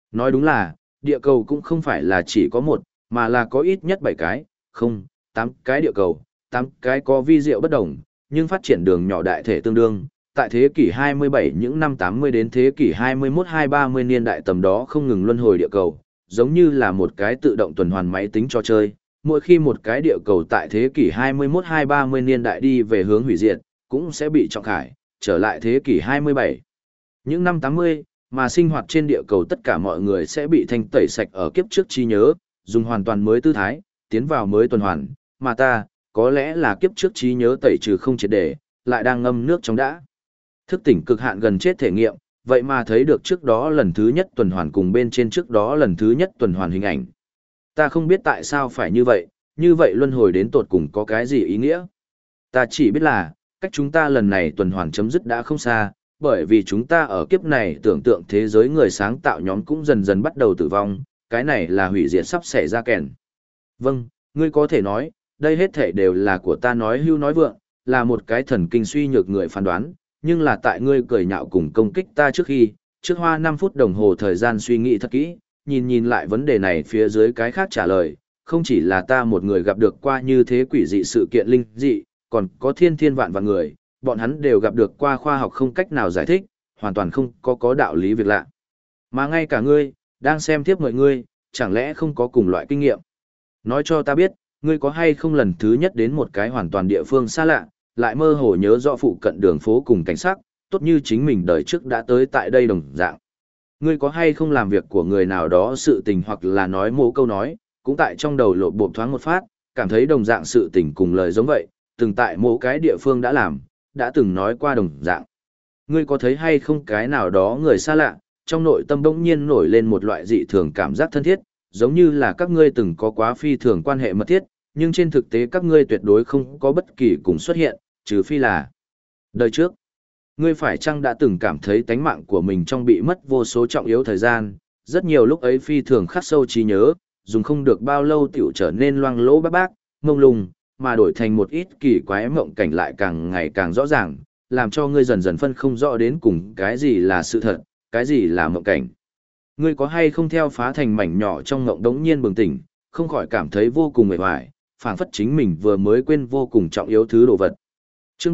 Nói đúng là, địa cầu cũng không phải là chỉ có một, mà là có ít nhất 7 cái, không, 8 cái địa cầu, 8 cái có vi diệu bất đồng, nhưng phát triển đường nhỏ đại thể tương đương. Tại thế kỷ 27 những năm 80 đến thế kỷ 21-230 niên đại tầm đó không ngừng luân hồi địa cầu, giống như là một cái tự động tuần hoàn máy tính trò chơi. Mỗi khi một cái địa cầu tại thế kỷ 21-230 niên đại đi về hướng hủy diệt, cũng sẽ bị trọng khải, trở lại thế kỷ 27. Những năm 80, mà sinh hoạt trên địa cầu tất cả mọi người sẽ bị thanh tẩy sạch ở kiếp trước trí nhớ, dùng hoàn toàn mới tư thái, tiến vào mới tuần hoàn, mà ta, có lẽ là kiếp trước trí nhớ tẩy trừ không triệt để, lại đang ngâm nước trong đã. Thức tỉnh cực hạn gần chết thể nghiệm, vậy mà thấy được trước đó lần thứ nhất tuần hoàn cùng bên trên trước đó lần thứ nhất tuần hoàn hình ảnh. Ta không biết tại sao phải như vậy luân hồi đến tột cùng có cái gì ý nghĩa. Ta chỉ biết là, cách chúng ta lần này tuần hoàn chấm dứt đã không xa, bởi vì chúng ta ở kiếp này tưởng tượng thế giới người sáng tạo nhóm cũng dần dần bắt đầu tử vong, cái này là hủy diệt sắp xảy ra kèn. Vâng, ngươi có thể nói, đây hết thể đều là của ta nói hưu nói vượng, là một cái thần kinh suy nhược người phán đoán, nhưng là tại ngươi cười nhạo cùng công kích ta trước hoa 5 phút đồng hồ thời gian suy nghĩ thật kỹ, nhìn lại vấn đề này phía dưới cái khác trả lời, không chỉ là ta một người gặp được qua như thế quỷ dị sự kiện linh dị, còn có thiên vạn vạn người, bọn hắn đều gặp được qua khoa học không cách nào giải thích, hoàn toàn không có đạo lý việc lạ. Mà ngay cả ngươi, đang xem tiếp mọi ngươi, chẳng lẽ không có cùng loại kinh nghiệm? Nói cho ta biết, ngươi có hay không lần thứ nhất đến một cái hoàn toàn địa phương xa lạ, lại mơ hồ nhớ rõ phụ cận đường phố cùng cảnh sắc, tốt như chính mình đời trước đã tới tại đây đồng dạng. Ngươi có hay không làm việc của người nào đó sự tình hoặc là nói mô câu nói, cũng tại trong đầu lộ bộp thoáng một phát, cảm thấy đồng dạng sự tình cùng lời giống vậy, từng tại mỗi cái địa phương đã làm, đã từng nói qua đồng dạng. Ngươi có thấy hay không cái nào đó người xa lạ, trong nội tâm bỗng nhiên nổi lên một loại dị thường cảm giác thân thiết, giống như là các ngươi từng có quá phi thường quan hệ mật thiết, nhưng trên thực tế các ngươi tuyệt đối không có bất kỳ cùng xuất hiện, trừ phi là đời trước. Ngươi phải chăng đã từng cảm thấy tánh mạng của mình trong bị mất vô số trọng yếu thời gian, rất nhiều lúc ấy phi thường khắc sâu trí nhớ, dùng không được bao lâu tiểu trở nên loang lỗ bác, mông lung, mà đổi thành một ít kỳ quái mộng cảnh lại càng ngày càng rõ ràng, làm cho ngươi dần dần phân không rõ đến cùng cái gì là sự thật, cái gì là mộng cảnh. Ngươi có hay không theo phá thành mảnh nhỏ trong mộng đống nhiên bừng tỉnh, không khỏi cảm thấy vô cùng mệt mỏi, phảng phất chính mình vừa mới quên vô cùng trọng yếu thứ đồ vật. Chương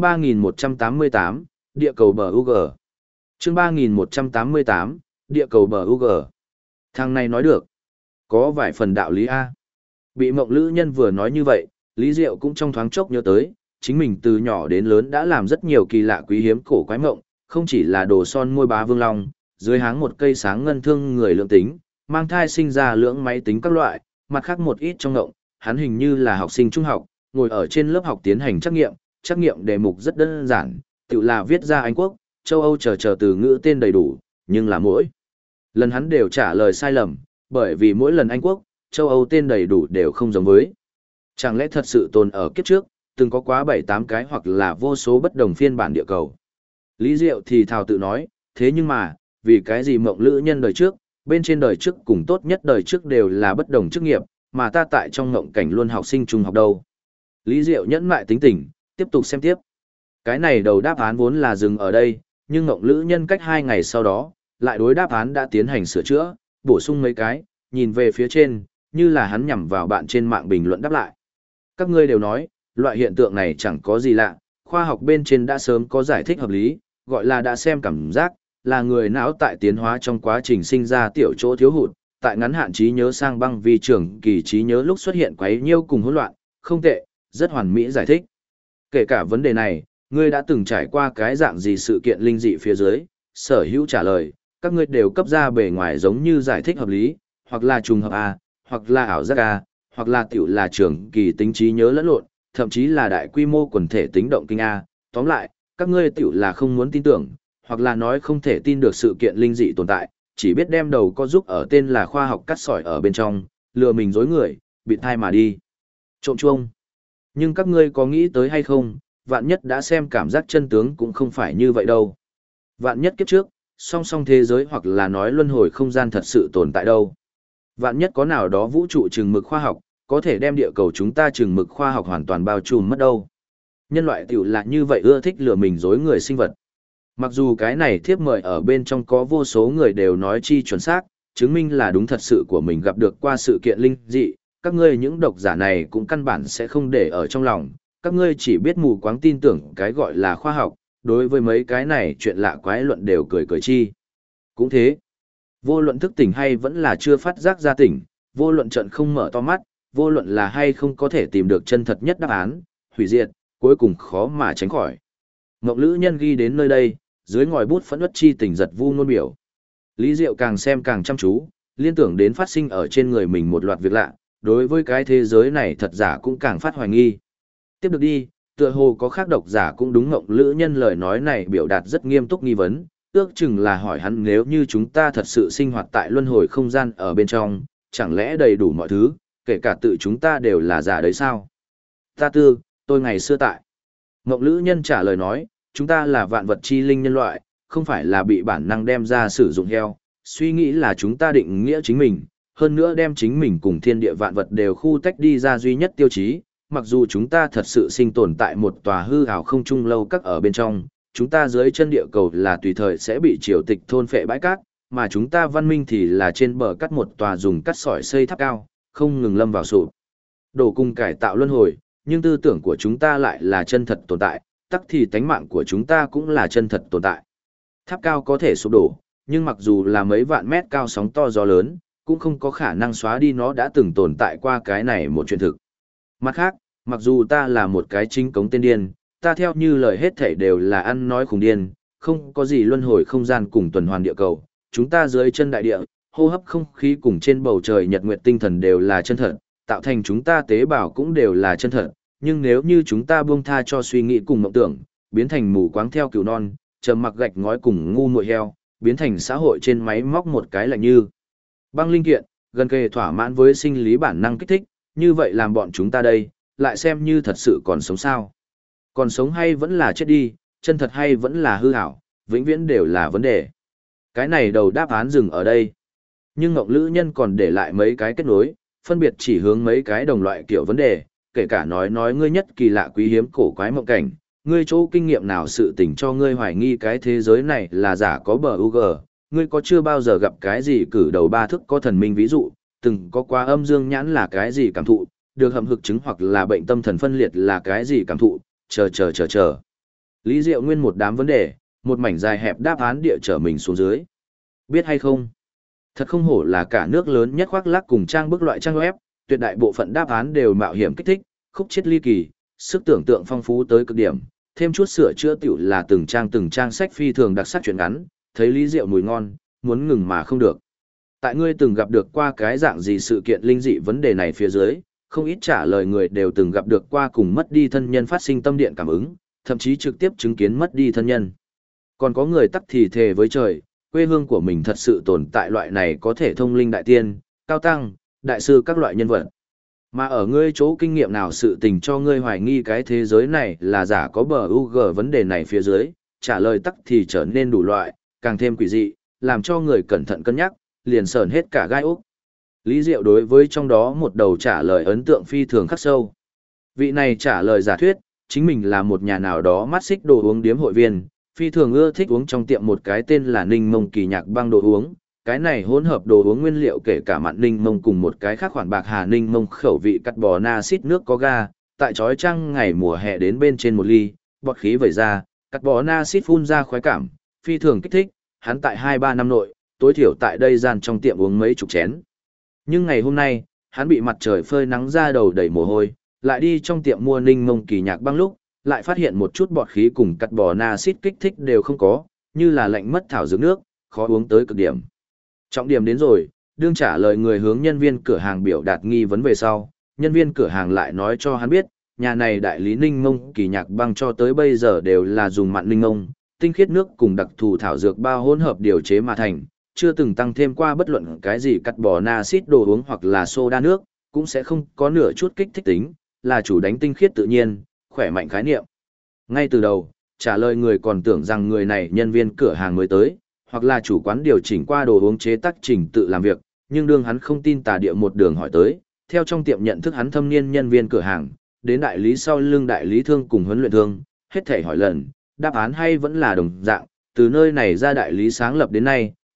3188, Địa cầu bờ UG. Chương 3188, Địa cầu bờ UG. Thằng này nói được. Có vài phần đạo lý A. Bị mộng lữ nhân vừa nói như vậy, Lý Diệu cũng trong thoáng chốc nhớ tới, chính mình từ nhỏ đến lớn đã làm rất nhiều kỳ lạ quý hiếm cổ quái mộng, không chỉ là đồ son môi bá vương long, dưới háng một cây sáng ngân thương người lượng tính, mang thai sinh ra lưỡng máy tính các loại, mặt khác một ít trong mộng, hắn hình như là học sinh trung học, ngồi ở trên lớp học tiến hành trắc nghiệm đề mục rất đơn giản, tự là viết ra Anh Quốc, châu Âu chờ từ ngữ tên đầy đủ, nhưng là mỗi lần hắn đều trả lời sai lầm, bởi vì mỗi lần Anh Quốc, châu Âu tên đầy đủ đều không giống với. Chẳng lẽ thật sự tồn ở kiếp trước, từng có quá 7-8 cái hoặc là vô số bất đồng phiên bản địa cầu. Lý Diệu thì thào tự nói, thế nhưng mà, vì cái gì mộng lữ nhân đời trước, bên trên đời trước cùng tốt nhất đời trước đều là bất đồng chức nghiệp, mà ta tại trong mộng cảnh luôn học sinh trung học đâu. Lý Diệu nhẫn mại tính tình, tiếp tục xem tiếp. Cái này đầu đáp án vốn là dừng ở đây, nhưng mộng lữ nhân cách 2 ngày sau đó, lại đối đáp án đã tiến hành sửa chữa, bổ sung mấy cái, nhìn về phía trên, như là hắn nhằm vào bạn trên mạng bình luận đáp lại. Các ngươi đều nói, loại hiện tượng này chẳng có gì lạ, khoa học bên trên đã sớm có giải thích hợp lý, gọi là đã xem cảm giác, là người não tại tiến hóa trong quá trình sinh ra tiểu chỗ thiếu hụt, tại ngắn hạn trí nhớ sang băng vi trưởng kỳ trí nhớ lúc xuất hiện quấy nhiêu cùng hỗn loạn, không tệ, rất hoàn mỹ giải thích. Kể cả vấn đề này, ngươi đã từng trải qua cái dạng gì sự kiện linh dị phía dưới, sở hữu trả lời, các ngươi đều cấp ra bề ngoài giống như giải thích hợp lý, hoặc là trùng hợp A, hoặc là ảo giác A, hoặc là tiểu là trường kỳ tính trí nhớ lẫn lộn, thậm chí là đại quy mô quần thể tính động kinh A. Tóm lại, các ngươi tiểu là không muốn tin tưởng, hoặc là nói không thể tin được sự kiện linh dị tồn tại, chỉ biết đem đầu có giúp ở tên là khoa học cắt sỏi ở bên trong, lừa mình dối người, bị thai mà đi. Trộm chuông. Nhưng các ngươi có nghĩ tới hay không, vạn nhất đã xem cảm giác chân tướng cũng không phải như vậy đâu. Vạn nhất kiếp trước, song song thế giới hoặc là nói luân hồi không gian thật sự tồn tại đâu. Vạn nhất có nào đó vũ trụ chừng mực khoa học, có thể đem địa cầu chúng ta chừng mực khoa học hoàn toàn bao trùm mất đâu. Nhân loại tiểu là như vậy ưa thích lừa mình dối người sinh vật. Mặc dù cái này thiếp mời ở bên trong có vô số người đều nói chi chuẩn xác, chứng minh là đúng thật sự của mình gặp được qua sự kiện linh dị, các ngươi những độc giả này cũng căn bản sẽ không để ở trong lòng, các ngươi chỉ biết mù quáng tin tưởng cái gọi là khoa học, đối với mấy cái này chuyện lạ quái luận đều cười cười chi. Cũng thế, vô luận thức tỉnh hay vẫn là chưa phát giác ra tỉnh, vô luận trận không mở to mắt, vô luận là hay không có thể tìm được chân thật nhất đáp án, hủy diệt, cuối cùng khó mà tránh khỏi. Ngọc Lữ Nhân ghi đến nơi đây, dưới ngòi bút phẫn uất chi tình giật vu ngôn biểu. Lý Diệu càng xem càng chăm chú, liên tưởng đến phát sinh ở trên người mình một loạt việc lạ, đối với cái thế giới này thật giả cũng càng phát hoài nghi. Tiếp được đi, tựa hồ có khác độc giả cũng đúng Ngọc Lữ Nhân lời nói này biểu đạt rất nghiêm túc nghi vấn, ước chừng là hỏi hắn nếu như chúng ta thật sự sinh hoạt tại luân hồi không gian ở bên trong, chẳng lẽ đầy đủ mọi thứ, kể cả tự chúng ta đều là giả đấy sao? Tôi ngày xưa tại. Ngọc Lữ Nhân trả lời nói, chúng ta là vạn vật chi linh nhân loại, không phải là bị bản năng đem ra sử dụng heo, suy nghĩ là chúng ta định nghĩa chính mình, hơn nữa đem chính mình cùng thiên địa vạn vật đều khu tách đi ra duy nhất tiêu chí, mặc dù chúng ta thật sự sinh tồn tại một tòa hư ảo không trung lâu các ở bên trong, chúng ta dưới chân địa cầu là tùy thời sẽ bị triều tịch thôn phệ bãi cát, mà chúng ta văn minh thì là trên bờ cắt một tòa dùng cát sỏi xây tháp cao, không ngừng lâm vào sụp đổ cùng cải tạo luân hồi, nhưng tư tưởng của chúng ta lại là chân thật tồn tại, tắc thì tánh mạng của chúng ta cũng là chân thật tồn tại. Tháp cao có thể sụp đổ, nhưng mặc dù là mấy vạn mét cao sóng to gió lớn, cũng không có khả năng xóa đi nó đã từng tồn tại qua cái này một chuyện thực. Mặt khác, mặc dù ta là một cái chính cống tên điên, ta theo như lời hết thảy đều là ăn nói khùng điên, không có gì luân hồi không gian cùng tuần hoàn địa cầu, chúng ta dưới chân đại địa, hô hấp không khí cùng trên bầu trời nhật nguyệt tinh thần đều là chân thật, tạo thành chúng ta tế bào cũng đều là chân thật, nhưng nếu như chúng ta buông tha cho suy nghĩ cùng mộng tưởng, biến thành mù quáng theo cừu non, trầm mặc gạch ngói cùng ngu muội heo, biến thành xã hội trên máy móc một cái lạnh như băng linh kiện, gần kề thỏa mãn với sinh lý bản năng kích thích, như vậy làm bọn chúng ta đây, lại xem như thật sự còn sống sao. Còn sống hay vẫn là chết đi, chân thật hay vẫn là hư ảo, vĩnh viễn đều là vấn đề. Cái này đầu đáp án dừng ở đây. Nhưng Ngọc Lữ Nhân còn để lại mấy cái kết nối, phân biệt chỉ hướng mấy cái đồng loại kiểu vấn đề, kể cả nói ngươi nhất kỳ lạ quý hiếm cổ quái mộng cảnh, ngươi chỗ kinh nghiệm nào sự tình cho ngươi hoài nghi cái thế giới này là giả có bờ UG, ngươi có chưa bao giờ gặp cái gì cử đầu ba thức có thần minh ví dụ, từng có qua âm dương nhãn là cái gì cảm thụ, được hầm hực chứng hoặc là bệnh tâm thần phân liệt là cái gì cảm thụ, chờ. Lý Diệu nguyên một đám vấn đề, một mảnh dài hẹp đáp án địa trở mình xuống dưới. Biết hay không? Thật không hổ là cả nước lớn nhất khoác lác cùng trang bức loại trang web, tuyệt đại bộ phận đáp án đều mạo hiểm kích thích, khúc chiết ly kỳ, sức tưởng tượng phong phú tới cực điểm, thêm chút sửa chữa tiểu là từng trang sách phi thường đặc sắc truyện ngắn, thấy Lý Diệu mùi ngon, muốn ngừng mà không được. Tại ngươi từng gặp được qua cái dạng gì sự kiện linh dị vấn đề này phía dưới, không ít trả lời người đều từng gặp được qua cùng mất đi thân nhân phát sinh tâm điện cảm ứng, thậm chí trực tiếp chứng kiến mất đi thân nhân. Còn có người tắc thì thề với trời, quê hương của mình thật sự tồn tại loại này có thể thông linh đại tiên, cao tăng, đại sư các loại nhân vật. Mà ở ngươi chỗ kinh nghiệm nào sự tình cho ngươi hoài nghi cái thế giới này là giả có bờ UG vấn đề này phía dưới, trả lời tắc thì trở nên đủ loại, càng thêm quỷ dị, làm cho người cẩn thận cân nhắc, liền sờn hết cả gai ốc. Lý Diệu đối với trong đó một đầu trả lời ấn tượng phi thường khắc sâu. Vị này trả lời giả thuyết, chính mình là một nhà nào đó mắt xích đồ uống điếm hội viên, phi thường ưa thích uống trong tiệm một cái tên là Ninh Mông Kỳ Nhạc băng đồ uống. Cái này hỗn hợp đồ uống nguyên liệu kể cả mặn Ninh Mông cùng một cái khác khoản bạc hà Ninh Mông khẩu vị cắt bò na xít nước có ga, tại chói trăng ngày mùa hè đến bên trên một ly, bọt khí vẩy ra, cắt bò na xít phun ra khoái cảm, phi thường kích thích, hắn tại 2-3 năm nội, tối thiểu tại đây gian trong tiệm uống mấy chục chén. Nhưng ngày hôm nay, hắn bị mặt trời phơi nắng ra đầu đầy mồ hôi, lại đi trong tiệm mua Ninh Mông Kỳ Nhạc băng lúc, lại phát hiện một chút bọt khí cùng cắt bò na xít kích thích đều không có, như là lạnh mất thảo dược nước, khó uống tới cực điểm. Trọng điểm đến rồi, đương trả lời người hướng nhân viên cửa hàng biểu đạt nghi vấn về sau, nhân viên cửa hàng lại nói cho hắn biết, nhà này đại lý Ninh Mông Kỳ Nhạc băng cho tới bây giờ đều là dùng mặn Ninh Mông, tinh khiết nước cùng đặc thù thảo dược bao hỗn hợp điều chế mà thành, chưa từng tăng thêm qua bất luận cái gì cắt bò na xít đồ uống hoặc là soda nước, cũng sẽ không có nửa chút kích thích tính, là chủ đánh tinh khiết tự nhiên, khỏe mạnh khái niệm. Ngay từ đầu, trả lời người còn tưởng rằng người này nhân viên cửa hàng mới tới, hoặc là chủ quán điều chỉnh qua đồ uống chế tác trình tự làm việc, nhưng đương hắn không tin tà địa một đường hỏi tới, theo trong tiệm nhận thức hắn thâm niên nhân viên cửa hàng, đến đại lý sau lưng đại lý thương cùng huấn luyện thương, hết thảy hỏi lần, đáp án hay vẫn là đồng dạng, từ nơi này ra đại lý sáng lập đến nay,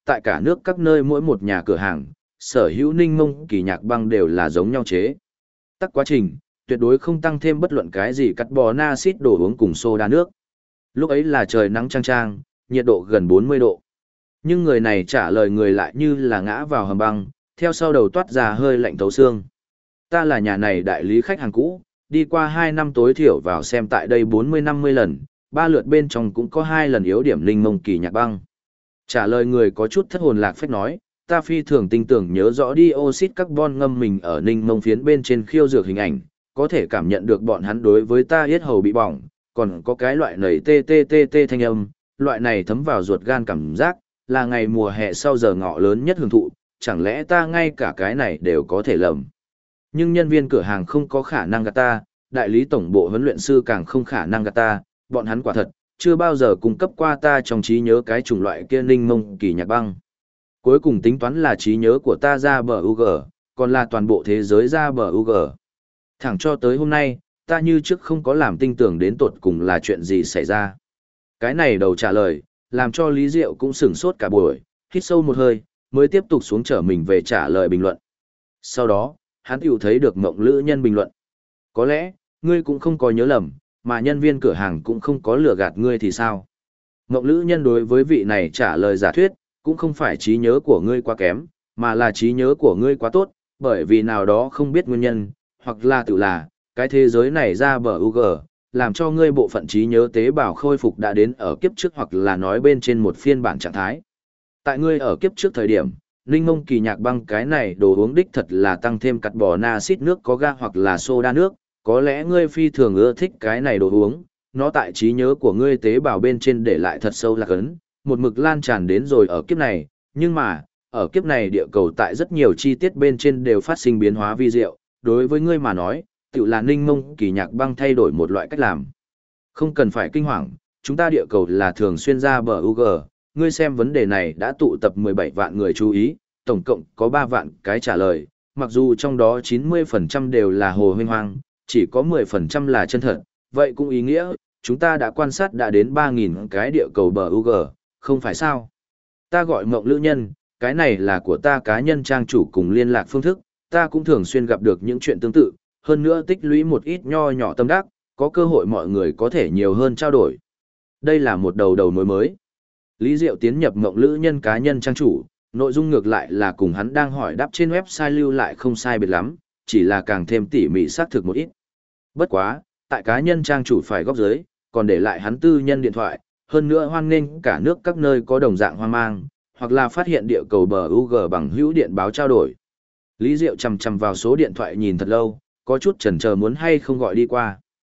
tại cả nước các nơi mỗi một nhà cửa hàng, sở hữu Ninh Mông Kỳ Nhạc Băng đều là giống nhau chế. Tắc quá trình, tuyệt đối không tăng thêm bất luận cái gì carbon acid đồ uống cùng soda nước. Lúc ấy là trời nắng chang chang, nhiệt độ gần 40 độ. Nhưng người này trả lời người lại như là ngã vào hầm băng, theo sau đầu toát ra hơi lạnh thấu xương. Ta là nhà này đại lý khách hàng cũ, đi qua 2 năm tối thiểu vào xem tại đây 40-50 lần, 3 lượt bên trong cũng có 2 lần yếu điểm Ninh Mông Kỳ Nhạc Băng. Trả lời người có chút thất hồn lạc phách nói, ta phi thường tinh tưởng nhớ rõ đi oxit carbon ngâm mình ở Ninh Mông phiến bên trên khiêu dược hình ảnh, có thể cảm nhận được bọn hắn đối với ta yết hầu bị bỏng, còn có cái loại nầy tê tê tê tê thanh âm, loại này thấm vào ruột gan cảm giác, là ngày mùa hè sau giờ ngọ lớn nhất hưởng thụ, chẳng lẽ ta ngay cả cái này đều có thể lầm. Nhưng nhân viên cửa hàng không có khả năng gạt ta, đại lý tổng bộ huấn luyện sư càng không khả năng gạt ta, bọn hắn quả thật, chưa bao giờ cung cấp qua ta trong trí nhớ cái chủng loại kia Ninh Mông Kỳ Nhạc Băng. Cuối cùng tính toán là trí nhớ của ta ra bờ UG, còn là toàn bộ thế giới ra bờ UG. Thẳng cho tới hôm nay, ta như trước không có làm tinh tưởng đến tột cùng là chuyện gì xảy ra. Cái này đầu trả lời, làm cho Lý Diệu cũng sửng sốt cả buổi, hít sâu một hơi, mới tiếp tục xuống trở mình về trả lời bình luận. Sau đó, hắn tiểu thấy được Mộng Lữ Nhân bình luận. Có lẽ, ngươi cũng không có nhớ lầm, mà nhân viên cửa hàng cũng không có lừa gạt ngươi thì sao? Mộng Lữ Nhân đối với vị này trả lời giả thuyết, cũng không phải trí nhớ của ngươi quá kém, mà là trí nhớ của ngươi quá tốt, bởi vì nào đó không biết nguyên nhân, hoặc là tự là, cái thế giới này ra bờ UG, làm cho ngươi bộ phận trí nhớ tế bào khôi phục đã đến ở kiếp trước hoặc là nói bên trên một phiên bản trạng thái. Tại ngươi ở kiếp trước thời điểm, Ninh Mông Kỳ Nhạc Băng cái này đồ uống đích thật là tăng thêm carbon acid nước có ga hoặc là soda nước, có lẽ ngươi phi thường ưa thích cái này đồ uống, nó tại trí nhớ của ngươi tế bào bên trên để lại thật sâu lạc ấn, một mực lan tràn đến rồi ở kiếp này, nhưng mà, ở kiếp này địa cầu tại rất nhiều chi tiết bên trên đều phát sinh biến hóa vi diệu, đối với ngươi mà nói, tự là Ninh Mông Kỳ Nhạc Băng thay đổi một loại cách làm. Không cần phải kinh hoàng, chúng ta địa cầu là thường xuyên ra bờ UG, ngươi xem vấn đề này đã tụ tập 17 vạn người chú ý, tổng cộng có 3 vạn cái trả lời, mặc dù trong đó 90% đều là hồ huynh hoang, chỉ có 10% là chân thật, vậy cũng ý nghĩa, chúng ta đã quan sát đã đến 3.000 cái địa cầu bờ UG, không phải sao? Ta gọi Mộng Lữ Nhân, cái này là của ta cá nhân trang chủ cùng liên lạc phương thức, ta cũng thường xuyên gặp được những chuyện tương tự, hơn nữa tích lũy một ít nho nhỏ tâm đắc, có cơ hội mọi người có thể nhiều hơn trao đổi. Đây là một đầu nối mới. Lý Diệu tiến nhập Mộng Lữ Nhân cá nhân trang chủ, nội dung ngược lại là cùng hắn đang hỏi đáp trên website lưu lại không sai biệt lắm, chỉ là càng thêm tỉ mỉ xác thực một ít. Bất quá, tại cá nhân trang chủ phải góc dưới, còn để lại hắn tư nhân điện thoại, hơn nữa hoan nghênh cả nước các nơi có đồng dạng hoang mang, hoặc là phát hiện địa cầu bờ UG bằng hữu điện báo trao đổi. Lý Diệu chầm chầm vào số điện thoại nhìn thật lâu, có chút chần chờ muốn hay không gọi đi qua.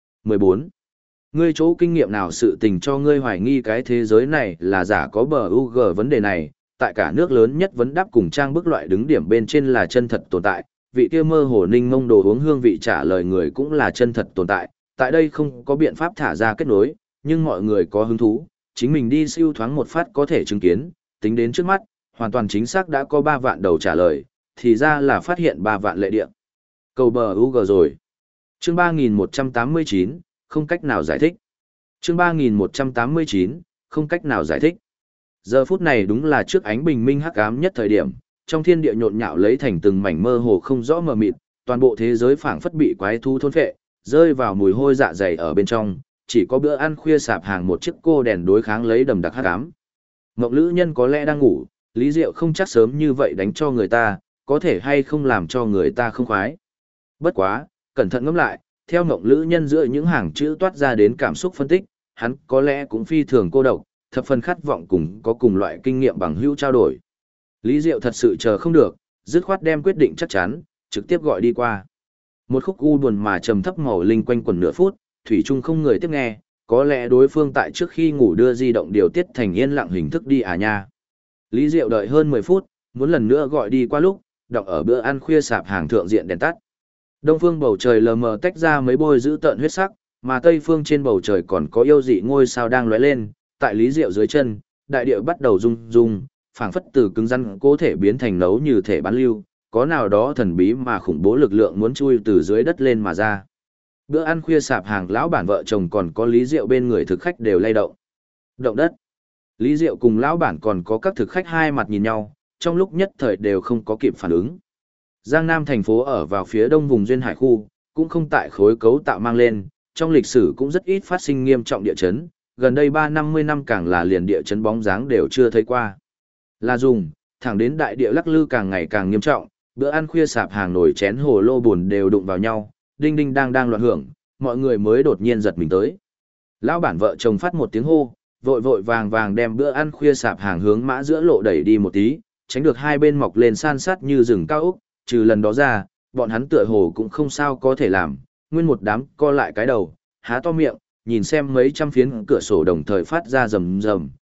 14. Ngươi chỗ kinh nghiệm nào sự tình cho ngươi hoài nghi cái thế giới này là giả có bờ UG vấn đề này, tại cả nước lớn nhất vấn đáp cùng trang bức loại đứng điểm bên trên là chân thật tồn tại, vị kia mơ hồ Ninh Mông đồ uống hương vị trả lời người cũng là chân thật tồn tại, tại đây không có biện pháp thả ra kết nối, nhưng mọi người có hứng thú, chính mình đi siêu thoáng một phát có thể chứng kiến, tính đến trước mắt, hoàn toàn chính xác đã có 3 vạn đầu trả lời, thì ra là phát hiện 3 vạn lệ địa. Cầu bờ UG rồi. Chương 3189, không cách nào giải thích. Chương 3189, không cách nào giải thích. Giờ phút này đúng là trước ánh bình minh hắc ám nhất thời điểm, trong thiên địa nhộn nhạo lấy thành từng mảnh mơ hồ không rõ mờ mịt, toàn bộ thế giới phảng phất bị quái thú thôn phệ, rơi vào mùi hôi dạ dày ở bên trong, chỉ có bữa ăn khuya sạp hàng một chiếc cô đèn đối kháng lấy đầm đặc hắc ám. Mộng Lữ Nhân có lẽ đang ngủ, Lý Diệu không chắc sớm như vậy đánh cho người ta, có thể hay không làm cho người ta không khoái. Bất quá, cẩn thận ngẫm lại, theo Mộng Lữ Nhân giữa những hàng chữ toát ra đến cảm xúc phân tích, hắn có lẽ cũng phi thường cô độc, thập phần khát vọng có cùng loại kinh nghiệm bằng hữu trao đổi. Lý Diệu thật sự chờ không được, dứt khoát đem quyết định chắc chắn, trực tiếp gọi đi qua. Một khúc u buồn mà trầm thấp màu linh quanh quẩn nửa phút, thủy chung không người tiếp nghe, có lẽ đối phương tại trước khi ngủ đưa di động điều tiết thành yên lặng hình thức đi à nha. Lý Diệu đợi hơn 10 phút, muốn lần nữa gọi đi qua lúc, đọc ở bữa ăn khuya sạp hàng thượng diện đèn tắt. Đông phương bầu trời lờ mờ tách ra mấy bôi dữ tợn huyết sắc, mà tây phương trên bầu trời còn có yêu dị ngôi sao đang lóe lên, tại Lý Diệu dưới chân, đại địa bắt đầu rung rung, phảng phất từ cứng rắn cố thể biến thành nấu như thể bán lưu, có nào đó thần bí mà khủng bố lực lượng muốn chui từ dưới đất lên mà ra. Bữa ăn khuya sạp hàng lão bản vợ chồng còn có Lý Diệu bên người thực khách đều lay động. Động đất. Lý Diệu cùng lão bản còn có các thực khách hai mặt nhìn nhau, trong lúc nhất thời đều không có kịp phản ứng. Giang Nam thành phố ở vào phía đông vùng duyên hải khu, cũng không tại khối cấu tạo mang lên, trong lịch sử cũng rất ít phát sinh nghiêm trọng địa chấn, gần đây 3-50 năm càng là liền địa chấn bóng dáng đều chưa thấy qua. Là dùng, thẳng đến đại địa lắc lư càng ngày càng nghiêm trọng, bữa ăn khuya sạp hàng nồi chén hồ lô buồn đều đụng vào nhau, đinh đinh đang loạn hưởng, mọi người mới đột nhiên giật mình tới. Lão bản vợ chồng phát một tiếng hô, vội vội vàng vàng đem bữa ăn khuya sạp hàng hướng mã giữa lộ đẩy đi một tí, tránh được hai bên mọc lên san sát như rừng cao ốc, trừ lần đó ra, bọn hắn tựa hồ cũng không sao có thể làm, nguyên một đám co lại cái đầu, há to miệng, nhìn xem mấy trăm phiến cửa sổ đồng thời phát ra rầm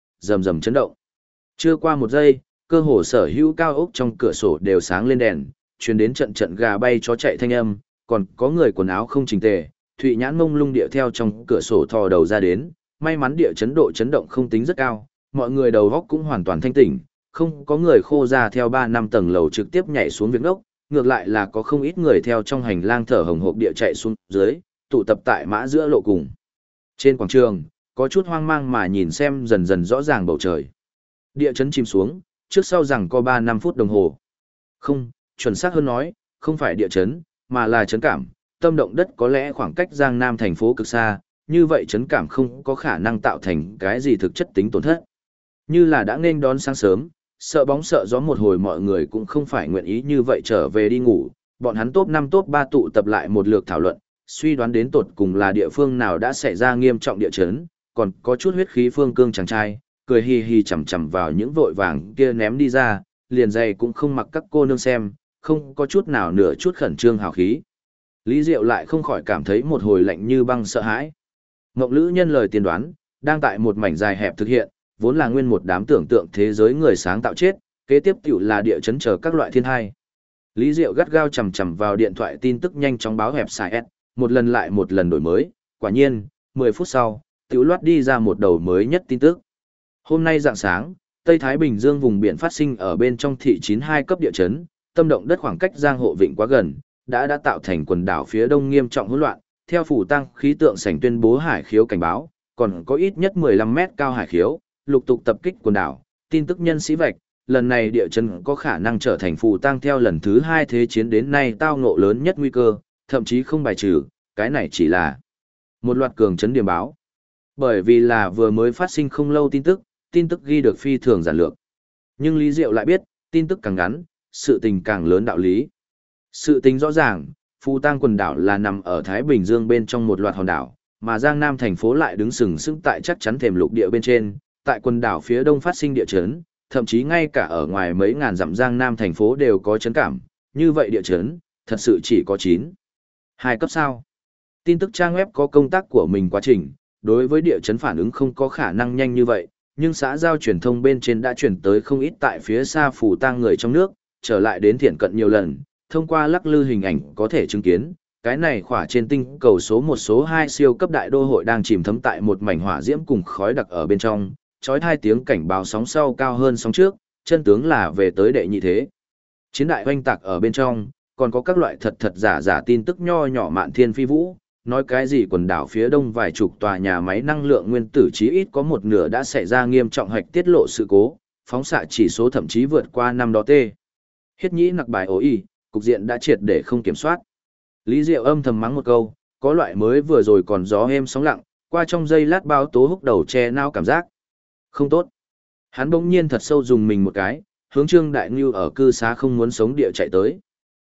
rầm chấn động. Chưa qua một giây, cơ hồ sở hữu cao ốc trong cửa sổ đều sáng lên đèn, truyền đến trận trận gà bay chó chạy thanh âm, còn có người quần áo không chỉnh tề, thụy nhãn mông lung địa theo trong cửa sổ thò đầu ra đến, may mắn địa chấn độ chấn động không tính rất cao, mọi người đầu góc cũng hoàn toàn thanh tỉnh, không có người khô ra theo 3-5 tầng lầu trực tiếp nhảy xuống việc ngốc, ngược lại là có không ít người theo trong hành lang thở hồng hộc địa chạy xuống dưới, tụ tập tại mã giữa lộ cùng. Trên quảng trường, có chút hoang mang mà nhìn xem dần dần rõ ràng bầu trời. Địa chấn chìm xuống, trước sau rằng có 3-5 phút đồng hồ. Không, chuẩn xác hơn nói, không phải địa chấn, mà là chấn cảm, tâm động đất có lẽ khoảng cách Giang Nam thành phố cực xa, như vậy chấn cảm không có khả năng tạo thành cái gì thực chất tính tổn thất. Như là đã nên đón sáng sớm, sợ bóng sợ gió một hồi mọi người cũng không phải nguyện ý như vậy trở về đi ngủ, bọn hắn top 5 top 3 tụ tập lại một lượt thảo luận, suy đoán đến tột cùng là địa phương nào đã xảy ra nghiêm trọng địa chấn, còn có chút huyết khí phương cương chàng trai, cười hì hì chằm chằm vào những vội vàng kia ném đi ra, liền giày cũng không mặc các cô nương xem, không có chút nào nửa chút khẩn trương hào khí. Lý Diệu lại không khỏi cảm thấy một hồi lạnh như băng sợ hãi. Ngộng Lữ Nhân lời tiên đoán, đang tại một mảnh dài hẹp thực hiện, vốn là nguyên một đám tưởng tượng thế giới người sáng tạo chết, kế tiếp tiểu là địa chấn chờ các loại thiên tai. Lý Diệu gắt gao chằm chằm vào điện thoại tin tức nhanh chóng báo hẹp xài S, một lần lại một lần đổi mới, quả nhiên, 10 phút sau, tiểu loát đi ra một đầu mới nhất tin tức. Hôm nay rạng sáng, Tây Thái Bình Dương vùng biển phát sinh ở bên trong thị 92 cấp địa chấn, tâm động đất khoảng cách Giang Hộ Vịnh quá gần, đã tạo thành quần đảo phía đông nghiêm trọng hỗn loạn, theo phủ tăng khí tượng sảnh tuyên bố hải khiếu cảnh báo, còn có ít nhất 15 mét cao hải khiếu, lục tục tập kích quần đảo, tin tức nhân sĩ vạch, lần này địa chấn có khả năng trở thành phủ tăng theo lần thứ 2 thế chiến đến nay tao ngộ lớn nhất nguy cơ, thậm chí không bài trừ, cái này chỉ là một loạt cường chấn điểm báo. Bởi vì là vừa mới phát sinh không lâu tin tức ghi được phi thường giản lược. Nhưng Lý Diệu lại biết, tin tức càng ngắn, sự tình càng lớn đạo lý. Sự tình rõ ràng, Phù Tang quần đảo là nằm ở Thái Bình Dương bên trong một loạt hòn đảo, mà Giang Nam thành phố lại đứng sừng sững tại chắc chắn thềm lục địa bên trên, tại quần đảo phía đông phát sinh địa chấn, thậm chí ngay cả ở ngoài mấy ngàn dặm Giang Nam thành phố đều có chấn cảm, như vậy địa chấn, thật sự chỉ có 2 cấp sao. Tin tức trang web có công tác của mình quá trình, đối với địa chấn phản ứng không có khả năng nhanh như vậy, nhưng xã giao truyền thông bên trên đã chuyển tới không ít tại phía xa Phù Tang người trong nước, trở lại đến thiện cận nhiều lần, thông qua lắc lư hình ảnh có thể chứng kiến, cái này khỏa trên tinh cầu số 1 số 2 siêu cấp đại đô hội đang chìm thấm tại một mảnh hỏa diễm cùng khói đặc ở bên trong, chói tai tiếng cảnh báo sóng sau cao hơn sóng trước, chân tướng là về tới đệ nhị thế. Chiến đại oanh tạc ở bên trong, còn có các loại thật giả tin tức nho nhỏ mạn thiên phi vũ, nói cái gì quần đảo phía đông vài chục tòa nhà máy năng lượng nguyên tử chí ít có một nửa đã xảy ra nghiêm trọng hạch tiết lộ sự cố, phóng xạ chỉ số thậm chí vượt qua năm đó tê. Hiết nhĩ nặc bài ối, cục diện đã triệt để không kiểm soát. Lý Diệu âm thầm mắng một câu, có loại mới vừa rồi còn gió êm sóng lặng, qua trong giây lát báo tố húc đầu che nao cảm giác. Không tốt. Hắn bỗng nhiên thật sâu dùng mình một cái, hướng Trương Đại Ngưu ở cư xá không muốn sống địa chạy tới.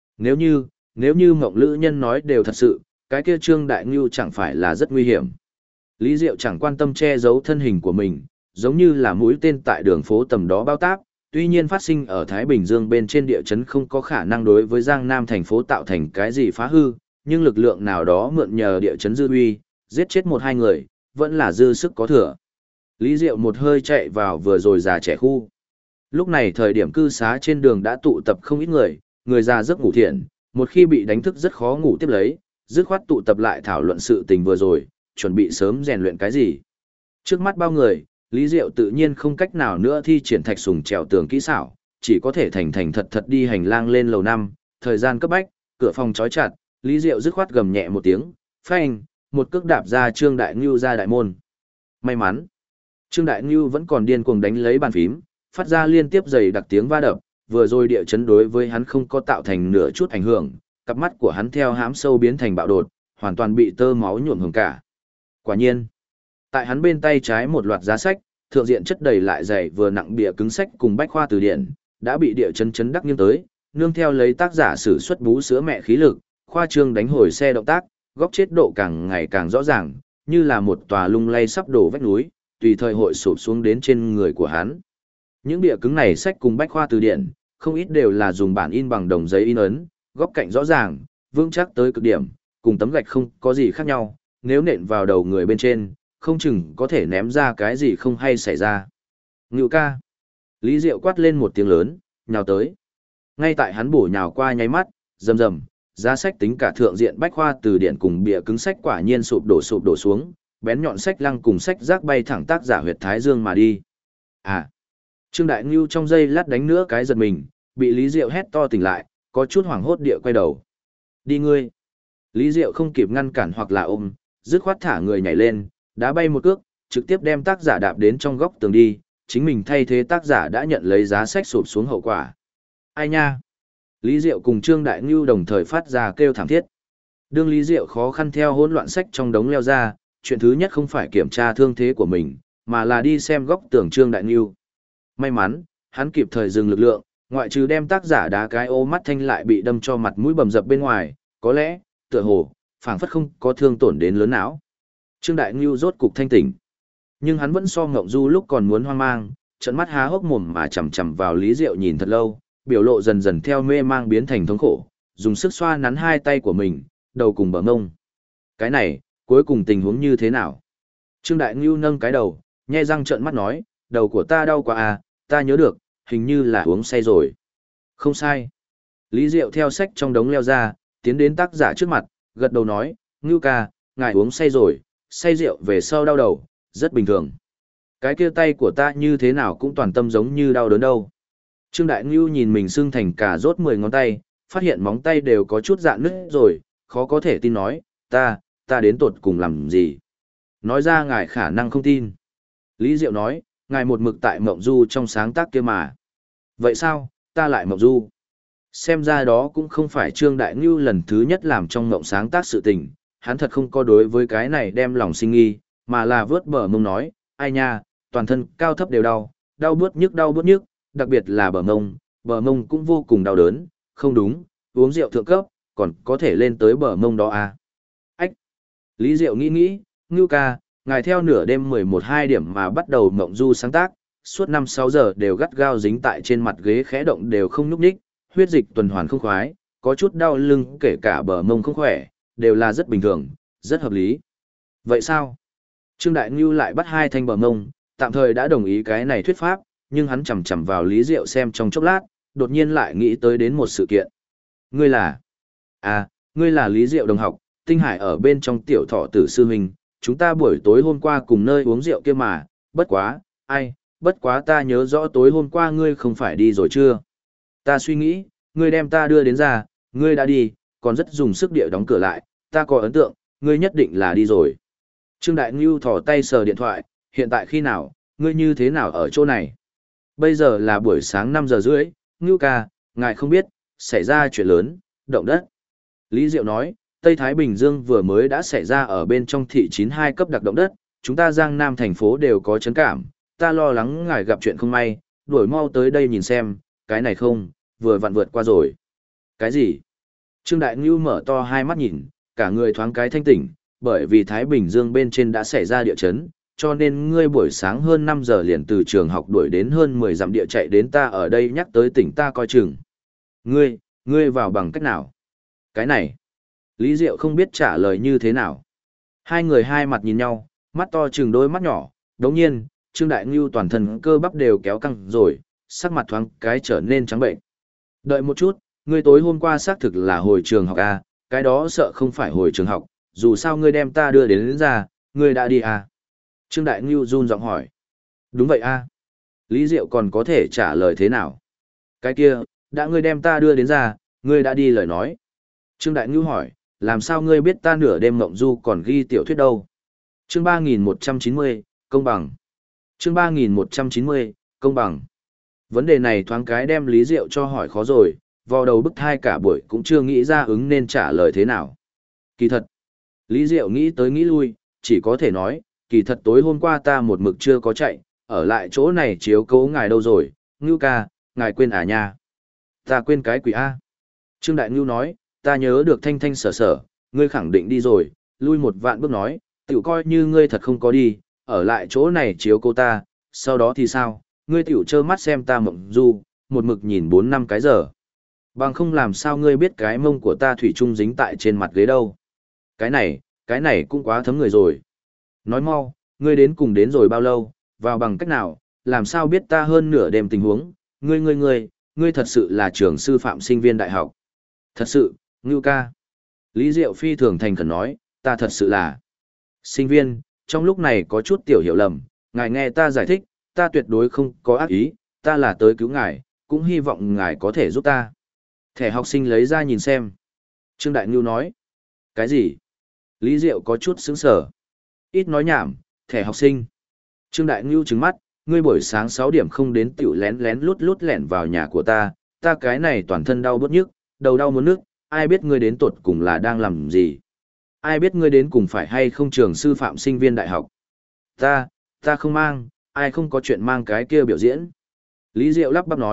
Nếu như Mộng Lữ Nhân nói đều thật sự, cái kia Trương Đại Ngưu chẳng phải là rất nguy hiểm. Lý Diệu chẳng quan tâm che giấu thân hình của mình, giống như là mũi tên tại đường phố tầm đó bao táp, tuy nhiên phát sinh ở Thái Bình Dương bên trên địa chấn không có khả năng đối với Giang Nam thành phố tạo thành cái gì phá hư, nhưng lực lượng nào đó mượn nhờ địa chấn dư uy, giết chết 1-2 người, vẫn là dư sức có thừa. Lý Diệu một hơi chạy vào vừa rồi già trẻ khu. Lúc này thời điểm cư xá trên đường đã tụ tập không ít người già giấc ngủ thiện, một khi bị đánh thức rất khó ngủ tiếp lấy, dứt khoát tụ tập lại thảo luận sự tình vừa rồi, chuẩn bị sớm rèn luyện cái gì. Trước mắt bao người, Lý Diệu tự nhiên không cách nào nữa thi triển thạch sùng trèo tường kỹ xảo, chỉ có thể thành thật đi hành lang lên lầu 5, thời gian cấp bách, cửa phòng trói chặt, Lý Diệu dứt khoát gầm nhẹ một tiếng, phanh, một cước đạp ra Trương Đại Ngưu ra đại môn. May mắn, Trương Đại Ngưu vẫn còn điên cuồng đánh lấy bàn phím, phát ra liên tiếp dày đặc tiếng va đập, vừa rồi địa chấn đối với hắn không có tạo thành nửa chút ảnh hưởng, cặp mắt của hắn theo hám sâu biến thành bạo đột, hoàn toàn bị tơ máu nhuộm hồng cả. Quả nhiên, tại hắn bên tay trái một loạt giá sách, thượng diện chất đầy lại dày vừa nặng bìa cứng sách cùng bách khoa từ điển, đã bị địa chấn chấn đắc nghiêng tới, nương theo lấy tác giả sử xuất bú sữa mẹ khí lực, khoa trương đánh hồi xe động tác, góc chết độ càng ngày càng rõ ràng, như là một tòa lung lay sắp đổ vách núi, tùy thời hội sụp xuống đến trên người của hắn. Những bìa cứng này sách cùng bách khoa từ điển, không ít đều là dùng bản in bằng đồng giấy in ấn, góc cạnh rõ ràng, vững chắc tới cực điểm, cùng tấm gạch không có gì khác nhau, nếu nện vào đầu người bên trên, không chừng có thể ném ra cái gì không hay xảy ra. Ngưu ca. Lý Diệu quát lên một tiếng lớn, nhào tới. Ngay tại hắn bổ nhào qua nháy mắt, rầm rầm, giá sách tính cả thượng diện bách khoa từ điển cùng bìa cứng sách quả nhiên sụp đổ xuống, bén nhọn sách lăng cùng sách rác bay thẳng tác giả huyệt thái dương mà đi. À. Trương Đại Ngưu trong giây lát đánh nữa cái giật mình, bị Lý Diệu hét to tỉnh lại, có chút hoảng hốt địa quay đầu. Đi ngươi. Lý Diệu không kịp ngăn cản hoặc là ôm, dứt khoát thả người nhảy lên, đá bay một cước, trực tiếp đem tác giả đạp đến trong góc tường đi, chính mình thay thế tác giả đã nhận lấy giá sách sụp xuống hậu quả. Ai nha? Lý Diệu cùng Trương Đại Ngưu đồng thời phát ra kêu thảm thiết. Đương Lý Diệu khó khăn theo hỗn loạn sách trong đống leo ra, chuyện thứ nhất không phải kiểm tra thương thế của mình, mà là đi xem góc tường Trương Đại Ngưu. May mắn, hắn kịp thời dừng lực lượng, ngoại trừ đem tác giả đá cái ô mắt thanh lại bị đâm cho mặt mũi bầm dập bên ngoài, có lẽ, tựa hồ, phảng phất không có thương tổn đến lớn não. Trương Đại Ngưu rốt cục thanh tỉnh. Nhưng hắn vẫn so Ngộng Du lúc còn muốn hoang mang, trợn mắt há hốc mồm mà chằm chằm vào Lý Diệu nhìn thật lâu, biểu lộ dần dần theo mê mang biến thành thống khổ, dùng sức xoa nắn hai tay của mình, đầu cùng bờ mông. Cái này, cuối cùng tình huống như thế nào? Trương Đại Ngưu nâng cái đầu, nhe răng trợn mắt nói, đầu của ta đau quá à, ta nhớ được, hình như là uống say rồi. Không sai. Lý Diệu theo sách trong đống leo ra, tiến đến tác giả trước mặt, gật đầu nói, Ngưu ca, ngài uống say rồi, say rượu về sau đau đầu, rất bình thường. Cái kia tay của ta như thế nào cũng toàn tâm giống như đau đớn đâu. Trương Đại Ngưu nhìn mình xương thành cả rốt 10 ngón tay, phát hiện móng tay đều có chút rạn nứt rồi, khó có thể tin nói, ta đến tột cùng làm gì. Nói ra ngài khả năng không tin. Lý Diệu nói, ngài một mực tại Mộng Du trong sáng tác kia mà. Vậy sao, ta lại Mộng Du? Xem ra đó cũng không phải Trương Đại Ngưu lần thứ nhất làm trong mộng sáng tác sự tình, hắn thật không có đối với cái này đem lòng sinh nghi, mà là vớt bờ mông nói, ai nha, toàn thân cao thấp đều đau, đau bướt nhức, đặc biệt là bờ mông cũng vô cùng đau đớn, không đúng, uống rượu thượng cấp, còn có thể lên tới bờ mông đó à. Ách! Lý Diệu nghĩ, Ngưu ca, ngài theo nửa đêm 11-2 điểm mà bắt đầu Mộng Du sáng tác, suốt 5-6 giờ đều gắt gao dính tại trên mặt ghế khẽ động đều không nhúc nhích, huyết dịch tuần hoàn không khoái, có chút đau lưng kể cả bờ mông không khỏe, đều là rất bình thường, rất hợp lý. Vậy sao? Trương Đại Ngưu lại bắt hai thanh bờ mông, tạm thời đã đồng ý cái này thuyết pháp, nhưng hắn chầm chầm vào Lý Diệu xem trong chốc lát, đột nhiên lại nghĩ tới đến một sự kiện. Ngươi là? À, ngươi là Lý Diệu đồng học, Tinh Hải ở bên trong tiểu thọ tử sư huynh, chúng ta buổi tối hôm qua cùng nơi uống rượu kia mà, bất quá ta nhớ rõ tối hôm qua ngươi không phải đi rồi chưa? Ta suy nghĩ, ngươi đem ta đưa đến ra, ngươi đã đi, còn rất dùng sức địa đóng cửa lại, ta có ấn tượng, ngươi nhất định là đi rồi. Trương Đại Ngưu thò tay sờ điện thoại, hiện tại khi nào, ngươi như thế nào ở chỗ này? Bây giờ là buổi sáng 5 giờ rưỡi, Ngưu ca, ngài không biết, xảy ra chuyện lớn, động đất. Lý Diệu nói, Tây Thái Bình Dương vừa mới đã xảy ra ở bên trong thị 92 cấp đặc động đất, chúng ta Giang Nam thành phố đều có chấn cảm, ta lo lắng ngài gặp chuyện không may, đuổi mau tới đây nhìn xem, cái này không, vừa vặn vượt qua rồi. Cái gì? Trương Đại Ngưu mở to hai mắt nhìn, cả người thoáng cái thanh tỉnh, bởi vì Thái Bình Dương bên trên đã xảy ra địa chấn, cho nên ngươi buổi sáng hơn 5 giờ liền từ trường học đuổi đến hơn 10 dặm địa chạy đến ta ở đây nhắc tới tỉnh ta coi chừng. Ngươi vào bằng cách nào? Cái này. Lý Diệu không biết trả lời như thế nào. Hai người hai mặt nhìn nhau, mắt to chừng đôi mắt nhỏ, đồng nhiên, Trương Đại Ngưu toàn thân cơ bắp đều kéo căng rồi, sắc mặt thoáng cái trở nên trắng bệnh. Đợi một chút, ngươi tối hôm qua xác thực là hồi trường học à, cái đó sợ không phải hồi trường học, dù sao ngươi đem ta đưa đến ra, ngươi đã đi à? Trương Đại Ngưu run giọng hỏi. Đúng vậy à? Lý Diệu còn có thể trả lời thế nào? Cái kia, đã ngươi đem ta đưa đến ra, ngươi đã đi lời nói. Trương Đại Ngưu hỏi, làm sao ngươi biết ta nửa đêm Mộng Du còn ghi tiểu thuyết đâu? Chương 3190, công bằng. Chương 3190, công bằng. Vấn đề này thoáng cái đem Lý Diệu cho hỏi khó rồi, vào đầu bức thai cả buổi cũng chưa nghĩ ra ứng nên trả lời thế nào. Kỳ thật, Lý Diệu nghĩ tới nghĩ lui, chỉ có thể nói, kỳ thật tối hôm qua ta một mực chưa có chạy, ở lại chỗ này chiếu cố ngài đâu rồi, Ngưu ca, ngài quên à nha. Ta quên cái quỷ A. Trương Đại Ngưu nói, ta nhớ được thanh thanh sở sở, ngươi khẳng định đi rồi, lui một vạn bước nói, tiểu coi như ngươi thật không có đi, ở lại chỗ này chiếu cố ta, sau đó thì sao, ngươi tiểu trơ mắt xem ta mộng du, một mực nhìn 4-5 cái giờ. Bằng không làm sao ngươi biết cái mông của ta thủy chung dính tại trên mặt ghế đâu. Cái này cũng quá thấm người rồi. Nói mau, ngươi đến cùng đến rồi bao lâu, vào bằng cách nào, làm sao biết ta hơn nửa đêm tình huống, ngươi thật sự là trường sư phạm sinh viên đại học. Thật sự, Ngưu ca. Lý Diệu phi thường thành khẩn nói, ta thật sự là sinh viên, trong lúc này có chút tiểu hiểu lầm, ngài nghe ta giải thích, ta tuyệt đối không có ác ý, ta là tới cứu ngài, cũng hy vọng ngài có thể giúp ta. Thẻ học sinh lấy ra nhìn xem. Trương Đại Ngưu nói, cái gì? Lý Diệu có chút sững sờ. Ít nói nhảm, thẻ học sinh. Trương Đại Ngưu trừng mắt, ngươi buổi sáng 6 điểm không đến tiểu lén lén lút lút lẻn vào nhà của ta cái này toàn thân đau bứt nhức, đầu đau muốn nức, ai biết ngươi đến tột cùng là đang làm gì? Ai biết ngươi đến cùng phải hay không trường sư phạm sinh viên đại học? Ta không mang, ai không có chuyện mang cái kia biểu diễn. Lý Diệu lắp bắp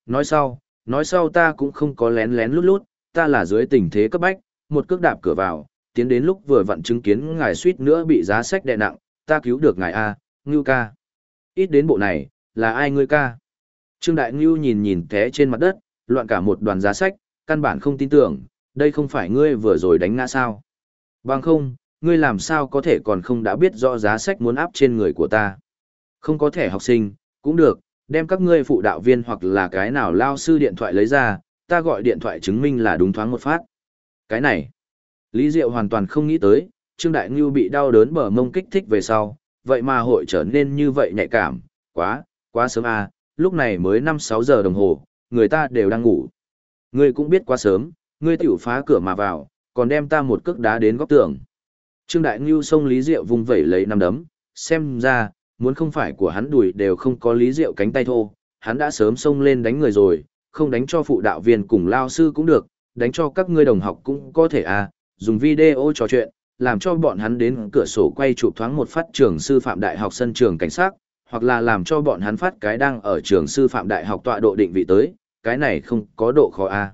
nói sau ta cũng không có lén lén lút lút, ta là dưới tình thế cấp bách, một cước đạp cửa vào, tiến đến lúc vừa vặn chứng kiến ngài suýt nữa bị giá sách đè nặng, ta cứu được ngài a, Ngưu ca. Ít đến bộ này, là ai ngươi ca? Trương Đại Ngưu nhìn té trên mặt đất, loạn cả một đoàn giá sách, căn bản không tin tưởng, đây không phải ngươi vừa rồi đánh ngã sao? Bằng không, ngươi làm sao có thể còn không đã biết rõ giá sách muốn áp trên người của ta? Không có thẻ học sinh, cũng được, đem các ngươi phụ đạo viên hoặc là cái nào lao sư điện thoại lấy ra, ta gọi điện thoại chứng minh là đúng thoáng một phát. Cái này, Lý Diệu hoàn toàn không nghĩ tới, Trương Đại Ngưu bị đau đớn bờ mông kích thích về sau, vậy mà hội trở nên như vậy nhạy cảm, quá sớm à, lúc này mới 5-6 giờ đồng hồ, người ta đều đang ngủ. Ngươi cũng biết quá sớm, ngươi tiểu phá cửa mà vào, còn đem ta một cước đá đến góc tường. Trương Đại Ngưu xông Lý Diệu vung vẩy lấy nắm đấm, xem ra, muốn không phải của hắn đùi đều không có Lý Diệu cánh tay thô, hắn đã sớm xông lên đánh người rồi, không đánh cho phụ đạo viên cùng lao sư cũng được, đánh cho các ngươi đồng học cũng có thể à, dùng video trò chuyện, làm cho bọn hắn đến cửa sổ quay chụp thoáng một phát trường sư phạm đại học sân trường cảnh sát, hoặc là làm cho bọn hắn phát cái đang ở trường sư phạm đại học tọa độ định vị tới, cái này không có độ khó à.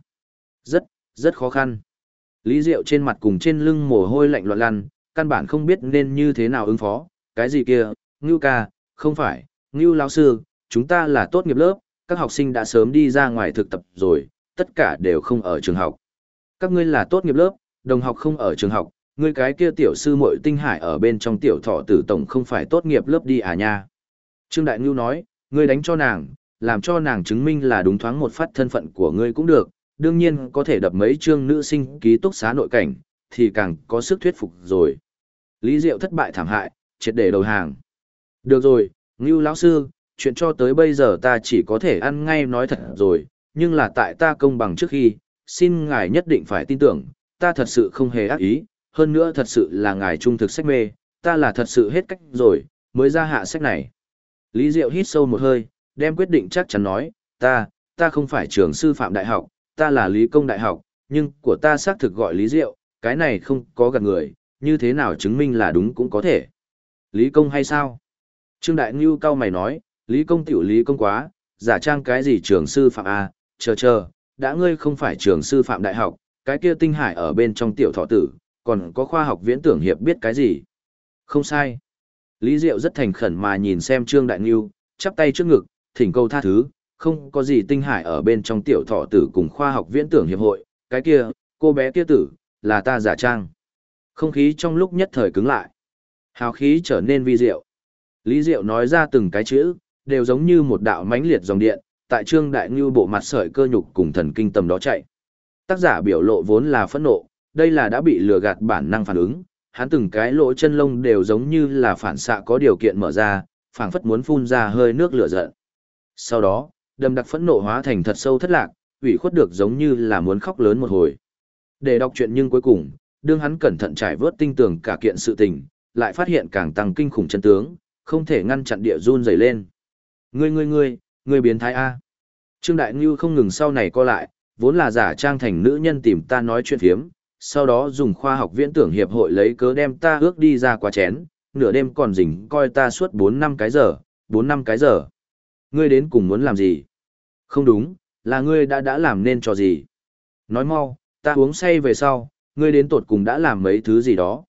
Rất khó khăn. Lý Diệu trên mặt cùng trên lưng mồ hôi lạnh loạn lăn, căn bản không biết nên như thế nào ứng phó, cái gì kia, Ngưu ca, không phải, Ngưu lão sư, chúng ta là tốt nghiệp lớp, các học sinh đã sớm đi ra ngoài thực tập rồi, tất cả đều không ở trường học. Các ngươi là tốt nghiệp lớp, đồng học không ở trường học, ngươi cái kia tiểu sư muội Tinh Hải ở bên trong tiểu thọ tử tổng không phải tốt nghiệp lớp đi à nha. Trương Đại Ngưu nói, ngươi đánh cho nàng, làm cho nàng chứng minh là đúng thoáng một phát thân phận của ngươi cũng được, đương nhiên có thể đập mấy chương nữ sinh ký túc xá nội cảnh, thì càng có sức thuyết phục rồi. Lý Diệu thất bại thảm hại, triệt để đầu hàng. Được rồi, Ngưu lão sư, chuyện cho tới bây giờ ta chỉ có thể ăn ngay nói thật rồi, nhưng là tại ta công bằng trước khi, xin ngài nhất định phải tin tưởng, ta thật sự không hề ác ý, hơn nữa thật sự là ngài trung thực sách mê, ta là thật sự hết cách rồi, mới ra hạ sách này. Lý Diệu hít sâu một hơi, đem quyết định chắc chắn nói, ta không phải trường sư phạm đại học, ta là lý công đại học, nhưng của ta xác thực gọi Lý Diệu, cái này không có gạt người, như thế nào chứng minh là đúng cũng có thể. Lý công hay sao? Trương Đại Ngưu cao mày nói, Lý công tiểu Lý công quá, giả trang cái gì trường sư phạm A, chờ, đã ngươi không phải trường sư phạm đại học, cái kia Tinh Hải ở bên trong tiểu thọ tử, còn có khoa học viễn tưởng hiệp biết cái gì? Không sai. Lý Diệu rất thành khẩn mà nhìn xem Trương Đại Ngưu, chắp tay trước ngực, thỉnh cầu tha thứ, không có gì Tinh Hải ở bên trong tiểu thọ tử cùng khoa học viễn tưởng hiệp hội, cái kia, cô bé kia tử, là ta giả trang. Không khí trong lúc nhất thời cứng lại. Hào khí trở nên vi diệu. Lý Diệu nói ra từng cái chữ, đều giống như một đạo mãnh liệt dòng điện, tại Trương Đại Ngưu bộ mặt sợi cơ nhục cùng thần kinh tầm đó chạy. Tác giả biểu lộ vốn là phẫn nộ, đây là đã bị lừa gạt bản năng phản ứng, hắn từng cái lỗ chân lông đều giống như là phản xạ có điều kiện mở ra, phảng phất muốn phun ra hơi nước lửa giận. Sau đó, đầm đặc phẫn nộ hóa thành thật sâu thất lạc, ủy khuất được giống như là muốn khóc lớn một hồi. Để đọc chuyện nhưng cuối cùng, đương hắn cẩn thận trải vớt tinh tường cả kiện sự tình, lại phát hiện càng tăng kinh khủng chân tướng, không thể ngăn chặn địa run rẩy lên. Ngươi biến thái A. Trương Đại Ngưu không ngừng sau này co lại, vốn là giả trang thành nữ nhân tìm ta nói chuyện phiếm, sau đó dùng khoa học viễn tưởng hiệp hội lấy cớ đem ta ước đi ra quá chén, nửa đêm còn rình coi ta suốt 4 5 cái giờ. Ngươi đến cùng muốn làm gì? Không đúng, là ngươi đã làm nên trò gì? Nói mau, ta uống say về sau, ngươi đến tột cùng đã làm mấy thứ gì đó.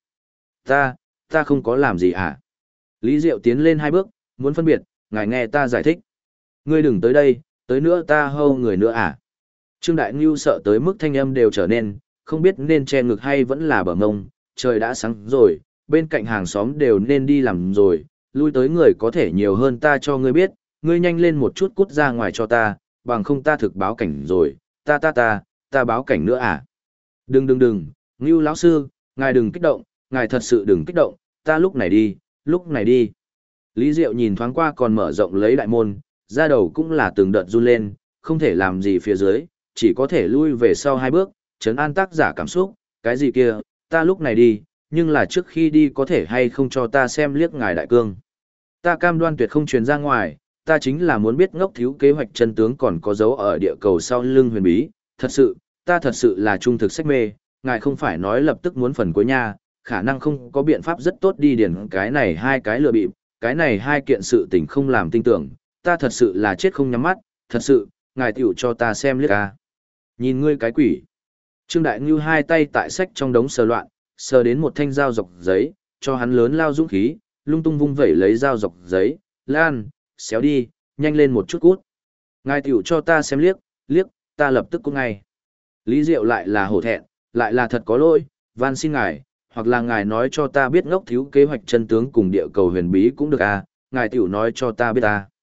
Ta không có làm gì hả? Lý Diệu tiến lên 2 bước, muốn phân biệt, ngài nghe ta giải thích. Ngươi đừng tới đây, tới nữa ta hâu người nữa à? Trương Đại Ngưu sợ tới mức thanh âm đều trở nên, không biết nên che ngực hay vẫn là bờ ngông, trời đã sáng rồi, bên cạnh hàng xóm đều nên đi làm rồi, lui tới người có thể nhiều hơn ta cho ngươi biết, ngươi nhanh lên một chút cút ra ngoài cho ta, bằng không ta thực báo cảnh rồi, ta báo cảnh nữa à? Đừng, Ngưu lão sư, ngài đừng kích động, ngài thật sự đừng kích động, ta lúc này đi. Lý Diệu nhìn thoáng qua còn mở rộng lấy đại môn, ra đầu cũng là từng đợt run lên, không thể làm gì phía dưới, chỉ có thể lui về sau 2 bước, trấn an tác giả cảm xúc, cái gì kia, ta lúc này đi, nhưng là trước khi đi có thể hay không cho ta xem liếc ngài đại cương. Ta cam đoan tuyệt không truyền ra ngoài, ta chính là muốn biết ngốc thiếu kế hoạch chân tướng còn có dấu ở địa cầu sau lưng huyền bí, ta thật sự là trung thực sách mê, ngài không phải nói lập tức muốn phần cuối nha, khả năng không có biện pháp rất tốt đi điền cái này 2 cái lừa bịp, cái này 2 kiện sự tình không làm tin tưởng, ta thật sự là chết không nhắm mắt, thật sự, ngài tiểu cho ta xem liếc à. Nhìn ngươi cái quỷ. Trương Đại Ngưu 2 tay tại sách trong đống sờ loạn, sờ đến một thanh dao dọc giấy, cho hắn lớn lao dũng khí, lung tung vung vẩy lấy dao dọc giấy, lan, xéo đi, nhanh lên một chút cút. Ngài tiểu cho ta xem liếc, ta lập tức cút ngay. Lý Diệu lại là hổ thẹn, lại là thật có lỗi, van xin ngài, hoặc là ngài nói cho ta biết ngốc thiếu kế hoạch chân tướng cùng địa cầu huyền bí cũng được à, ngài tiểu nói cho ta biết à.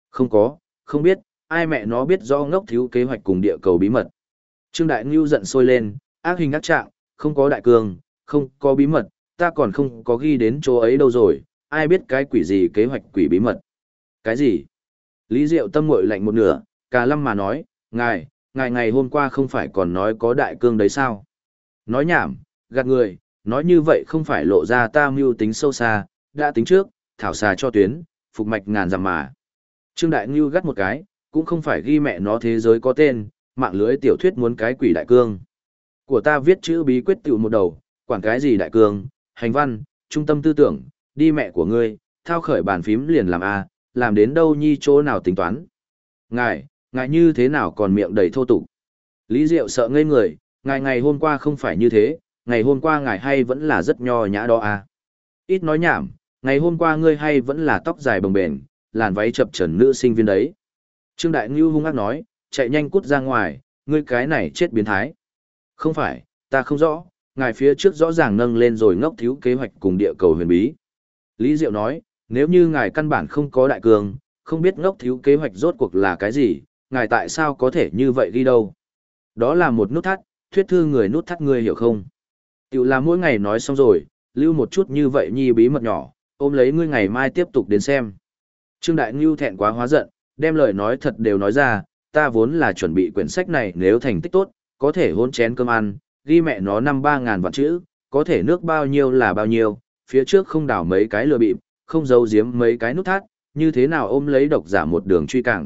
Không biết, ai mẹ nó biết rõ ngốc thiếu kế hoạch cùng địa cầu bí mật. Trương Đại Ngưu giận sôi lên, ác hình ác trạng, không có đại cương, không có bí mật, ta còn không có ghi đến chỗ ấy đâu rồi, ai biết cái quỷ gì kế hoạch quỷ bí mật. Cái gì? Lý Diệu tâm nguội lạnh một nửa, Cà Lâm mà nói, ngài ngày hôm qua không phải còn nói có đại cương đấy sao? Nói nhảm, gạt người, nói như vậy không phải lộ ra ta mưu tính sâu xa, đã tính trước, thảo xà cho tuyến, phục mạch ngàn dặm mà. Trương Đại Ngưu gắt một cái, cũng không phải ghi mẹ nó thế giới có tên, mạng lưới tiểu thuyết muốn cái quỷ đại cương. Của ta viết chữ bí quyết tiểu một đầu, quản cái gì đại cương, hành văn, trung tâm tư tưởng, đi mẹ của ngươi, thao khởi bàn phím liền làm A, làm đến đâu nhi chỗ nào tính toán. Ngài như thế nào còn miệng đầy thô tục. Lý Diệu sợ ngây người, ngày hôm qua không phải như thế, ngày hôm qua ngài hay vẫn là rất nho nhã đó A. Ít nói nhảm, ngày hôm qua ngươi hay vẫn là tóc dài bồng bềnh, làn váy chập chờn nữ sinh viên đấy. Trương Đại Ngưu hung ác nói, chạy nhanh cút ra ngoài, ngươi cái này chết biến thái. Không phải, ta không rõ, ngài phía trước rõ ràng nâng lên rồi ngốc thiếu kế hoạch cùng địa cầu huyền bí. Lý Diệu nói, nếu như ngài căn bản không có đại cường, không biết ngốc thiếu kế hoạch rốt cuộc là cái gì, ngài tại sao có thể như vậy đi đâu. Đó là một nút thắt, thuyết thư người nút thắt ngươi hiểu không? Tiểu là mỗi ngày nói xong rồi, lưu một chút như vậy nhi bí mật nhỏ, ôm lấy ngươi ngày mai tiếp tục đến xem. Trương Đại Ngưu thẹn quá hóa giận, đem lời nói thật đều nói ra, ta vốn là chuẩn bị quyển sách này nếu thành tích tốt, có thể hôn chén cơm ăn, ghi mẹ nó 5-3 ngàn vạn chữ, có thể nước bao nhiêu là bao nhiêu, phía trước không đảo mấy cái lừa bịp, không giấu giếm mấy cái nút thắt, như thế nào ôm lấy độc giả một đường truy cảng.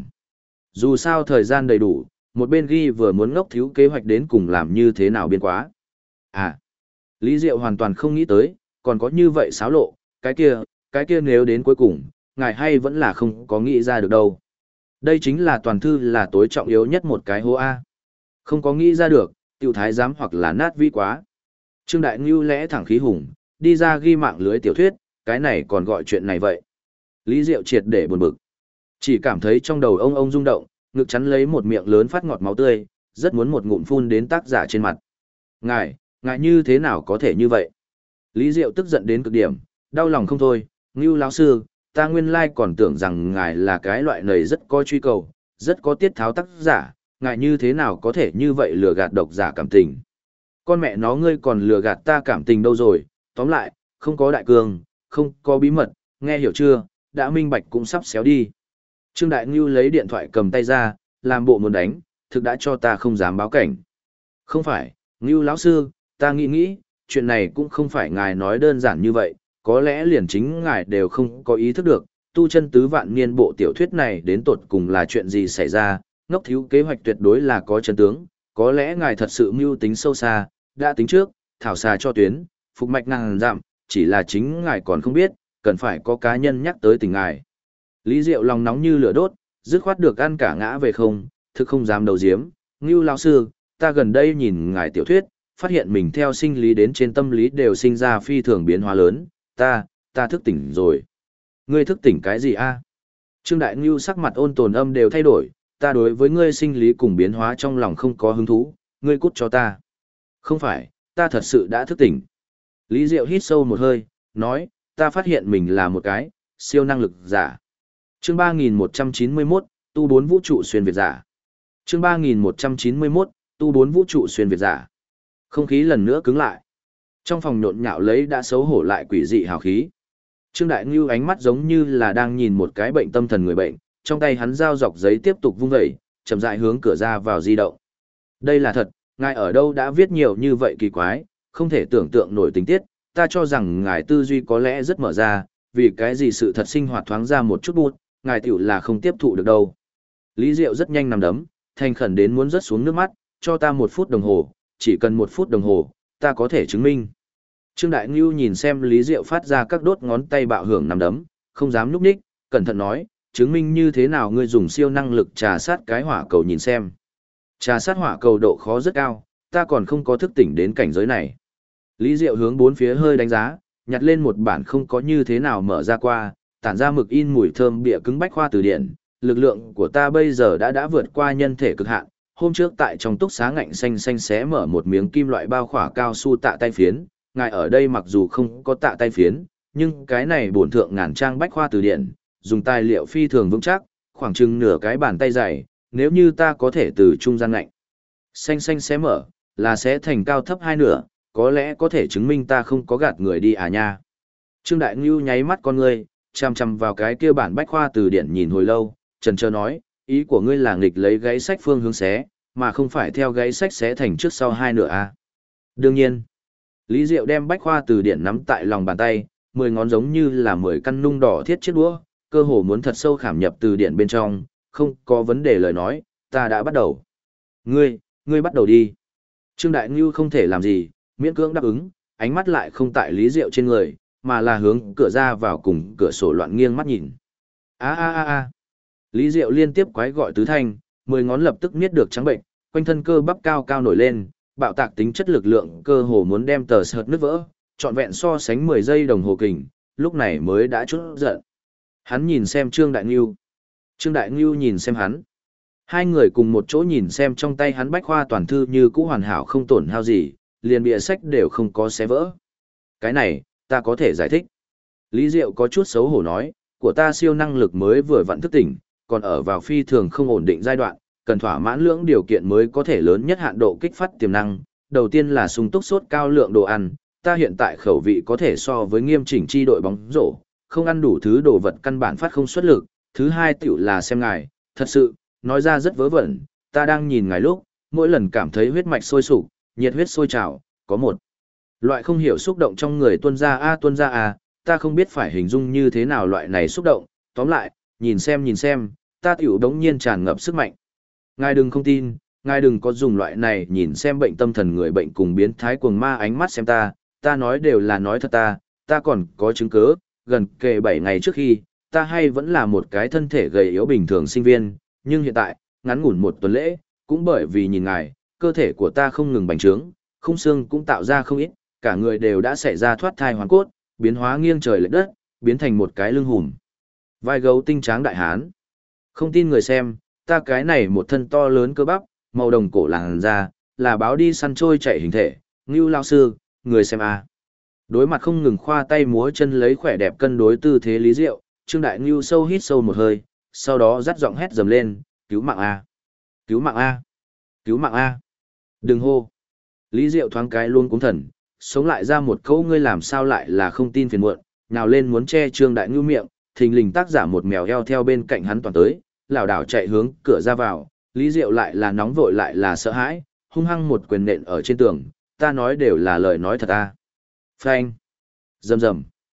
Dù sao thời gian đầy đủ, một bên ghi vừa muốn ngốc thiếu kế hoạch đến cùng làm như thế nào biên quá. À, Lý Diệu hoàn toàn không nghĩ tới, còn có như vậy xáo lộ, cái kia nếu đến cuối cùng, ngài hay vẫn là không có nghĩ ra được đâu. Đây chính là toàn thư là tối trọng yếu nhất một cái hố A. Không có nghĩ ra được, tiểu thái giám hoặc là nát vĩ quá. Trương Đại Ngưu lẽ thẳng khí hùng, đi ra ghi mạng lưới tiểu thuyết, cái này còn gọi chuyện này vậy. Lý Diệu triệt để buồn bực. Chỉ cảm thấy trong đầu ông rung động, ngực chắn lấy một miệng lớn phát ngọt máu tươi, rất muốn một ngụm phun đến tác giả trên mặt. Ngài như thế nào có thể như vậy? Lý Diệu tức giận đến cực điểm, đau lòng không thôi, Ngưu lão sư, ta nguyên lai còn tưởng rằng ngài là cái loại này rất có truy cầu, rất có tiết tháo tác giả, ngài như thế nào có thể như vậy lừa gạt độc giả cảm tình. Con mẹ nó ngươi còn lừa gạt ta cảm tình đâu rồi, tóm lại, không có đại cường, không có bí mật, nghe hiểu chưa, đã minh bạch cũng sắp xéo đi. Trương Đại Ngưu lấy điện thoại cầm tay ra, làm bộ muốn đánh, thực đã cho ta không dám báo cảnh. Không phải, Ngưu lão sư, ta nghĩ, chuyện này cũng không phải ngài nói đơn giản như vậy, có lẽ liền chính ngài đều không có ý thức được, tu chân tứ vạn niên bộ tiểu thuyết này đến tột cùng là chuyện gì xảy ra, ngốc thiếu kế hoạch tuyệt đối là có chân tướng, có lẽ ngài thật sự mưu tính sâu xa, đã tính trước, thảo xà cho tuyến, phục mạch ngàn dặm, chỉ là chính ngài còn không biết, cần phải có cá nhân nhắc tới tình ngài. Lý Diệu lòng nóng như lửa đốt, dứt khoát được ăn cả ngã về không, thực không dám đầu diếm, Ngưu lão sư, ta gần đây nhìn ngài tiểu thuyết, phát hiện mình theo sinh lý đến trên tâm lý đều sinh ra phi thường biến hóa lớn, ta thức tỉnh rồi. Ngươi thức tỉnh cái gì a? Trương Đại Ngưu sắc mặt ôn tồn âm đều thay đổi, ta đối với ngươi sinh lý cùng biến hóa trong lòng không có hứng thú, ngươi cút cho ta. Không phải, ta thật sự đã thức tỉnh. Lý Diệu hít sâu một hơi, nói, ta phát hiện mình là một cái siêu năng lực giả. Chương 3191, tu 4 vũ trụ xuyên việt giả. Chương 3191, tu 4 vũ trụ xuyên việt giả. Không khí lần nữa cứng lại. Trong phòng nhộn nhạo lấy đã xấu hổ lại quỷ dị hào khí. Trương Đại Ngưu ánh mắt giống như là đang nhìn một cái bệnh tâm thần người bệnh, trong tay hắn dao dọc giấy tiếp tục vung vẩy, chậm rãi hướng cửa ra vào di động. Đây là thật, ngài ở đâu đã viết nhiều như vậy kỳ quái, không thể tưởng tượng nổi tình tiết, ta cho rằng ngài tư duy có lẽ rất mở ra, vì cái gì sự thật sinh hoạt thoáng ra một chút bút, ngài tiểu là không tiếp thụ được đâu. Lý Diệu rất nhanh nằm đấm, thành khẩn đến muốn rớt xuống nước mắt, cho ta 1 phút đồng hồ, chỉ cần 1 phút đồng hồ, ta có thể chứng minh. Trương Đại Ngưu nhìn xem Lý Diệu phát ra các đốt ngón tay bạo hưởng nằm đấm, không dám núp ních, cẩn thận nói, chứng minh như thế nào ngươi dùng siêu năng lực trà sát cái hỏa cầu nhìn xem. Trà sát hỏa cầu độ khó rất cao, ta còn không có thức tỉnh đến cảnh giới này. Lý Diệu hướng bốn phía hơi đánh giá, nhặt lên một bản không có như thế nào mở ra qua, tản ra mực in mùi thơm bìa cứng bách khoa từ điển. Lực lượng của ta bây giờ đã vượt qua nhân thể cực hạn. Hôm trước tại trong túc xá ngạnh xanh xanh xé mở một miếng kim loại bao khỏa cao su tạ tay phiến, ngài ở đây mặc dù không có tạ tay phiến, nhưng cái này bổn thượng ngàn trang bách khoa từ điển, dùng tài liệu phi thường vững chắc, khoảng chừng nửa cái bàn tay dày, nếu như ta có thể từ trung gian ngạnh xanh xanh xé mở, là sẽ thành cao thấp 2 nửa, có lẽ có thể chứng minh ta không có gạt người đi à nha. Trương Đại Ngưu nháy mắt con ngươi, chằm chằm vào cái kia bản bách khoa từ điển nhìn hồi lâu, chần chờ nói, ý của ngươi là nghịch lấy gáy sách phương hướng xé, mà không phải theo gáy sách xé thành trước sau 2 nửa à. Đương nhiên, Lý Diệu đem bách khoa từ điển nắm tại lòng bàn tay, 10 ngón giống như là 10 căn nung đỏ thiết chiếc đũa, cơ hồ muốn thật sâu khảm nhập từ điển bên trong, không có vấn đề lời nói, ta đã bắt đầu. Ngươi bắt đầu đi. Trương Đại Ngưu không thể làm gì, miễn cưỡng đáp ứng, ánh mắt lại không tại Lý Diệu trên người, mà là hướng cửa ra vào cùng cửa sổ loạn nghiêng mắt nhìn. A. Lý Diệu liên tiếp quái gọi tứ thanh, 10 ngón lập tức niết được trắng bệnh, quanh thân cơ bắp cao cao nổi lên, bạo tạc tính chất lực lượng cơ hồ muốn đem tờ sợt nứt vỡ, trọn vẹn so sánh 10 giây đồng hồ kình, lúc này mới đã chút giận. Hắn nhìn xem Trương Đại Ngưu. Trương Đại Ngưu nhìn xem hắn. Hai người cùng một chỗ nhìn xem trong tay hắn bách khoa toàn thư như cũ hoàn hảo không tổn hao gì, liền bìa sách đều không có xé vỡ. Cái này, ta có thể giải thích. Lý Diệu có chút xấu hổ nói, của ta siêu năng lực mới vừa vặn thức tỉnh, còn ở vào phi thường không ổn định giai đoạn, cần thỏa mãn lưỡng điều kiện mới có thể lớn nhất hạn độ kích phát tiềm năng. Đầu tiên là sung túc sốt cao lượng đồ ăn, ta hiện tại khẩu vị có thể so với nghiêm chỉnh chi đội bóng rổ, không ăn đủ thứ đồ vật căn bản phát không xuất lực. Thứ hai tiểu là xem ngài, thật sự, nói ra rất vớ vẩn, ta đang nhìn ngài lúc, mỗi lần cảm thấy huyết mạch sôi sục, nhiệt huyết sôi trào, có một loại không hiểu xúc động trong người tuôn ra a, ta không biết phải hình dung như thế nào loại này xúc động, tóm lại, nhìn xem, ta tiểu đống nhiên tràn ngập sức mạnh. Ngài đừng không tin, ngài đừng có dùng loại này nhìn xem bệnh tâm thần người bệnh cùng biến thái cuồng ma ánh mắt xem ta nói đều là nói thật ta còn có chứng cứ, gần kề 7 ngày trước khi, ta hay vẫn là một cái thân thể gầy yếu bình thường sinh viên, nhưng hiện tại, ngắn ngủn 1 tuần lễ, cũng bởi vì nhìn ngài, cơ thể của ta không ngừng bành trướng, khung xương cũng tạo ra không ít, cả người đều đã xảy ra thoát thai hoàn cốt, biến hóa nghiêng trời lệch đất, biến thành một cái lưng hùm. Vai gấu tinh tráng đại hán. Không tin người xem, ta cái này một thân to lớn cơ bắp, màu đồng cổ làn da, là báo đi săn trôi chạy hình thể, Ngưu lão sư, người xem a. Đối mặt không ngừng khoa tay múa chân lấy khỏe đẹp cân đối tư thế Lý Diệu, Trương Đại Ngưu sâu hít sâu một hơi, sau đó dắt giọng hét dầm lên, cứu mạng a, cứu mạng a, cứu mạng a. Đừng hô. Lý Diệu thoáng cái luôn cúng thần, sống lại ra một câu ngươi làm sao lại là không tin phiền muộn, nào lên muốn che Trương Đại Ngưu miệng, thình lình tác giả một mèo eo theo bên cạnh hắn toàn tới, lảo đảo chạy hướng cửa ra vào, Lý Diệu lại là nóng vội lại là sợ hãi, hung hăng một quyền nện ở trên tường, ta nói đều là lời nói thật a. Phanh. Rầm rầm.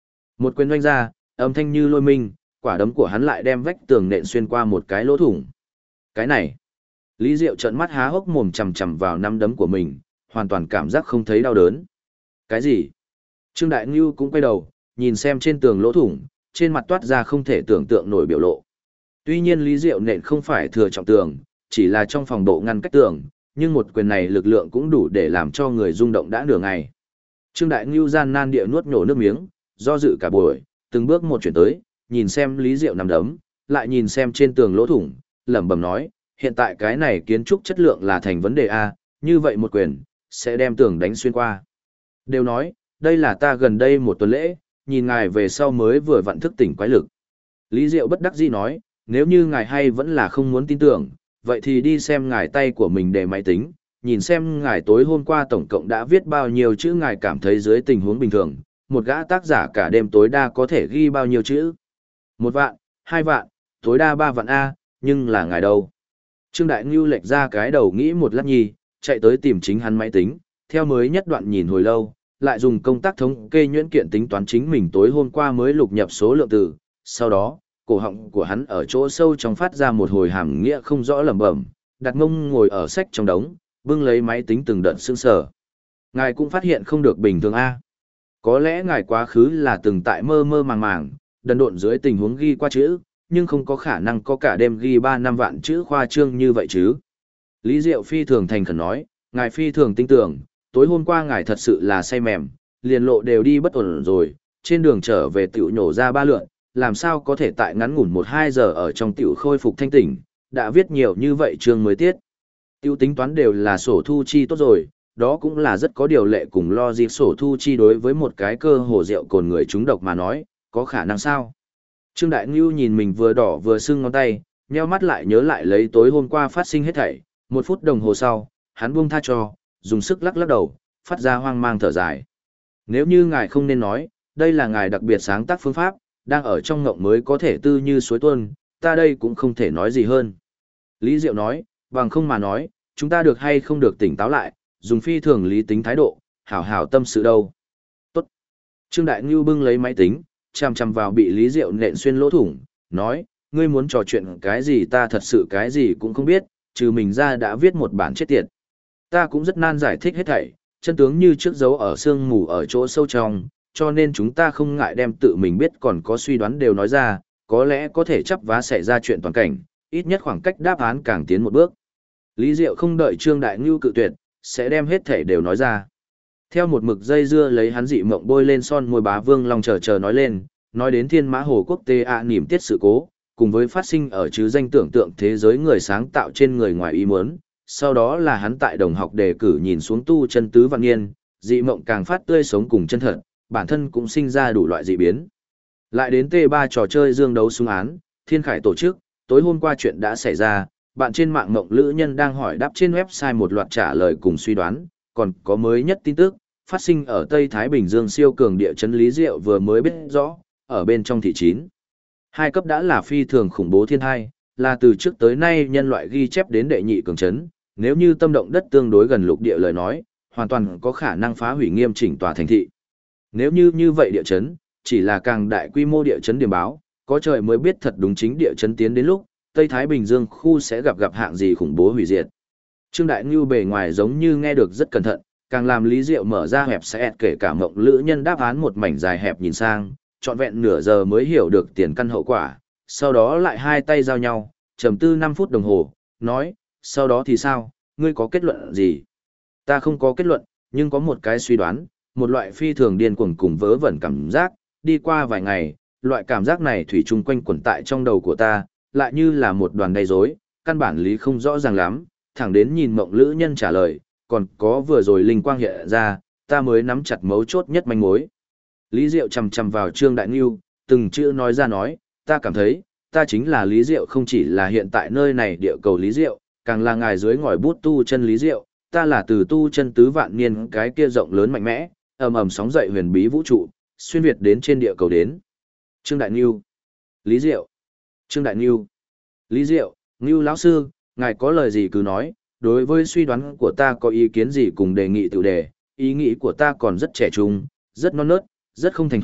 Một quyền doanh ra, âm thanh như lôi minh, quả đấm của hắn lại đem vách tường nện xuyên qua một cái lỗ thủng. Cái này, Lý Diệu trợn mắt há hốc mồm chằm chằm vào nắm đấm của mình, hoàn toàn cảm giác không thấy đau đớn. Cái gì? Trương Đại Ngưu cũng quay đầu, nhìn xem trên tường lỗ thủng, trên mặt toát ra không thể tưởng tượng nổi biểu lộ. Tuy nhiên Lý Diệu nện không phải thừa trọng tường, chỉ là trong phòng độ ngăn cách tường, nhưng một quyền này lực lượng cũng đủ để làm cho người rung động đã nửa ngày. Trương Đại Ngưu gian nan địa nuốt nhổ nước miếng, do dự cả buổi, từng bước một chuyển tới, nhìn xem Lý Diệu nằm đấm, lại nhìn xem trên tường lỗ thủng, lẩm bẩm nói, hiện tại cái này kiến trúc chất lượng là thành vấn đề A, như vậy một quyền, sẽ đem tường đánh xuyên qua. Đều nói, đây là ta gần đây một tuần lễ, nhìn ngài về sau mới vừa vặn thức tỉnh quái lực. Lý Diệu bất đắc dĩ nói, nếu như ngài hay vẫn là không muốn tin tưởng, vậy thì đi xem ngài tay của mình để máy tính, nhìn xem ngài tối hôm qua tổng cộng đã viết bao nhiêu chữ ngài cảm thấy dưới tình huống bình thường, một gã tác giả cả đêm tối đa có thể ghi bao nhiêu chữ. 1 vạn, 2 vạn, tối đa 3 vạn A, nhưng là ngài đâu. Trương Đại Ngưu lệch ra cái đầu nghĩ một lát nhi, chạy tới tìm chính hắn máy tính, theo mới nhất đoạn nhìn hồi lâu, lại dùng công tác thống kê nhuyễn kiện tính toán chính mình tối hôm qua mới lục nhập số lượng từ, sau đó, cổ họng của hắn ở chỗ sâu trong phát ra một hồi hàm nghĩa không rõ lẩm bẩm, đặt mông ngồi ở sách trong đống, bưng lấy máy tính từng đợt sững sờ. Ngài cũng phát hiện không được bình thường a? Có lẽ ngài quá khứ là từng tại mơ mơ màng màng, đần độn dưới tình huống ghi qua chữ, nhưng không có khả năng có cả đêm ghi 3-5 vạn chữ khoa trương như vậy chứ. Lý Diệu phi thường thành khẩn nói, ngài phi thường tin tưởng, tối hôm qua ngài thật sự là say mềm, liền lộ đều đi bất ổn rồi, trên đường trở về tiểu nhổ ra 3 lượn, làm sao có thể tại ngắn ngủn 1-2 giờ ở trong tiểu khôi phục thanh tỉnh, đã viết nhiều như vậy chương mới tiết. Tiêu tính toán đều là sổ thu chi tốt rồi, đó cũng là rất có điều lệ cùng lo dịp sổ thu chi đối với một cái cơ hồ rượu cồn người trúng độc mà nói, có khả năng sao? Trương Đại Ngưu nhìn mình vừa đỏ vừa sưng ngón tay, nheo mắt lại nhớ lại lấy tối hôm qua phát sinh hết thảy, 1 phút đồng hồ sau, hắn buông tha cho, dùng sức lắc lắc đầu, phát ra hoang mang thở dài. Nếu như ngài không nên nói, đây là ngài đặc biệt sáng tác phương pháp, đang ở trong ngộng mới có thể tư như suối tuôn, ta đây cũng không thể nói gì hơn. Lý Diệu nói, bằng không mà nói, chúng ta được hay không được tỉnh táo lại, dùng phi thường lý tính thái độ, hảo hảo tâm sự đâu. Tốt. Trương Đại Ngưu bưng lấy máy tính, chằm chằm vào bị Lý Diệu nện xuyên lỗ thủng, nói, ngươi muốn trò chuyện cái gì ta thật sự cái gì cũng không biết, trừ mình ra đã viết một bản chết tiệt. Ta cũng rất nan giải thích hết thảy, chân tướng như trước dấu ở sương mù ở chỗ sâu trong, cho nên chúng ta không ngại đem tự mình biết còn có suy đoán đều nói ra, có lẽ có thể chấp vá xảy ra chuyện toàn cảnh, ít nhất khoảng cách đáp án càng tiến một bước. Lý Diệu không đợi Trương Đại Ngưu cự tuyệt, sẽ đem hết thảy đều nói ra. Theo một mực dây dưa lấy hắn dị mộng bôi lên son môi Bá Vương Long chờ nói lên, nói đến Thiên Mã Hồ Quốc tế niềm tiết sự cố, cùng với phát sinh ở chứ danh tưởng tượng thế giới người sáng tạo trên người ngoài ý muốn, sau đó là hắn tại đồng học đề cử nhìn xuống tu chân tứ vạn niên, dị mộng càng phát tươi sống cùng chân thật, bản thân cũng sinh ra đủ loại dị biến. Lại đến T3 trò chơi dương đấu súng án, Thiên Khải tổ chức, tối hôm qua chuyện đã xảy ra, bạn trên mạng mộng lữ nhân đang hỏi đáp trên website một loạt trả lời cùng suy đoán, còn có mới nhất tin tức, phát sinh ở Tây Thái Bình Dương siêu cường địa chấn Lý Diệu vừa mới biết rõ, ở bên trong thị 9. 2 cấp đã là phi thường khủng bố thiên hai, là từ trước tới nay nhân loại ghi chép đến đệ nhị cường chấn, nếu như tâm động đất tương đối gần lục địa lời nói, hoàn toàn có khả năng phá hủy nghiêm chỉnh tòa thành thị. Nếu như vậy địa chấn, chỉ là càng đại quy mô địa chấn điểm báo, có trời mới biết thật đúng chính địa chấn tiến đến lúc, Tây Thái Bình Dương khu sẽ gặp hạng gì khủng bố hủy diệt. Trương Đại Ngưu bề ngoài giống như nghe được rất cẩn thận, càng làm Lý Diệu mở ra hẹp sẽ kể cả mộng lữ nhân đáp án một mảnh dài hẹp nhìn sang, trọn vẹn nửa giờ mới hiểu được tiền căn hậu quả, sau đó lại hai tay giao nhau, trầm tư 5 phút đồng hồ, nói, sau đó thì sao, ngươi có kết luận gì? Ta không có kết luận, nhưng có một cái suy đoán, một loại phi thường điên cuồng cùng vớ vẩn cảm giác, đi qua vài ngày, loại cảm giác này thủy chung quanh quẩn tại trong đầu của ta, lại như là một đoàn đầy rối, căn bản lý không rõ ràng lắm, thẳng đến nhìn mộng lữ nhân trả lời, còn có vừa rồi linh quang hiện ra, ta mới nắm chặt mấu chốt nhất manh mối. Lý Diệu chằm chằm vào Trương Đại Ngưu, từng chữ nói ra nói, ta cảm thấy, ta chính là Lý Diệu không chỉ là hiện tại nơi này địa cầu Lý Diệu, càng là ngài dưới ngòi bút tu chân Lý Diệu, ta là từ tu chân tứ vạn niên cái kia rộng lớn mạnh mẽ, ầm ầm sóng dậy huyền bí vũ trụ, xuyên việt đến trên địa cầu đến. Trương Đại Ngưu, Lý Diệu, Trương Đại Ngưu, Lý Diệu, Ngưu lão sư, ngài có lời gì cứ nói, đối với suy đoán của ta có ý kiến gì cùng đề nghị tự đề, ý nghĩ của ta còn rất trẻ trung, rất non nớt, rất không thành thục,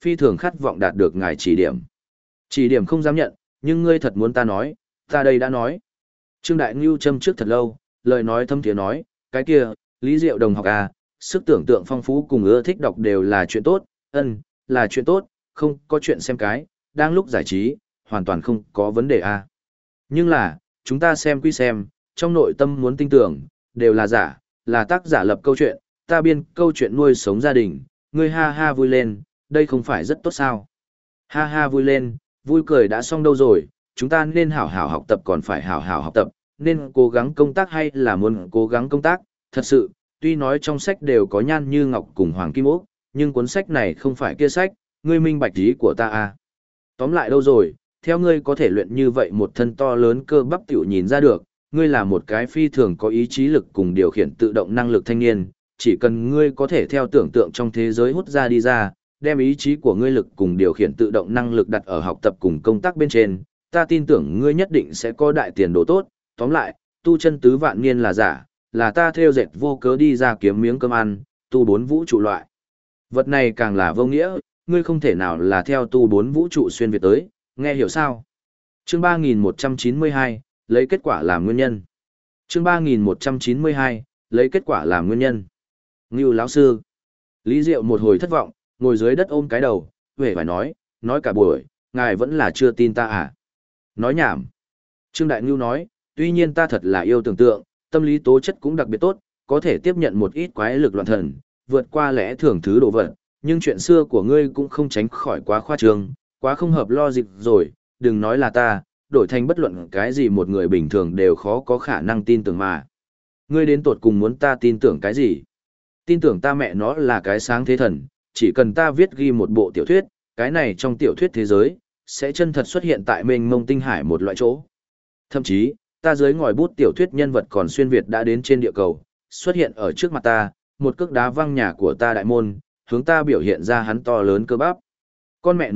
phi thường khát vọng đạt được ngài chỉ điểm. Chỉ điểm không dám nhận, nhưng ngươi thật muốn ta nói, ta đây đã nói. Trương Đại Ngưu châm trước thật lâu, lời nói thâm thiế nói, cái kia, Lý Diệu đồng học à, sức tưởng tượng phong phú cùng ưa thích đọc đều là chuyện tốt, là chuyện tốt, không có chuyện xem cái, đang lúc giải trí, hoàn toàn không có vấn đề à. Nhưng là, chúng ta xem quy xem, trong nội tâm muốn tin tưởng, đều là giả, là tác giả lập câu chuyện, ta biên câu chuyện nuôi sống gia đình, ngươi ha ha vui lên, đây không phải rất tốt sao? Ha ha vui lên, vui cười đã xong đâu rồi, chúng ta nên hảo hảo học tập còn phải hảo hảo học tập, nên cố gắng công tác hay là muốn cố gắng công tác, thật sự, tuy nói trong sách đều có Nhan Như Ngọc cùng Hoàng Kim Ốc, nhưng cuốn sách này không phải kia sách, ngươi minh bạch ý của ta à. Tóm lại đâu rồi, theo ngươi có thể luyện như vậy một thân to lớn cơ bắp tiểu nhìn ra được, ngươi là một cái phi thường có ý chí lực cùng điều khiển tự động năng lực thanh niên, chỉ cần ngươi có thể theo tưởng tượng trong thế giới hút ra đi ra, đem ý chí của ngươi lực cùng điều khiển tự động năng lực đặt ở học tập cùng công tác bên trên, ta tin tưởng ngươi nhất định sẽ có đại tiền đồ tốt. Tóm lại, tu chân tứ vạn niên là giả, là ta theo dệt vô cớ đi ra kiếm miếng cơm ăn, tu bốn vũ trụ loại. Vật này càng là vô nghĩa, ngươi không thể nào là theo tu bốn vũ trụ xuyên việt tới, nghe hiểu sao? Chương 3192, lấy kết quả làm nguyên nhân. Chương 3192, lấy kết quả làm nguyên nhân. Ngưu lão sư. Lý Diệu một hồi thất vọng, ngồi dưới đất ôm cái đầu, vẻ phải nói cả buổi, ngài vẫn là chưa tin ta à? Nói nhảm. Trương Đại Ngưu nói, tuy nhiên ta thật là yêu tưởng tượng, tâm lý tố chất cũng đặc biệt tốt, có thể tiếp nhận một ít quái lực loạn thần, vượt qua lẽ thường thứ đồ vật, nhưng chuyện xưa của ngươi cũng không tránh khỏi quá khoa trương, quá không hợp logic rồi, đừng nói là ta, đổi thành bất luận cái gì một người bình thường đều khó có khả năng tin tưởng mà. Ngươi đến tột cùng muốn ta tin tưởng cái gì? Tin tưởng ta mẹ nó là cái sáng thế thần, chỉ cần ta viết ghi một bộ tiểu thuyết, cái này trong tiểu thuyết thế giới, sẽ chân thật xuất hiện tại mênh mông tinh hải một loại chỗ. Thậm chí, ta dưới ngòi bút tiểu thuyết nhân vật còn xuyên Việt đã đến trên địa cầu, xuất hiện ở trước mặt ta, một cước đá văng nhà của ta đại môn, hướng ta biểu hiện ra hắn to lớn cơ bắp. Con mẹ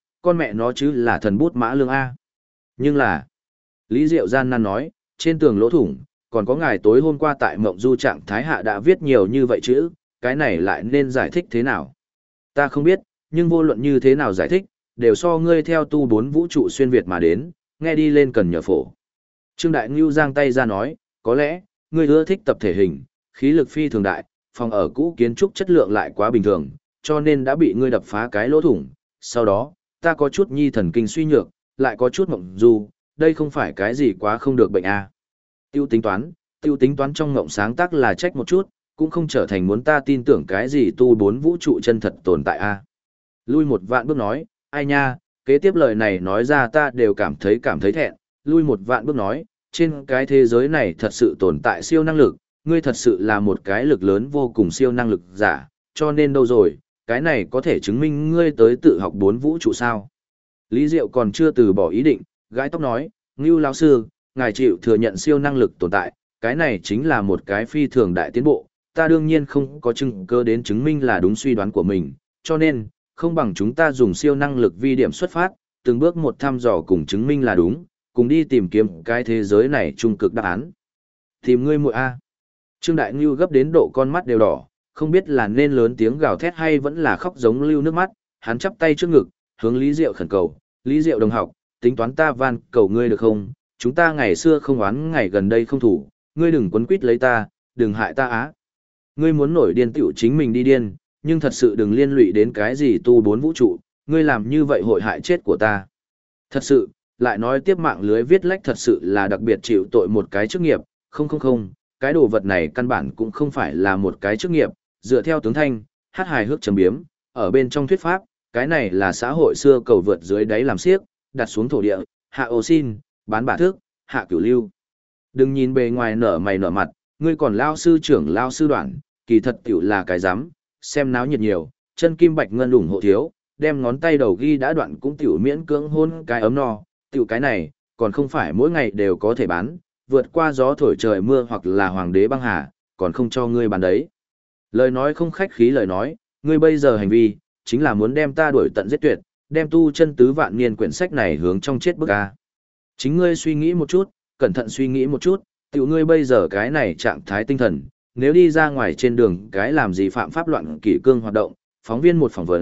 nó chứ là thần bút Mã Lương A. Nhưng là, Lý Diệu gian nan nói, trên tường lỗ thủng, còn có ngài tối hôm qua tại mộng du trạng thái hạ đã viết nhiều như vậy chữ, cái này lại nên giải thích thế nào? Ta không biết, nhưng vô luận như thế nào giải thích, đều so ngươi theo tu bốn vũ trụ xuyên Việt mà đến, nghe đi lên cần nhờ phổ. Trương Đại Ngưu giang tay ra nói, có lẽ, ngươi ưa thích tập thể hình, khí lực phi thường đại, phòng ở cũ kiến trúc chất lượng lại quá bình thường, cho nên đã bị ngươi đập phá cái lỗ thủng. Sau đó, ta có chút nhi thần kinh suy nhược, lại có chút mộng du, đây không phải cái gì quá không được bệnh à. Tiêu tính toán trong ngộng sáng tác là trách một chút, cũng không trở thành muốn ta tin tưởng cái gì tu bốn vũ trụ chân thật tồn tại a. Lui một vạn bước nói, ai nha, kế tiếp lời này nói ra ta đều cảm thấy thẹn, lui một vạn bước nói, trên cái thế giới này thật sự tồn tại siêu năng lực, ngươi thật sự là một cái lực lớn vô cùng siêu năng lực giả, cho nên đâu rồi, cái này có thể chứng minh ngươi tới tự học bốn vũ trụ sao. Lý Diệu còn chưa từ bỏ ý định, gãi tóc nói, Ngưu lão sư, ngài chịu thừa nhận siêu năng lực tồn tại, cái này chính là một cái phi thường đại tiến bộ, ta đương nhiên không có chứng cơ đến chứng minh là đúng suy đoán của mình, cho nên, không bằng chúng ta dùng siêu năng lực vi điểm xuất phát, từng bước một thăm dò cùng chứng minh là đúng, cùng đi tìm kiếm cái thế giới này trung cực đáp án. Tìm ngươi muội a. Trương Đại Ngưu gấp đến độ con mắt đều đỏ, không biết là nên lớn tiếng gào thét hay vẫn là khóc giống lưu nước mắt, hắn chắp tay trước ngực, hướng Lý Diệu khẩn cầu, Lý Diệu đồng học, tính toán ta van cầu ngươi được không, chúng ta ngày xưa không oán ngày gần đây không thủ, ngươi đừng quấn quýt lấy ta, đừng hại ta á. Ngươi muốn nổi điên tiểu chính mình đi điên, nhưng thật sự đừng liên lụy đến cái gì tu bốn vũ trụ, ngươi làm như vậy hội hại chết của ta. Thật sự, lại nói tiếp mạng lưới viết lách thật sự là đặc biệt chịu tội một cái chức nghiệp, không, cái đồ vật này căn bản cũng không phải là một cái chức nghiệp, dựa theo tướng thanh, hát hài hước chấm biếm, ở bên trong thuyết pháp, cái này là xã hội xưa cầu vượt dưới đáy làm xiếc, đặt xuống thổ địa, hạ ô xin, bán bả thước, hạ cửu lưu. Đừng nhìn bề ngoài nở mày nở mặt, ngươi còn lao sư trưởng lao sư đoạn, kỳ thật tiểu là cái dám, xem náo nhiệt nhiều, chân kim bạch ngân ủng hộ thiếu, đem ngón tay đầu ghi đã đoạn cũng tiểu miễn cưỡng hôn cái ấm no, tiểu cái này, còn không phải mỗi ngày đều có thể bán, vượt qua gió thổi trời mưa hoặc là hoàng đế băng hà, còn không cho ngươi bán đấy. Lời nói không khách khí lời nói, ngươi bây giờ hành vi, chính là muốn đem ta đuổi tận giết tuyệt, đem tu chân tứ vạn niên quyển sách này hướng trong chết bức a. Chính ngươi suy nghĩ một chút, cẩn thận suy nghĩ một chút, tiểu ngươi bây giờ cái này trạng thái tinh thần, nếu đi ra ngoài trên đường cái làm gì phạm pháp loạn kỷ cương hoạt động, phóng viên một phỏng vấn,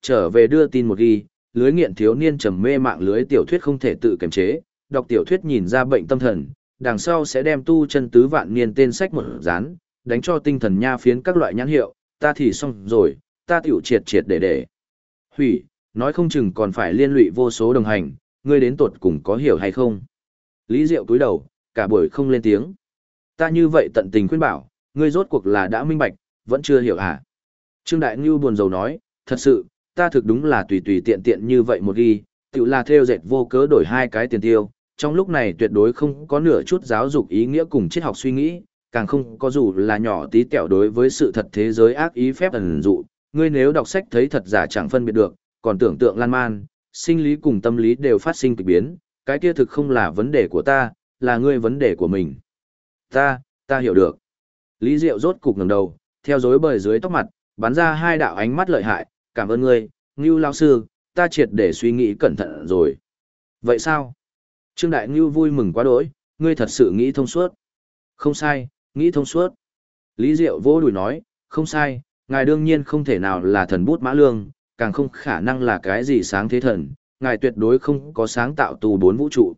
trở về đưa tin một ghi, lưới nghiện thiếu niên trầm mê mạng lưới tiểu thuyết không thể tự kiềm chế, đọc tiểu thuyết nhìn ra bệnh tâm thần, đằng sau sẽ đem tu chân tứ vạn niên tên sách một dán, đánh cho tinh thần nha phiến các loại nhãn hiệu, ta thì xong rồi, ta tiểu triệt triệt để. Hủy, nói không chừng còn phải liên lụy vô số đồng hành, ngươi đến tột cùng có hiểu hay không? Lý Diệu cúi đầu, cả buổi không lên tiếng. Ta như vậy tận tình khuyên bảo, ngươi rốt cuộc là đã minh bạch, vẫn chưa hiểu hả? Trương Đại Ngưu buồn rầu nói, thật sự, ta thực đúng là tùy tùy tiện tiện như vậy một ghi, tự là theo dệt vô cớ đổi hai cái tiền tiêu, trong lúc này tuyệt đối không có nửa chút giáo dục ý nghĩa cùng triết học suy nghĩ, càng không có dù là nhỏ tí tẹo đối với sự thật thế giới ác ý phép ẩn dụ, ngươi nếu đọc sách thấy thật giả chẳng phân biệt được, còn tưởng tượng lan man, sinh lý cùng tâm lý đều phát sinh kịch biến, cái kia thực không là vấn đề của ta, là ngươi vấn đề của mình. Ta hiểu được. Lý Diệu rốt cục ngẩng đầu, theo dối bời dưới tóc mặt, bắn ra hai đạo ánh mắt lợi hại, cảm ơn ngươi, Ngưu lão sư, ta triệt để suy nghĩ cẩn thận rồi. Vậy sao? Trương Đại Ngưu vui mừng quá đỗi, ngươi thật sự nghĩ thông suốt. Không sai, nghĩ thông suốt. Lý Diệu vỗ đùi nói, không sai, ngài đương nhiên không thể nào là thần bút mã lương, càng không khả năng là cái gì sáng thế thần, ngài tuyệt đối không có sáng tạo tù bốn vũ trụ.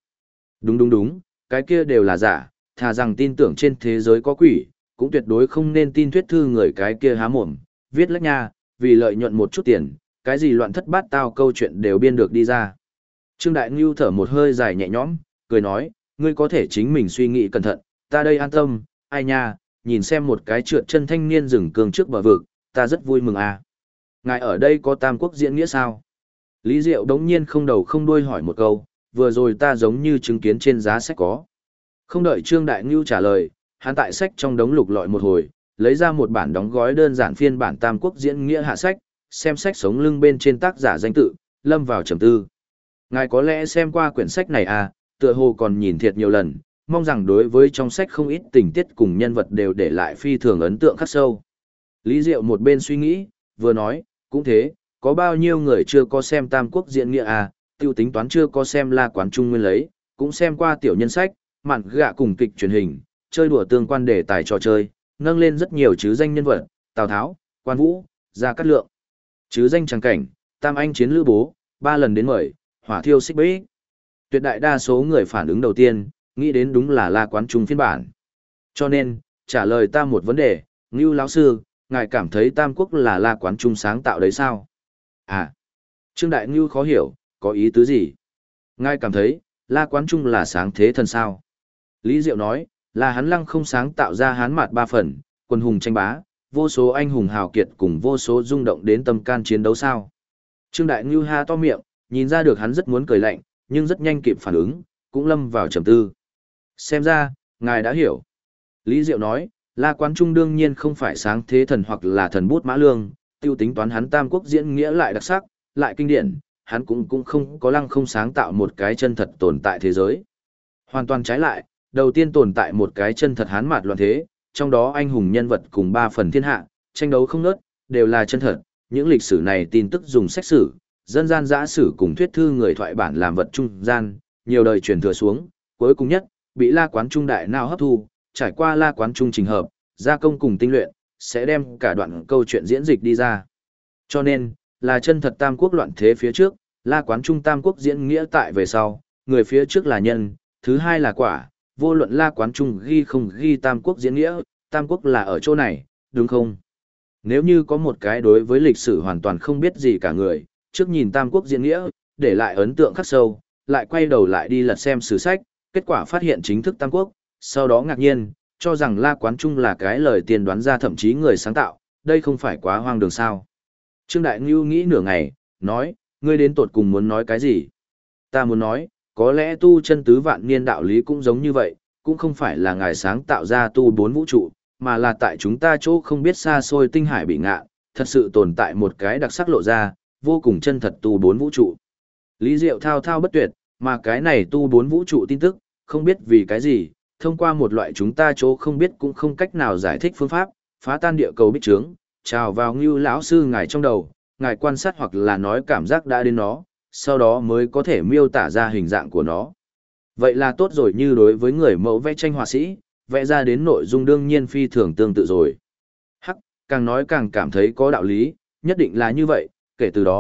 Đúng, cái kia đều là giả, thà rằng tin tưởng trên thế giới có quỷ, cũng tuyệt đối không nên tin thuyết thư người cái kia há mồm, viết lách nha, vì lợi nhuận một chút tiền, cái gì loạn thất bát tao câu chuyện đều biên được đi ra. Trương Đại Ngưu thở một hơi dài nhẹ nhõm, cười nói, ngươi có thể chính mình suy nghĩ cẩn thận, ta đây an tâm, ai nha, nhìn xem một cái trượt chân thanh niên rừng cương trước bờ vực, ta rất vui mừng à. Ngài ở đây có Tam Quốc diễn nghĩa sao? Lý Diệu đống nhiên không đầu không đuôi hỏi một câu, vừa rồi ta giống như chứng kiến trên giá sách có. Không đợi Trương Đại Ngưu trả lời, hắn tại sách trong đống lục lọi một hồi, lấy ra một bản đóng gói đơn giản phiên bản Tam Quốc diễn nghĩa hạ sách, xem sách sống lưng bên trên tác giả danh tự, lâm vào trầm tư. Ngài có lẽ xem qua quyển sách này à, tựa hồ còn nhìn thiệt nhiều lần, mong rằng đối với trong sách không ít tình tiết cùng nhân vật đều để lại phi thường ấn tượng khắc sâu. Lý Diệu một bên suy nghĩ, vừa nói, cũng thế, có bao nhiêu người chưa có xem Tam Quốc diễn nghĩa à, tiêu tính toán chưa có xem La Quán Trung nguyên lấy, cũng xem qua tiểu nhân sách, mạn gạ cùng kịch truyền hình, chơi đùa tương quan đề tài trò chơi, nâng lên rất nhiều chứ danh nhân vật, Tào Tháo, Quan Vũ, Gia Cát Lượng. Chứ danh tràng cảnh, Tam Anh chiến lữ bố, 3 lần đến mời, hỏa thiêu xích bích. Tuyệt đại đa số người phản ứng đầu tiên, nghĩ đến đúng là La Quán Trung phiên bản. Cho nên, trả lời ta một vấn đề, Ngưu lão sư, ngài cảm thấy Tam Quốc là La Quán Trung sáng tạo đấy sao? À, Trương Đại Ngưu khó hiểu, có ý tứ gì? Ngài cảm thấy, La Quán Trung là sáng thế thần sao? Lý Diệu nói, là hắn lăng không sáng tạo ra hán mạt 3 phần, quân hùng tranh bá, vô số anh hùng hào kiệt cùng vô số rung động đến tâm can chiến đấu sao? Trương Đại Ngưu ha to miệng, nhìn ra được hắn rất muốn cười lạnh, nhưng rất nhanh kịp phản ứng, cũng lâm vào trầm tư. Xem ra, ngài đã hiểu. Lý Diệu nói, La Quán Trung đương nhiên không phải sáng thế thần hoặc là thần bút mã lương, tiêu tính toán hắn Tam Quốc diễn nghĩa lại đặc sắc, lại kinh điển, hắn cũng không có lăng không sáng tạo một cái chân thật tồn tại thế giới. Hoàn toàn trái lại, đầu tiên tồn tại một cái chân thật hán mạt loạn thế, trong đó anh hùng nhân vật cùng 3 phần thiên hạ, tranh đấu không nớt, đều là chân thật. Những lịch sử này tin tức dùng sách sử, dân gian giã sử cùng thuyết thư người thoại bản làm vật trung gian, nhiều đời truyền thừa xuống, cuối cùng nhất, bị La Quán Trung đại nào hấp thu, trải qua La Quán Trung trình hợp, gia công cùng tinh luyện, sẽ đem cả đoạn câu chuyện diễn dịch đi ra. Cho nên, là chân thật Tam Quốc loạn thế phía trước, La Quán Trung Tam Quốc diễn nghĩa tại về sau, người phía trước là nhân, thứ hai là quả, vô luận La Quán Trung ghi không ghi Tam Quốc diễn nghĩa, Tam Quốc là ở chỗ này, đúng không? Nếu như có một cái đối với lịch sử hoàn toàn không biết gì cả người, trước nhìn Tam Quốc diễn nghĩa, để lại ấn tượng khắc sâu, lại quay đầu lại đi lật xem sử sách, kết quả phát hiện chính thức Tam Quốc, sau đó ngạc nhiên, cho rằng La Quán Trung là cái lời tiên đoán ra thậm chí người sáng tạo, đây không phải quá hoang đường sao. Trương Đại Ngưu nghĩ nửa ngày, nói, ngươi đến tột cùng muốn nói cái gì? Ta muốn nói, có lẽ tu chân tứ vạn niên đạo lý cũng giống như vậy, cũng không phải là ngài sáng tạo ra tu 4 vũ trụ, mà là tại chúng ta chỗ không biết xa xôi tinh hải bị ngạ, thật sự tồn tại một cái đặc sắc lộ ra, vô cùng chân thật tu 4 vũ trụ. Lý Diệu thao thao bất tuyệt, mà cái này tu 4 vũ trụ tin tức, không biết vì cái gì, thông qua một loại chúng ta chỗ không biết cũng không cách nào giải thích phương pháp, phá tan địa cầu bích trướng, trào vào Ngưu lão sư ngài trong đầu, ngài quan sát hoặc là nói cảm giác đã đến nó, sau đó mới có thể miêu tả ra hình dạng của nó. Vậy là tốt rồi, như đối với người mẫu vẽ tranh họa sĩ, vẽ ra đến nội dung đương nhiên phi thường tương tự rồi. Hắc, càng nói càng cảm thấy có đạo lý, nhất định là như vậy, kể từ đó,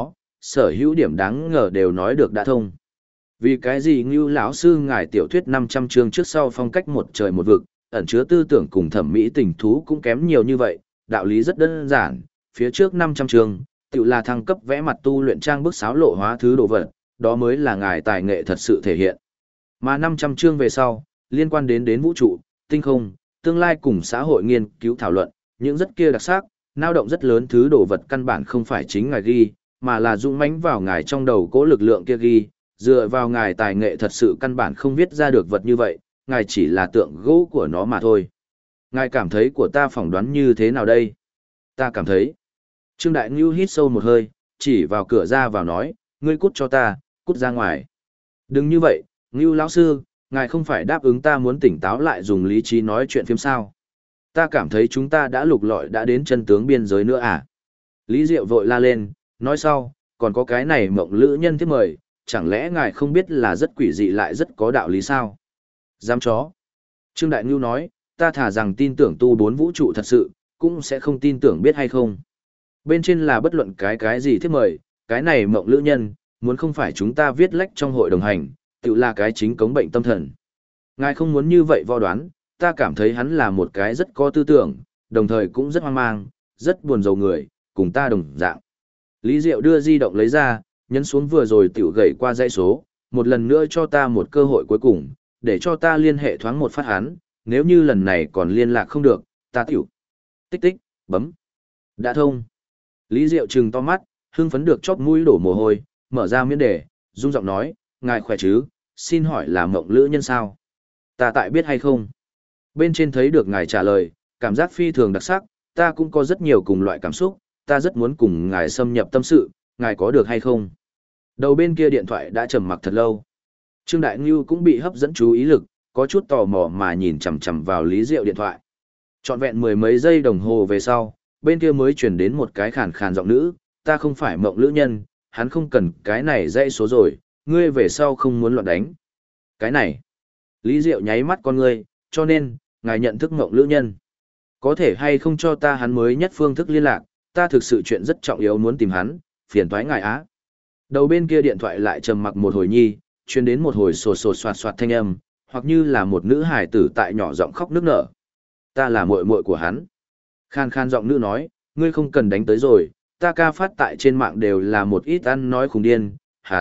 sở hữu điểm đáng ngờ đều nói được đã thông. Vì cái gì Ngưu lão sư ngài tiểu thuyết 500 chương trước sau phong cách một trời một vực, ẩn chứa tư tưởng cùng thẩm mỹ tình thú cũng kém nhiều như vậy, đạo lý rất đơn giản, phía trước 500 chương, tự là thăng cấp vẽ mặt tu luyện trang bức xáo lộ hóa thứ đồ vật, đó mới là ngài tài nghệ thật sự thể hiện. Mà 500 chương về sau, liên quan đến vũ trụ, tinh không, tương lai cùng xã hội nghiên cứu thảo luận, những rất kia đặc sắc, nao động rất lớn thứ đồ vật căn bản không phải chính ngài ghi, mà là dũng mãnh vào ngài trong đầu cố lực lượng kia ghi, dựa vào ngài tài nghệ thật sự căn bản không viết ra được vật như vậy, ngài chỉ là tượng gỗ của nó mà thôi. Ngài cảm thấy của ta phỏng đoán như thế nào đây? Ta cảm thấy. Trương Đại Ngưu hít sâu một hơi, chỉ vào cửa ra vào nói, ngươi cút cho ta, cút ra ngoài. Đừng như vậy, Ngưu lão sư, ngài không phải đáp ứng ta muốn tỉnh táo lại dùng lý trí nói chuyện phim sao. Ta cảm thấy chúng ta đã lục lọi đã đến chân tướng biên giới nữa à? Lý Diệu vội la lên, nói sau, còn có cái này mộng lữ nhân tiếp mời, chẳng lẽ ngài không biết là rất quỷ dị lại rất có đạo lý sao? Dám chó. Trương Đại Ngưu nói, ta thả rằng tin tưởng tu 4 vũ trụ thật sự, cũng sẽ không tin tưởng biết hay không. Bên trên là bất luận cái gì thiết mời, cái này mộng lữ nhân, muốn không phải chúng ta viết lách trong hội đồng hành, tự là cái chính cống bệnh tâm thần. Ngài không muốn như vậy vo đoán, ta cảm thấy hắn là một cái rất có tư tưởng, đồng thời cũng rất hoang mang, rất buồn rầu người, cùng ta đồng dạng. Lý Diệu đưa di động lấy ra, nhấn xuống vừa rồi tiểu gậy qua dãy số, một lần nữa cho ta một cơ hội cuối cùng, để cho ta liên hệ thoáng một phát hắn, nếu như lần này còn liên lạc không được, ta tiểu. Tích tích, bấm. Đã thông. Lý Diệu trừng to mắt, hưng phấn được chóp mũi đổ mồ hôi, mở ra miễn đề, rung giọng nói, ngài khỏe chứ, xin hỏi là mộng lữ nhân sao? Ta tại biết hay không? Bên trên thấy được ngài trả lời, cảm giác phi thường đặc sắc, ta cũng có rất nhiều cùng loại cảm xúc, ta rất muốn cùng ngài xâm nhập tâm sự, ngài có được hay không? Đầu bên kia điện thoại đã trầm mặc thật lâu. Trương Đại Ngưu cũng bị hấp dẫn chú ý lực, có chút tò mò mà nhìn chằm chằm vào Lý Diệu điện thoại. Trọn vẹn mười mấy giây đồng hồ về sau, bên kia mới truyền đến một cái khàn khàn giọng nữ, ta không phải mộng lữ nhân, hắn không cần cái này dãy số rồi, ngươi về sau không muốn loạn đánh. Cái này, Lý Diệu nháy mắt con ngươi, cho nên, ngài nhận thức mộng lữ nhân. Có thể hay không cho ta hắn mới nhất phương thức liên lạc, ta thực sự chuyện rất trọng yếu muốn tìm hắn, phiền toái ngài á. Đầu bên kia điện thoại lại trầm mặc một hồi nhi, truyền đến một hồi sột sột soạt soạt thanh âm, hoặc như là một nữ hài tử tại nhỏ giọng khóc nức nở. Ta là muội muội của hắn. Khan khan giọng nữ nói, ngươi không cần đánh tới rồi, ta ca phát tại trên mạng đều là một ít ăn nói khùng điên,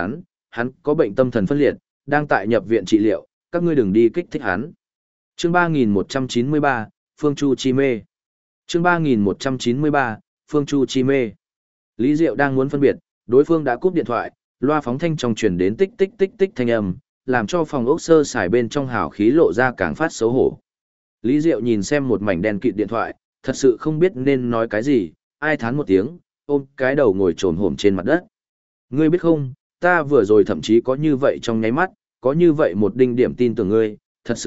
hắn có bệnh tâm thần phân liệt, đang tại nhập viện trị liệu, các ngươi đừng đi kích thích hắn. Chương 3193, Phương Chu chi mê. Chương 3193, Phương Chu chi mê. Lý Diệu đang muốn phân biệt, đối phương đã cúp điện thoại, loa phóng thanh trong truyền đến tích tích tích tích thanh âm, làm cho phòng ốc sơ sài bên trong hào khí lộ ra càng phát xấu hổ. Lý Diệu nhìn xem một mảnh đen kịt điện thoại, thật sự không biết nên nói cái gì, ai thán một tiếng, ôm cái đầu ngồi trồm hổm trên mặt đất. Ngươi biết không, ta vừa rồi thậm chí có như vậy trong nháy mắt, có như vậy một đinh điểm tin tưởng ngươi, thật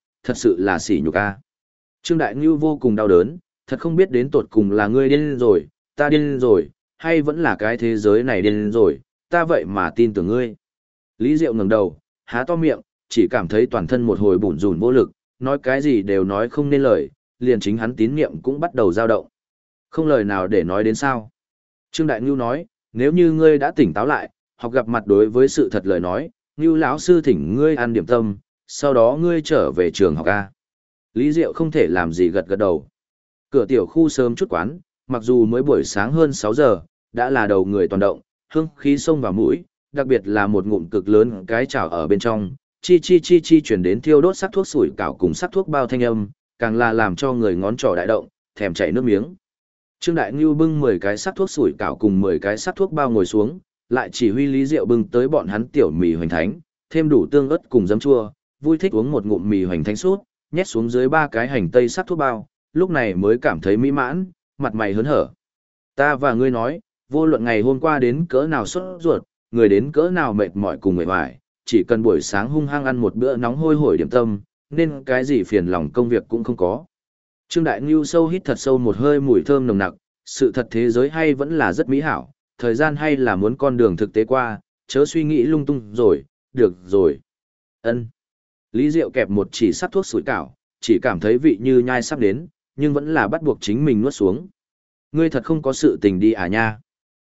sự là sỉ nhục a. Trương Đại Ngưu vô cùng đau đớn, thật không biết đến tột cùng là ngươi điên rồi, ta điên rồi, hay vẫn là cái thế giới này điên rồi, ta vậy mà tin tưởng ngươi. Lý Diệu ngẩng đầu, há to miệng, chỉ cảm thấy toàn thân một hồi bủn rủn vô lực, nói cái gì đều nói không nên lời, liền chính hắn tín niệm cũng bắt đầu dao động. Không lời nào để nói đến sao. Trương Đại Ngưu nói, nếu như ngươi đã tỉnh táo lại, học gặp mặt đối với sự thật lời nói, Ngưu lão sư thỉnh ngươi ăn điểm tâm, sau đó ngươi trở về trường học A. Lý Diệu không thể làm gì gật gật đầu. Cửa tiểu khu sớm chút quán, mặc dù mới buổi sáng hơn 6 giờ, đã là đầu người toàn động, hương khí xông vào mũi, đặc biệt là một ngụm cực lớn cái chảo ở bên trong, chi chi chi chi chuyển đến thiêu đốt sắc thuốc sủi cảo cùng sắc thuốc bao thanh âm, càng là làm cho người ngón trỏ đại động, thèm chảy nước miếng. Trương Đại Ngưu bưng 10 cái sắc thuốc sủi cảo cùng 10 cái sắc thuốc bao ngồi xuống, lại chỉ huy Lý Diệu bưng tới bọn hắn tiểu mì hoành thánh, thêm đủ tương ớt cùng giấm chua, vui thích uống một ngụm mì hoành thánh sút, nhét xuống dưới 3 cái hành tây sắc thuốc bao, lúc này mới cảm thấy mỹ mãn, mặt mày hớn hở. Ta và ngươi nói, vô luận ngày hôm qua đến cỡ nào sốt ruột, người đến cỡ nào mệt mỏi cùng mệt mỏi, chỉ cần buổi sáng hung hăng ăn một bữa nóng hôi hổi điểm tâm, nên cái gì phiền lòng công việc cũng không có. Trương Đại Ngưu sâu hít thật sâu một hơi mùi thơm nồng nặc, sự thật thế giới hay vẫn là rất mỹ hảo, thời gian hay là muốn con đường thực tế qua, chớ suy nghĩ lung tung rồi, được rồi. Ân. Lý Diệu kẹp một chỉ sắc thuốc sủi cảo, chỉ cảm thấy vị như nhai sắp đến, nhưng vẫn là bắt buộc chính mình nuốt xuống. Ngươi thật không có sự tình đi à nha.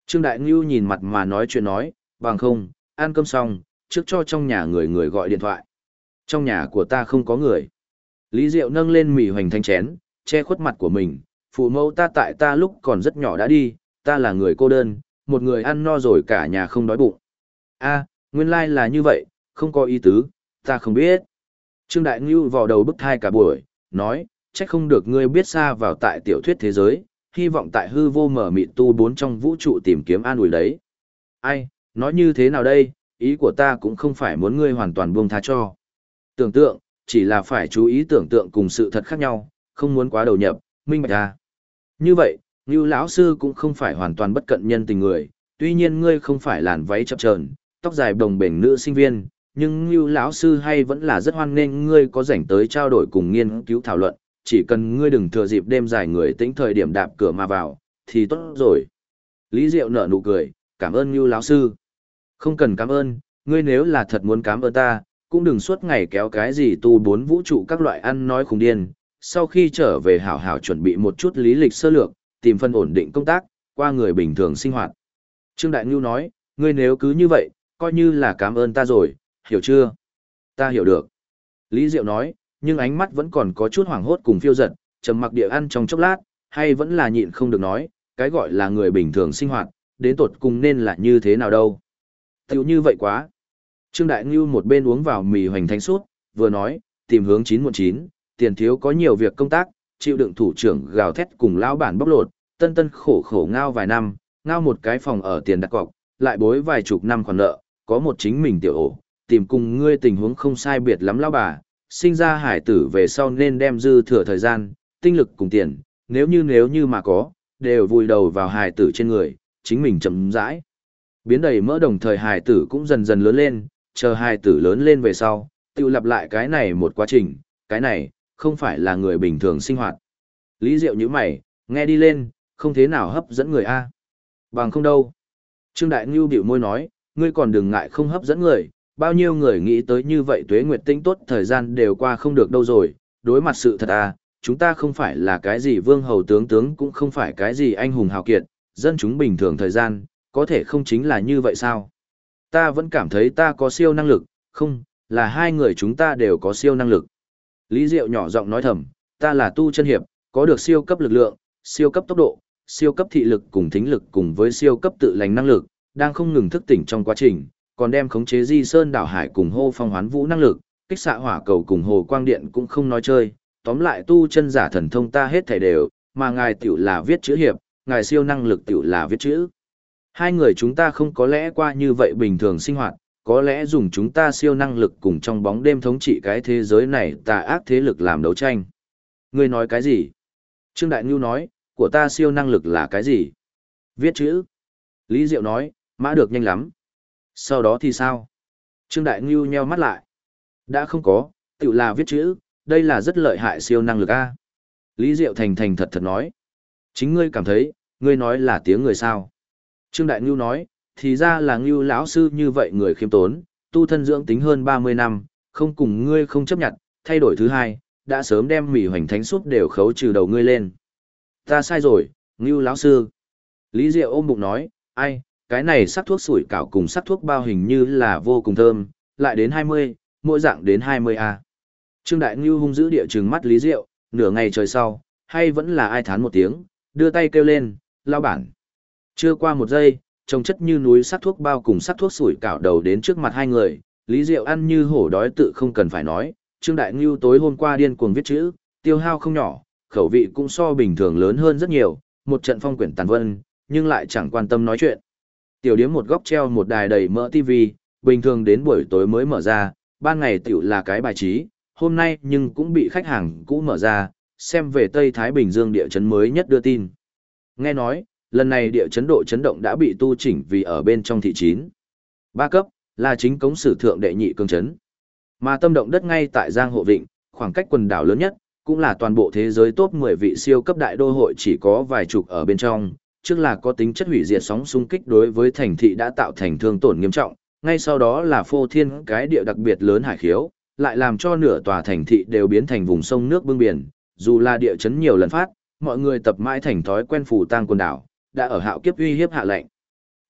Trương Đại Ngưu nhìn mặt mà nói chuyện nói, bằng không, ăn cơm xong, trước cho trong nhà người gọi điện thoại. Trong nhà của ta không có người. Lý Diệu nâng lên mì hoành thanh chén, che khuất mặt của mình, phụ mẫu ta tại ta lúc còn rất nhỏ đã đi, ta là người cô đơn, một người ăn no rồi cả nhà không đói bụng. A, nguyên lai là như vậy, không có ý tứ, ta không biết. Trương Đại Ngưu vò đầu bức thai cả buổi, nói, trách không được ngươi biết xa vào tại tiểu thuyết thế giới, hy vọng tại hư vô mở mịt tu bốn trong vũ trụ tìm kiếm an ủi đấy. Ai, nói như thế nào đây, ý của ta cũng không phải muốn ngươi hoàn toàn buông tha cho. Tưởng tượng, chỉ là phải chú ý tưởng tượng cùng sự thật khác nhau, không muốn quá đầu nhập, minh bạch ra. Như vậy, Ngưu lão sư cũng không phải hoàn toàn bất cận nhân tình người, tuy nhiên ngươi không phải làn váy chập chờn, tóc dài đồng bền nữ sinh viên, nhưng Ngưu lão sư hay vẫn là rất hoan nghênh ngươi có rảnh tới trao đổi cùng nghiên cứu thảo luận, chỉ cần ngươi đừng thừa dịp đêm dài người tĩnh thời điểm đạp cửa mà vào, thì tốt rồi. Lý Diệu nở nụ cười, cảm ơn Ngưu lão sư. Không cần cảm ơn, ngươi nếu là thật muốn cảm ơn ta, cũng đừng suốt ngày kéo cái gì tu bốn vũ trụ các loại ăn nói khùng điên. Sau khi trở về hảo hảo chuẩn bị một chút lý lịch sơ lược, tìm phân ổn định công tác, qua người bình thường sinh hoạt. Trương Đại Ngưu nói, ngươi nếu cứ như vậy, coi như là cảm ơn ta rồi, hiểu chưa? Ta hiểu được. Lý Diệu nói, nhưng ánh mắt vẫn còn có chút hoảng hốt cùng phiêu giật, trầm mặc địa ăn trong chốc lát, hay vẫn là nhịn không được nói, cái gọi là người bình thường sinh hoạt, đến tột cùng nên là như thế nào đâu. Tiểu như vậy quá. Trương Đại Ngưu một bên uống vào mì hoành thánh sút, vừa nói, tìm hướng 919, tiền thiếu có nhiều việc công tác, chịu đựng thủ trưởng gào thét cùng lão bản bóc lột, tân tân khổ khổ ngao vài năm, ngao một cái phòng ở tiền đặt cọc, lại bối vài chục năm khoản nợ, có một chính mình tiểu ổ, tìm cùng ngươi tình huống không sai biệt lắm lão bà, sinh ra hải tử về sau nên đem dư thừa thời gian, tinh lực cùng tiền, nếu như mà có, đều vùi đầu vào hải tử trên người, chính mình chậm rãi. Biến đầy mỡ đồng thời hải tử cũng dần dần lớn lên, chờ hải tử lớn lên về sau, tự lặp lại cái này một quá trình, cái này, không phải là người bình thường sinh hoạt. Lý Diệu như mày, nghe đi lên, không thế nào hấp dẫn người a. Bằng không đâu. Trương Đại Ngưu bĩu môi nói, ngươi còn đừng ngại không hấp dẫn người, bao nhiêu người nghĩ tới như vậy tuế nguyệt tinh tốt thời gian đều qua không được đâu rồi, đối mặt sự thật à, chúng ta không phải là cái gì vương hầu tướng cũng không phải cái gì anh hùng hào kiệt, dân chúng bình thường thời gian, có thể không chính là như vậy sao? Ta vẫn cảm thấy ta có siêu năng lực, không, là hai người chúng ta đều có siêu năng lực. Lý Diệu nhỏ giọng nói thầm, ta là tu chân hiệp, có được siêu cấp lực lượng, siêu cấp tốc độ, siêu cấp thị lực cùng thính lực cùng với siêu cấp tự lành năng lực, đang không ngừng thức tỉnh trong quá trình, còn đem khống chế di sơn đảo hải cùng hô phong hoán vũ năng lực, kích xạ hỏa cầu cùng hồ quang điện cũng không nói chơi, tóm lại tu chân giả thần thông ta hết thảy đều, mà ngài tiểu là viết chữ hiệp, ngài siêu năng lực tiểu là viết chữ. Hai người chúng ta không có lẽ qua như vậy bình thường sinh hoạt, có lẽ dùng chúng ta siêu năng lực cùng trong bóng đêm thống trị cái thế giới này tà ác thế lực làm đấu tranh. Ngươi nói cái gì? Trương Đại Ngưu nói, của ta siêu năng lực là cái gì? Viết chữ. Lý Diệu nói, mã được nhanh lắm. Sau đó thì sao? Trương Đại Ngưu nheo mắt lại. Đã không có, tự là viết chữ, đây là rất lợi hại siêu năng lực a. Lý Diệu thành thành thật thật nói. Chính ngươi cảm thấy, ngươi nói là tiếng người sao? Trương Đại Ngưu nói, thì ra là Ngưu lão sư như vậy người khiêm tốn, tu thân dưỡng tính hơn 30 năm, không cùng ngươi không chấp nhận, thay đổi thứ hai, đã sớm đem mỉ hoành thánh súp đều khấu trừ đầu ngươi lên. Ta sai rồi, Ngưu lão sư. Lý Diệu ôm bụng nói, ai, cái này sắc thuốc sủi cảo cùng sắc thuốc bao hình như là vô cùng thơm, lại đến 20, mỗi dạng đến 20 a. Trương Đại Ngưu hung dữ địa trừng mắt Lý Diệu, nửa ngày trời sau, hay vẫn là ai thán một tiếng, đưa tay kêu lên, lao bản. Chưa qua một giây, trông chất như núi sắc thuốc bao cùng sắc thuốc sủi cảo đầu đến trước mặt hai người, Lý Diệu ăn như hổ đói tự không cần phải nói, Trương Đại Ngưu tối hôm qua điên cuồng viết chữ, tiêu hao không nhỏ, khẩu vị cũng so bình thường lớn hơn rất nhiều, một trận phong quyển tàn vân, nhưng lại chẳng quan tâm nói chuyện. Tiểu điếm một góc treo một đài đầy mỡ TV, bình thường đến buổi tối mới mở ra, ban ngày tiểu là cái bài trí, hôm nay nhưng cũng bị khách hàng cũ mở ra, xem về Tây Thái Bình Dương địa chấn mới nhất đưa tin. Nghe nói, lần này địa chấn độ chấn động đã bị tu chỉnh vì ở bên trong thị 9. 3 cấp, là chính cống sử thượng đệ nhị cương chấn. Mà tâm động đất ngay tại Giang Hộ Vịnh, khoảng cách quần đảo lớn nhất, cũng là toàn bộ thế giới top 10 vị siêu cấp đại đô hội chỉ có vài chục ở bên trong, trước là có tính chất hủy diệt sóng xung kích đối với thành thị đã tạo thành thương tổn nghiêm trọng, ngay sau đó là phô thiên cái địa đặc biệt lớn hải khiếu, lại làm cho nửa tòa thành thị đều biến thành vùng sông nước bưng biển, dù là địa chấn nhiều lần phát, mọi người tập mãi thành thói quen phủ tang quần đảo, đã ở hạo kiếp uy hiếp hạ lệnh.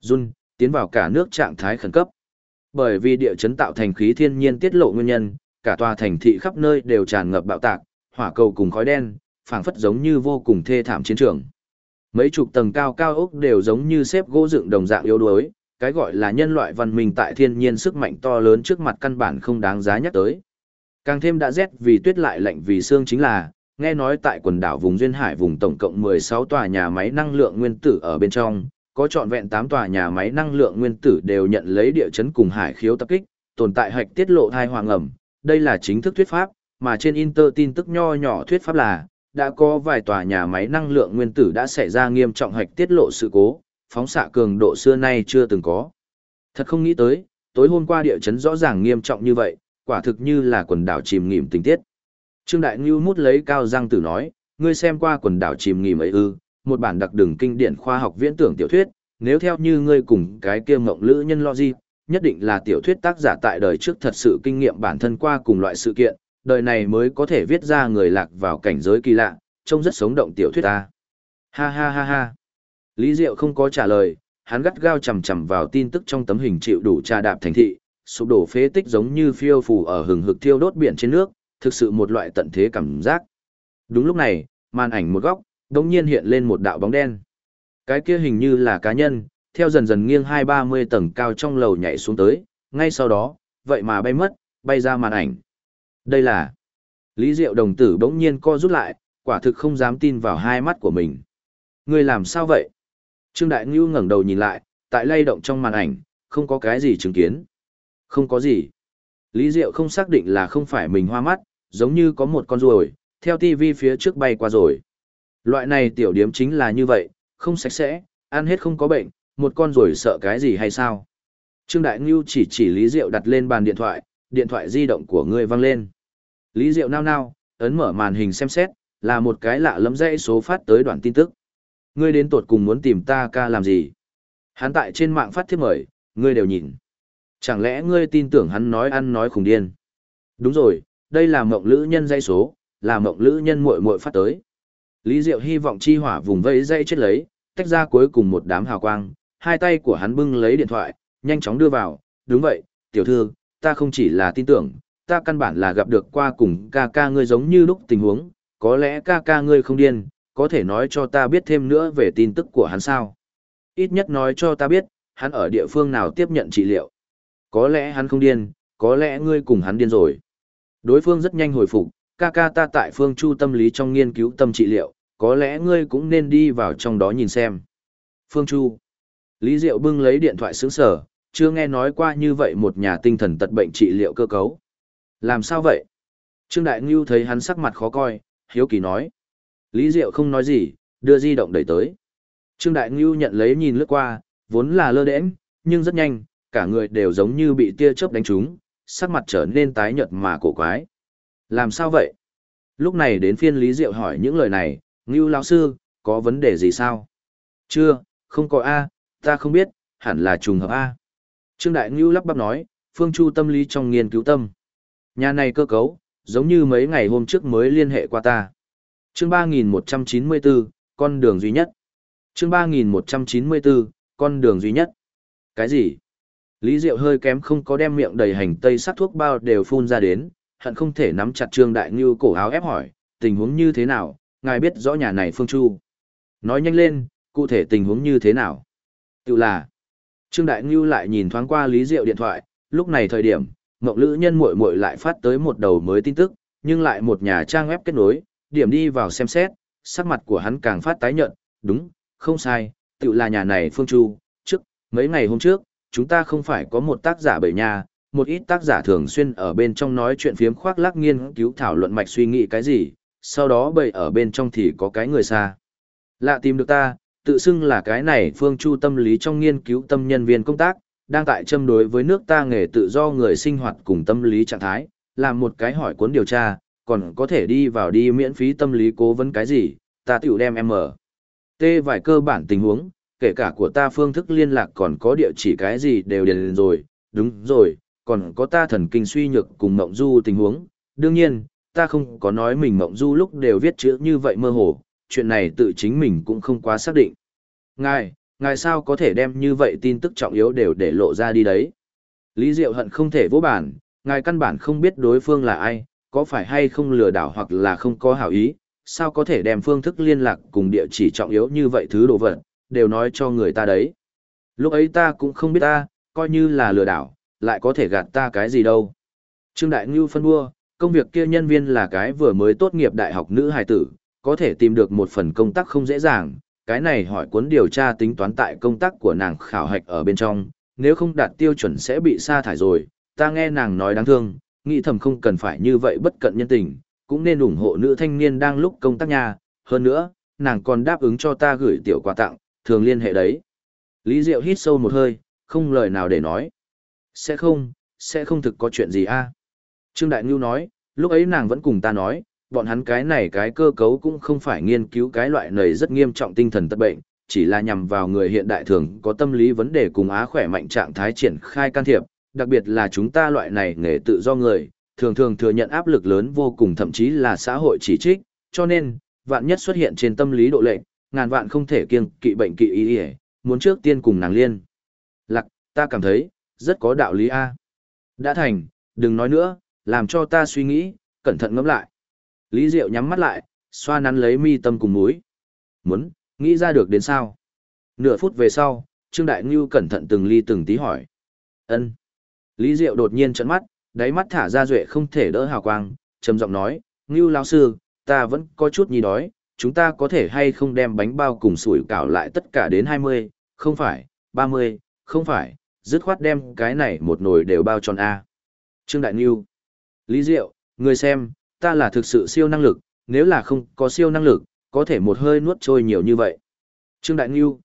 run, tiến vào cả nước trạng thái khẩn cấp. Bởi vì địa chấn tạo thành khí thiên nhiên tiết lộ nguyên nhân, cả tòa thành thị khắp nơi đều tràn ngập bạo tạc, hỏa cầu cùng khói đen, phảng phất giống như vô cùng thê thảm chiến trường. Mấy chục tầng cao cao ốc đều giống như xếp gỗ dựng đồng dạng yếu đuối, cái gọi là nhân loại văn minh tại thiên nhiên sức mạnh to lớn trước mặt căn bản không đáng giá nhắc tới. Càng thêm đã rét vì tuyết lại lạnh vì xương chính là, nghe nói tại quần đảo vùng duyên hải vùng tổng cộng 16 tòa nhà máy năng lượng nguyên tử ở bên trong, có trọn vẹn 8 tòa nhà máy năng lượng nguyên tử đều nhận lấy địa chấn cùng hải khiếu tập kích, tồn tại hạch tiết lộ thai hoàng ẩm. Đây là chính thức thuyết pháp, mà trên Inter tin tức nho nhỏ thuyết pháp là, đã có vài tòa nhà máy năng lượng nguyên tử đã xảy ra nghiêm trọng hạch tiết lộ sự cố, phóng xạ cường độ xưa nay chưa từng có. Thật không nghĩ tới, tối hôm qua địa chấn rõ ràng nghiêm trọng như vậy, quả thực như là quần đảo chìm nghỉm tình tiết. Trương Đại Ngưu mút lấy cao răng tử nói, ngươi xem qua quần đảo chìm nghỉm ấy ư, một bản đặc đường kinh điển khoa học viễn tưởng tiểu thuyết, nếu theo như ngươi cùng cái kia mộng lữ nhân logic, nhất định là tiểu thuyết tác giả tại đời trước thật sự kinh nghiệm bản thân qua cùng loại sự kiện, đời này mới có thể viết ra người lạc vào cảnh giới kỳ lạ, trông rất sống động tiểu thuyết ta. Ha ha ha ha. Lý Diệu không có trả lời, hắn gắt gao chầm chầm vào tin tức trong tấm hình chịu đủ trà đạp thành thị, sụp đổ phế tích giống như phiêu phù ở hừng hực thiêu đốt biển trên nước, thực sự một loại tận thế cảm giác. Đúng lúc này, màn ảnh một góc, đột nhiên hiện lên một đạo bóng đen. Cái kia hình như là cá nhân, theo dần dần nghiêng 2-30 tầng cao trong lầu nhảy xuống tới, ngay sau đó, vậy mà bay mất, bay ra màn ảnh. Đây là... Lý Diệu đồng tử bỗng nhiên co rút lại, quả thực không dám tin vào hai mắt của mình. Ngươi làm sao vậy? Trương Đại Ngưu ngẩng đầu nhìn lại, tại lay động trong màn ảnh, không có cái gì chứng kiến. Không có gì. Lý Diệu không xác định là không phải mình hoa mắt, giống như có một con ruồi, theo tivi phía trước bay qua rồi. Loại này tiểu điếm chính là như vậy, không sạch sẽ, ăn hết không có bệnh, một con ruồi sợ cái gì hay sao? Trương Đại Ngưu chỉ Lý Diệu đặt lên bàn điện thoại di động của ngươi vang lên. Lý Diệu nao nao, ấn mở màn hình xem xét, là một cái lạ lẫm dãy số phát tới đoạn tin tức. Ngươi đến tột cùng muốn tìm ta ca làm gì? Hắn tại trên mạng phát thiếp mời, ngươi đều nhìn. Chẳng lẽ ngươi tin tưởng hắn nói ăn nói khùng điên? Đúng rồi, đây là mộng lữ nhân dãy số, là mộng lữ nhân muội muội phát tới. Lý Diệu hy vọng chi hỏa vùng vẫy dây chết lấy, tách ra cuối cùng một đám hào quang, hai tay của hắn bưng lấy điện thoại, nhanh chóng đưa vào. Đúng vậy, tiểu thư, ta không chỉ là tin tưởng, ta căn bản là gặp được qua cùng ca ca ngươi giống như lúc tình huống, có lẽ ca ca ngươi không điên, có thể nói cho ta biết thêm nữa về tin tức của hắn sao? Ít nhất nói cho ta biết, hắn ở địa phương nào tiếp nhận trị liệu. Có lẽ hắn không điên, có lẽ ngươi cùng hắn điên rồi. Đối phương rất nhanh hồi phục, ca ca ta tại Phương Chu tâm lý trong nghiên cứu tâm trị liệu, có lẽ ngươi cũng nên đi vào trong đó nhìn xem. Phương Chu. Lý Diệu bưng lấy điện thoại sững sờ, chưa nghe nói qua như vậy một nhà tinh thần tật bệnh trị liệu cơ cấu. Làm sao vậy? Trương Đại Ngưu thấy hắn sắc mặt khó coi, hiếu kỳ nói. Lý Diệu không nói gì, đưa di động đẩy tới. Trương Đại Ngưu nhận lấy nhìn lướt qua, vốn là lơ đễnh, nhưng rất nhanh, cả người đều giống như bị tia chớp đánh trúng, sắc mặt trở nên tái nhợt mà cổ quái. Làm sao vậy? Lúc này đến phiên Lý Diệu hỏi những lời này, Ngưu lão sư, có vấn đề gì sao? Chưa, không có A, ta không biết, hẳn là trùng hợp A. Trương Đại Ngưu lắp bắp nói, Phương Chu tâm lý trong nghiên cứu tâm. Nhà này cơ cấu, giống như mấy ngày hôm trước mới liên hệ qua ta. Chương 3194, con đường duy nhất. Chương 3194, con đường duy nhất. Cái gì? Lý Diệu hơi kém không có đem miệng đầy hành tây sắc thuốc bao đều phun ra đến, hận không thể nắm chặt Trương Đại Ngưu cổ áo ép hỏi, tình huống như thế nào, ngài biết rõ nhà này Phương Chu. Nói nhanh lên, cụ thể tình huống như thế nào? Tự là, Trương Đại Ngưu lại nhìn thoáng qua Lý Diệu điện thoại, lúc này thời điểm, Mộng Lữ Nhân muội muội lại phát tới một đầu mới tin tức, nhưng lại một nhà trang web kết nối, điểm đi vào xem xét, sắc mặt của hắn càng phát tái nhợt, đúng, không sai, tự là nhà này Phương Chu, mấy ngày hôm trước, chúng ta không phải có một tác giả bởi nhà, một ít tác giả thường xuyên ở bên trong nói chuyện phiếm khoác lác nghiên cứu thảo luận mạch suy nghĩ cái gì, sau đó bậy ở bên trong thì có cái người xa. Lạ tìm được ta, tự xưng là cái này Phương Chu tâm lý trong nghiên cứu tâm nhân viên công tác, đang tại châm đối với nước ta nghề tự do người sinh hoạt cùng tâm lý trạng thái, làm một cái hỏi cuốn điều tra, còn có thể đi vào đi miễn phí tâm lý cố vấn cái gì, ta tiểu đem em mở. Tê vài cơ bản tình huống, kể cả của ta phương thức liên lạc còn có địa chỉ cái gì đều điền rồi, đúng rồi, còn có ta thần kinh suy nhược cùng Mộng Du tình huống. Đương nhiên, ta không có nói mình Mộng Du lúc đều viết chữ như vậy mơ hồ, chuyện này tự chính mình cũng không quá xác định. Ngài Ngài sao có thể đem như vậy tin tức trọng yếu đều để lộ ra đi đấy. Lý Diệu hận không thể vỗ bản, ngài căn bản không biết đối phương là ai, có phải hay không lừa đảo hoặc là không có hảo ý, sao có thể đem phương thức liên lạc cùng địa chỉ trọng yếu như vậy thứ đồ vật, đều nói cho người ta đấy. Lúc ấy ta cũng không biết ta, coi như là lừa đảo, lại có thể gạt ta cái gì đâu. Trương Đại Ngưu phân bua, công việc kia nhân viên là cái vừa mới tốt nghiệp đại học nữ hài tử, có thể tìm được một phần công tác không dễ dàng, cái này hỏi cuốn điều tra tính toán tại công tác của nàng khảo hạch ở bên trong, nếu không đạt tiêu chuẩn sẽ bị sa thải rồi, ta nghe nàng nói đáng thương, nghĩ thầm không cần phải như vậy bất cận nhân tình, cũng nên ủng hộ nữ thanh niên đang lúc công tác nhà, hơn nữa, nàng còn đáp ứng cho ta gửi tiểu quà tặng, thường liên hệ đấy. Lý Diệu hít sâu một hơi, không lời nào để nói. Sẽ không thực có chuyện gì a. Trương Đại Ngưu nói, lúc ấy nàng vẫn cùng ta nói, bọn hắn cái này cái cơ cấu cũng không phải nghiên cứu cái loại này rất nghiêm trọng tinh thần tật bệnh, chỉ là nhằm vào người hiện đại thường có tâm lý vấn đề cùng á khỏe mạnh trạng thái triển khai can thiệp, đặc biệt là chúng ta loại này nghề tự do người, thường thường thừa nhận áp lực lớn vô cùng thậm chí là xã hội chỉ trích, cho nên, vạn nhất xuất hiện trên tâm lý độ lệnh, ngàn vạn không thể kiêng kỵ bệnh kỵ ý, muốn trước tiên cùng nàng liên. Lạc, ta cảm thấy, rất có đạo lý a. Đã thành, đừng nói nữa, làm cho ta suy nghĩ, cẩn thận ngẫm lại. Lý Diệu nhắm mắt lại, xoa nắn lấy mi tâm cùng mũi. Muốn, nghĩ ra được đến sao? Nửa phút về sau, Trương Đại Ngưu cẩn thận từng ly từng tí hỏi. Ân. Lý Diệu đột nhiên trợn mắt, đáy mắt thả ra duệ không thể đỡ hào quang, trầm giọng nói, Ngưu lão sư, ta vẫn có chút nhì đói, chúng ta có thể hay không đem bánh bao cùng sủi cảo lại tất cả đến 20, không phải, 30, không phải, dứt khoát đem cái này một nồi đều bao tròn A. Trương Đại Ngưu. Lý Diệu, người xem, ta là thực sự siêu năng lực, nếu là không có siêu năng lực, có thể một hơi nuốt trôi nhiều như vậy. Trương Đại Ngưu,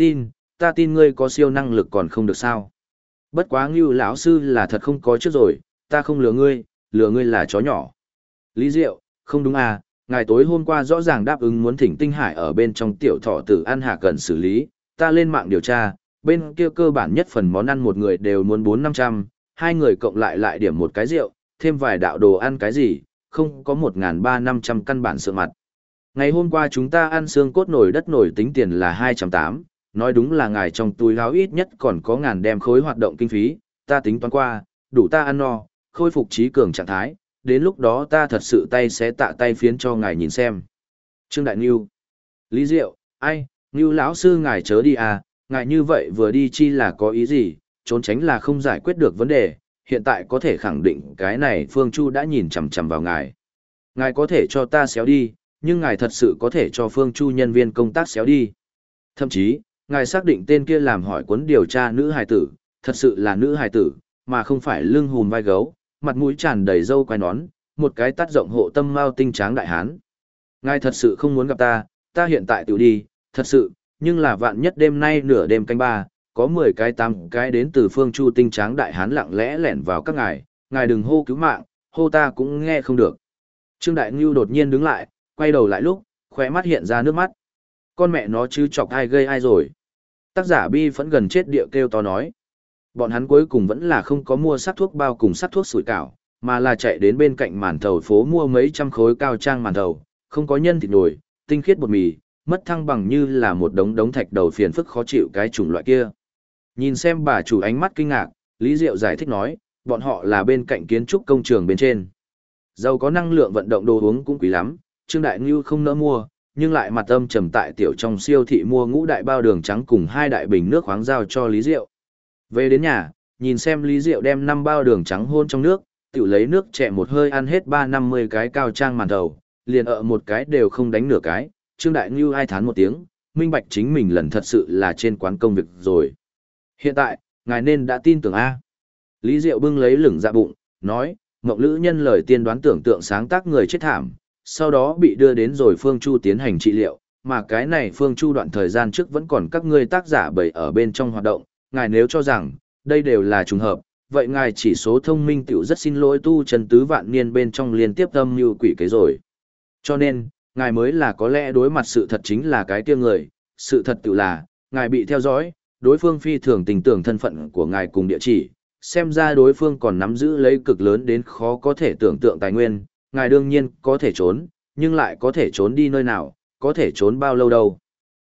ta tin ngươi có siêu năng lực còn không được sao. Bất quá Ngưu lão sư là thật không có trước rồi, ta không lừa ngươi là chó nhỏ. Lý Diệu, không đúng à, ngài tối hôm qua rõ ràng đáp ứng muốn thỉnh Tinh Hải ở bên trong tiểu thọ tử ăn hạ cần xử lý, ta lên mạng điều tra, bên kia cơ bản nhất phần món ăn một người đều muốn 400-500, hai người cộng lại điểm một cái rượu, thêm vài đạo đồ ăn cái gì, không có 1.300-500 căn bản sượng mặt. Ngày hôm qua chúng ta ăn xương cốt nổi đất nổi tính tiền là 280, nói đúng là ngài trong túi áo ít nhất còn có ngàn đem khối hoạt động kinh phí, ta tính toán qua, đủ ta ăn no, khôi phục trí cường trạng thái, đến lúc đó ta thật sự tay sẽ tạ tay phiến cho ngài nhìn xem. Trương Đại Ngưu. Lý Diệu, ai, Ngưu lão sư ngài chớ đi à, ngài như vậy vừa đi chi là có ý gì, trốn tránh là không giải quyết được vấn đề, hiện tại có thể khẳng định cái này Phương Chu đã nhìn chằm chằm vào ngài. Ngài có thể cho ta xéo đi, nhưng ngài thật sự có thể cho Phương Chu nhân viên công tác xéo đi. Thậm chí, ngài xác định tên kia làm hỏi cuốn điều tra nữ hài tử, thật sự là nữ hài tử, mà không phải lưng hùm vai gấu, mặt mũi tràn đầy râu quai nón, một cái tát rộng hộ tâm mao tinh tráng đại hán. Ngài thật sự không muốn gặp ta hiện tại tự đi, thật sự, nhưng là vạn nhất đêm nay nửa đêm canh ba, có 10 cái 8 cái đến từ Phương Chu tinh tráng đại hán lặng lẽ lẻn vào các ngài đừng hô cứu mạng, hô ta cũng nghe không được. Trương Đại Ngưu đột nhiên đứng lại, quay đầu lại lúc, khóe mắt hiện ra nước mắt. Con mẹ nó chứ chọc ai gây ai rồi. Tác giả bi phẫn gần chết địa kêu to nói. Bọn hắn cuối cùng vẫn là không có mua sắc thuốc bao cùng sắc thuốc sủi cảo, mà là chạy đến bên cạnh màn thầu phố mua mấy trăm khối cao trang màn thầu, không có nhân thịt nổi, tinh khiết bột mì, mất thăng bằng như là một đống thạch đầu phiền phức khó chịu cái chủng loại kia. Nhìn xem bà chủ ánh mắt kinh ngạc, Lý Diệu giải thích nói, bọn họ là bên cạnh kiến trúc công trường bên trên. Giàu có năng lượng vận động đồ uống cũng quý lắm, Trương Đại Ngưu không nỡ mua, nhưng lại mặt âm trầm tại tiểu trong siêu thị mua ngũ đại bao đường trắng cùng 2 đại bình nước khoáng giao cho Lý Diệu. Về đến nhà, nhìn xem Lý Diệu đem 5 bao đường trắng hôn trong nước, tiểu lấy nước chẹ một hơi ăn hết 350 cái cao trang màn thầu, liền một cái đều không đánh nửa cái, Trương Đại Ngưu ai thán một tiếng, minh bạch chính mình lần thật sự là trên quán công việc rồi. Hiện tại, ngài nên đã tin tưởng A. Lý Diệu bưng lấy lửng dạ bụng, nói, Ngộng Lữ nhân lời tiên đoán tưởng tượng sáng tác người chết thảm, sau đó bị đưa đến rồi Phương Chu tiến hành trị liệu, mà cái này Phương Chu đoạn thời gian trước vẫn còn các ngươi tác giả bày ở bên trong hoạt động, ngài nếu cho rằng, đây đều là trùng hợp, vậy ngài chỉ số thông minh tiểu rất xin lỗi tu chân tứ vạn niên bên trong liên tiếp âm như quỷ kế rồi. Cho nên, ngài mới là có lẽ đối mặt sự thật chính là cái kia người, sự thật tiểu là, ngài bị theo dõi, đối phương phi thường tình tưởng thân phận của ngài cùng địa chỉ, xem ra đối phương còn nắm giữ lấy cực lớn đến khó có thể tưởng tượng tài nguyên, ngài đương nhiên có thể trốn, nhưng lại có thể trốn đi nơi nào, có thể trốn bao lâu đâu.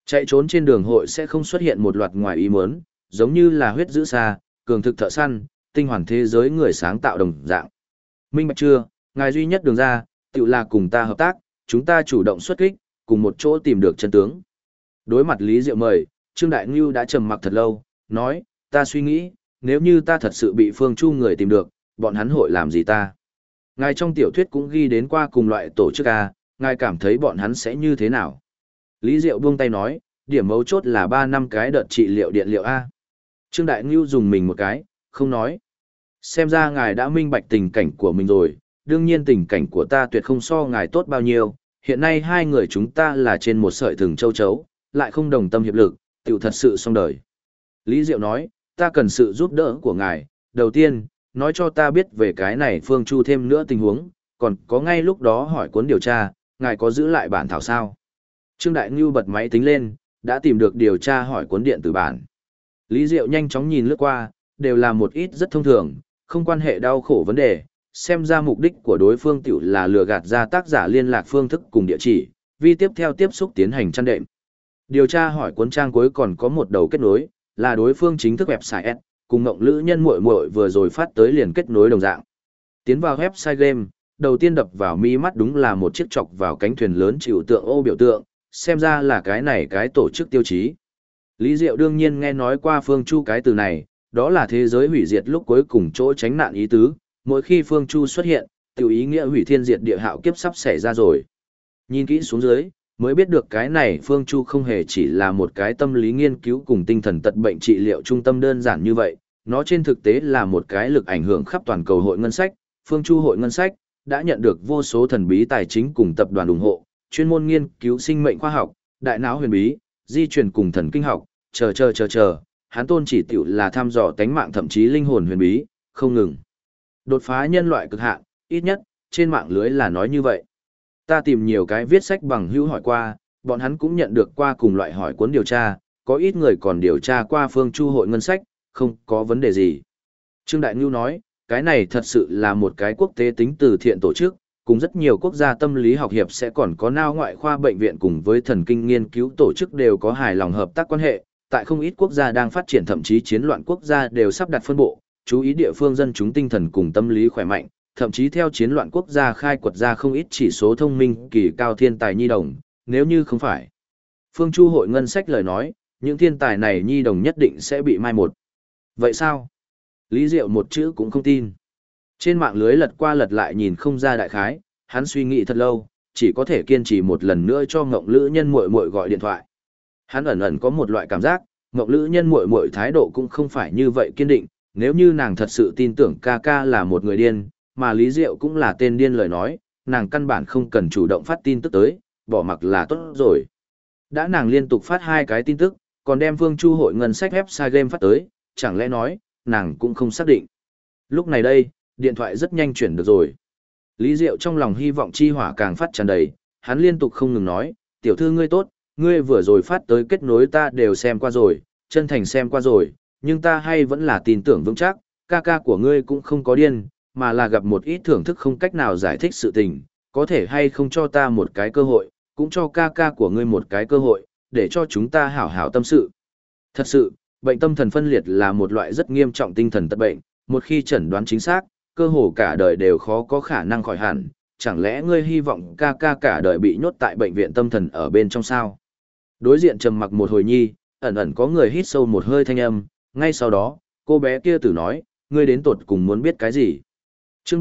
Chạy trốn trên đường hội sẽ không xuất hiện một loạt ngoài ý muốn, giống như là huyết giữ xa, cường thực thợ săn, tinh hoàn thế giới người sáng tạo đồng dạng. Minh bạch chưa, ngài duy nhất đường ra, tự là cùng ta hợp tác, chúng ta chủ động xuất kích, cùng một chỗ tìm được chân tướng. Đối mặt Lý Diệu mời, Trương Đại Ngưu đã trầm mặc thật lâu, nói, ta suy nghĩ, nếu như ta thật sự bị Phương Chu người tìm được, bọn hắn hội làm gì ta? Ngài trong tiểu thuyết cũng ghi đến qua cùng loại tổ chức A, ngài cảm thấy bọn hắn sẽ như thế nào? Lý Diệu buông tay nói, điểm mấu chốt là 3 năm cái đợt trị liệu điện liệu A. Trương Đại Ngưu dùng mình một cái, không nói. Xem ra ngài đã minh bạch tình cảnh của mình rồi, đương nhiên tình cảnh của ta tuyệt không so ngài tốt bao nhiêu, hiện nay hai người chúng ta là trên một sợi thừng châu chấu, lại không đồng tâm hiệp lực, tiểu thật sự xong đời. Lý Diệu nói, ta cần sự giúp đỡ của ngài, đầu tiên, nói cho ta biết về cái này Phương Chu thêm nữa tình huống, còn có ngay lúc đó hỏi cuốn điều tra, ngài có giữ lại bản thảo sao? Trương Đại Ngưu bật máy tính lên, đã tìm được điều tra hỏi cuốn điện tử bản. Lý Diệu nhanh chóng nhìn lướt qua, đều là một ít rất thông thường, không quan hệ đau khổ vấn đề, xem ra mục đích của đối phương tiểu là lừa gạt ra tác giả liên lạc phương thức cùng địa chỉ, vì tiếp theo tiếp xúc tiến hành chăn đệm. Điều tra hỏi cuốn trang cuối còn có một đầu kết nối, là đối phương chính thức website S, cùng Ngộng Lữ Nhân muội muội vừa rồi phát tới liền kết nối đồng dạng. Tiến vào website game, đầu tiên đập vào mi mắt đúng là một chiếc chọc vào cánh thuyền lớn chịu tượng ô biểu tượng, xem ra là cái này cái tổ chức tiêu chí. Lý Diệu đương nhiên nghe nói qua Phương Chu cái từ này, đó là thế giới hủy diệt lúc cuối cùng chỗ tránh nạn ý tứ, mỗi khi Phương Chu xuất hiện, tiểu ý nghĩa hủy thiên diệt địa hạo kiếp sắp xảy ra rồi. Nhìn kỹ xuống dưới, mới biết được cái này Phương Chu không hề chỉ là một cái tâm lý nghiên cứu cùng tinh thần tật bệnh trị liệu trung tâm đơn giản như vậy, nó trên thực tế là một cái lực ảnh hưởng khắp toàn cầu hội ngân sách. Phương Chu hội ngân sách đã nhận được vô số thần bí tài chính cùng tập đoàn ủng hộ, chuyên môn nghiên cứu sinh mệnh khoa học, đại não huyền bí, di truyền cùng thần kinh học, chờ, hắn tôn chỉ tiểu là thăm dò tánh mạng thậm chí linh hồn huyền bí, không ngừng đột phá nhân loại cực hạn, ít nhất trên mạng lưới là nói như vậy. Ta tìm nhiều cái viết sách bằng hữu hỏi qua, bọn hắn cũng nhận được qua cùng loại hỏi cuốn điều tra, có ít người còn điều tra qua Phương Chu hội ngân sách, không có vấn đề gì. Trương Đại Ngưu nói, cái này thật sự là một cái quốc tế tính từ thiện tổ chức, cùng rất nhiều quốc gia tâm lý học hiệp sẽ còn có nao ngoại khoa bệnh viện cùng với thần kinh nghiên cứu tổ chức đều có hài lòng hợp tác quan hệ, tại không ít quốc gia đang phát triển thậm chí chiến loạn quốc gia đều sắp đặt phân bộ, chú ý địa phương dân chúng tinh thần cùng tâm lý khỏe mạnh, thậm chí theo chiến loạn quốc gia khai quật ra không ít chỉ số thông minh kỳ cao thiên tài nhi đồng, nếu như không phải Phương Chu hội ngân sách lời nói, những thiên tài này nhi đồng nhất định sẽ bị mai một. Vậy sao? Lý Diệu một chữ cũng không tin. Trên mạng lưới lật qua lật lại nhìn không ra đại khái, hắn suy nghĩ thật lâu, chỉ có thể kiên trì một lần nữa cho Ngộng Lữ Nhân muội muội gọi điện thoại. Hắn ẩn ẩn có một loại cảm giác, Ngộng Lữ Nhân muội muội thái độ cũng không phải như vậy kiên định, nếu như nàng thật sự tin tưởng ca ca là một người điên, mà Lý Diệu cũng là tên điên lời nói, nàng căn bản không cần chủ động phát tin tức tới, bỏ mặc là tốt rồi. Đã nàng liên tục phát 2 cái tin tức, còn đem Phương Chu hội ngân sách website game phát tới, chẳng lẽ nói, nàng cũng không xác định. Lúc này đây, điện thoại rất nhanh chuyển được rồi. Lý Diệu trong lòng hy vọng chi hỏa càng phát tràn đầy, hắn liên tục không ngừng nói, tiểu thư ngươi tốt, ngươi vừa rồi phát tới kết nối ta đều xem qua rồi, chân thành xem qua rồi, nhưng ta hay vẫn là tin tưởng vững chắc, ca ca của ngươi cũng không có điên, mà là gặp một ít thưởng thức không cách nào giải thích sự tình, có thể hay không cho ta một cái cơ hội, cũng cho ca ca của ngươi một cái cơ hội, để cho chúng ta hảo hảo tâm sự. Thật sự, bệnh tâm thần phân liệt là một loại rất nghiêm trọng tinh thần tật bệnh, một khi chẩn đoán chính xác, cơ hồ cả đời đều khó có khả năng khỏi hẳn, chẳng lẽ ngươi hy vọng ca ca cả đời bị nhốt tại bệnh viện tâm thần ở bên trong sao? Đối diện trầm mặc một hồi nhi, ẩn ẩn có người hít sâu một hơi thanh âm, ngay sau đó, cô bé kia tử nói, ngươi đến tột cùng muốn biết cái gì? Chương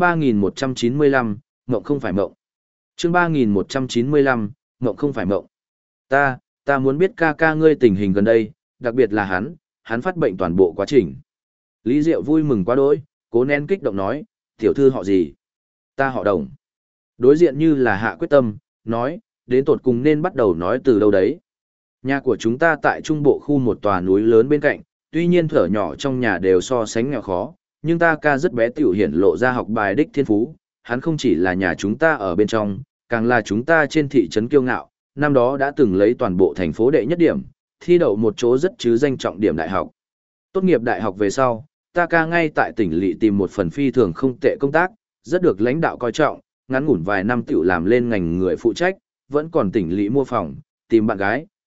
3195, mộng không phải mộng. Chương 3195, mộng không phải mộng. Ta muốn biết ca ca ngươi tình hình gần đây, đặc biệt là hắn phát bệnh toàn bộ quá trình. Lý Diệu vui mừng quá đỗi, cố nén kích động nói, tiểu thư họ gì? Ta họ Đồng. Đối diện như là hạ quyết tâm, nói, đến tột cùng nên bắt đầu nói từ đâu đấy. Nhà của chúng ta tại trung bộ khu một tòa núi lớn bên cạnh, tuy nhiên thở nhỏ trong nhà đều so sánh nghèo khó, nhưng ta ca rất bé tiểu hiển lộ ra học bài đích thiên phú, hắn không chỉ là nhà chúng ta ở bên trong, càng là chúng ta trên thị trấn kiêu ngạo, năm đó đã từng lấy toàn bộ thành phố đệ nhất điểm, thi đậu một chỗ rất chứ danh trọng điểm đại học. Tốt nghiệp đại học về sau, ta ca ngay tại tỉnh lỵ tìm một phần phi thường không tệ công tác, rất được lãnh đạo coi trọng, ngắn ngủn vài năm tiểu làm lên ngành người phụ trách, vẫn còn tỉnh lỵ mua phòng, tìm bạn gái,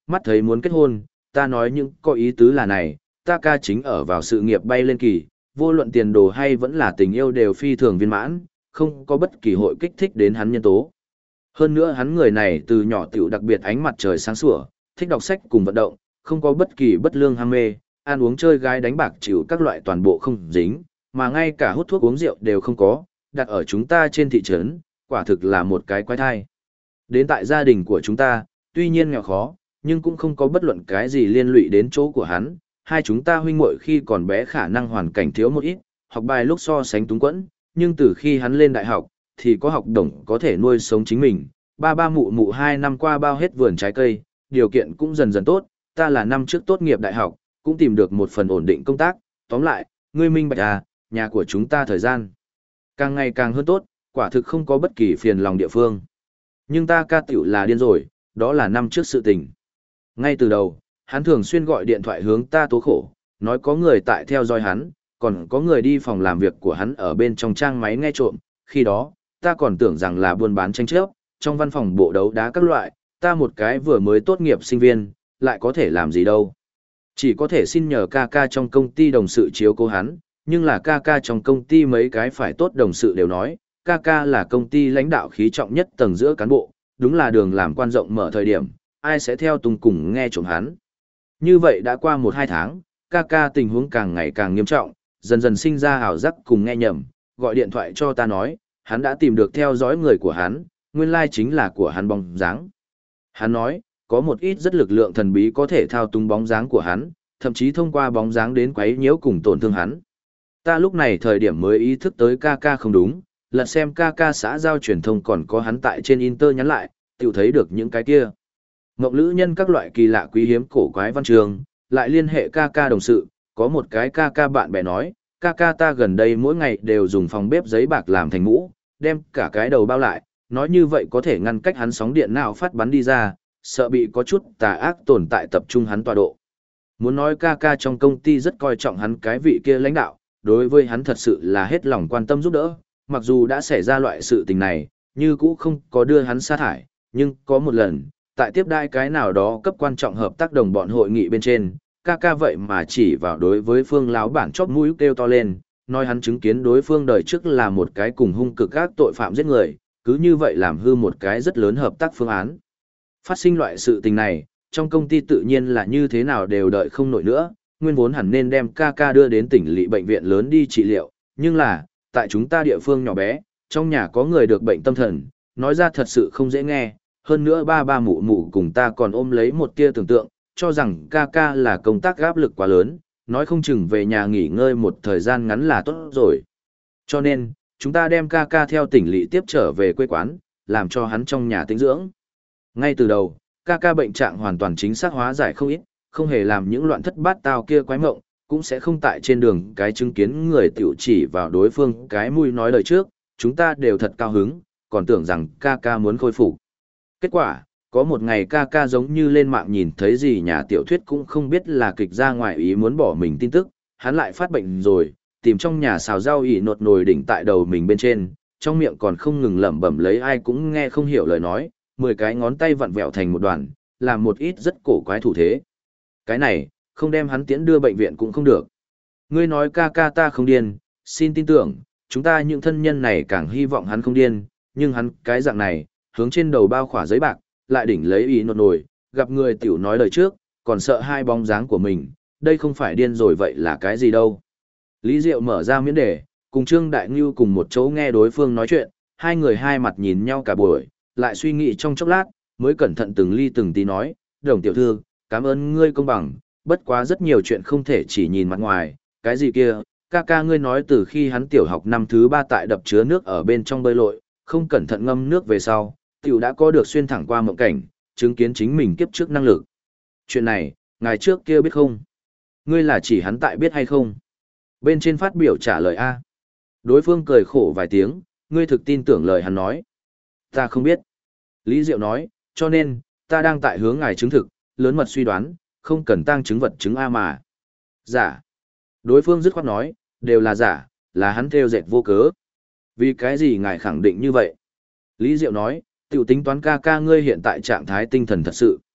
mắt thấy muốn kết hôn, ta nói những có ý tứ là này, ta ca chính ở vào sự nghiệp bay lên kỳ, vô luận tiền đồ hay vẫn là tình yêu đều phi thường viên mãn, không có bất kỳ hội kích thích đến hắn nhân tố. Hơn nữa hắn người này từ nhỏ tiểu đặc biệt ánh mặt trời sáng sủa, thích đọc sách cùng vận động, không có bất kỳ bất lương ham mê, ăn uống chơi gái đánh bạc chịu các loại toàn bộ không dính, mà ngay cả hút thuốc uống rượu đều không có, đặt ở chúng ta trên thị trấn, quả thực là một cái quái thai. Đến tại gia đình của chúng ta, tuy nhiên nghèo khó, nhưng cũng không có bất luận cái gì liên lụy đến chỗ của hắn, hai chúng ta huynh muội khi còn bé khả năng hoàn cảnh thiếu một ít, học bài lúc so sánh túng quẫn, nhưng từ khi hắn lên đại học, thì có học đồng có thể nuôi sống chính mình. Ba ba mụ mụ 2 năm qua bao hết vườn trái cây, điều kiện cũng dần dần tốt, ta là năm trước tốt nghiệp đại học, cũng tìm được một phần ổn định công tác, tóm lại, ngươi minh bạch à, nhà của chúng ta thời gian càng ngày càng hơn tốt, quả thực không có bất kỳ phiền lòng địa phương. Nhưng ta ca tiểu là điên rồi, đó là năm trước sự tình. Ngay từ đầu, hắn thường xuyên gọi điện thoại hướng ta tố khổ, nói có người tại theo dõi hắn, còn có người đi phòng làm việc của hắn ở bên trong trang máy nghe trộm, khi đó, ta còn tưởng rằng là buôn bán tranh chấp, trong văn phòng bộ đấu đá các loại, ta một cái vừa mới tốt nghiệp sinh viên, lại có thể làm gì đâu. Chỉ có thể xin nhờ ca ca trong công ty đồng sự chiếu cố hắn, nhưng là ca ca trong công ty mấy cái phải tốt đồng sự đều nói, ca ca là công ty lãnh đạo khí trọng nhất tầng giữa cán bộ, đúng là đường làm quan rộng mở thời điểm, ai sẽ theo tung cùng nghe trộm hắn. Như vậy đã qua 1-2 tháng, ca ca tình huống càng ngày càng nghiêm trọng, dần dần sinh ra ảo giác cùng nghe nhầm, gọi điện thoại cho ta nói, hắn đã tìm được theo dõi người của hắn, nguyên lai chính là của hắn bóng dáng. Hắn nói, có một ít rất lực lượng thần bí có thể thao túng bóng dáng của hắn, thậm chí thông qua bóng dáng đến quấy nhiễu cùng tổn thương hắn. Ta lúc này thời điểm mới ý thức tới ca ca không đúng, lật xem ca ca xã giao truyền thông còn có hắn tại trên Inter nhắn lại, tiểu thấy được những cái kia. Ngộng lữ nhân các loại kỳ lạ quý hiếm cổ quái văn trường, lại liên hệ ca ca đồng sự, có một cái ca ca bạn bè nói, ca ca ta gần đây mỗi ngày đều dùng phòng bếp giấy bạc làm thành mũ, đem cả cái đầu bao lại, nói như vậy có thể ngăn cách hắn sóng điện nào phát bắn đi ra, sợ bị có chút tà ác tồn tại tập trung hắn tọa độ. Muốn nói ca ca trong công ty rất coi trọng hắn cái vị kia lãnh đạo, đối với hắn thật sự là hết lòng quan tâm giúp đỡ, mặc dù đã xảy ra loại sự tình này, như cũ không có đưa hắn sa thải, nhưng có một lần, tại tiếp đai cái nào đó cấp quan trọng hợp tác đồng bọn hội nghị bên trên, ca ca vậy mà chỉ vào đối với phương láo bản chóp mũi kêu to lên, nói hắn chứng kiến đối phương đời trước là một cái cùng hung cực các tội phạm giết người, cứ như vậy làm hư một cái rất lớn hợp tác phương án. Phát sinh loại sự tình này, trong công ty tự nhiên là như thế nào đều đợi không nổi nữa, nguyên vốn hẳn nên đem ca ca đưa đến tỉnh lỵ bệnh viện lớn đi trị liệu, nhưng là, tại chúng ta địa phương nhỏ bé, trong nhà có người được bệnh tâm thần, nói ra thật sự không dễ nghe, hơn nữa ba ba mụ mụ cùng ta còn ôm lấy một tia tưởng tượng, cho rằng ca ca là công tác áp lực quá lớn, nói không chừng về nhà nghỉ ngơi một thời gian ngắn là tốt rồi. Cho nên, chúng ta đem ca ca theo tỉnh lỵ tiếp trở về quê quán, làm cho hắn trong nhà tĩnh dưỡng. Ngay từ đầu, ca ca bệnh trạng hoàn toàn chính xác hóa giải không ít, không hề làm những loạn thất bát tao kia quái mộng, cũng sẽ không tại trên đường cái chứng kiến người tiểu chỉ vào đối phương cái mũi nói lời trước, chúng ta đều thật cao hứng, còn tưởng rằng ca ca muốn khôi phục. Kết quả, có một ngày ca ca giống như lên mạng nhìn thấy gì nhà tiểu thuyết cũng không biết là kịch ra ngoài ý muốn bỏ mình tin tức, hắn lại phát bệnh rồi, tìm trong nhà xào rau ỉ nột nồi đỉnh tại đầu mình bên trên, trong miệng còn không ngừng lẩm bẩm lấy ai cũng nghe không hiểu lời nói, 10 cái ngón tay vặn vẹo thành một đoàn, làm một ít rất cổ quái thủ thế. Cái này, không đem hắn tiễn đưa bệnh viện cũng không được. Ngươi nói ca ca ta không điên, xin tin tưởng, chúng ta những thân nhân này càng hy vọng hắn không điên, nhưng hắn cái dạng này, hướng trên đầu bao khỏa giấy bạc, lại đỉnh lấy ý nột nồi, gặp người tiểu nói lời trước, còn sợ hai bóng dáng của mình, đây không phải điên rồi vậy là cái gì đâu. Lý Diệu mở ra miễn đề, cùng Trương Đại Ngưu cùng một chỗ nghe đối phương nói chuyện, hai người hai mặt nhìn nhau cả buổi, lại suy nghĩ trong chốc lát, mới cẩn thận từng ly từng tí nói, Đồng tiểu thư, cảm ơn ngươi công bằng, bất quá rất nhiều chuyện không thể chỉ nhìn mặt ngoài, cái gì kia, ca ca ngươi nói từ khi hắn tiểu học năm thứ 3 tại đập chứa nước ở bên trong bơi lội, không cẩn thận ngâm nước về sau, tiểu đã có được xuyên thẳng qua mộng cảnh, chứng kiến chính mình kiếp trước năng lực. Chuyện này, ngày trước kia biết không? Ngươi là chỉ hắn tại biết hay không? Bên trên phát biểu trả lời A. Đối phương cười khổ vài tiếng, ngươi thực tin tưởng lời hắn nói. Ta không biết. Lý Diệu nói, cho nên, ta đang tại hướng ngài chứng thực, lớn mật suy đoán, không cần tăng chứng vật chứng A mà. Giả. Đối phương dứt khoát nói, đều là giả, là hắn theo dệt vô cớ. Vì cái gì ngài khẳng định như vậy? Lý Diệu nói, tiểu tính toán ca ca ngươi hiện tại trạng thái tinh thần thật sự.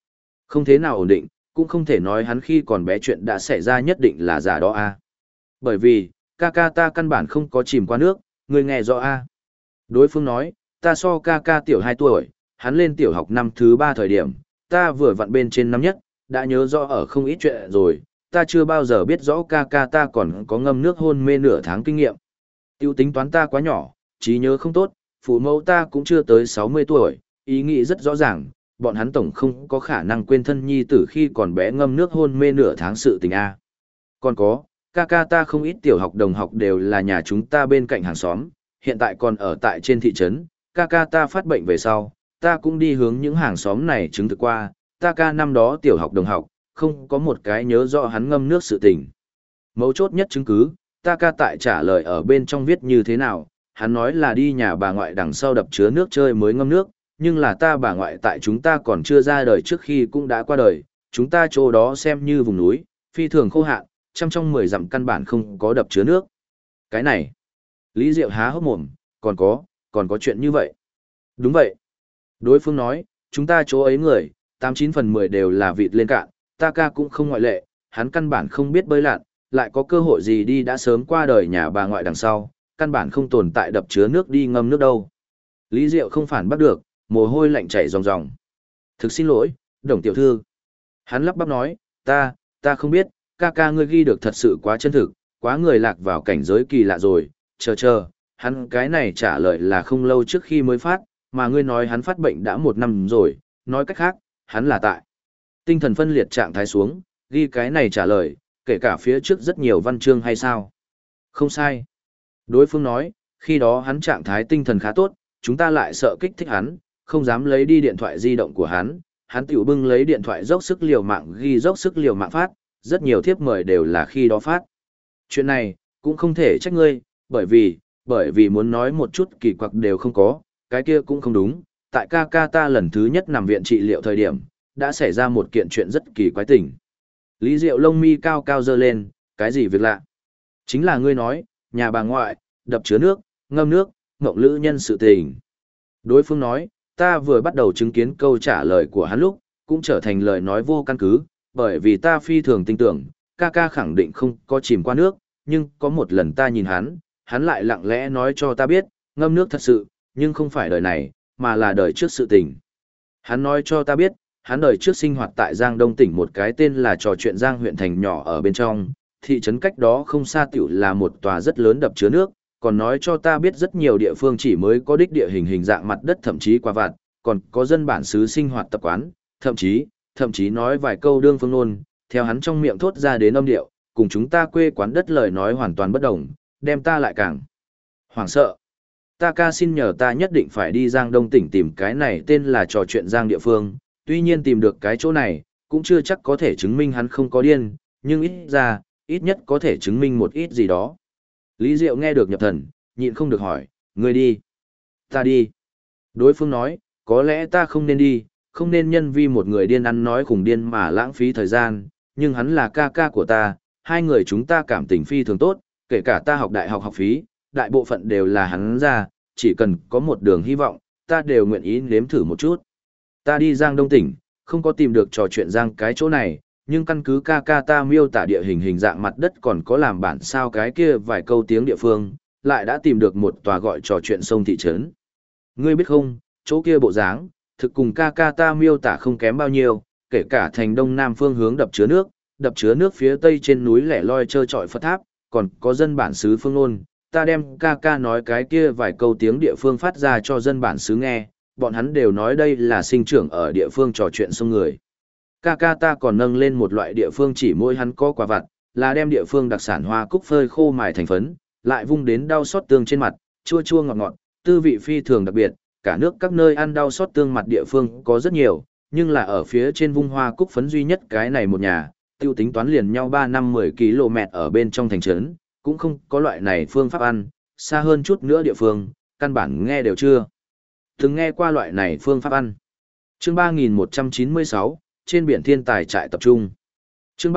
Không thế nào ổn định, cũng không thể nói hắn khi còn bé chuyện đã xảy ra nhất định là giả đó a. Bởi vì, ca ca ta căn bản không có chìm qua nước, ngươi nghe rõ a. Đối phương nói, ta so ca ca tiểu 2 tuổi, hắn lên tiểu học năm thứ 3 thời điểm, ta vừa vặn bên trên năm nhất, đã nhớ rõ ở không ít chuyện rồi, ta chưa bao giờ biết rõ ca ca ta còn có ngâm nước hôn mê nửa tháng kinh nghiệm. Tiêu tính toán ta quá nhỏ, trí nhớ không tốt, phụ mẫu ta cũng chưa tới 60 tuổi, ý nghĩ rất rõ ràng, bọn hắn tổng không có khả năng quên thân nhi tử khi còn bé ngâm nước hôn mê nửa tháng sự tình a. Còn có, ca ca ta không ít tiểu học đồng học đều là nhà chúng ta bên cạnh hàng xóm, hiện tại còn ở tại trên thị trấn, ca ca ta phát bệnh về sau, ta cũng đi hướng những hàng xóm này chứng thực qua, ta ca năm đó tiểu học đồng học, không có một cái nhớ rõ hắn ngâm nước sự tình. Mấu chốt nhất chứng cứ, ta ca tại trả lời ở bên trong viết như thế nào, hắn nói là đi nhà bà ngoại đằng sau đập chứa nước chơi mới ngâm nước, nhưng là ta bà ngoại tại chúng ta còn chưa ra đời trước khi cũng đã qua đời, chúng ta chỗ đó xem như vùng núi, phi thường khô hạn, trăm trong 10 dặm căn bản không có đập chứa nước. Cái này, Lý Diệu há hốc mồm, còn có chuyện như vậy. Đúng vậy. Đối phương nói, chúng ta chỗ ấy người, 89 phần 10 đều là vịt lên cạn, ta ca cũng không ngoại lệ, hắn căn bản không biết bơi lặn, lại có cơ hội gì đi đã sớm qua đời nhà bà ngoại đằng sau, căn bản không tồn tại đập chứa nước đi ngâm nước đâu. Lý Diệu không phản bắt được, mồ hôi lạnh chảy ròng ròng. Thực xin lỗi, Đồng tiểu thư. Hắn lắp bắp nói, ta không biết, ca ca ngươi ghi được thật sự quá chân thực, quá người lạc vào cảnh giới kỳ lạ rồi, chờ, hắn cái này trả lời là không lâu trước khi mới phát, mà ngươi nói hắn phát bệnh đã 1 năm rồi, nói cách khác, hắn là tại tinh thần phân liệt trạng thái xuống, ghi cái này trả lời, kể cả phía trước rất nhiều văn chương hay sao? Không sai. Đối phương nói, khi đó hắn trạng thái tinh thần khá tốt, chúng ta lại sợ kích thích hắn, không dám lấy đi điện thoại di động của hắn tiểu bưng lấy điện thoại dốc sức liều mạng ghi dốc sức liều mạng phát, rất nhiều thiếp mời đều là khi đó phát. Chuyện này, cũng không thể trách ngươi, bởi vì muốn nói một chút kỳ quặc đều không có, cái kia cũng không đúng, tại ca ca ta lần thứ nhất nằm viện trị liệu thời điểm, đã xảy ra một kiện chuyện rất kỳ quái tình. Lý Diệu lông mi cao cao dơ lên, cái gì việc lạ? Chính là ngươi nói, nhà bà ngoại, đập chứa nước, ngâm nước, ngộng lữ nhân sự tình. Đối phương nói, ta vừa bắt đầu chứng kiến câu trả lời của hắn lúc, cũng trở thành lời nói vô căn cứ, bởi vì ta phi thường tin tưởng, ca ca khẳng định không có chìm qua nước, nhưng có một lần ta nhìn hắn lại lặng lẽ nói cho ta biết, ngâm nước thật sự, nhưng không phải đời này, mà là đời trước sự tình. Hắn nói cho ta biết, hắn đời trước sinh hoạt tại Giang Đông tỉnh một cái tên là trò chuyện Giang huyện thành nhỏ ở bên trong, thị trấn cách đó không xa tiểu là một tòa rất lớn đập chứa nước, còn nói cho ta biết rất nhiều địa phương chỉ mới có đích địa hình dạng mặt đất thậm chí qua vặt, còn có dân bản xứ sinh hoạt tập quán, thậm chí nói vài câu đương phương ngôn, theo hắn trong miệng thốt ra đến âm điệu, cùng chúng ta quê quán đất lời nói hoàn toàn bất đồng, đem ta lại càng hoảng sợ. Ta ca xin nhờ ta nhất định phải đi Giang Đông tỉnh tìm cái này tên là trò chuyện Giang địa phương, tuy nhiên tìm được cái chỗ này, cũng chưa chắc có thể chứng minh hắn không có điên, nhưng ít nhất có thể chứng minh một ít gì đó. Lý Diệu nghe được nhập thần, nhịn không được hỏi, ngươi đi. Ta đi. Đối phương nói, có lẽ ta không nên đi, không nên nhân vì một người điên ăn nói khủng điên mà lãng phí thời gian, nhưng hắn là ca ca của ta, hai người chúng ta cảm tình phi thường tốt, kể cả ta học đại học học phí, đại bộ phận đều là hắn ra, chỉ cần có một đường hy vọng, ta đều nguyện ý nếm thử một chút. Ta đi Giang Đông tỉnh, không có tìm được trò chuyện Giang cái chỗ này, nhưng căn cứ ca ca ta miêu tả địa hình dạng mặt đất còn có làm bản sao cái kia vài câu tiếng địa phương, lại đã tìm được một tòa gọi trò chuyện sông thị trấn. Ngươi biết không, chỗ kia bộ dáng, thực cùng ca ca ta miêu tả không kém bao nhiêu, kể cả thành đông nam phương hướng đập chứa nước phía tây trên núi lẻ loi trơ trọi Phật tháp, còn có dân bản xứ phương ngôn. Ta đem ca ca nói cái kia vài câu tiếng địa phương phát ra cho dân bản xứ nghe, bọn hắn đều nói đây là sinh trưởng ở địa phương trò chuyện sông người. Ca ca ta còn nâng lên một loại địa phương chỉ mỗi hắn có quả vặt, là đem địa phương đặc sản hoa cúc phơi khô mài thành phấn, lại vung đến đau xót tương trên mặt, chua chua ngọt ngọt, tư vị phi thường đặc biệt, cả nước các nơi ăn đau xót tương mặt địa phương có rất nhiều, nhưng là ở phía trên vung hoa cúc phấn duy nhất cái này một nhà, tiêu tính toán liền nhau 3-10 km ở bên trong thành trấn, cũng không có loại này phương pháp ăn, xa hơn chút nữa địa phương, căn bản nghe đều chưa. Từng nghe qua loại này phương pháp ăn. Chương 3196, trên biển thiên tài trại tập trung. Chương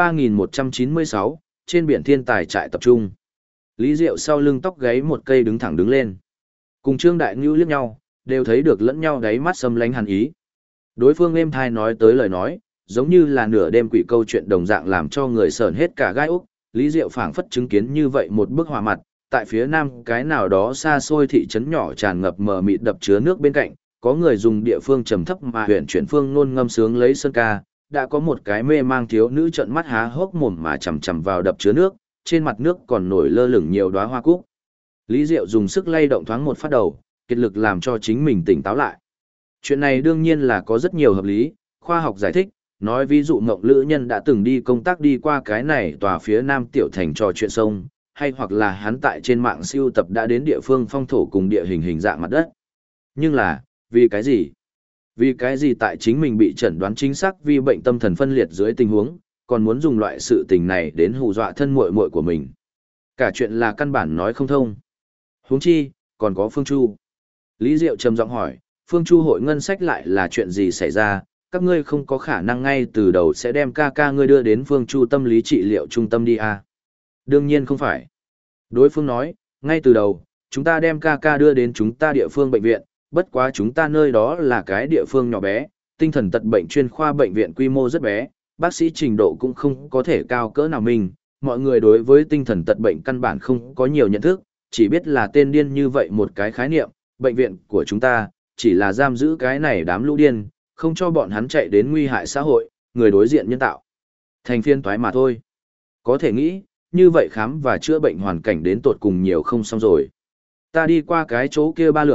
3196, trên biển thiên tài trại tập trung. Lý Diệu sau lưng tóc gáy một cây đứng thẳng đứng lên. Cùng Trương Đại Ngưu liếc nhau, đều thấy được lẫn nhau đáy mắt xâm lánh hàn ý. Đối phương êm thai nói tới lời nói, giống như là nửa đêm quỷ câu chuyện đồng dạng làm cho người sởn hết cả gai ốc. Lý Diệu phảng phất chứng kiến như vậy một bức họa mặt, tại phía nam cái nào đó xa xôi thị trấn nhỏ tràn ngập mờ mịt đập chứa nước bên cạnh, có người dùng địa phương trầm thấp mà huyền chuyển phương ngôn ngâm sướng lấy sơn ca, đã có một cái mê mang thiếu nữ trợn mắt há hốc mồm mà chằm chằm vào đập chứa nước, trên mặt nước còn nổi lơ lửng nhiều đóa hoa cúc. Lý Diệu dùng sức lay động thoáng một phát đầu, kiệt lực làm cho chính mình tỉnh táo lại. Chuyện này đương nhiên là có rất nhiều hợp lý, khoa học giải thích, nói ví dụ Ngộng Lữ Nhân đã từng đi công tác đi qua cái này tòa phía nam tiểu thành trò chuyện sông, hay hoặc là hắn tại trên mạng siêu tập đã đến địa phương phong thổ cùng địa hình hình dạng mặt đất. Nhưng là, vì cái gì? Vì cái gì tại chính mình bị chẩn đoán chính xác vì bệnh tâm thần phân liệt dưới tình huống, còn muốn dùng loại sự tình này đến hù dọa thân muội muội của mình? Cả chuyện là căn bản nói không thông. Huống chi, còn có Phương Chu. Lý Diệu trầm giọng hỏi, Phương Chu hội ngân sách lại là chuyện gì xảy ra? Các ngươi không có khả năng ngay từ đầu sẽ đem ca ca ngươi đưa đến Phương Chu tâm lý trị liệu trung tâm đi à? Đương nhiên không phải. Đối phương nói, ngay từ đầu, chúng ta đem ca ca đưa đến chúng ta địa phương bệnh viện, bất quá chúng ta nơi đó là cái địa phương nhỏ bé, tinh thần tật bệnh chuyên khoa bệnh viện quy mô rất bé, bác sĩ trình độ cũng không có thể cao cỡ nào mình, mọi người đối với tinh thần tật bệnh căn bản không có nhiều nhận thức, chỉ biết là tên điên như vậy một cái khái niệm, bệnh viện của chúng ta, chỉ là giam giữ cái này đám lũ điên, không cho bọn hắn chạy đến nguy hại xã hội, người đối diện nhân tạo. Thành phiên toái mà thôi. Có thể nghĩ, như vậy khám và chữa bệnh hoàn cảnh đến tột cùng nhiều không xong rồi. Ta đi qua cái chỗ kia 3 lượt,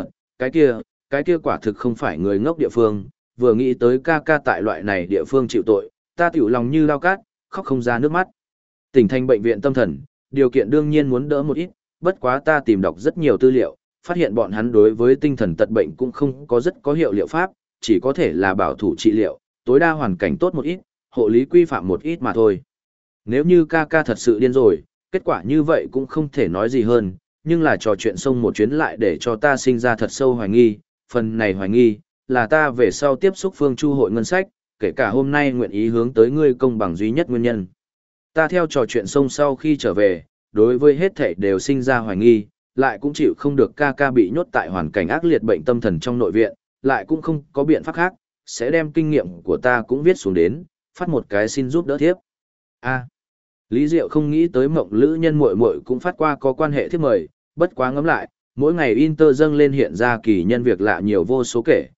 cái kia quả thực không phải người ngốc địa phương, vừa nghĩ tới ca ca tại loại này địa phương chịu tội, ta tiểu lòng như lao cát, khóc không ra nước mắt. Tỉnh thành bệnh viện tâm thần, điều kiện đương nhiên muốn đỡ một ít, bất quá ta tìm đọc rất nhiều tư liệu, phát hiện bọn hắn đối với tinh thần tật bệnh cũng không có rất có hiệu liệu pháp, chỉ có thể là bảo thủ trị liệu, tối đa hoàn cảnh tốt một ít, hộ lý quy phạm một ít mà thôi. Nếu như ca ca thật sự điên rồi, kết quả như vậy cũng không thể nói gì hơn, nhưng là trò chuyện xong một chuyến lại để cho ta sinh ra thật sâu hoài nghi, phần này hoài nghi, là ta về sau tiếp xúc Phương Chu hội ngân sách, kể cả hôm nay nguyện ý hướng tới ngươi công bằng duy nhất nguyên nhân. Ta theo trò chuyện xong sau khi trở về, đối với hết thảy đều sinh ra hoài nghi, lại cũng chịu không được ca ca bị nhốt tại hoàn cảnh ác liệt bệnh tâm thần trong nội viện, lại cũng không có biện pháp khác, sẽ đem kinh nghiệm của ta cũng viết xuống đến, phát một cái xin giúp đỡ thiếp. Lý Diệu không nghĩ tới Mộng Lữ Nhân muội muội cũng phát qua có quan hệ thiếp mời, bất quá ngẫm lại, mỗi ngày Inter dâng lên hiện ra kỳ nhân việc lạ nhiều vô số kể,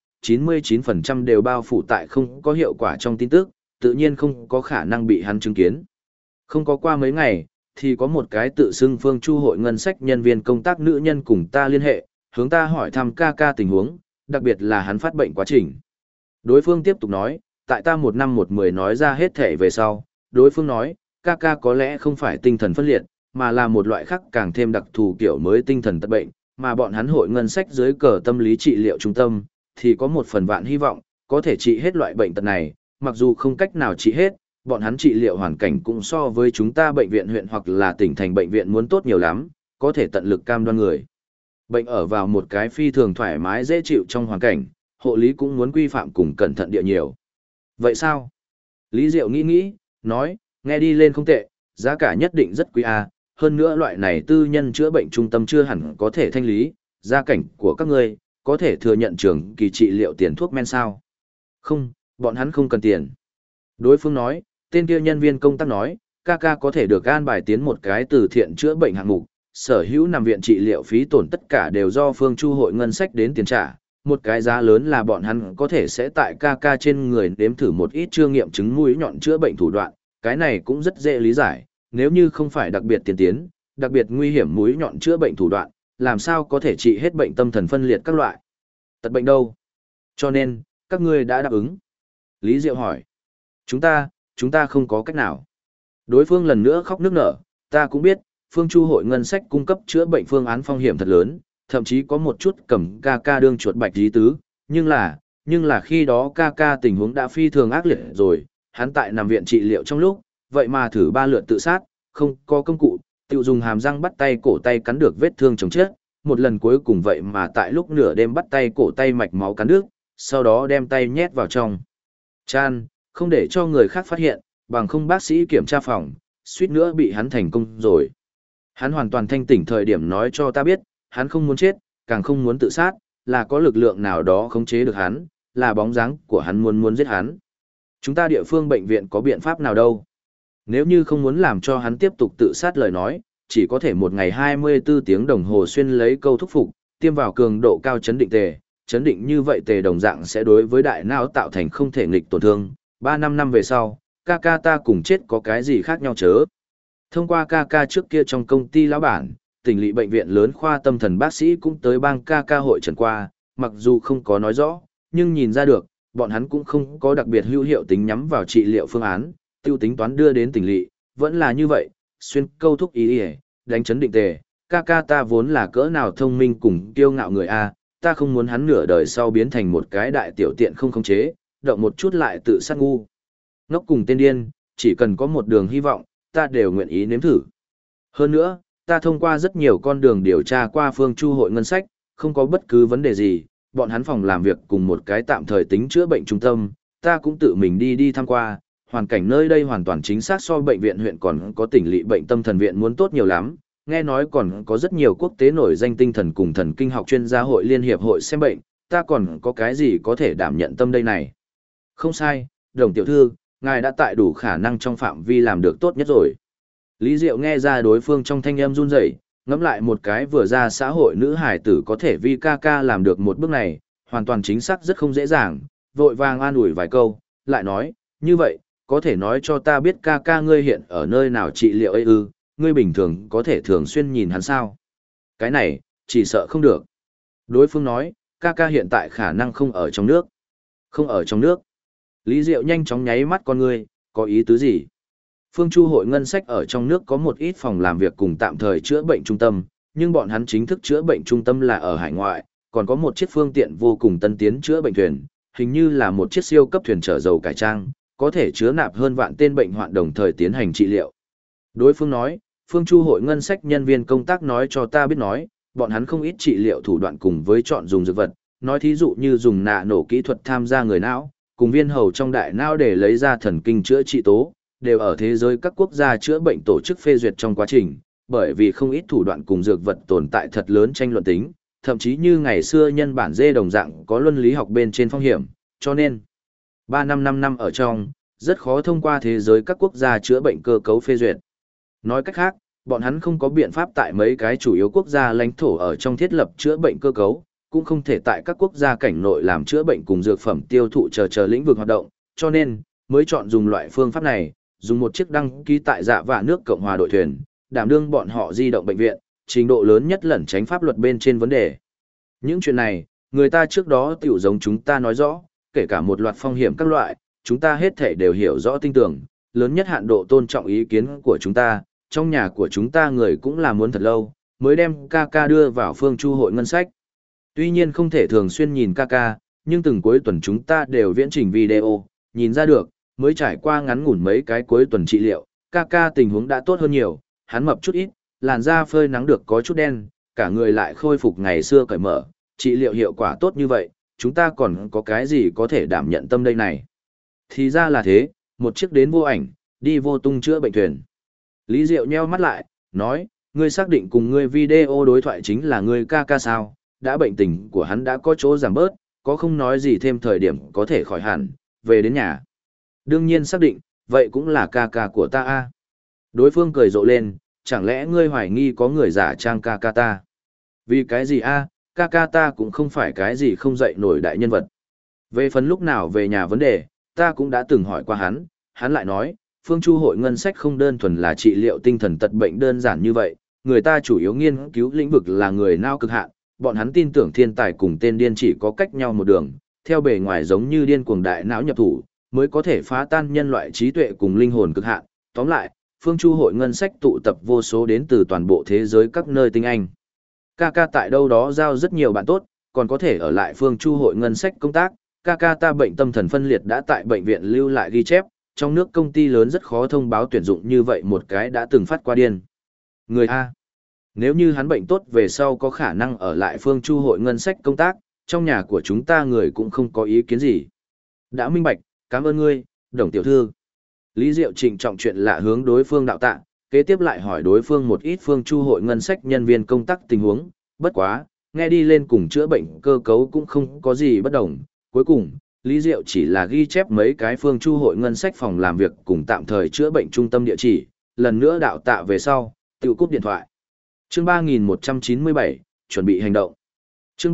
99% đều bao phủ tại không có hiệu quả trong tin tức, tự nhiên không có khả năng bị hắn chứng kiến. Không có qua mấy ngày, thì có một cái tự xưng Phương Chu hội ngân sách nhân viên công tác nữ nhân cùng ta liên hệ, hướng ta hỏi thăm ca ca tình huống, đặc biệt là hắn phát bệnh quá trình. Đối phương tiếp tục nói, tại ta 1 năm 1 10 nói ra hết thể về sau, đối phương nói, ca ca có lẽ không phải tinh thần phân liệt, mà là một loại khác càng thêm đặc thù kiểu mới tinh thần tật bệnh, mà bọn hắn hội ngân sách dưới cờ tâm lý trị liệu trung tâm, thì có một phần vạn hy vọng, có thể trị hết loại bệnh tật này, mặc dù không cách nào trị hết, bọn hắn trị liệu hoàn cảnh cũng so với chúng ta bệnh viện huyện hoặc là tỉnh thành bệnh viện muốn tốt nhiều lắm, có thể tận lực cam đoan người. Bệnh ở vào một cái phi thường thoải mái dễ chịu trong hoàn cảnh, hộ lý cũng muốn quy phạm cùng cẩn thận địa nhiều. Vậy sao? Lý Diệu nghĩ, nói, nghe đi lên không tệ, giá cả nhất định rất quý a, hơn nữa loại này tư nhân chữa bệnh trung tâm chưa hẳn có thể thanh lý, gia cảnh của các ngươi có thể thừa nhận trường kỳ trị liệu tiền thuốc men sao? Không, bọn hắn không cần tiền. Đối phương nói, tên kia nhân viên công tác nói, ca ca có thể được an bài tiến một cái từ thiện chữa bệnh hạng mục, sở hữu nằm viện trị liệu phí tổn tất cả đều do Phương Chu hội ngân sách đến tiền trả, một cái giá lớn là bọn hắn có thể sẽ tại ca ca trên người đếm thử một ít chưa nghiệm chứng mũi nhọn chữa bệnh thủ đoạn, cái này cũng rất dễ lý giải, nếu như không phải đặc biệt tiên tiến, đặc biệt nguy hiểm mũi nhọn chữa bệnh thủ đoạn, làm sao có thể trị hết bệnh tâm thần phân liệt các loại tật bệnh đâu. Cho nên, các ngươi đã đáp ứng. Lý Diệu hỏi. Chúng ta không có cách nào. Đối phương lần nữa khóc nức nở, ta cũng biết, Phương Chu hội ngân sách cung cấp chữa bệnh phương án phong hiểm thật lớn, thậm chí có một chút cầm ca ca đương chuột bạch dí tứ, nhưng là khi đó ca ca tình huống đã phi thường ác liệt rồi, hắn tại nằm viện trị liệu trong lúc, vậy mà thử 3 lượt tự sát, không có công cụ, tự dùng hàm răng bắt tay cổ tay cắn được vết thương chồng chết, một lần cuối cùng vậy mà tại lúc nửa đêm bắt tay cổ tay mạch máu cắn đứt, sau đó đem tay nhét vào trong chan, không để cho người khác phát hiện, bằng không bác sĩ kiểm tra phòng, suýt nữa bị hắn thành công rồi. Hắn hoàn toàn thanh tỉnh thời điểm nói cho ta biết, hắn không muốn chết, càng không muốn tự sát, là có lực lượng nào đó khống chế được hắn, là bóng dáng của hắn muốn giết hắn. Chúng ta địa phương bệnh viện có biện pháp nào đâu? Nếu như không muốn làm cho hắn tiếp tục tự sát lời nói, chỉ có thể một ngày 24 tiếng đồng hồ xuyên lấy câu thúc phục, tiêm vào cường độ cao chấn định tề. Chấn định như vậy tề đồng dạng sẽ đối với đại não tạo thành không thể nghịch tổn thương. 3-5 năm về sau, ca ca ta cùng chết có cái gì khác nhau chớ? Thông qua ca ca trước kia trong công ty lão bản, tỉnh lỵ bệnh viện lớn khoa tâm thần bác sĩ cũng tới bang ca ca hội trần qua, mặc dù không có nói rõ, nhưng nhìn ra được, bọn hắn cũng không có đặc biệt hữu hiệu tính nhắm vào trị liệu phương án, tiêu tính toán đưa đến tỉnh lỵ, vẫn là như vậy, xuyên câu thúc ý đánh chấn định tề, ca ca ta vốn là cỡ nào thông minh cùng kiêu ngạo người A, ta không muốn hắn nửa đời sau biến thành một cái đại tiểu tiện không khống chế, động một chút lại tự sát ngu. Ngốc cùng tên điên, chỉ cần có một đường hy vọng, ta đều nguyện ý nếm thử. Hơn nữa, ta thông qua rất nhiều con đường điều tra qua Phương Chu hội ngân sách, không có bất cứ vấn đề gì, bọn hắn phòng làm việc cùng một cái tạm thời tính chữa bệnh trung tâm, ta cũng tự mình đi tham qua, hoàn cảnh nơi đây hoàn toàn chính xác so bệnh viện huyện còn có tỉnh lỵ bệnh tâm thần viện muốn tốt nhiều lắm, nghe nói còn có rất nhiều quốc tế nổi danh tinh thần cùng thần kinh học chuyên gia hội liên hiệp hội xem bệnh, ta còn có cái gì có thể đảm nhận tâm đây này. Không sai, Đồng tiểu thư, ngài đã tại đủ khả năng trong phạm vi làm được tốt nhất rồi. Lý Diệu nghe ra đối phương trong thanh âm run rẩy, ngẫm lại một cái vừa ra xã hội nữ hải tử có thể vì ca ca làm được một bước này, hoàn toàn chính xác rất không dễ dàng, vội vàng an ủi vài câu, lại nói, như vậy, có thể nói cho ta biết ca ca ngươi hiện ở nơi nào trị liệu ấy ư, ngươi bình thường có thể thường xuyên nhìn hắn sao? Cái này, chỉ sợ không được. Đối phương nói, ca ca hiện tại khả năng không ở trong nước. Không ở trong nước. Lý Diệu nhanh chóng nháy mắt con ngươi, có ý tứ gì? Phương Chu hội ngân sách ở trong nước có một ít phòng làm việc cùng tạm thời chữa bệnh trung tâm, nhưng bọn hắn chính thức chữa bệnh trung tâm là ở hải ngoại, còn có một chiếc phương tiện vô cùng tân tiến chữa bệnh thuyền, hình như là một chiếc siêu cấp thuyền chở dầu cải trang, có thể chứa nạp hơn vạn tên bệnh hoạn đồng thời tiến hành trị liệu. Đối phương nói, Phương Chu hội ngân sách nhân viên công tác nói cho ta biết nói, bọn hắn không ít trị liệu thủ đoạn cùng với chọn dùng dược vật, nói thí dụ như dùng nạ nổ kỹ thuật tham gia người não, cùng viên hầu trong đại não để lấy ra thần kinh chữa trị tố, đều ở thế giới các quốc gia chữa bệnh tổ chức phê duyệt trong quá trình, bởi vì không ít thủ đoạn cùng dược vật tồn tại thật lớn tranh luận tính, thậm chí như ngày xưa nhân bản dê đồng dạng có luân lý học bên trên phong hiểm, cho nên 3-5 năm ở trong, rất khó thông qua thế giới các quốc gia chữa bệnh cơ cấu phê duyệt. Nói cách khác, bọn hắn không có biện pháp tại mấy cái chủ yếu quốc gia lãnh thổ ở trong thiết lập chữa bệnh cơ cấu, cũng không thể tại các quốc gia cảnh nội làm chữa bệnh cùng dược phẩm tiêu thụ chờ lĩnh vực hoạt động, cho nên mới chọn dùng loại phương pháp này, dùng một chiếc đăng ký tại Dạ Vạ nước Cộng hòa đội thuyền, đảm đương bọn họ di động bệnh viện, trình độ lớn nhất lẩn tránh pháp luật bên trên vấn đề. Những chuyện này, người ta trước đó tiểu giống chúng ta nói rõ, kể cả một loạt phong hiểm các loại, chúng ta hết thể đều hiểu rõ tinh tưởng, lớn nhất hạn độ tôn trọng ý kiến của chúng ta, trong nhà của chúng ta người cũng là muốn thật lâu, mới đem ca ca đưa vào Phương Chu hội ngân sách. Tuy nhiên không thể thường xuyên nhìn ca ca, nhưng từng cuối tuần chúng ta đều viễn trình video, nhìn ra được, mới trải qua ngắn ngủn mấy cái cuối tuần trị liệu, ca ca tình huống đã tốt hơn nhiều, hắn mập chút ít, làn da phơi nắng được có chút đen, cả người lại khôi phục ngày xưa cởi mở, trị liệu hiệu quả tốt như vậy, chúng ta còn có cái gì có thể đảm nhận tâm đây này. Thì ra là thế, một chiếc đến vô ảnh, đi vô tung chữa bệnh thuyền. Lý Diệu nheo mắt lại, nói, ngươi xác định cùng ngươi video đối thoại chính là ngươi ca ca sao, đã bệnh tình của hắn đã có chỗ giảm bớt, có không nói gì thêm thời điểm có thể khỏi hẳn, về đến nhà. Đương nhiên xác định, vậy cũng là ca ca của ta a. Đối phương cười rộ lên, chẳng lẽ ngươi hoài nghi có người giả trang ca ca ta? Vì cái gì a? Ca ca ta cũng không phải cái gì không dậy nổi đại nhân vật. Về phần lúc nào về nhà vấn đề, ta cũng đã từng hỏi qua hắn lại nói, Phương Chu hội ngân sách không đơn thuần là trị liệu tinh thần tật bệnh đơn giản như vậy, người ta chủ yếu nghiên cứu lĩnh vực là người não cực hạn, bọn hắn tin tưởng thiên tài cùng tên điên chỉ có cách nhau một đường, theo bề ngoài giống như điên cuồng đại não nhập thủ, mới có thể phá tan nhân loại trí tuệ cùng linh hồn cực hạn. Tóm lại, Phương Chu hội ngân sách tụ tập vô số đến từ toàn bộ thế giới các nơi tinh anh. Ca ca tại đâu đó giao rất nhiều bạn tốt, còn có thể ở lại Phương Chu hội ngân sách công tác. Ca ca ta bệnh tâm thần phân liệt đã tại bệnh viện lưu lại ghi chép, trong nước công ty lớn rất khó thông báo tuyển dụng như vậy một cái đã từng phát qua điên. Người A. Nếu như hắn bệnh tốt về sau có khả năng ở lại Phương Chu hội ngân sách công tác, trong nhà của chúng ta người cũng không có ý kiến gì. Đã minh bạch, cảm ơn ngươi, Đồng tiểu thư. Lý Diệu trịnh trọng chuyện lạ hướng đối phương đạo tạ, kế tiếp lại hỏi đối phương một ít Phương Chu hội ngân sách nhân viên công tác tình huống, bất quá, nghe đi lên cùng chữa bệnh cơ cấu cũng không có gì bất đồng. Cuối cùng, Lý Diệu chỉ là ghi chép mấy cái Phương Chu hội ngân sách phòng làm việc cùng tạm thời chữa bệnh trung tâm địa chỉ, lần nữa đạo tạ về sau, tự cúp điện thoại. Chương 3197, chuẩn bị hành động. Chương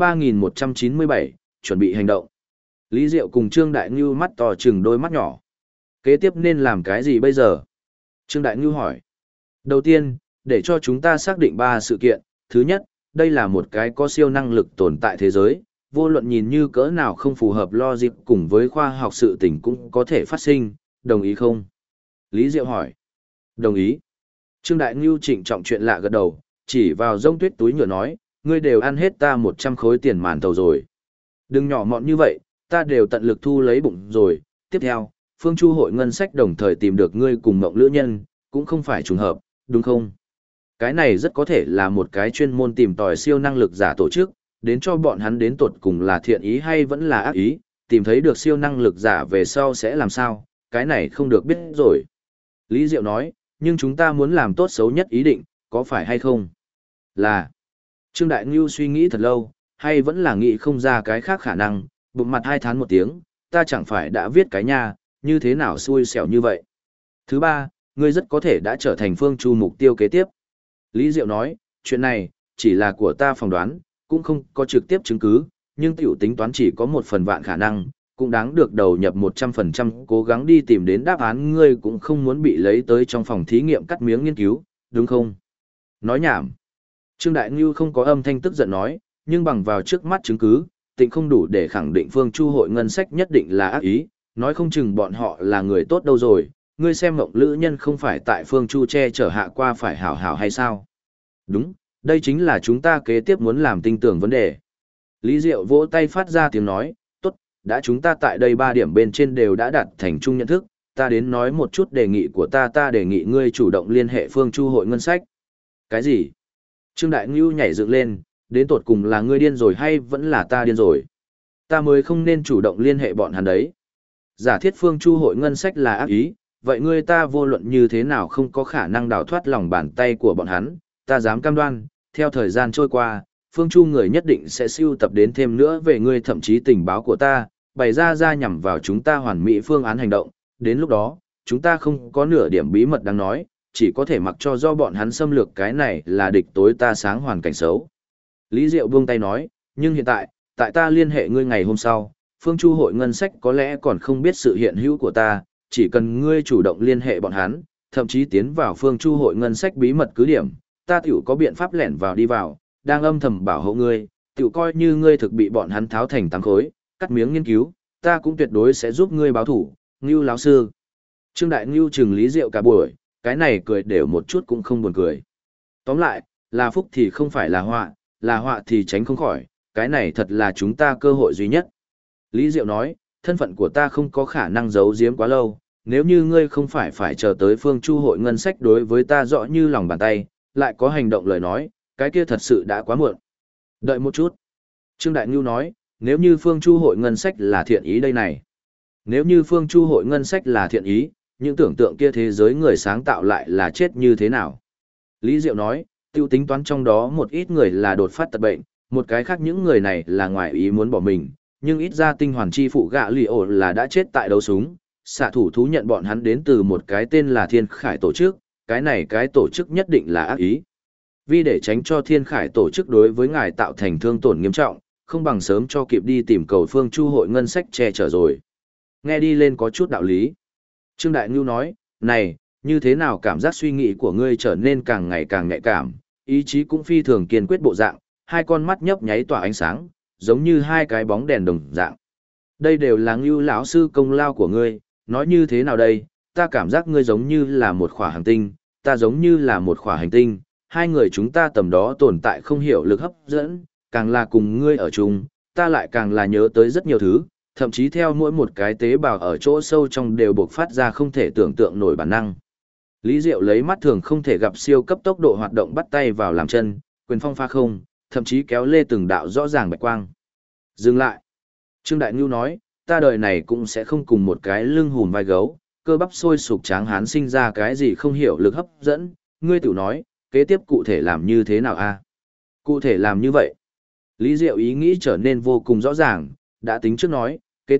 3197, chuẩn bị hành động. Lý Diệu cùng Trương Đại Ngưu mắt to chừng đôi mắt nhỏ. Kế tiếp nên làm cái gì bây giờ? Trương Đại Ngưu hỏi. Đầu tiên, để cho chúng ta xác định 3 sự kiện. Thứ nhất, đây là một cái có siêu năng lực tồn tại thế giới, vô luận nhìn như cỡ nào không phù hợp logic cùng với khoa học sự tình cũng có thể phát sinh, đồng ý không? Lý Diệu hỏi. Đồng ý. Trương Đại Ngưu trịnh trọng chuyện lạ gật đầu, chỉ vào rông tuyết túi nhựa nói, ngươi đều ăn hết ta 100 khối tiền màn thầu rồi. Đừng nhỏ mọn như vậy, ta đều tận lực thu lấy bụng rồi. Tiếp theo, Phương Chu hội ngân sách đồng thời tìm được ngươi cùng mộng lữ nhân, cũng không phải trùng hợp, đúng không? Cái này rất có thể là một cái chuyên môn tìm tòi siêu năng lực giả tổ chức, đến cho bọn hắn đến tột cùng là thiện ý hay vẫn là ác ý, tìm thấy được siêu năng lực giả về sau sẽ làm sao, cái này không được biết rồi. Lý Diệu nói, nhưng chúng ta muốn làm tốt xấu nhất ý định, có phải hay không? Là. Trương Đại Ngưu suy nghĩ thật lâu, hay vẫn là nghĩ không ra cái khác khả năng, bụng mặt hai thán một tiếng, ta chẳng phải đã viết cái nha, như thế nào xui xẻo như vậy. Thứ ba, ngươi rất có thể đã trở thành Phương Chu mục tiêu kế tiếp. Lý Diệu nói, chuyện này, chỉ là của ta phỏng đoán, cũng không có trực tiếp chứng cứ, nhưng tiểu tính toán chỉ có 1/1000 khả năng, cũng đáng được đầu nhập 100% cố gắng đi tìm đến đáp án, ngươi cũng không muốn bị lấy tới trong phòng thí nghiệm cắt miếng nghiên cứu, đúng không? Nói nhảm. Trương Đại Ngưu không có âm thanh tức giận nói, nhưng bằng vào trước mắt chứng cứ, tịnh không đủ để khẳng định Phương Chu hội ngân sách nhất định là ác ý, nói không chừng bọn họ là người tốt đâu rồi, ngươi xem mộng lữ nhân không phải tại Phương Chu che chở hạ qua phải hảo hảo hay sao? Đúng, đây chính là chúng ta kế tiếp muốn làm tinh tưởng vấn đề. Lý Diệu vỗ tay phát ra tiếng nói, tốt, đã chúng ta tại đây 3 điểm bên trên đều đã đạt thành chung nhận thức, ta đến nói một chút đề nghị của ta đề nghị ngươi chủ động liên hệ Phương Chu hội ngân sách. Cái gì? Trương Đại Ngưu nhảy dựng lên, đến tột cùng là ngươi điên rồi hay vẫn là ta điên rồi? Ta mới không nên chủ động liên hệ bọn hắn đấy. Giả thiết Phương Chu hội ngân sách là ác ý, vậy ngươi ta vô luận như thế nào không có khả năng đào thoát lòng bàn tay của bọn hắn, ta dám cam đoan, theo thời gian trôi qua, Phương Chu người nhất định sẽ sưu tập đến thêm nữa về ngươi, thậm chí tình báo của ta, bày ra nhằm vào chúng ta hoàn mỹ phương án hành động, đến lúc đó, chúng ta không có nửa điểm bí mật đáng nói, chỉ có thể mặc cho do bọn hắn xâm lược, cái này là địch tối ta sáng hoàn cảnh xấu. Lý Diệu buông tay nói, nhưng hiện tại ta liên hệ ngươi ngày hôm sau, Phương Chu hội ngân sách có lẽ còn không biết sự hiện hữu của ta, chỉ cần ngươi chủ động liên hệ bọn hắn, thậm chí tiến vào Phương Chu hội ngân sách bí mật cứ điểm, ta tiểu có biện pháp lẻn vào đi vào, đang âm thầm bảo hộ ngươi, tiểu coi như ngươi thực bị bọn hắn tháo thành 8 khối, cắt miếng nghiên cứu, ta cũng tuyệt đối sẽ giúp ngươi báo thủ, Ngưu lão sư. Trương Đại Ngưu trừng Lý Diệu cả buổi, cái này cười đều một chút cũng không buồn cười. Tóm lại, là phúc thì không phải là họa thì tránh không khỏi, cái này thật là chúng ta cơ hội duy nhất. Lý Diệu nói, thân phận của ta không có khả năng giấu giếm quá lâu, nếu như ngươi không phải chờ tới Phương Chu hội ngân sách đối với ta rõ như lòng bàn tay, lại có hành động lời nói, cái kia thật sự đã quá muộn. Đợi một chút. Trương Đại Ngưu nói, nếu như Phương Chu hội ngân sách là thiện ý đây này. Nếu như Phương Chu hội ngân sách là thiện ý, những tưởng tượng kia thế giới người sáng tạo lại là chết như thế nào? Lý Diệu nói, tiêu tính toán trong đó một ít người là đột phát tật bệnh, một cái khác những người này là ngoài ý muốn bỏ mình, nhưng ít ra tinh hoàn chi phụ gạ lì ổ là đã chết tại đấu súng, xạ thủ thú nhận bọn hắn đến từ một cái tên là Thiên Khải tổ chức, cái này cái tổ chức nhất định là ác ý. Vì để tránh cho Thiên Khải tổ chức đối với ngài tạo thành thương tổn nghiêm trọng, không bằng sớm cho kịp đi tìm cầu Phương Chu hội ngân sách che chở rồi. Nghe đi lên có chút đạo lý. Trương Đại Ngưu nói, này, như thế nào cảm giác suy nghĩ của ngươi trở nên càng ngày càng nhạy cảm, ý chí cũng phi thường kiên quyết bộ dạng, hai con mắt nhấp nháy tỏa ánh sáng, giống như hai cái bóng đèn đồng dạng. Đây đều là Ngưu lão sư công lao của ngươi, nói như thế nào đây, ta cảm giác ngươi giống như là một khỏa hành tinh, ta giống như là một khỏa hành tinh, hai người chúng ta tầm đó tồn tại không hiểu lực hấp dẫn, càng là cùng ngươi ở chung, ta lại càng là nhớ tới rất nhiều thứ, thậm chí theo mỗi một cái tế bào ở chỗ sâu trong đều bộc phát ra không thể tưởng tượng nổi bản năng. Lý Diệu lấy mắt thường không thể gặp siêu cấp tốc độ hoạt động bắt tay vào làm chân, quyền phong pha không, thậm chí kéo lê từng đạo rõ ràng bạch quang. Dừng lại. Trương Đại Ngưu nói, ta đời này cũng sẽ không cùng một cái lưng hùn vai gấu, cơ bắp sôi sục tráng hán sinh ra cái gì không hiểu lực hấp dẫn, ngươi tiểu nói, kế tiếp cụ thể làm như thế nào a? Cụ thể làm như vậy. Lý Diệu ý nghĩ trở nên vô cùng rõ ràng, đã tính trước nói, kế tiếp,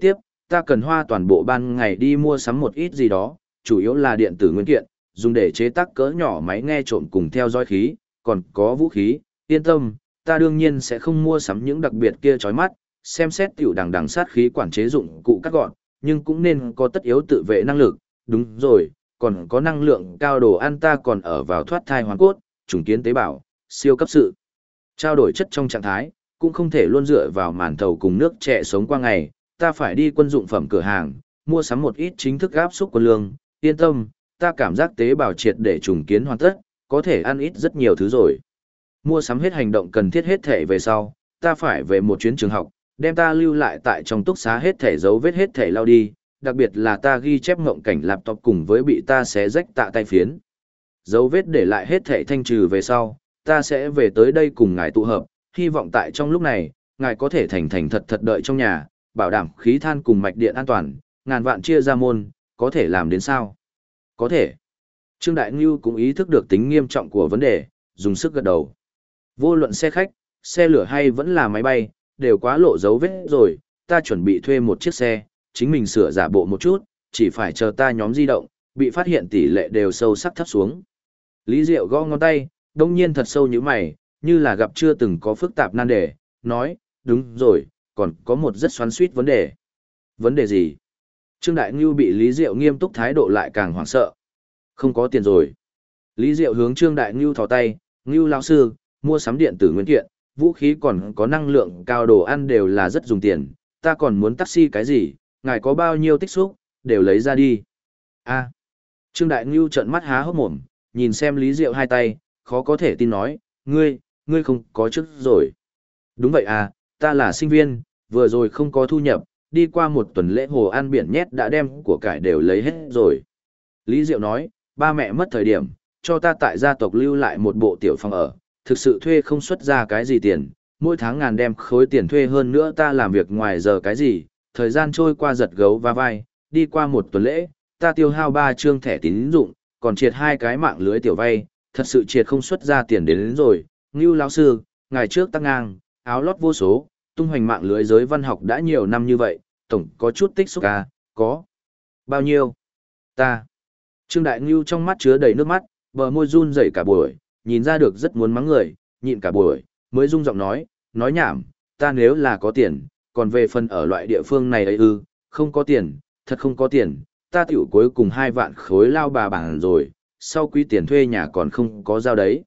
ta cần hoa toàn bộ ban ngày đi mua sắm một ít gì đó, chủ yếu là điện tử nguyên kiện, dùng để chế tác cỡ nhỏ máy nghe trộm cùng theo dõi khí, còn có vũ khí, yên tâm, ta đương nhiên sẽ không mua sắm những đặc biệt kia chói mắt, xem xét tiểu đằng sát khí quản chế dụng cụ cắt gọn, nhưng cũng nên có tất yếu tự vệ năng lực, đúng rồi, còn có năng lượng cao đồ ăn ta còn ở vào thoát thai hoàn cốt, trùng kiến tế bào, siêu cấp sự. Trao đổi chất trong trạng thái, cũng không thể luôn dựa vào màn thầu cùng nước trẻ sống qua ngày, ta phải đi quân dụng phẩm cửa hàng, mua sắm một ít chính thức áp xúc quân lương, yên tâm, ta cảm giác tế bào triệt để trùng kiến hoàn tất, có thể ăn ít rất nhiều thứ rồi. Mua sắm hết hành động cần thiết hết thể về sau, ta phải về một chuyến trường học, đem ta lưu lại tại trong túc xá hết thể dấu vết hết thể lao đi, đặc biệt là ta ghi chép ngộng cảnh laptop cùng với bị ta xé rách tạ tay phiến. Dấu vết để lại hết thể thanh trừ về sau, ta sẽ về tới đây cùng ngài tụ hợp, hy vọng tại trong lúc này, ngài có thể thành thật đợi trong nhà, bảo đảm khí than cùng mạch điện an toàn, ngàn vạn chia ra môn, có thể làm đến sao? Có thể. Trương Đại Ngưu cũng ý thức được tính nghiêm trọng của vấn đề, dùng sức gật đầu. Vô luận xe khách, xe lửa hay vẫn là máy bay, đều quá lộ dấu vết rồi, ta chuẩn bị thuê một chiếc xe, chính mình sửa giả bộ một chút, chỉ phải chờ ta nhóm di động, bị phát hiện tỷ lệ đều sâu sắc thấp xuống. Lý Diệu gõ ngón tay, đông nhiên thật sâu như mày, như là gặp chưa từng có phức tạp nan đề, nói, đúng rồi, còn có một rất xoắn xuýt vấn đề. Vấn đề gì? Trương Đại Ngưu bị Lý Diệu nghiêm túc thái độ lại càng hoảng sợ. Không có tiền rồi. Lý Diệu hướng Trương Đại Ngưu thò tay, Ngưu lão sư, mua sắm điện tử nguyên kiện, vũ khí còn có năng lượng cao đồ ăn đều là rất dùng tiền, ta còn muốn taxi cái gì, ngài có bao nhiêu tích xúc, đều lấy ra đi. A. Trương Đại Ngưu trợn mắt há hốc mồm, nhìn xem Lý Diệu hai tay, khó có thể tin nói, ngươi không có chức rồi. Đúng vậy à, ta là sinh viên, vừa rồi không có thu nhập, đi qua một tuần lễ hồ ăn biển nhét đã đem của cải đều lấy hết rồi. Lý Diệu nói, ba mẹ mất thời điểm, cho ta tại gia tộc lưu lại một bộ tiểu phòng ở, thực sự thuê không xuất ra cái gì tiền, mỗi tháng ngàn đem khối tiền thuê hơn nữa ta làm việc ngoài giờ cái gì, thời gian trôi qua giật gấu va vai, đi qua một tuần lễ, ta tiêu hao 3 trương thẻ tín dụng, còn triệt 2 cái mạng lưới tiểu vay, thật sự triệt không xuất ra tiền đến rồi. Ngưu lão sư, ngày trước tắc ngang, áo lót vô số, tung hoành mạng lưới giới văn học đã nhiều năm như vậy, tổng có chút tích xúc à, có. Bao nhiêu? Ta. Trương Đại Ngưu trong mắt chứa đầy nước mắt, bờ môi run rẩy cả buổi, nhìn ra được rất muốn mắng người, nhịn cả buổi, mới rung giọng nói nhảm, ta nếu là có tiền, còn về phần ở loại địa phương này ấy ư, không có tiền, thật không có tiền, ta tiểu cuối cùng 2 vạn khối lao bà bảng rồi, sau quý tiền thuê nhà còn không có giao đấy.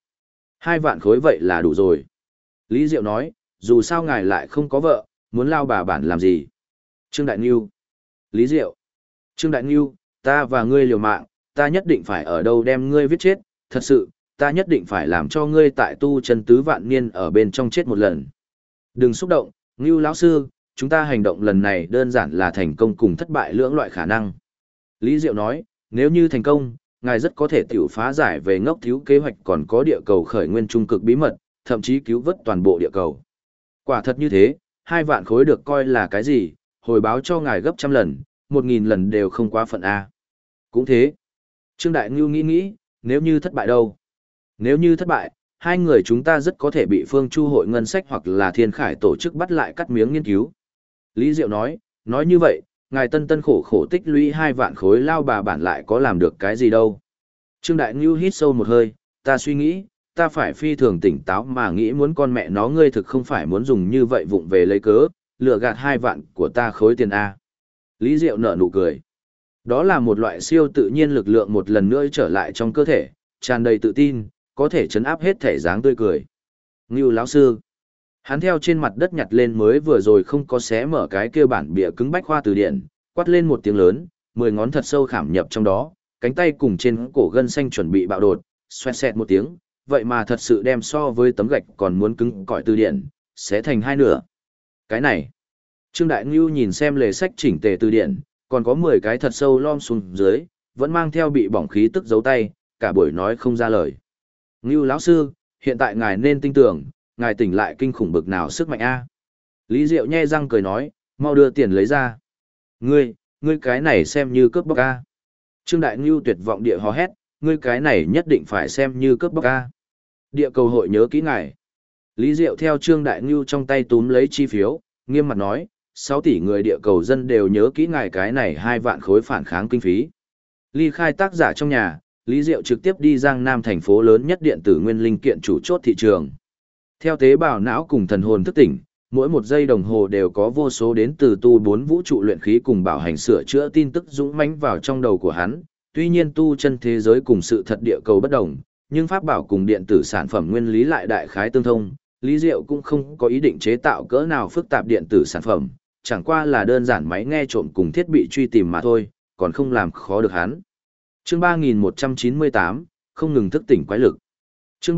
2 vạn khối vậy là đủ rồi. Lý Diệu nói, dù sao ngài lại không có vợ, muốn lao bà bản làm gì? Trương Đại Ngưu. Lý Diệu. Trương Đại Ngưu, ta và ngươi liều mạng, ta nhất định phải ở đâu đem ngươi viết chết, thật sự, ta nhất định phải làm cho ngươi tại tu chân tứ vạn niên ở bên trong chết một lần. Đừng xúc động, Ngưu lão sư, chúng ta hành động lần này đơn giản là thành công cùng thất bại lưỡng loại khả năng. Lý Diệu nói, nếu như thành công, ngài rất có thể tiểu phá giải về ngốc thiếu kế hoạch còn có địa cầu khởi nguyên trung cực bí mật, thậm chí cứu vớt toàn bộ địa cầu. Quả thật như thế, 2 vạn khối được coi là cái gì, hồi báo cho ngài gấp 100 lần, 1000 lần đều không quá phận A. Cũng thế. Trương Đại Ngưu nghĩ, nếu như thất bại đâu? Nếu như thất bại, hai người chúng ta rất có thể bị Phương Chu hội ngân sách hoặc là Thiên Khải tổ chức bắt lại cắt miếng nghiên cứu. Lý Diệu nói như vậy, ngài tân khổ tích lũy 2 vạn khối lao bà bản lại có làm được cái gì đâu. Trương Đại Ngưu hít sâu một hơi, ta suy nghĩ, ta phải phi thường tỉnh táo mà nghĩ muốn con mẹ nó ngươi thực không phải muốn dùng như vậy vụng về lấy cớ, lừa gạt 2 vạn của ta khối tiền A. Lý Diệu nở nụ cười. Đó là một loại siêu tự nhiên lực lượng một lần nữa trở lại trong cơ thể, tràn đầy tự tin, có thể chấn áp hết thể dáng tươi cười. Ngưu lão sư. Hắn theo trên mặt đất nhặt lên mới vừa rồi không có xé mở cái kia bản bìa cứng bách khoa từ điển, quát lên một tiếng lớn, 10 ngón thật sâu khảm nhập trong đó, cánh tay cùng trên cổ gân xanh chuẩn bị bạo đột, xoẹt xẹt một tiếng, vậy mà thật sự đem so với tấm gạch còn muốn cứng cỏi từ điển, xé thành 2 nửa. Cái này. Trương Đại Ngưu nhìn xem lề sách chỉnh tề từ điển, còn có 10 cái thật sâu lom xuống dưới, vẫn mang theo bị bỏng khí tức giấu tay, cả buổi nói không ra lời. Ngưu lão sư, hiện tại ngài nên tin tưởng, ngài tỉnh lại kinh khủng bực nào sức mạnh a. Lý Diệu nhe răng cười nói, mau đưa tiền lấy ra. Ngươi cái này xem như cướp bóc a. Trương Đại Ngưu tuyệt vọng địa hò hét, ngươi cái này nhất định phải xem như cướp bóc a. Địa cầu hội nhớ kỹ ngài. Lý Diệu theo Trương Đại Ngưu trong tay túm lấy chi phiếu, nghiêm mặt nói, 6 tỷ người địa cầu dân đều nhớ kỹ ngài cái này 2 vạn khối phản kháng kinh phí. Ly khai tác giả trong nhà, Lý Diệu trực tiếp đi Giang Nam thành phố lớn nhất điện tử nguyên linh kiện chủ chốt thị trường. Theo tế bào não cùng thần hồn thức tỉnh, mỗi một giây đồng hồ đều có vô số đến từ tu 4 vũ trụ luyện khí cùng bảo hành sửa chữa tin tức dũng mãnh vào trong đầu của hắn. Tuy nhiên tu chân thế giới cùng sự thật địa cầu bất đồng, nhưng pháp bảo cùng điện tử sản phẩm nguyên lý lại đại khái tương thông. Lý Diệu cũng không có ý định chế tạo cỡ nào phức tạp điện tử sản phẩm, chẳng qua là đơn giản máy nghe trộm cùng thiết bị truy tìm mà thôi, còn không làm khó được hắn. Chương 3198, không ngừng thức tỉnh quái lực. Chương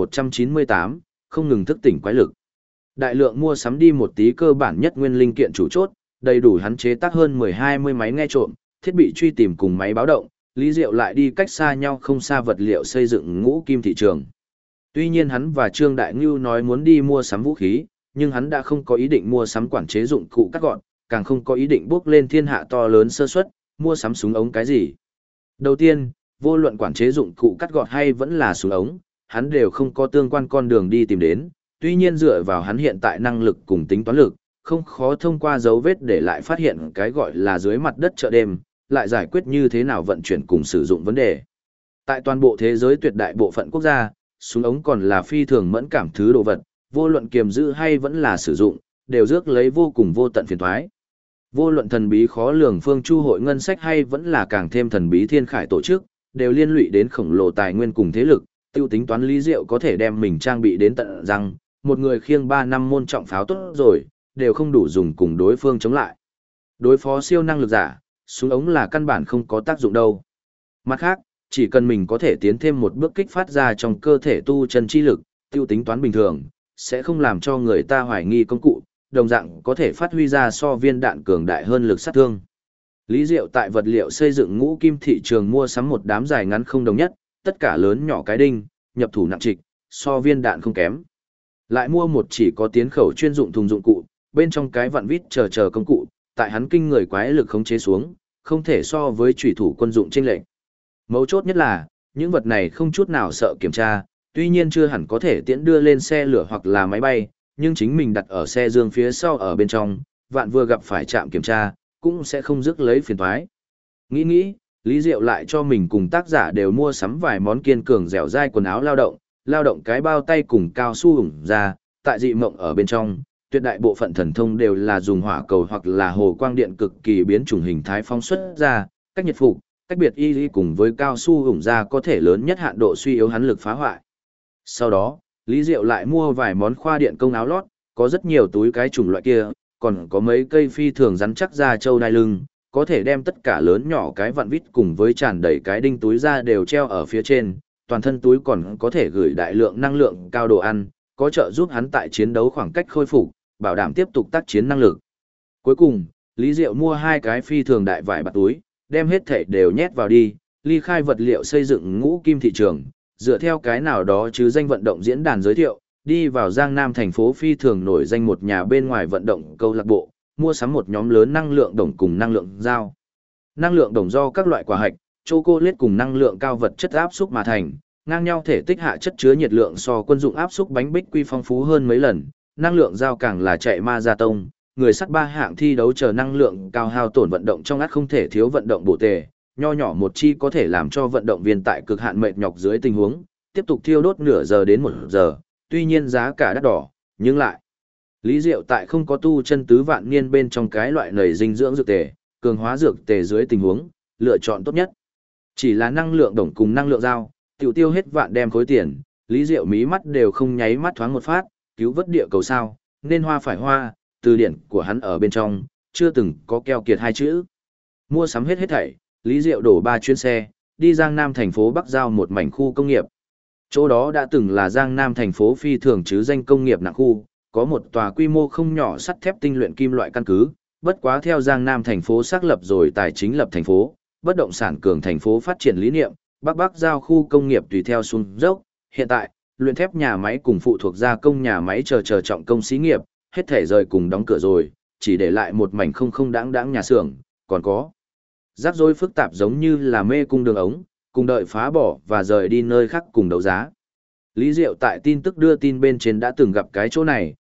3198, không ngừng thức tỉnh quái lực. Đại lượng mua sắm đi một tí cơ bản nhất nguyên linh kiện chủ chốt, đầy đủ hắn chế tác hơn 10-20 máy nghe trộm, thiết bị truy tìm cùng máy báo động. Lý Diệu lại đi cách xa nhau không xa vật liệu xây dựng ngũ kim thị trường. Tuy nhiên hắn và Trương Đại Ngưu nói muốn đi mua sắm vũ khí, nhưng hắn đã không có ý định mua sắm quản chế dụng cụ cắt gọn, càng không có ý định bước lên thiên hạ to lớn sơ suất, mua sắm súng ống cái gì. Đầu tiên, vô luận quản chế dụng cụ cắt gọt hay vẫn là súng ống, hắn đều không có tương quan con đường đi tìm đến, tuy nhiên dựa vào hắn hiện tại năng lực cùng tính toán lực, không khó thông qua dấu vết để lại phát hiện cái gọi là dưới mặt đất chợ đêm, lại giải quyết như thế nào vận chuyển cùng sử dụng vấn đề. Tại toàn bộ thế giới tuyệt đại bộ phận quốc gia, súng ống còn là phi thường mẫn cảm thứ đồ vật, vô luận kiềm giữ hay vẫn là sử dụng, đều rước lấy vô cùng vô tận phiền toái. Vô luận thần bí khó lường phương chu hội ngân sách hay vẫn là càng thêm thần bí thiên khải tổ chức, đều liên lụy đến khổng lồ tài nguyên cùng thế lực, tiêu tính toán Lý Diệu có thể đem mình trang bị đến tận rằng, một người khiêng 3 năm môn trọng pháo tốt rồi, đều không đủ dùng cùng đối phương chống lại. Đối phó siêu năng lực giả, súng ống là căn bản không có tác dụng đâu. Mặt khác, chỉ cần mình có thể tiến thêm một bước kích phát ra trong cơ thể tu chân chi lực, tiêu tính toán bình thường, sẽ không làm cho người ta hoài nghi công cụ, đồng dạng có thể phát huy ra so viên đạn cường đại hơn lực sát thương. Lý Diệu tại vật liệu xây dựng ngũ kim thị trường mua sắm một đám dài ngắn không đồng nhất, tất cả lớn nhỏ cái đinh, nhập thủ nặng trịch, so viên đạn không kém. Lại mua một chỉ có tiến khẩu chuyên dụng thùng dụng cụ, bên trong cái vặn vít chờ công cụ, tại hắn kinh người quái lực khống chế xuống, không thể so với chủy thủ quân dụng chênh lệch. Mấu chốt nhất là, những vật này không chút nào sợ kiểm tra, tuy nhiên chưa hẳn có thể tiễn đưa lên xe lửa hoặc là máy bay, nhưng chính mình đặt ở xe dương phía sau ở bên trong, vạn vừa gặp phải trạm kiểm tra, cũng sẽ không rước lấy phiền toái. Nghĩ, Lý Diệu lại cho mình cùng tác giả đều mua sắm vài món kiên cường dẻo dai quần áo lao động cái bao tay cùng cao su ủng ra, tại dị mộng ở bên trong, tuyệt đại bộ phận thần thông đều là dùng hỏa cầu hoặc là hồ quang điện cực kỳ biến chủng hình thái phóng xuất ra, cách nhiệt phục, cách biệt y cùng với cao su ủng ra có thể lớn nhất hạn độ suy yếu hắn lực phá hoại. Sau đó, Lý Diệu lại mua vài món khoa điện công áo lót, có rất nhiều túi cái chủng loại kia, còn có mấy cây phi thường rắn chắc da trâu đai lưng, có thể đem tất cả lớn nhỏ cái vặn vít cùng với tràn đầy cái đinh túi ra đều treo ở phía trên, toàn thân túi còn có thể gửi đại lượng năng lượng cao đồ ăn, có trợ giúp hắn tại chiến đấu khoảng cách khôi phục, bảo đảm tiếp tục tác chiến năng lực. Cuối cùng, Lý Diệu mua 2 cái phi thường đại vải bạt túi, đem hết thảy đều nhét vào đi, ly khai vật liệu xây dựng ngũ kim thị trường, dựa theo cái nào đó chứ danh vận động diễn đàn giới thiệu, đi vào Giang Nam thành phố phi thường nổi danh một nhà bên ngoài vận động câu lạc bộ, mua sắm một nhóm lớn năng lượng đồng cùng năng lượng dao. Năng lượng đồng do các loại quả hạch, chocolate cùng năng lượng cao vật chất áp xúc mà thành, ngang nhau thể tích hạ chất chứa nhiệt lượng so quân dụng áp xúc bánh bích quy phong phú hơn mấy lần, năng lượng dao càng là chạy ma gia tông, người sắt 3 hạng thi đấu chờ năng lượng cao hao tổn vận động trong át không thể thiếu vận động bổ tề, nho nhỏ một chi có thể làm cho vận động viên tại cực hạn mệt nhọc dưới tình huống, tiếp tục thiêu đốt nửa giờ đến 1 giờ, tuy nhiên giá cả đắt đỏ, nhưng lại Lý Diệu tại không có tu chân tứ vạn niên bên trong cái loại nầy dinh dưỡng dược tề, cường hóa dược tề dưới tình huống, lựa chọn tốt nhất. Chỉ là năng lượng đồng cùng năng lượng dao, tiểu tiêu hết vạn đem khối tiền, Lý Diệu mí mắt đều không nháy mắt thoáng một phát, cứu vớt địa cầu sao, nên hoa phải hoa, từ điển của hắn ở bên trong, chưa từng có keo kiệt 2 chữ. Mua sắm hết thảy, Lý Diệu đổ 3 chuyến xe, đi Giang Nam thành phố Bắc giao một mảnh khu công nghiệp. Chỗ đó đã từng là Giang Nam thành phố phi thường chứ danh công nghiệp nặng khu, có một tòa quy mô không nhỏ sắt thép tinh luyện kim loại căn cứ, bất quá theo Giang Nam thành phố xác lập rồi tài chính lập thành phố, bất động sản cường thành phố phát triển lý niệm, Bắc giao khu công nghiệp tùy theo xuống dốc, hiện tại, luyện thép nhà máy cùng phụ thuộc gia công nhà máy chờ trọng công xí nghiệp, hết thể rời cùng đóng cửa rồi, chỉ để lại một mảnh không đáng nhà xưởng, còn có rắc rối phức tạp giống như là mê cung đường ống, cùng đợi phá bỏ và rời đi nơi khác cùng đấu giá. Lý Diệu tại tin tức đưa tin bên trên đã từng gặp cái chỗ này,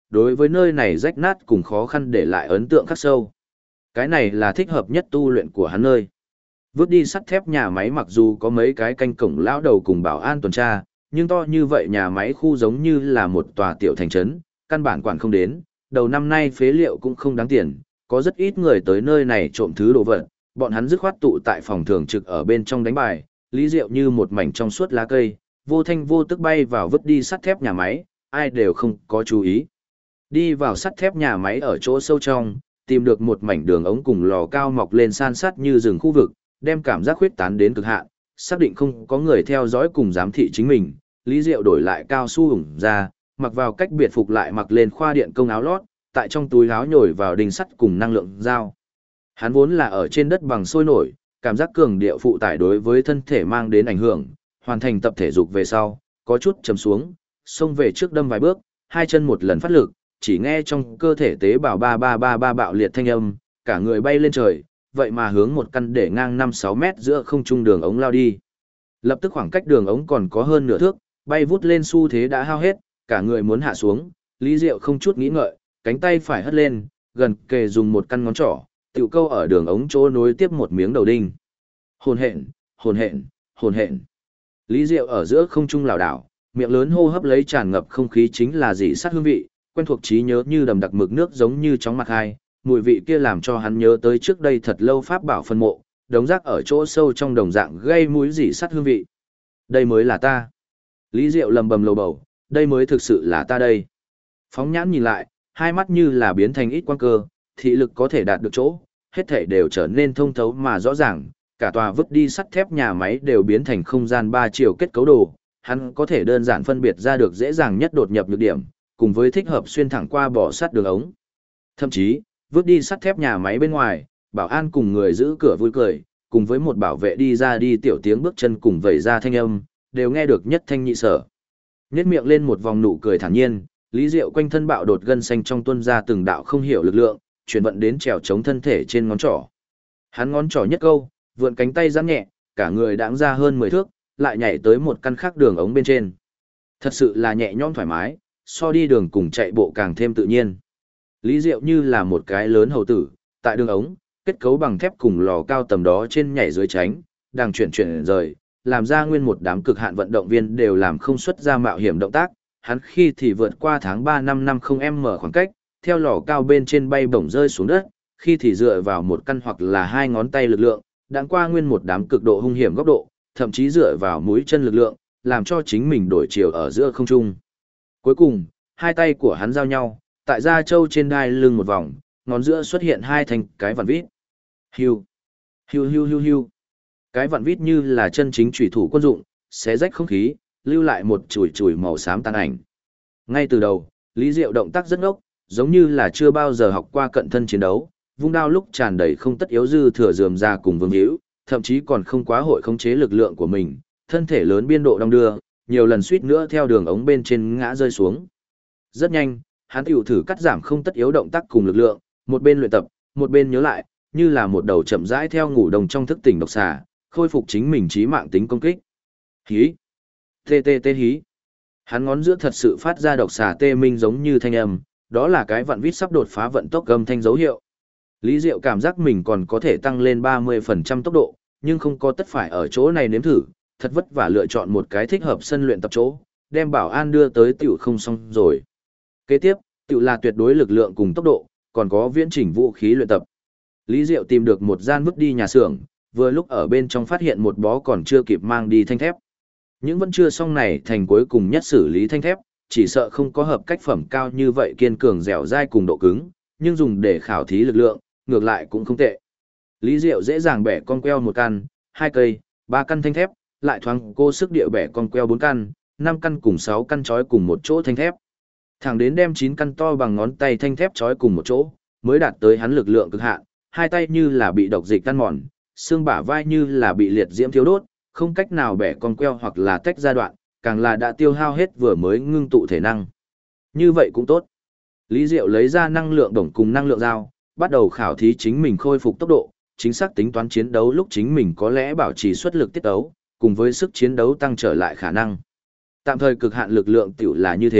đối với nơi này rách nát cùng khó khăn để lại ấn tượng khắc sâu. Cái này là thích hợp nhất tu luyện của hắn nơi. Vứt đi sắt thép nhà máy mặc dù có mấy cái canh cổng lão đầu cùng bảo an tuần tra, nhưng to như vậy nhà máy khu giống như là một tòa tiểu thành trấn, căn bản quản không đến, đầu năm nay phế liệu cũng không đáng tiền, có rất ít người tới nơi này trộm thứ đồ vật, bọn hắn dứt khoát tụ tại phòng thường trực ở bên trong đánh bài, Lý Diệu như một mảnh trong suốt lá cây, vô thanh vô tức bay vào vứt đi sắt thép nhà máy, ai đều không có chú ý. Đi vào sắt thép nhà máy ở chỗ sâu trong, tìm được một mảnh đường ống cùng lò cao mọc lên san sát như rừng khu vực, đem cảm giác khuyết tán đến cực hạn, xác định không có người theo dõi cùng giám thị chính mình, Lý Diệu đổi lại cao su ủng ra, mặc vào cách biệt phục lại mặc lên khoa điện công áo lót, tại trong túi áo nhồi vào đinh sắt cùng năng lượng dao. Hắn vốn là ở trên đất bằng sôi nổi, cảm giác cường điệu phụ tải đối với thân thể mang đến ảnh hưởng, hoàn thành tập thể dục về sau, có chút chầm xuống, xông về trước đâm vài bước, hai chân một lần phát lực, chỉ nghe trong cơ thể tế bào ba ba ba ba bạo liệt thanh âm, cả người bay lên trời, vậy mà hướng một căn để ngang 5-6 mét giữa không trung đường ống lao đi. Lập tức khoảng cách đường ống còn có hơn nửa thước, bay vút lên xu thế đã hao hết, cả người muốn hạ xuống, Lý Diệu không chút nghĩ ngợi, cánh tay phải hất lên, gần kề dùng một căn ngón trỏ, tiểu câu ở đường ống chỗ nối tiếp một miếng đầu đinh. Hồn hện, hồn hện, hồn hện. Lý Diệu ở giữa không trung lảo đảo, miệng lớn hô hấp lấy tràn ngập không khí chính là dị sát hương vị, quen thuộc trí nhớ như đầm đặc mực nước giống như chóng mặt hai, mùi vị kia làm cho hắn nhớ tới trước đây thật lâu pháp bảo phân mộ, đống rác ở chỗ sâu trong đồng dạng gây mũi dị sát hương vị. Đây mới là ta. Lý Diệu lầm bầm lầu bầu, đây mới thực sự là ta đây. Phóng nhãn nhìn lại, hai mắt như là biến thành ít quang cơ, thị lực có thể đạt được chỗ, hết thảy đều trở nên thông thấu mà rõ ràng, cả tòa vứt đi sắt thép nhà máy đều biến thành không gian 3 chiều kết cấu đồ, hắn có thể đơn giản phân biệt ra được dễ dàng nhất đột nhập nhược điểm, cùng với thích hợp xuyên thẳng qua bỏ sắt đường ống. Thậm chí, vứt đi sắt thép nhà máy bên ngoài, bảo an cùng người giữ cửa vui cười, cùng với một bảo vệ đi ra đi tiểu tiếng bước chân cùng vẩy ra thanh âm, đều nghe được nhất thanh nhị sở. Nhếch miệng lên một vòng nụ cười thản nhiên, Lý Diệu quanh thân bạo đột gân xanh trong tuôn ra từng đạo không hiểu lực lượng, chuyển vận đến trèo chống thân thể trên ngón trỏ. Hắn ngón trỏ nhất câu, vượn cánh tay giãn nhẹ, cả người đãng ra hơn 10 thước, lại nhảy tới một căn khác đường ống bên trên. Thật sự là nhẹ nhõm thoải mái, so đi đường cùng chạy bộ càng thêm tự nhiên. Lý Diệu như là một cái lớn hầu tử, tại đường ống, kết cấu bằng thép cùng lò cao tầm đó trên nhảy dưới tránh, đang chuyển rời, làm ra nguyên một đám cực hạn vận động viên đều làm không xuất ra mạo hiểm động tác, hắn khi thì vượt qua tháng 3 năm 50m khoảng cách, theo lò cao bên trên bay bổng rơi xuống đất, khi thì dựa vào một căn hoặc là hai ngón tay lực lượng, đãng qua nguyên một đám cực độ hung hiểm góc độ, thậm chí dựa vào mũi chân lực lượng, làm cho chính mình đổi chiều ở giữa không trung. Cuối cùng, hai tay của hắn giao nhau, tại da trâu trên đai lưng một vòng, ngón giữa xuất hiện hai thành cái vặn vít. Hiu, hiu hiu hiu hiu. Cái vặn vít như là chân chính chủy thủ quân dụng, xé rách không khí, lưu lại một chùi màu xám tàn ảnh. Ngay từ đầu, Lý Diệu động tác rất ngốc, giống như là chưa bao giờ học qua cận thân chiến đấu, vung đao lúc tràn đầy không tất yếu dư thừa rườm ra cùng vương hữu, thậm chí còn không quá hội khống chế lực lượng của mình, thân thể lớn biên độ đong đưa, nhiều lần suýt nữa theo đường ống bên trên ngã rơi xuống. Rất nhanh, hắn tiểu thử cắt giảm không tất yếu động tác cùng lực lượng, một bên luyện tập, một bên nhớ lại, như là một đầu chậm rãi theo ngủ đồng trong thức tỉnh độc xà, khôi phục chính mình trí mạng tính công kích. Hí! Tê tê tê hí! Hắn ngón giữa thật sự phát ra độc xà tê minh giống như thanh âm, đó là cái vặn vít sắp đột phá vận tốc gầm thanh dấu hiệu. Lý Diệu cảm giác mình còn có thể tăng lên 30% tốc độ, nhưng không có tất phải ở chỗ này nếm thử, thật vất vả lựa chọn một cái thích hợp sân luyện tập chỗ, đem bảo an đưa tới tiểu không xong rồi. Kế tiếp, tiểu là tuyệt đối lực lượng cùng tốc độ, còn có viễn chỉnh vũ khí luyện tập. Lý Diệu tìm được một gian vứt đi nhà xưởng, vừa lúc ở bên trong phát hiện một bó còn chưa kịp mang đi thanh thép. Những vẫn chưa xong này thành cuối cùng nhất xử lý thanh thép, chỉ sợ không có hợp cách phẩm cao như vậy kiên cường dẻo dai cùng độ cứng, nhưng dùng để khảo thí lực lượng, ngược lại cũng không tệ. Lý Diệu dễ dàng bẻ con queo một căn, 2 cây, 3 căn thanh thép, lại thoáng cô sức địa bẻ con queo 4 căn, 5 căn cùng 6 căn chói cùng một chỗ thanh thép. Thẳng đến đem 9 căn to bằng ngón tay thanh thép chói cùng một chỗ, mới đạt tới hắn lực lượng cực hạn, hai tay như là bị độc dịch tan mòn, xương bả vai như là bị liệt diễm thiêu đốt, không cách nào bẻ con queo hoặc là tách ra đoạn, càng là đã tiêu hao hết vừa mới ngưng tụ thể năng. Như vậy cũng tốt. Lý Diệu lấy ra năng lượng đồng cùng năng lượng dao, bắt đầu khảo thí chính mình khôi phục tốc độ, chính xác tính toán chiến đấu lúc chính mình có lẽ bảo trì suất lực tiết đấu, cùng với sức chiến đấu tăng trở lại khả năng. Tạm thời cực hạn lực lượng tiểu là như thế,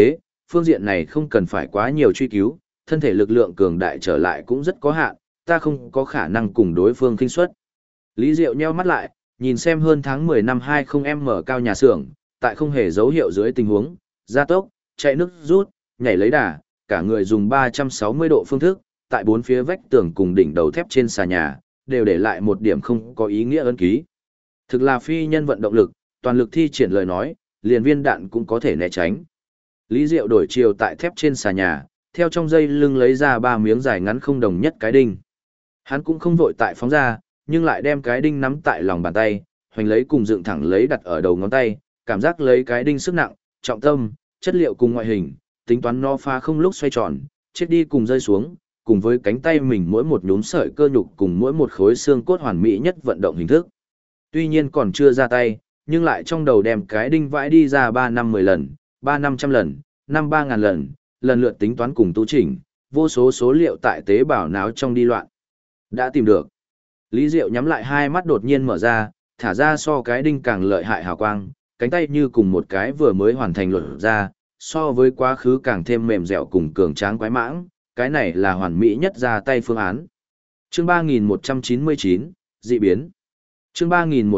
phương diện này không cần phải quá nhiều truy cứu, thân thể lực lượng cường đại trở lại cũng rất có hạn, ta không có khả năng cùng đối phương khinh suất. Lý Diệu nheo mắt lại, nhìn xem hơn tháng 10 năm 20m cao nhà xưởng, tại không hề dấu hiệu dưới tình huống, gia tốc, chạy nước rút, nhảy lấy đà, cả người dùng 360 độ phương thức, tại bốn phía vách tường cùng đỉnh đầu thép trên xà nhà, đều để lại một điểm không có ý nghĩa ấn ký. Thực là phi nhân vận động lực, toàn lực thi triển lời nói, liền viên đạn cũng có thể né tránh. Lý Diệu đổi chiều tại thép trên xà nhà, theo trong dây lưng lấy ra 3 miếng dài ngắn không đồng nhất cái đinh. Hắn cũng không vội tại phóng ra, nhưng lại đem cái đinh nắm tại lòng bàn tay, hoành lấy cùng dựng thẳng lấy đặt ở đầu ngón tay, cảm giác lấy cái đinh sức nặng, trọng tâm, chất liệu cùng ngoại hình, tính toán nó phá không lúc xoay tròn, chết đi cùng rơi xuống, cùng với cánh tay mình mỗi một nhúm sợi cơ nhục cùng mỗi một khối xương cốt hoàn mỹ nhất vận động hình thức. Tuy nhiên còn chưa ra tay, nhưng lại trong đầu đem cái đinh vãi đi ra 3 năm 10 lần, 3 năm trăm lần, 5 3.000 lần, lần lượt tính toán cùng tu chỉnh, vô số số liệu tại tế bào não trong đi loạn. Đã tìm được. Lý Diệu nhắm lại hai mắt đột nhiên mở ra, thả ra so cái đinh càng lợi hại hào quang, cánh tay như cùng một cái vừa mới hoàn thành lột ra, so với quá khứ càng thêm mềm dẻo cùng cường tráng quái mãng, cái này là hoàn mỹ nhất ra tay phương án. Chương 3199, dị biến. Chương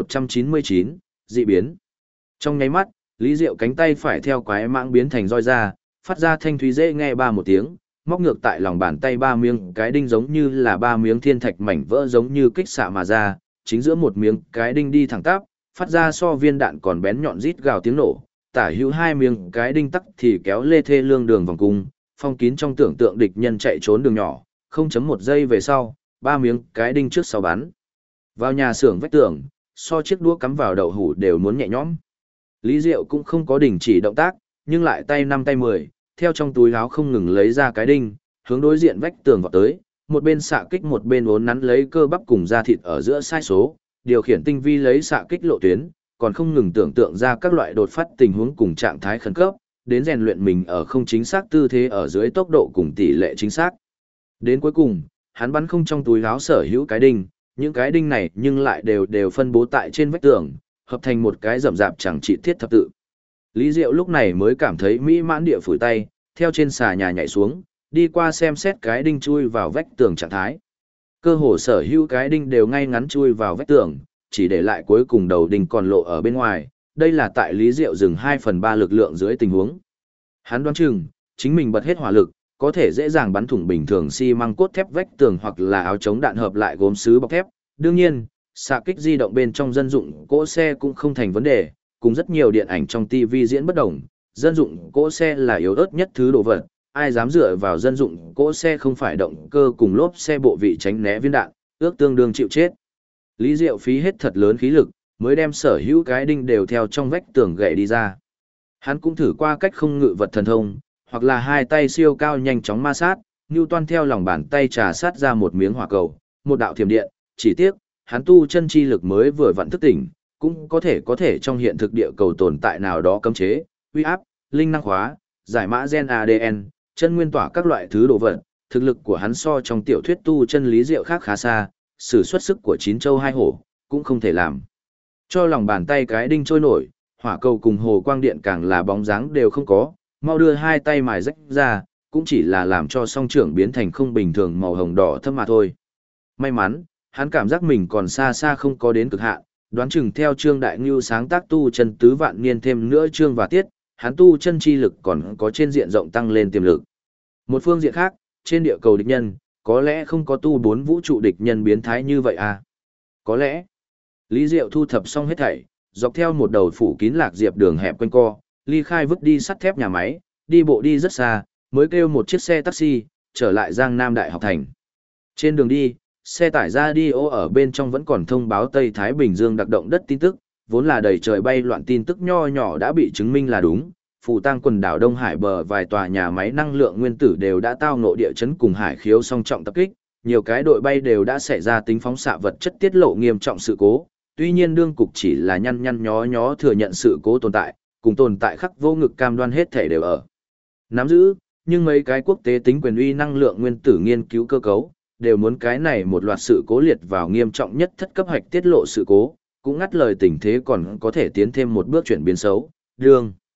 3199, dị biến. Trong nháy mắt, Lý Diệu cánh tay phải theo quái mãng biến thành roi ra, phát ra thanh thúy dễ nghe ba một tiếng, móc ngược tại lòng bàn tay 3 miếng cái đinh giống như là 3 miếng thiên thạch mảnh vỡ giống như kích xạ mà ra, chính giữa một miếng cái đinh đi thẳng tắp, phát ra so viên đạn còn bén nhọn rít gào tiếng nổ, tả hữu 2 miếng cái đinh tắc thì kéo lê thê lương đường vòng cung, phong kín trong tưởng tượng địch nhân chạy trốn đường nhỏ, 0.1 giây về sau, 3 miếng cái đinh trước sau bắn vào nhà xưởng vách tường, so chiếc đũa cắm vào đậu hũ đều muốn nhẹ nhõm. Lý Diệu cũng không có đình chỉ động tác, nhưng lại tay 5 tay 10, theo trong túi áo không ngừng lấy ra cái đinh, hướng đối diện vách tường vọt tới, một bên xạ kích một bên uốn nắn lấy cơ bắp cùng da thịt ở giữa sai số, điều khiển tinh vi lấy xạ kích lộ tuyến, còn không ngừng tưởng tượng ra các loại đột phát tình huống cùng trạng thái khẩn cấp, đến rèn luyện mình ở không chính xác tư thế ở dưới tốc độ cùng tỷ lệ chính xác. Đến cuối cùng, hắn bắn không trong túi áo sở hữu cái đinh, những cái đinh này nhưng lại đều phân bố tại trên vách tường, hợp thành một cái rậm rạp chẳng trị thiết thập tự. Lý Diệu lúc này mới cảm thấy mỹ mãn địa phủi tay, theo trên xà nhà nhảy xuống, đi qua xem xét cái đinh chui vào vách tường trạng thái. Cơ hồ sở hữu cái đinh đều ngay ngắn chui vào vách tường, chỉ để lại cuối cùng đầu đinh còn lộ ở bên ngoài, đây là tại Lý Diệu dừng 2/3 lực lượng dưới tình huống. Hắn đoán chừng, chính mình bật hết hỏa lực, có thể dễ dàng bắn thủng bình thường xi măng cốt thép vách tường hoặc là áo chống đạn hợp lại gốm sứ bọc thép. Đương nhiên, xạ kích di động bên trong dân dụng cỗ xe cũng không thành vấn đề, cùng rất nhiều điện ảnh trong TV diễn bất đồng, dân dụng cỗ xe là yếu ớt nhất thứ đồ vật, ai dám dựa vào dân dụng cỗ xe không phải động cơ cùng lốp xe bộ vị tránh né viên đạn, ước tương đương chịu chết. Lý Diệu phí hết thật lớn khí lực, mới đem sở hữu cái đinh đều theo trong vách tường gãy đi ra. Hắn cũng thử qua cách không ngự vật thần thông, hoặc là hai tay siêu cao nhanh chóng ma sát, Newton theo lòng bàn tay trà sát ra một miếng hỏa cầu, một đạo thiểm điện, chỉ tiếc, hắn tu chân chi lực mới vừa vặn thức tỉnh, cũng có thể trong hiện thực địa cầu tồn tại nào đó cấm chế, uy áp, linh năng hóa, giải mã gen ADN, chân nguyên tỏa các loại thứ đồ vật, thực lực của hắn so trong tiểu thuyết tu chân Lý Diệu khác khá xa, sử xuất sức của 9 châu 2 hổ, cũng không thể làm cho lòng bàn tay cái đinh trôi nổi, hỏa cầu cùng hồ quang điện càng là bóng dáng đều không có, mau đưa hai tay mài rách ra, cũng chỉ là làm cho song trưởng biến thành không bình thường màu hồng đỏ thâm mà thôi. May mắn, hắn cảm giác mình còn xa xa không có đến cực hạn, đoán chừng theo Trương Đại Ngưu sáng tác tu chân tứ vạn niên thêm nữa chương và tiết, hắn tu chân chi lực còn có trên diện rộng tăng lên tiềm lực. Một phương diện khác, trên địa cầu địch nhân, có lẽ không có tu 4 vũ trụ địch nhân biến thái như vậy à? Có lẽ. Lý Diệu thu thập xong hết thảy, dọc theo một đầu phủ kín lạc diệp đường hẹp quanh co, ly khai vứt đi sắt thép nhà máy, đi bộ đi rất xa, mới kêu một chiếc xe taxi, trở lại Giang Nam Đại học thành. Trên đường đi, xe tải radio ở bên trong vẫn còn thông báo Tây Thái Bình Dương đặc động đất tin tức, vốn là đầy trời bay loạn tin tức nho nhỏ đã bị chứng minh là đúng. Phù Tang quần đảo Đông Hải bờ vài tòa nhà máy năng lượng nguyên tử đều đã tao ngộ địa chấn cùng hải khiếu song trọng tập kích, nhiều cái đội bay đều đã xảy ra tính phóng xạ vật chất tiết lộ nghiêm trọng sự cố. Tuy nhiên đương cục chỉ là nhăn nhó thừa nhận sự cố tồn tại, cùng tồn tại khắc vô ngực cam đoan hết thể đều ở nắm giữ, nhưng mấy cái quốc tế tính quyền uy năng lượng nguyên tử nghiên cứu cơ cấu đều muốn cái này một loạt sự cố liệt vào nghiêm trọng nhất thất cấp hạch tiết lộ sự cố, cũng ngắt lời tình thế còn có thể tiến thêm một bước chuyển biến xấu, đương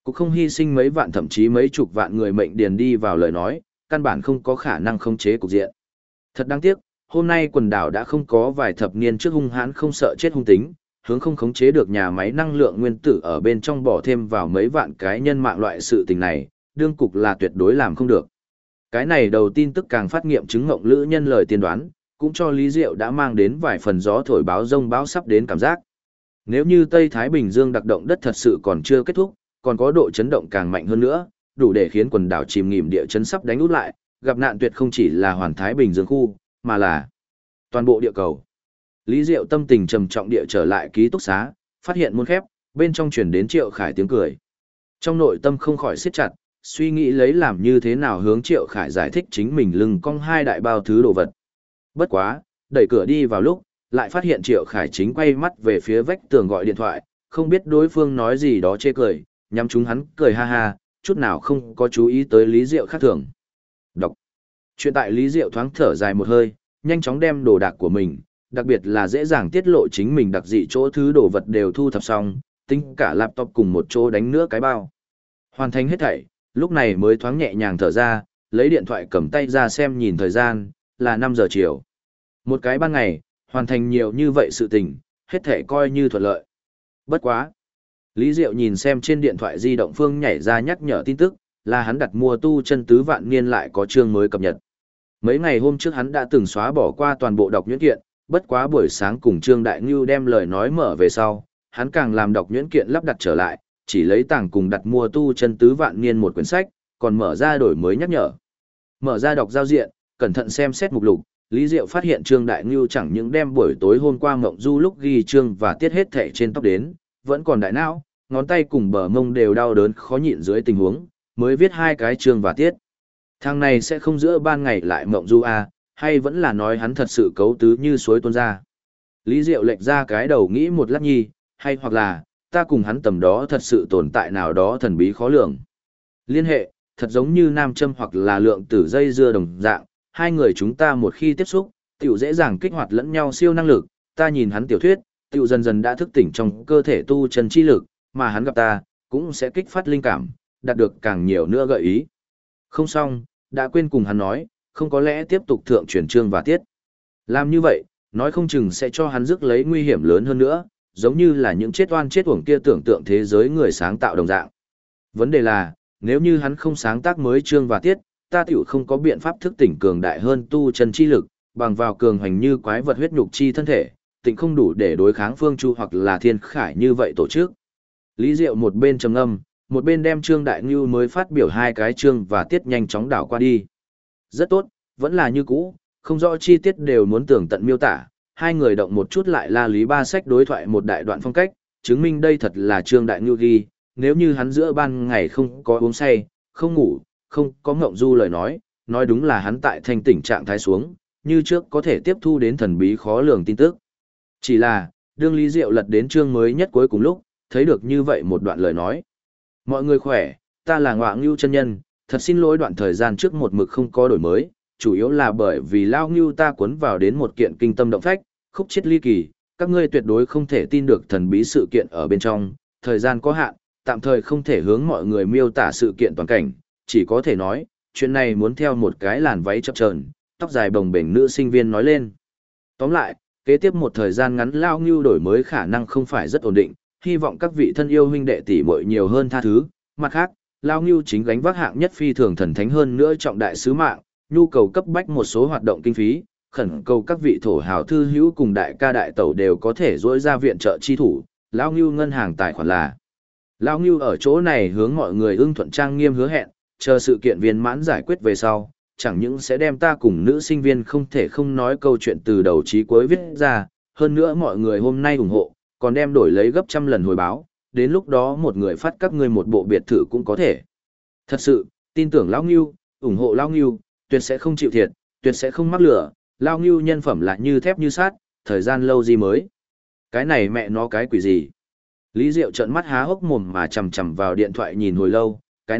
Cũng không hy sinh mấy vạn thậm chí mấy chục vạn người mệnh điền đi vào lời nói, căn bản không có khả năng khống chế cục diện. Thật đáng tiếc, hôm nay quần đảo đã không có vài thập niên trước hung hãn không sợ chết hung tính, hướng không khống chế được nhà máy năng lượng nguyên tử ở bên trong bỏ thêm vào mấy vạn cái nhân mạng loại sự tình này, đương cục là tuyệt đối làm không được. Cái này đầu tin tức càng phát nghiệm chứng ngộng lữ nhân lời tiên đoán, cũng cho Lý Diệu đã mang đến vài phần gió thổi báo rông báo sắp đến cảm giác. Nếu như Tây Thái Bình Dương đặc động đất thật sự còn chưa kết thúc, còn có độ chấn động càng mạnh hơn nữa, đủ để khiến quần đảo chìm nghỉm địa chấn sắp đánh út lại, gặp nạn tuyệt không chỉ là hoàn Thái Bình Dương khu, mà là toàn bộ địa cầu. Lý Diệu tâm tình trầm trọng địa trở lại ký túc xá, phát hiện môn khép, bên trong truyền đến Triệu Khải tiếng cười. Trong nội tâm không khỏi siết chặt, suy nghĩ lấy làm như thế nào hướng Triệu Khải giải thích chính mình lưng cong hai đại bao thứ đồ vật. Bất quá, đẩy cửa đi vào lúc, lại phát hiện Triệu Khải chính quay mắt về phía vách tường gọi điện thoại, không biết đối phương nói gì đó chê cười, nhắm chúng hắn cười ha ha, chút nào không có chú ý tới Lý Diệu khác thường. Đọc. Chuyện tại Lý Diệu thoáng thở dài một hơi, nhanh chóng đem đồ đạc của mình, đặc biệt là dễ dàng tiết lộ chính mình đặc dị chỗ thứ đồ vật đều thu thập xong, tính cả laptop cùng một chỗ đánh nữa cái bao. Hoàn thành hết thảy, lúc này mới thoáng nhẹ nhàng thở ra, lấy điện thoại cầm tay ra xem nhìn thời gian, là 5 giờ chiều. Một cái ban ngày, hoàn thành nhiều như vậy sự tình, hết thảy coi như thuận lợi. Bất quá. Lý Diệu nhìn xem trên điện thoại di động phương nhảy ra nhắc nhở tin tức, là hắn đặt mua tu chân tứ vạn niên lại có chương mới cập nhật. Mấy ngày hôm trước hắn đã từng xóa bỏ qua toàn bộ đọc nhuyễn kiện, bất quá buổi sáng cùng Trương Đại Ngưu đem lời nói mở về sau, hắn càng làm đọc nhuyễn kiện lắp đặt trở lại, chỉ lấy tảng cùng đặt mua tu chân tứ vạn niên một quyển sách, còn mở ra đổi mới nhắc nhở. Mở ra đọc giao diện, cẩn thận xem xét mục lục, Lý Diệu phát hiện Trương Đại Ngưu chẳng những đem buổi tối hôm qua mộng du lúc ghi chương và tiết hết thẻ trên tóc đến, vẫn còn đại não, ngón tay cùng bờ mông đều đau đớn khó nhịn dưới tình huống, mới viết 2 cái chương và tiết. Thằng này sẽ không giữa ban ngày lại mộng du à, hay vẫn là nói hắn thật sự cấu tứ như suối tuôn ra. Lý Diệu lệch ra cái đầu nghĩ một lát nhi, hay hoặc là, ta cùng hắn tầm đó thật sự tồn tại nào đó thần bí khó lường. Liên hệ, thật giống như nam châm hoặc là lượng tử dây dưa đồng dạng, hai người chúng ta một khi tiếp xúc, tiểu dễ dàng kích hoạt lẫn nhau siêu năng lực, ta nhìn hắn tiểu thuyết, tiểu dần dần đã thức tỉnh trong cơ thể tu chân chi lực, mà hắn gặp ta, cũng sẽ kích phát linh cảm, đạt được càng nhiều nữa gợi ý. Không xong, đã quên cùng hắn nói, không có lẽ tiếp tục thượng truyền chương và tiết. Làm như vậy, nói không chừng sẽ cho hắn rước lấy nguy hiểm lớn hơn nữa, giống như là những chết oan chết uổng kia tưởng tượng thế giới người sáng tạo đồng dạng. Vấn đề là, nếu như hắn không sáng tác mới chương và tiết, ta tiểu không có biện pháp thức tỉnh cường đại hơn tu chân chi lực, bằng vào cường hành như quái vật huyết nhục chi thân thể, tỉnh không đủ để đối kháng Phương Chu hoặc là Thiên Khải như vậy tổ chức. Lý Diệu một bên trầm ngâm, một bên đem Trương Đại Ngưu mới phát biểu 2 cái chương và tiết nhanh chóng đảo qua đi. Rất tốt, vẫn là như cũ, không rõ chi tiết đều muốn tường tận miêu tả, hai người động một chút lại la lý ba sách đối thoại một đại đoạn phong cách, chứng minh đây thật là Trương Đại Ngưu ghi, nếu như hắn giữa ban ngày không có uống say, không ngủ, không có ngộng du lời nói đúng là hắn tại thanh tỉnh trạng thái xuống, như trước có thể tiếp thu đến thần bí khó lường tin tức. Chỉ là, đương Lý Diệu lật đến chương mới nhất cuối cùng lúc, thấy được như vậy một đoạn lời nói. Mọi người khỏe, ta là Ngoạ Ngưu chân nhân, thật xin lỗi đoạn thời gian trước một mực không có đổi mới, chủ yếu là bởi vì Lao Ngưu ta cuốn vào đến một kiện kinh tâm động phách, khúc chết ly kỳ, các ngươi tuyệt đối không thể tin được thần bí sự kiện ở bên trong, thời gian có hạn, tạm thời không thể hướng mọi người miêu tả sự kiện toàn cảnh, chỉ có thể nói, chuyện này muốn theo một cái làn váy chập chờn, tóc dài bồng bềnh nữ sinh viên nói lên. Tóm lại, kế tiếp một thời gian ngắn Lao Ngưu đổi mới khả năng không phải rất ổn định, hy vọng các vị thân yêu huynh đệ tỷ muội nhiều hơn tha thứ. Mặt khác, Lao Ngưu chính gánh vác hạng nhất phi thường thần thánh hơn nữa trọng đại sứ mạng, nhu cầu cấp bách một số hoạt động kinh phí, khẩn cầu các vị thổ hào thư hữu cùng đại ca đại tẩu đều có thể dỗi ra viện trợ chi thủ. Lao Ngưu ngân hàng tài khoản là. Lao Ngưu ở chỗ này hướng mọi người ưng thuận trang nghiêm hứa hẹn, chờ sự kiện viên mãn giải quyết về sau, chẳng những sẽ đem ta cùng nữ sinh viên không thể không nói câu chuyện từ đầu chí cuối viết ra, hơn nữa mọi người hôm nay ủng hộ, còn đem đổi lấy gấp trăm lần hồi báo, đến lúc đó một người phát các ngươi một bộ biệt thự cũng có thể. Thật sự, tin tưởng Lão Ngưu, ủng hộ Lão Ngưu, tuyệt sẽ không chịu thiệt, tuyệt sẽ không mắc lửa, Lão Ngưu nhân phẩm là như thép như sát, thời gian lâu gì mới. Cái này mẹ nó cái quỷ gì? Lý Diệu trợn mắt há hốc mồm mà chằm chằm vào điện thoại nhìn hồi lâu, cái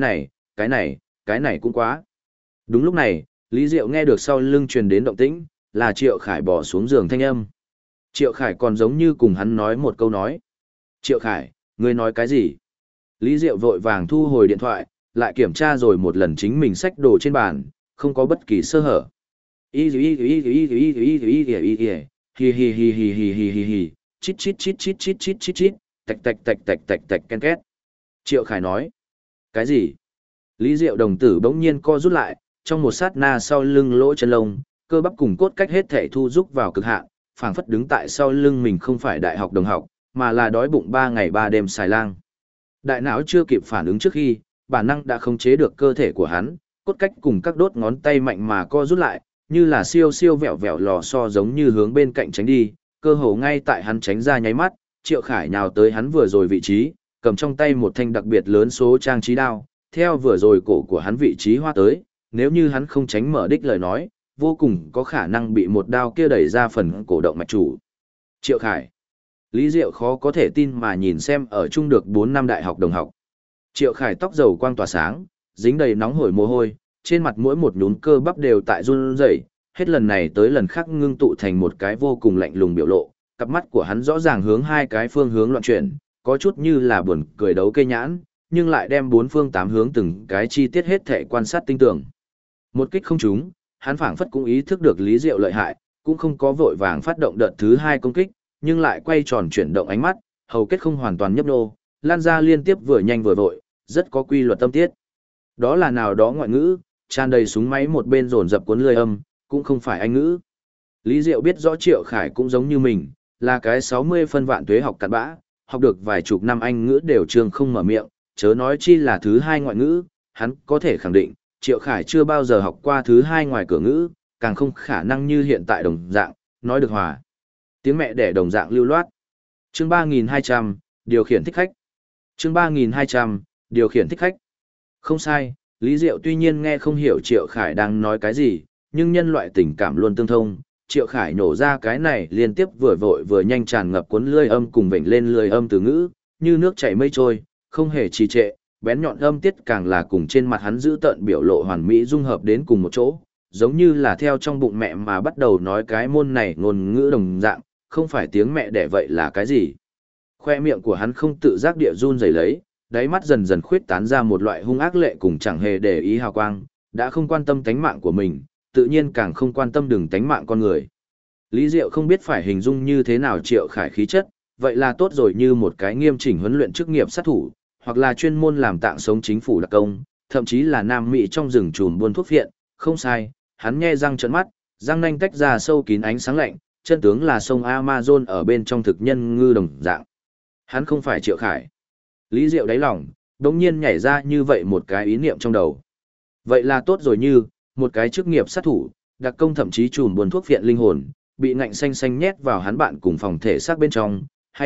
này cũng quá. Đúng lúc này, Lý Diệu nghe được sau lưng truyền đến động tĩnh, là Triệu Khải bỏ xuống giường thanh âm. Triệu Khải còn giống như cùng hắn nói một câu nói. Triệu Khải, ngươi nói cái gì? Lý Diệu vội vàng thu hồi điện thoại, lại kiểm tra rồi một lần chính mình xách đồ trên bàn, không có bất kỳ sơ hở. Chít chít chít chít chít chít chít chít, tạch tạch tạch tạch tạch tạch ken két. Triệu Khải nói. Cái gì? Lý Diệu đồng tử bỗng nhiên co rút lại, trong một sát na sau lưng lỗ chân lông, cơ bắp cùng cốt cách hết thể thu rút vào cực hạn, phảng phất đứng tại sau lưng mình không phải đại học đồng học, mà là đói bụng 3 ngày 3 đêm xài lang. Đại não chưa kịp phản ứng trước khi, bản năng đã khống chế được cơ thể của hắn, cốt cách cùng các đốt ngón tay mạnh mà co rút lại, như là siêu siêu vẹo vẹo lò xo giống như hướng bên cạnh tránh đi, cơ hồ ngay tại hắn tránh ra nháy mắt, Triệu Khải nhào tới hắn vừa rồi vị trí, cầm trong tay một thanh đặc biệt lớn số trang trí đao, theo vừa rồi cổ của hắn vị trí hoa tới, nếu như hắn không tránh mở đích lời nói, vô cùng có khả năng bị một đao kia đẩy ra phần cổ động mạch chủ. Triệu Khải. Lý Diệu khó có thể tin mà nhìn xem ở chung được 4 năm đại học đồng học. Triệu Khải tóc dầu quang tỏa sáng, dính đầy nóng hổi mồ hôi, trên mặt mỗi một nhún cơ bắp đều tại run rẩy, hết lần này tới lần khác ngưng tụ thành một cái vô cùng lạnh lùng biểu lộ, cặp mắt của hắn rõ ràng hướng hai cái phương hướng loạn chuyển, có chút như là buồn cười đấu cây nhãn, nhưng lại đem bốn phương tám hướng từng cái chi tiết hết thể quan sát tinh tường. Một kích không trúng, hắn phảng phất cũng ý thức được Lý Diệu lợi hại, cũng không có vội vàng phát động đợt thứ 2 công kích, nhưng lại quay tròn chuyển động ánh mắt, hầu kết không hoàn toàn nhấp nhô, lan ra liên tiếp vừa nhanh vừa vội, rất có quy luật tâm tiết. Đó là nào đó ngoại ngữ, tràn đầy súng máy một bên dồn dập cuốn lưỡi âm, cũng không phải Anh ngữ. Lý Diệu biết rõ Triệu Khải cũng giống như mình, là cái 60 phân vạn tuế học cặn bã, học được vài chục năm Anh ngữ đều trường không mở miệng, chớ nói chi là thứ 2 ngoại ngữ, hắn có thể khẳng định, Triệu Khải chưa bao giờ học qua thứ 2 ngoài cửa ngữ, càng không khả năng như hiện tại đồng dạng, nói được hòa. Tiếng mẹ đẻ đồng dạng lưu loát. Chương 3200, điều khiển thích khách. Chương 3200, điều khiển thích khách. Không sai, Lý Diệu tuy nhiên nghe không hiểu Triệu Khải đang nói cái gì, nhưng nhân loại tình cảm luôn tương thông. Triệu Khải nổ ra cái này liên tiếp vừa vội vừa nhanh tràn ngập cuốn lưỡi âm cùng vểnh lên lưỡi âm từ ngữ, như nước chảy mây trôi, không hề trì trệ, bén nhọn âm tiết càng là cùng trên mặt hắn giữ tợn biểu lộ hoàn mỹ dung hợp đến cùng một chỗ, giống như là theo trong bụng mẹ mà bắt đầu nói cái môn này ngôn ngữ đồng dạng, không phải tiếng mẹ đẻ vậy là cái gì. Khoe miệng của hắn không tự giác địa run rẩy lấy, đáy mắt dần dần khuyết tán ra một loại hung ác lệ cùng chẳng hề để ý hào quang, đã không quan tâm tánh mạng của mình, tự nhiên càng không quan tâm đừng tánh mạng con người. Lý Diệu không biết phải hình dung như thế nào Triệu Khải khí chất, vậy là tốt rồi, như một cái nghiêm chỉnh huấn luyện chức nghiệp sát thủ, hoặc là chuyên môn làm tạng sống chính phủ đặc công, thậm chí là nam mỹ trong rừng trùm buôn thuốc phiện, không sai, hắn nhe răng trợn mắt, răng nanh tách ra sâu kín ánh sáng lạnh, chân tướng là sông Amazon ở bên trong thực nhân ngư đồng dạng. Hắn không phải Triệu Khải. Lý Diệu đáy lòng, đống nhiên nhảy ra như vậy một cái ý niệm trong đầu. Vậy là tốt rồi, như một cái chức nghiệp sát thủ, đặc công thậm chí trùm buôn thuốc phiện linh hồn, bị ngạnh xanh xanh nhét vào hắn bạn cùng phòng thể xác bên trong, hay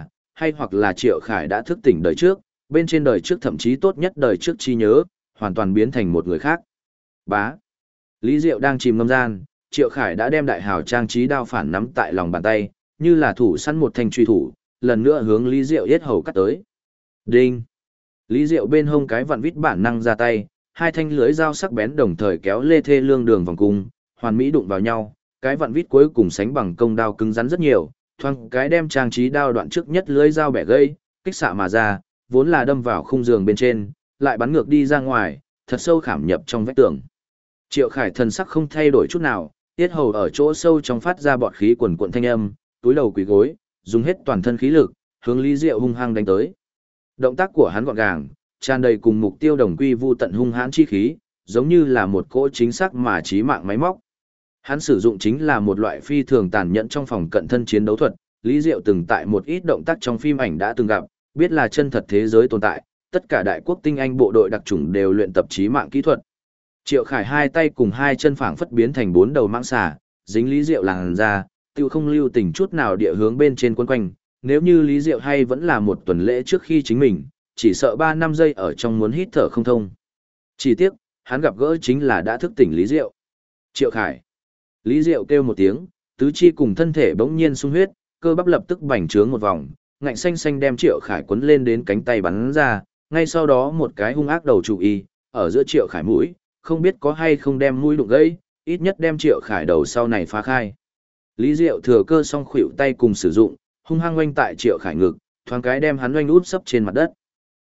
hoặc là Triệu Khải đã thức tỉnh đời trước, bên trên đời trước thậm chí tốt nhất đời trước trí nhớ, hoàn toàn biến thành một người khác. Bá. Lý Diệu đang chìm ngâm gian, Triệu Khải đã đem đại hào trang trí đao phản nắm tại lòng bàn tay, như là thủ săn một thanh truy thủ, lần nữa hướng Lý Diệu yết hầu cắt tới. Đinh. Lý Diệu bên hông cái vặn vít bản năng ra tay, hai thanh lưới dao sắc bén đồng thời kéo lê thê lương đường vòng cung, hoàn mỹ đụng vào nhau, cái vặn vít cuối cùng sánh bằng công đao cứng rắn rất nhiều, thoang cái đem trang trí đao đoạn trước nhất lưới dao bẻ gãy, kích xạ mà ra, vốn là đâm vào khung giường bên trên, lại bắn ngược đi ra ngoài, thật sâu khảm nhập trong vách tường. Triệu Khải thần sắc không thay đổi chút nào, tiết hầu ở chỗ sâu trong phát ra bọt khí quần cuộn thanh âm, túi đầu quỳ gối, dùng hết toàn thân khí lực, hướng Lý Diệu hung hăng đánh tới. Động tác của hắn gọn gàng, tràn đầy cùng mục tiêu đồng quy vu tận hung hãn chi khí, giống như là một cỗ chính xác mà chí mạng máy móc. Hắn sử dụng chính là một loại phi thường tàn nhẫn trong phòng cận thân chiến đấu thuật, Lý Diệu từng tại một ít động tác trong phim ảnh đã từng gặp, biết là chân thật thế giới tồn tại, tất cả đại quốc tinh anh bộ đội đặc chủng đều luyện tập chí mạng kỹ thuật. Triệu Khải hai tay cùng hai chân phảng phất biến thành 4 đầu mãng xà, dính Lý Diệu làn ra, tiêu không lưu tình chút nào địa hướng bên trên quấn quanh, nếu như Lý Diệu hay vẫn là một tuần lễ trước khi chính mình, chỉ sợ 3 năm giây ở trong muốn hít thở không thông. Chỉ tiếc, hắn gặp gỡ chính là đã thức tỉnh Lý Diệu. Triệu Khải. Lý Diệu kêu một tiếng, tứ chi cùng thân thể bỗng nhiên sung huyết, cơ bắp lập tức bành trướng một vòng, ngạnh xanh xanh đem Triệu Khải quấn lên đến cánh tay bắn ra, ngay sau đó một cái hung ác đầu chủ y, ở giữa Triệu Khải mũi, không biết có hay không đem mũi đụng gãy, ít nhất đem Triệu Khải đầu sau này phá khai. Lý Diệu thừa cơ song khuỷu tay cùng sử dụng, hung hăng oanh tại Triệu Khải ngực, thoáng cái đem hắn oanh út sấp trên mặt đất.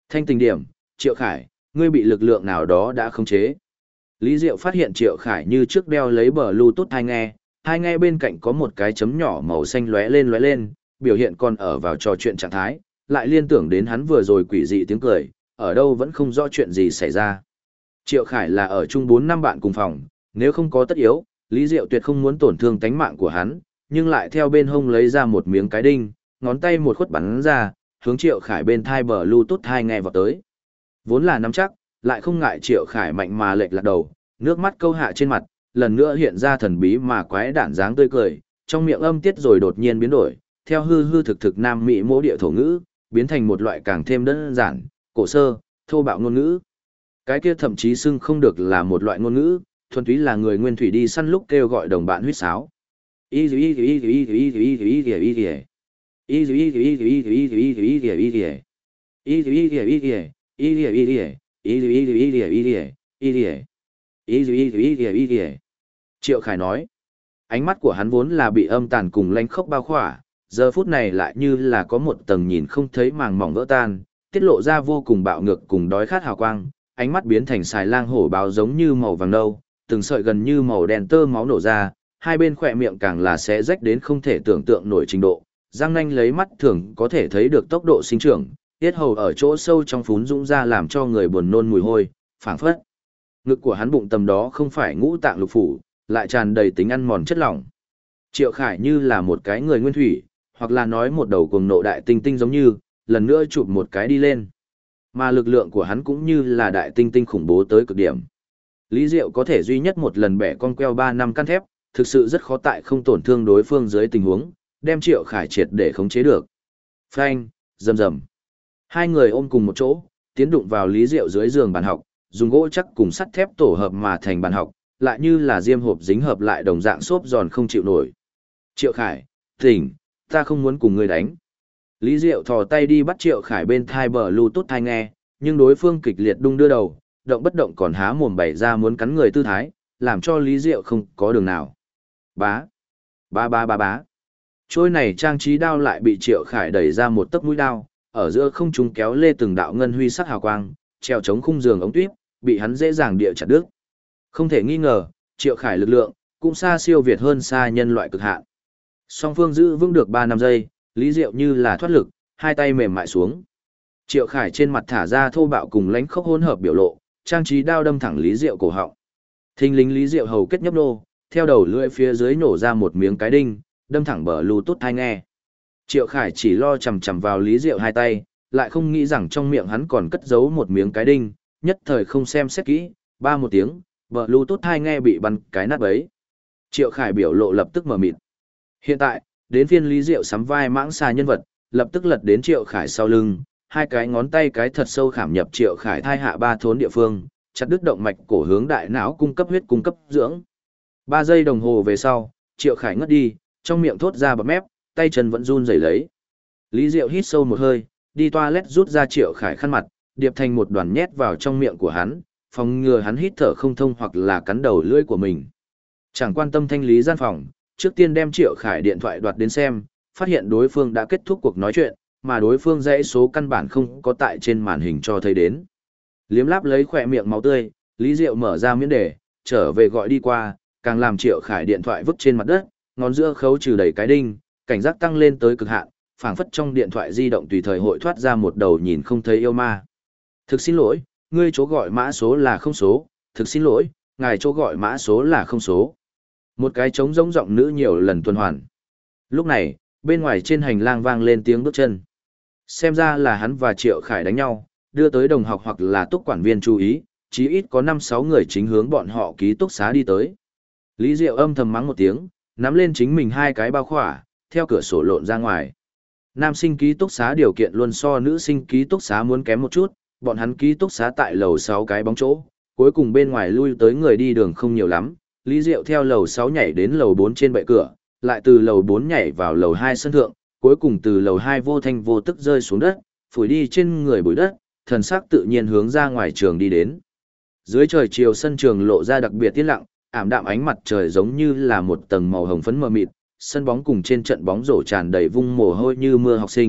Thanh tình điểm, Triệu Khải, ngươi bị lực lượng nào đó đã khống chế. Lý Diệu phát hiện Triệu Khải như trước đeo lấy Bluetooth tai nghe bên cạnh có một cái chấm nhỏ màu xanh lóe lên, biểu hiện còn ở vào trò chuyện trạng thái, lại liên tưởng đến hắn vừa rồi quỷ dị tiếng cười, ở đâu vẫn không rõ chuyện gì xảy ra. Triệu Khải là ở chung 4 năm bạn cùng phòng, nếu không có tất yếu, Lý Diệu tuyệt không muốn tổn thương tánh mạng của hắn, nhưng lại theo bên hông lấy ra một miếng cái đinh, ngón tay một khuất bắn ra, hướng Triệu Khải bên thai Bluetooth tai nghe vào tới. Vốn là nắm chắc, lại không ngại Triệu Khải mạnh mà lệch lạc đầu, nước mắt câu hạ trên mặt, lần nữa hiện ra thần bí mà quái đản dáng tươi cười, trong miệng âm tiết rồi đột nhiên biến đổi, theo hư hư thực nam mỹ mỗ địa thổ ngữ, biến thành một loại càng thêm đơn giản, cổ sơ, thô bạo ngôn ngữ. Cái kia thậm chí xưng không được là một loại ngôn ngữ, thuần túy là người nguyên thủy đi săn lúc kêu gọi đồng bạn huýt sáo. Triệu Khải nói, ánh mắt của hắn vốn là bị âm tàn cùng lánh khốc bao khỏa, giờ phút này lại như là có một tầng nhìn không thấy màng mỏng vỡ tan, tiết lộ ra vô cùng bạo ngược cùng đói khát hào quang, ánh mắt biến thành xài lang hổ báo giống như màu vàng nâu, từng sợi gần như màu đen tơ máu nổ ra, hai bên khỏe miệng càng là xé rách đến không thể tưởng tượng nổi trình độ, răng nanh lấy mắt thường có thể thấy được tốc độ sinh trưởng, tiết hầu ở chỗ sâu trong phún dũng ra làm cho người buồn nôn mùi hôi, phảng phất. Ngực của hắn bụng tầm đó không phải ngũ tạng lục phủ, lại tràn đầy tính ăn mòn chất lỏng. Triệu Khải như là một cái người nguyên thủy, hoặc là nói một đầu cuồng nộ đại tinh tinh giống như, lần nữa chụp một cái đi lên. Mà lực lượng của hắn cũng như là đại tinh tinh khủng bố tới cực điểm. Lý Diệu có thể duy nhất một lần bẻ con queo 3 năm căn thép, thực sự rất khó tại không tổn thương đối phương dưới tình huống, đem Triệu Khải triệt để khống chế được. Phanh, rầm rầm. Hai người ôm cùng một chỗ, tiến đụng vào Lý Diệu dưới giường bàn học, dùng gỗ chắc cùng sắt thép tổ hợp mà thành bàn học, lại như là diêm hộp dính hợp lại đồng dạng xốp giòn không chịu nổi. Triệu Khải, tỉnh, ta không muốn cùng ngươi đánh. Lý Diệu thò tay đi bắt Triệu Khải bên thai Bluetooth tai nghe, nhưng đối phương kịch liệt đung đưa đầu, động bất động còn há mồm bày ra muốn cắn người tư thái, làm cho Lý Diệu không có đường nào. Bá, bá. Trôi này trang trí đao lại bị Triệu Khải đẩy ra một tấc mũi đao, ở giữa không trung kéo lê từng đạo ngân huy sắc hào quang, treo chống khung giường ống tuyết, bị hắn dễ dàng địa chặt đứt. Không thể nghi ngờ, Triệu Khải lực lượng cũng xa siêu việt hơn xa nhân loại cực hạn. Song phương giữ vững được 3 năm giây, Lý Diệu như là thoát lực, hai tay mềm mại xuống. Triệu Khải trên mặt thả ra thô bạo cùng lãnh khốc hỗn hợp biểu lộ, trang trí đao đâm thẳng Lý Diệu cổ họng. Thình lình Lý Diệu hầu kết nhấp nô, theo đầu lưỡi phía dưới nổ ra một miếng cái đinh, đâm thẳng bờ Bluetooth tai nghe. Triệu Khải chỉ lo chầm chầm vào Lý Diệu hai tay, lại không nghĩ rằng trong miệng hắn còn cất giấu một miếng cái đinh, nhất thời không xem xét kỹ, ba một tiếng, bờ Bluetooth tai nghe bị bắn cái nát bấy. Triệu Khải biểu lộ lập tức mở mịt. Hiện tại, đến phiên Lý Diệu sắm vai mãng xà nhân vật, lập tức lật đến Triệu Khải sau lưng, hai cái ngón tay cái thật sâu khảm nhập Triệu Khải thai hạ ba thốn địa phương, chặt đứt động mạch cổ hướng đại não cung cấp huyết cung cấp dưỡng. 3 giây đồng hồ về sau, Triệu Khải ngất đi, trong miệng thốt ra bọt mép, tay chân vẫn run rẩy lấy. Lý Diệu hít sâu một hơi, đi toilet rút ra Triệu Khải khăn mặt, điệp thành một đoàn nhét vào trong miệng của hắn, phòng ngừa hắn hít thở không thông hoặc là cắn đầu lưỡi của mình. Chẳng quan tâm thanh lý gian phòng, trước tiên đem Triệu Khải điện thoại đoạt đến xem, phát hiện đối phương đã kết thúc cuộc nói chuyện, mà đối phương dãy số căn bản không có tại trên màn hình cho thấy đến. Liếm láp lấy khỏe miệng máu tươi, Lý Diệu mở ra miễn đề, trở về gọi đi qua, càng làm Triệu Khải điện thoại vứt trên mặt đất, ngón giữa khấu trừ đầy cái đinh, cảnh giác tăng lên tới cực hạn, phảng phất trong điện thoại di động tùy thời hội thoát ra một đầu nhìn không thấy yêu ma. Thực xin lỗi, ngươi chỗ gọi mã số là không số, thực xin lỗi, ngài chỗ gọi mã số là không số. Một cái trống rỗng giọng nữ nhiều lần tuần hoàn. Lúc này, bên ngoài trên hành lang vang lên tiếng bước chân. Xem ra là hắn và Triệu Khải đánh nhau, đưa tới đồng học hoặc là túc quản viên chú ý, chí ít có 5-6 người chính hướng bọn họ ký túc xá đi tới. Lý Diệu âm thầm mắng một tiếng, nắm lên chính mình hai cái bao khỏa, theo cửa sổ lộn ra ngoài. Nam sinh ký túc xá điều kiện luôn so nữ sinh ký túc xá muốn kém một chút, bọn hắn ký túc xá tại lầu 6 cái bóng chỗ, cuối cùng bên ngoài lui tới người đi đường không nhiều lắm. Lý Diệu theo lầu 6 nhảy đến lầu 4 trên bệ cửa, lại từ lầu 4 nhảy vào lầu 2 sân thượng, cuối cùng từ lầu 2 vô thanh vô tức rơi xuống đất, phủi đi trên người bụi đất, thần sắc tự nhiên hướng ra ngoài trường đi đến. Dưới trời chiều sân trường lộ ra đặc biệt yên lặng, ảm đạm ánh mặt trời giống như là một tầng màu hồng phấn mờ mịt, sân bóng cùng trên trận bóng rổ tràn đầy vung mồ hôi như mưa học sinh,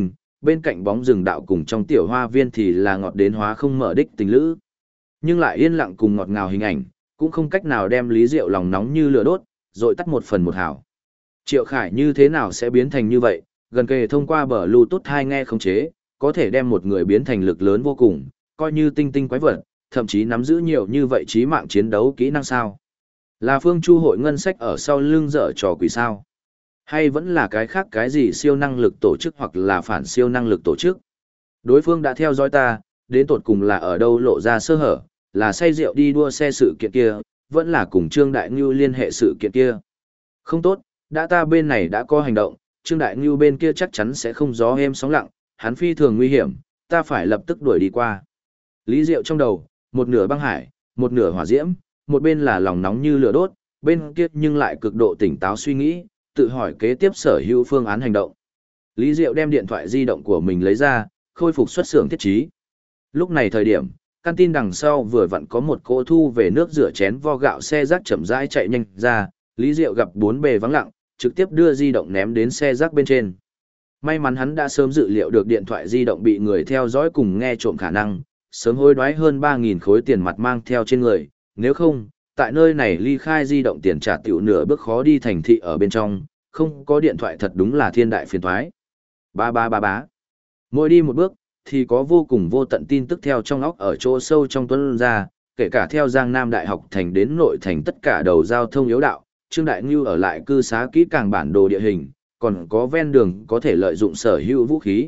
bên cạnh bóng rừng đạo cùng trong tiểu hoa viên thì là ngọt đến hóa không mở đích tình lữ. Nhưng lại yên lặng cùng ngọt ngào hình ảnh, cũng không cách nào đem Lý Diệu lòng nóng như lửa đốt, rồi tắt một phần một hảo. Triệu Khải như thế nào sẽ biến thành như vậy, gần kề thông qua bờ Bluetooth hai nghe khống chế, có thể đem một người biến thành lực lớn vô cùng, coi như tinh tinh quái vật, thậm chí nắm giữ nhiều như vậy trí mạng chiến đấu kỹ năng sao. Là Phương Chu hội ngân sách ở sau lưng dở trò quỷ sao? Hay vẫn là cái khác cái gì siêu năng lực tổ chức hoặc là phản siêu năng lực tổ chức? Đối phương đã theo dõi ta, đến tột cùng là ở đâu lộ ra sơ hở, là say rượu đi đua xe sự kiện kia, vẫn là cùng Trương Đại Ngưu liên hệ sự kiện kia. Không tốt, đã ta bên này đã có hành động, Trương Đại Ngưu bên kia chắc chắn sẽ không gió êm sóng lặng, hắn phi thường nguy hiểm, ta phải lập tức đuổi đi qua. Lý Diệu trong đầu, một nửa băng hải, một nửa hỏa diễm, một bên là lòng nóng như lửa đốt, bên kia nhưng lại cực độ tỉnh táo suy nghĩ, tự hỏi kế tiếp sở hữu phương án hành động. Lý Diệu đem điện thoại di động của mình lấy ra, khôi phục xuất xưởng thiết trí. Lúc này thời điểm, căn tin đằng sau vừa vặn có một cô thu về nước rửa chén vo gạo xe rác chậm rãi chạy nhanh ra, Lý Diệu gặp bốn bề vắng lặng, trực tiếp đưa di động ném đến xe rác bên trên. May mắn hắn đã sớm dự liệu được điện thoại di động bị người theo dõi cùng nghe trộm khả năng, sớm hối đoái hơn 3.000 khối tiền mặt mang theo trên người, nếu không, tại nơi này ly khai di động tiền trả tiểu nửa bước khó đi thành thị ở bên trong, không có điện thoại thật đúng là thiên đại phiền toái. Ba. Mỗi đi một bước, thì có vô cùng vô tận tin tức theo trong óc ở chỗ sâu trong tuấn ra, kể cả theo Giang Nam Đại học thành đến nội thành tất cả đầu giao thông yếu đạo, Trương Đại Ngưu ở lại cư xá kỹ càng bản đồ địa hình, còn có ven đường có thể lợi dụng sở hữu vũ khí,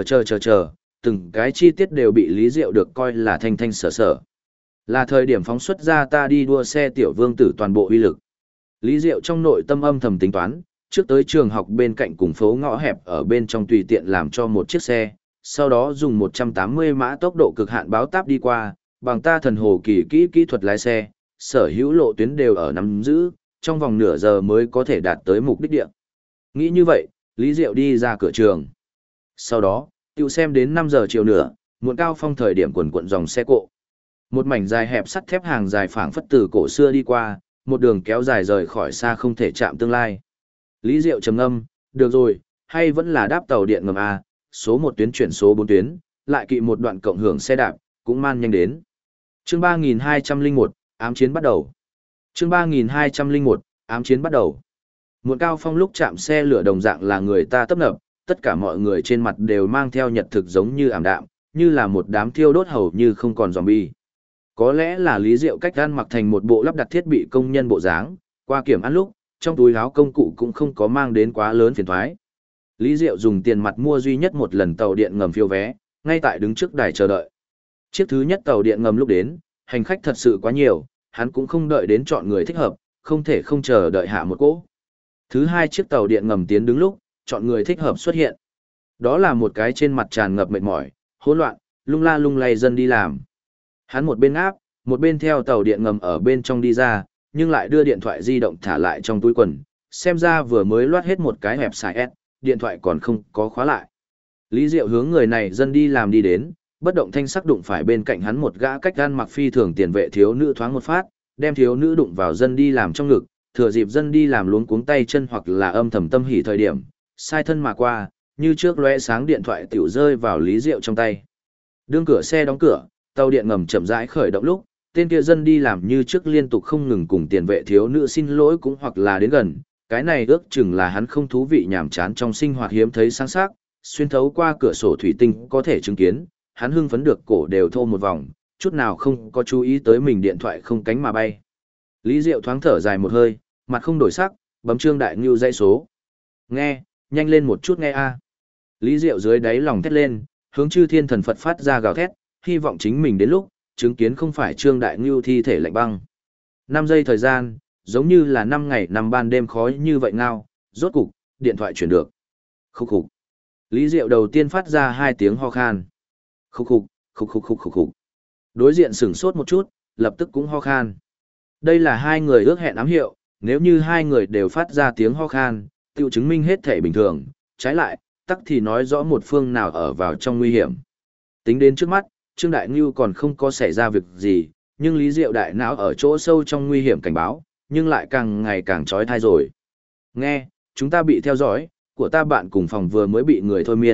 chờ, từng cái chi tiết đều bị Lý Diệu được coi là thanh thanh sở. Là thời điểm phóng xuất ra ta đi đua xe tiểu vương tử toàn bộ uy lực. Lý Diệu trong nội tâm âm thầm tính toán, trước tới trường học bên cạnh cùng phố ngõ hẹp ở bên trong tùy tiện làm cho một chiếc xe, sau đó dùng 180 mã tốc độ cực hạn báo táp đi qua, bằng ta thần hồ kỳ kỹ thuật lái xe, sở hữu lộ tuyến đều ở nắm giữ, trong vòng nửa giờ mới có thể đạt tới mục đích địa. Nghĩ như vậy, Lý Diệu đi ra cửa trường. Sau đó, tiêu xem đến 5 giờ chiều nữa, muộn cao phong thời điểm quần quận dòng xe cộ. Một mảnh dài hẹp sắt thép hàng dài phảng phất từ cổ xưa đi qua, một đường kéo dài rời khỏi xa không thể chạm tương lai. Lý Diệu trầm ngâm, được rồi, hay vẫn là đáp tàu điện ngầm A, số 1 tuyến chuyển số 4 tuyến, lại kỵ một đoạn cộng hưởng xe đạp, cũng man nhanh đến. Chương 3201, ám chiến bắt đầu. Chương 3201, ám chiến bắt đầu. Muộn cao phong lúc chạm xe lửa đồng dạng là người ta tấp nập, tất cả mọi người trên mặt đều mang theo nhật thực giống như ảm đạm, như là một đám thiêu đốt hầu như không còn zombie. Có lẽ là Lý Diệu cách ăn mặc thành một bộ lắp đặt thiết bị công nhân bộ dáng, qua kiểm ăn lúc, trong túi áo công cụ cũng không có mang đến quá lớn phiền toái. Lý Diệu dùng tiền mặt mua duy nhất một lần tàu điện ngầm phiếu vé, ngay tại đứng trước đài chờ đợi. Chiếc thứ nhất tàu điện ngầm lúc đến, hành khách thật sự quá nhiều, hắn cũng không đợi đến chọn người thích hợp, không thể không chờ đợi hạ một cỗ. Thứ hai chiếc tàu điện ngầm tiến đứng lúc, chọn người thích hợp xuất hiện. Đó là một cái trên mặt tràn ngập mệt mỏi, hỗn loạn, lung la lung lay dân đi làm. Hắn một bên áp, một bên theo tàu điện ngầm ở bên trong đi ra, nhưng lại đưa điện thoại di động thả lại trong túi quần, xem ra vừa mới loát hết một cái website S, điện thoại còn không có khóa lại. Lý Diệu hướng người này dân đi làm đi đến, bất động thanh sắc đụng phải bên cạnh hắn một gã cách gan mặc phi thường tiền vệ thiếu nữ thoáng một phát, đem thiếu nữ đụng vào dân đi làm trong ngực, thừa dịp dân đi làm luống cuống tay chân hoặc là âm thầm tâm hỉ thời điểm, sai thân mà qua, như trước lóe sáng điện thoại tiểu rơi vào Lý Diệu trong tay. Đương cửa xe đóng cửa, tàu điện ngầm chậm rãi khởi động lúc, tên kia dân đi làm như trước liên tục không ngừng cùng tiền vệ thiếu nữ xin lỗi cũng hoặc là đến gần, cái này ước chừng là hắn không thú vị nhàm chán trong sinh hoạt hiếm thấy sáng sắc, xuyên thấu qua cửa sổ thủy tinh có thể chứng kiến, hắn hưng phấn được cổ đều thô một vòng, chút nào không có chú ý tới mình điện thoại không cánh mà bay. Lý Diệu thoáng thở dài một hơi, mặt không đổi sắc, bấm Trương Đại Ngưu dãy số. Nghe, nhanh lên một chút nghe a. Lý Diệu dưới đáy lòng thét lên, hướng chư thiên thần Phật phát ra gào thét, hy vọng chính mình đến lúc, chứng kiến không phải Trương Đại Ngưu thi thể lạnh băng. 5 giây thời gian, giống như là 5 ngày 5 ban đêm khói như vậy ngao, rốt cục, điện thoại chuyển được. Khúc khục. Lý Diệu đầu tiên phát ra 2 tiếng ho khan. Khúc khục, khúc khục khúc khục khục. Đối diện sửng sốt một chút, lập tức cũng ho khan. Đây là hai người ước hẹn ám hiệu, nếu như hai người đều phát ra tiếng ho khan, tiêu chứng minh hết thể bình thường, trái lại, tắc thì nói rõ một phương nào ở vào trong nguy hiểm. Tính đến trước mắt, Trương Đại Ngưu còn không có xảy ra việc gì, nhưng Lý Diệu đại não ở chỗ sâu trong nguy hiểm cảnh báo, nhưng lại càng ngày càng trói thai rồi. Nghe, chúng ta bị theo dõi, của ta bạn cùng phòng vừa mới bị người thôi miên,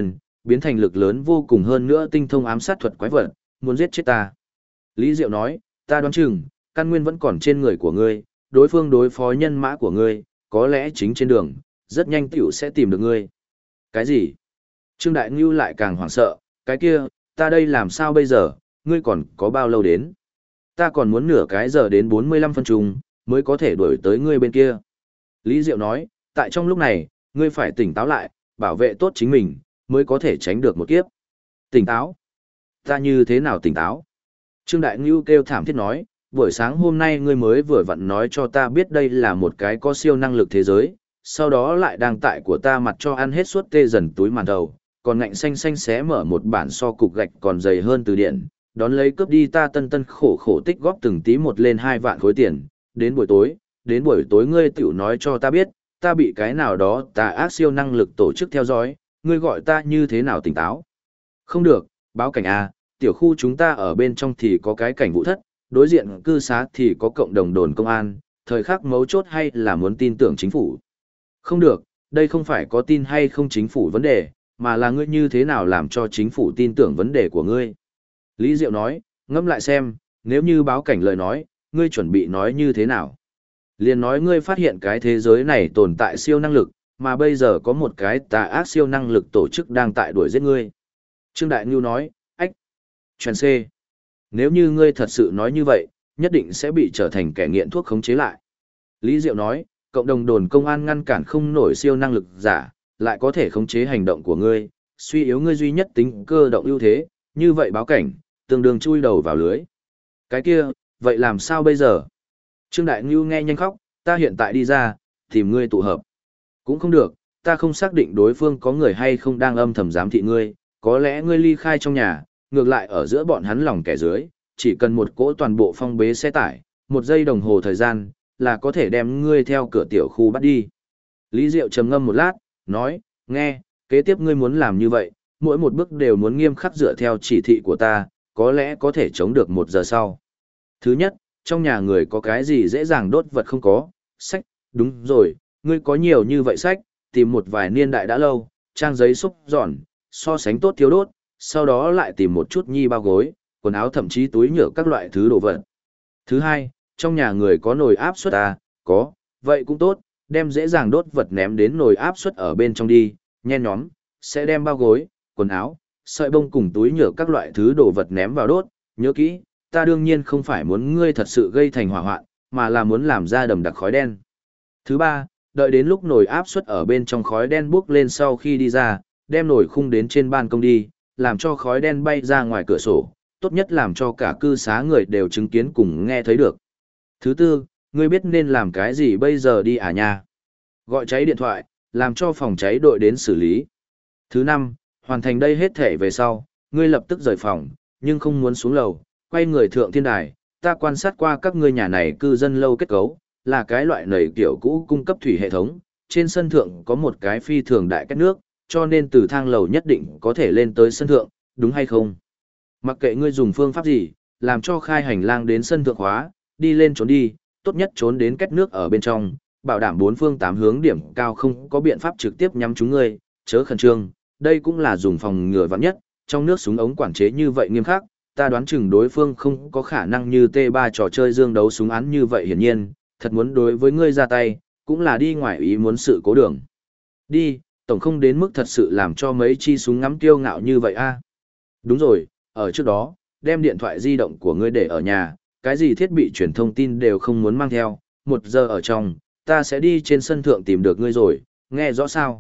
biến thành lực lớn vô cùng hơn nữa tinh thông ám sát thuật quái vật, muốn giết chết ta. Lý Diệu nói, ta đoán chừng, căn nguyên vẫn còn trên người của ngươi, đối phương đối phó nhân mã của ngươi, có lẽ chính trên đường, rất nhanh tiểu sẽ tìm được ngươi. Cái gì? Trương Đại Ngưu lại càng hoảng sợ, cái kia, ta đây làm sao bây giờ, ngươi còn có bao lâu đến? Ta còn muốn nửa cái giờ đến 45 phân chung, mới có thể đuổi tới ngươi bên kia. Lý Diệu nói, tại trong lúc này, ngươi phải tỉnh táo lại, bảo vệ tốt chính mình, mới có thể tránh được một kiếp. Tỉnh táo? Ta như thế nào tỉnh táo? Trương Đại Ngưu kêu thảm thiết nói, buổi sáng hôm nay ngươi mới vừa vặn nói cho ta biết đây là một cái có siêu năng lực thế giới, sau đó lại đang tại của ta mặt cho ăn hết suốt tê dần túi màn đầu, còn ngạnh xanh xanh xé mở một bản so cục gạch còn dày hơn từ điện, đón lấy cướp đi ta tân tân khổ khổ tích góp từng tí một lên 2 vạn khối tiền, đến buổi tối ngươi tiểu nói cho ta biết, ta bị cái nào đó tà ác siêu năng lực tổ chức theo dõi, ngươi gọi ta như thế nào tỉnh táo? Không được, báo cảnh A, tiểu khu chúng ta ở bên trong thì có cái cảnh vụ thất, đối diện cư xá thì có cộng đồng đồn công an, thời khắc mấu chốt hay là muốn tin tưởng chính phủ. Không được, đây không phải có tin hay không chính phủ vấn đề, mà là ngươi như thế nào làm cho chính phủ tin tưởng vấn đề của ngươi. Lý Diệu nói, ngẫm lại xem, nếu như báo cảnh lời nói, ngươi chuẩn bị nói như thế nào? Liền nói ngươi phát hiện cái thế giới này tồn tại siêu năng lực, mà bây giờ có một cái tà ác siêu năng lực tổ chức đang tại đuổi giết ngươi. Trương Đại Ngưu nói, ách, truyền C. Nếu như ngươi thật sự nói như vậy, nhất định sẽ bị trở thành kẻ nghiện thuốc khống chế lại. Lý Diệu nói, cộng đồng đồn công an ngăn cản không nổi siêu năng lực giả, lại có thể khống chế hành động của ngươi, suy yếu ngươi duy nhất tính cơ động ưu thế, như vậy báo cảnh, tương đương chui đầu vào lưới. Cái kia, vậy làm sao bây giờ? Trương Đại Ngưu nghe nhanh khóc, ta hiện tại đi ra, tìm ngươi tụ hợp. Cũng không được, ta không xác định đối phương có người hay không đang âm thầm giám thị ngươi, có lẽ ngươi ly khai trong nhà, ngược lại ở giữa bọn hắn lòng kẻ dưới, chỉ cần một cỗ toàn bộ phong bế xe tải, 1 giây đồng hồ thời gian, là có thể đem ngươi theo cửa tiểu khu bắt đi. Lý Diệu trầm ngâm một lát, nói, nghe, kế tiếp ngươi muốn làm như vậy, mỗi một bước đều muốn nghiêm khắc dựa theo chỉ thị của ta, có lẽ có thể chống được 1 giờ sau. Thứ nhất, trong nhà người có cái gì dễ dàng đốt vật không có, sách, đúng rồi, ngươi có nhiều như vậy sách, tìm một vài niên đại đã lâu, trang giấy xúc giòn, so sánh tốt thiếu đốt, sau đó lại tìm một chút nhi bao gối, quần áo thậm chí túi nhựa các loại thứ đồ vật. Thứ hai, trong nhà người có nồi áp suất à, có, vậy cũng tốt, đem dễ dàng đốt vật ném đến nồi áp suất ở bên trong đi, nhen nhóm, sẽ đem bao gối, quần áo, sợi bông cùng túi nhựa các loại thứ đồ vật ném vào đốt, nhớ kỹ, ta đương nhiên không phải muốn ngươi thật sự gây thành hỏa hoạn, mà là muốn làm ra đầm đặc khói đen. Thứ ba, đợi đến lúc nồi áp suất ở bên trong khói đen bốc lên sau khi đi ra, đem nồi khung đến trên ban công đi, làm cho khói đen bay ra ngoài cửa sổ, tốt nhất làm cho cả cư xá người đều chứng kiến cùng nghe thấy được. Thứ tư, ngươi biết nên làm cái gì bây giờ đi à nha? Gọi cháy điện thoại, làm cho phòng cháy đội đến xử lý. Thứ năm, hoàn thành đây hết thể về sau, ngươi lập tức rời phòng, nhưng không muốn xuống lầu, quay người thượng thiên đài, ta quan sát qua các ngươi nhà này cư dân lâu kết cấu, là cái loại nầy kiểu cũ cung cấp thủy hệ thống, trên sân thượng có một cái phi thường đại cách nước, cho nên từ thang lầu nhất định có thể lên tới sân thượng, đúng hay không? Mặc kệ ngươi dùng phương pháp gì, làm cho khai hành lang đến sân thượng hóa, đi lên trốn đi, tốt nhất trốn đến cách nước ở bên trong, bảo đảm 4 phương 8 hướng điểm cao không có biện pháp trực tiếp nhắm chúng ngươi, chớ khẩn trương, đây cũng là dùng phòng ngừa vạn nhất, trong nước súng ống quản chế như vậy nghiêm khắc, ta đoán chừng đối phương không có khả năng như T3 trò chơi dương đấu súng án như vậy hiển nhiên, thật muốn đối với ngươi ra tay, cũng là đi ngoài ý muốn sự cố đường. Đi, tổng không đến mức thật sự làm cho mấy chi súng ngắm kiêu ngạo như vậy a. Đúng rồi, ở trước đó, đem điện thoại di động của ngươi để ở nhà, cái gì thiết bị truyền thông tin đều không muốn mang theo, 1 giờ ở trong, ta sẽ đi trên sân thượng tìm được ngươi rồi, nghe rõ sao?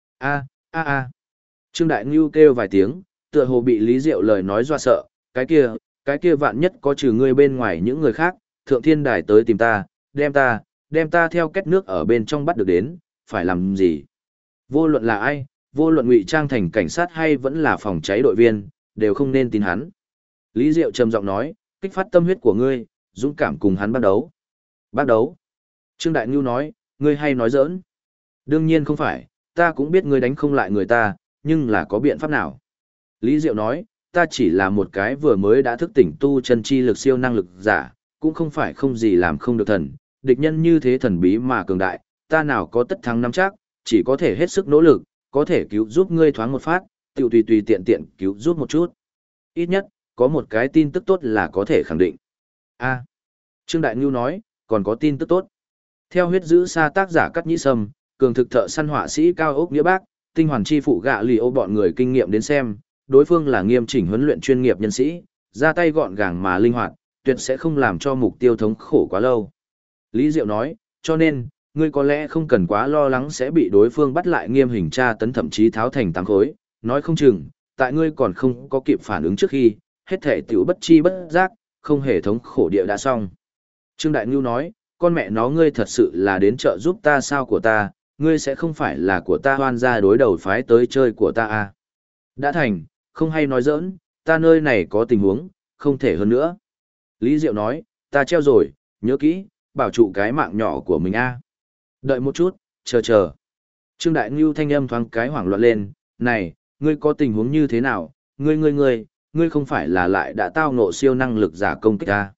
A. Trương Đại Ngưu kêu vài tiếng, tựa hồ bị Lý Diệu lời nói dọa sợ, cái kia vạn nhất có trừ ngươi bên ngoài những người khác, thượng thiên đài tới tìm ta, đem ta theo cách nước ở bên trong bắt được đến, phải làm gì? Vô luận là ai, vô luận ngụy trang thành cảnh sát hay vẫn là phòng cháy đội viên, đều không nên tin hắn. Lý Diệu trầm giọng nói, kích phát tâm huyết của ngươi, dũng cảm cùng hắn bắt đấu. Bắt đấu? Trương Đại Ngưu nói, ngươi hay nói giỡn. Đương nhiên không phải, ta cũng biết ngươi đánh không lại người ta, nhưng là có biện pháp nào? Lý Diệu nói, ta chỉ là một cái vừa mới đã thức tỉnh tu chân chi lực siêu năng lực giả, cũng không phải không gì làm không được thần, địch nhân như thế thần bí mà cường đại, ta nào có tất thắng nắm chắc, chỉ có thể hết sức nỗ lực, có thể cứu giúp ngươi thoáng một phát, tiểu tùy tùy tiện tiện cứu giúp một chút. Ít nhất, có một cái tin tức tốt là có thể khẳng định. A. Trương Đại Ngưu nói, còn có tin tức tốt. Theo huyết giữ xa tác giả Cắt Nhĩ Sâm, cường thực thợ săn họa sĩ Cao Ốc Nghĩa Bác, tinh hoàn chi phụ gạ lì ô bọn người kinh nghiệm đến xem, đối phương là nghiêm chỉnh huấn luyện chuyên nghiệp nhân sĩ, ra tay gọn gàng mà linh hoạt, tuyệt sẽ không làm cho mục tiêu thống khổ quá lâu. Lý Diệu nói, cho nên, ngươi có lẽ không cần quá lo lắng sẽ bị đối phương bắt lại nghiêm hình tra tấn thậm chí tháo thành tám khối, nói không chừng, tại ngươi còn không có kịp phản ứng trước khi, hết thể tiểu bất chi bất giác, không hề thống khổ địa đã xong. Trương Đại Ngưu nói, con mẹ nó ngươi thật sự là đến trợ giúp ta sao của ta, ngươi sẽ không phải là của ta hoan gia đối đầu phái tới chơi của ta à. Đã thành, không hay nói giỡn, ta nơi này có tình huống, không thể hơn nữa. Lý Diệu nói, ta treo rồi, nhớ kỹ, bảo trụ cái mạng nhỏ của mình a. Đợi một chút, chờ. Trương Đại Ngưu thanh âm thoáng cái hoảng loạn lên, này, ngươi có tình huống như thế nào, ngươi không phải là lại đã tao ngộ siêu năng lực giả công kích a.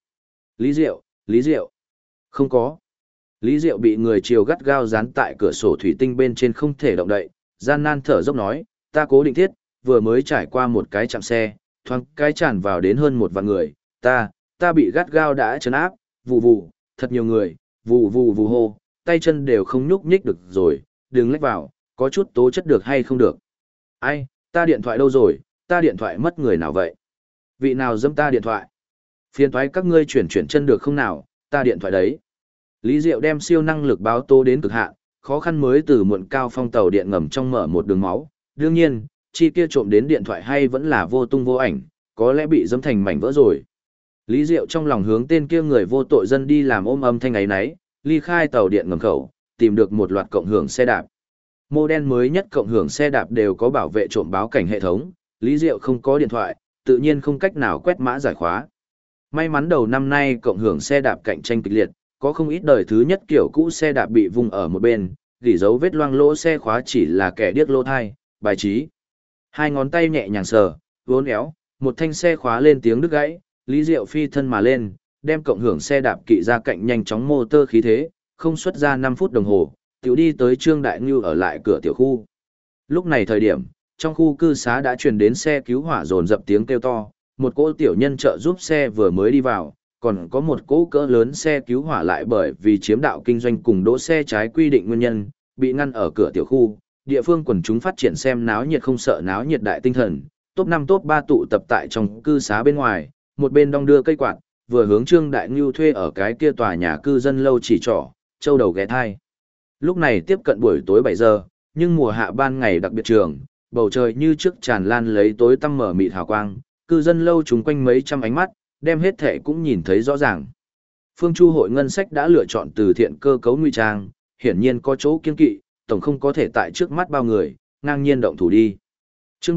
Lý Diệu. Không có. Lý Diệu bị người chiều gắt gao dán tại cửa sổ thủy tinh bên trên không thể động đậy, gian nan thở dốc nói, ta cố định thiết, vừa mới trải qua một cái chạm xe, thoáng cái tràn vào đến hơn một vạn người, ta bị gắt gao đã trấn áp, vù, thật nhiều người, vù hô, tay chân đều không nhúc nhích được rồi, đừng lách vào, có chút tố chất được hay không được. Ai, ta điện thoại đâu rồi, ta điện thoại mất người nào vậy? Vị nào dâm ta điện thoại? Phiền thoái các ngươi chuyển chân được không nào, ta điện thoại đấy. Lý Diệu đem siêu năng lực báo tố đến cực hạn, khó khăn mới từ muộn cao phong tàu điện ngầm trong mở một đường máu. Đương nhiên, chi kia trộm đến điện thoại hay vẫn là vô tung vô ảnh, có lẽ bị dẫm thành mảnh vỡ rồi. Lý Diệu trong lòng hướng tên kia người vô tội dân đi làm ôm âm thanh ấy nấy, ly khai tàu điện ngầm khẩu, tìm được một loạt cộng hưởng xe đạp. Mô đen mới nhất cộng hưởng xe đạp đều có bảo vệ trộm báo cảnh hệ thống, Lý Diệu không có điện thoại, tự nhiên không cách nào quét mã giải khóa. May mắn đầu năm nay cộng hưởng xe đạp cạnh tranh kịch liệt, có không ít đời thứ nhất kiểu cũ xe đạp bị vung ở một bên, gỉ dấu vết loang lỗ xe khóa chỉ là kẻ điếc lỗ thai, bài trí. Hai ngón tay nhẹ nhàng sờ, vốn éo, một thanh xe khóa lên tiếng đứt gãy, Lý Diệu phi thân mà lên, đem cộng hưởng xe đạp kỵ ra cạnh nhanh chóng motor khí thế, không xuất ra 5 phút đồng hồ, tiểu đi tới Trương Đại Ngưu ở lại cửa tiểu khu. Lúc này thời điểm, trong khu cư xá đã truyền đến xe cứu hỏa dồn dập tiếng kêu to, một cỗ tiểu nhân trợ giúp xe vừa mới đi vào, còn có một cỗ cỡ lớn xe cứu hỏa lại bởi vì chiếm đạo kinh doanh cùng đỗ xe trái quy định nguyên nhân, bị ngăn ở cửa tiểu khu. Địa phương quần chúng phát triển xem náo nhiệt không sợ náo nhiệt đại tinh thần, top 5 top 3 tụ tập tại trong cư xá bên ngoài, một bên đong đưa cây quạt, vừa hướng Trương Đại Ngưu thuê ở cái kia tòa nhà cư dân lâu chỉ trỏ, châu đầu ghé thai. Lúc này tiếp cận buổi tối 7 giờ, nhưng mùa hạ ban ngày đặc biệt trường, bầu trời như trước tràn lan lấy tối tăm mở mịt hào quang, cư dân lâu chúng quanh mấy trăm ánh mắt, đem hết thể cũng nhìn thấy rõ ràng. Phương Chu hội ngân sách đã lựa chọn từ thiện cơ cấu nguy trang, hiển nhiên có chỗ kiên kỵ, tổng không có thể tại trước mắt bao người, ngang nhiên động thủ đi. Chương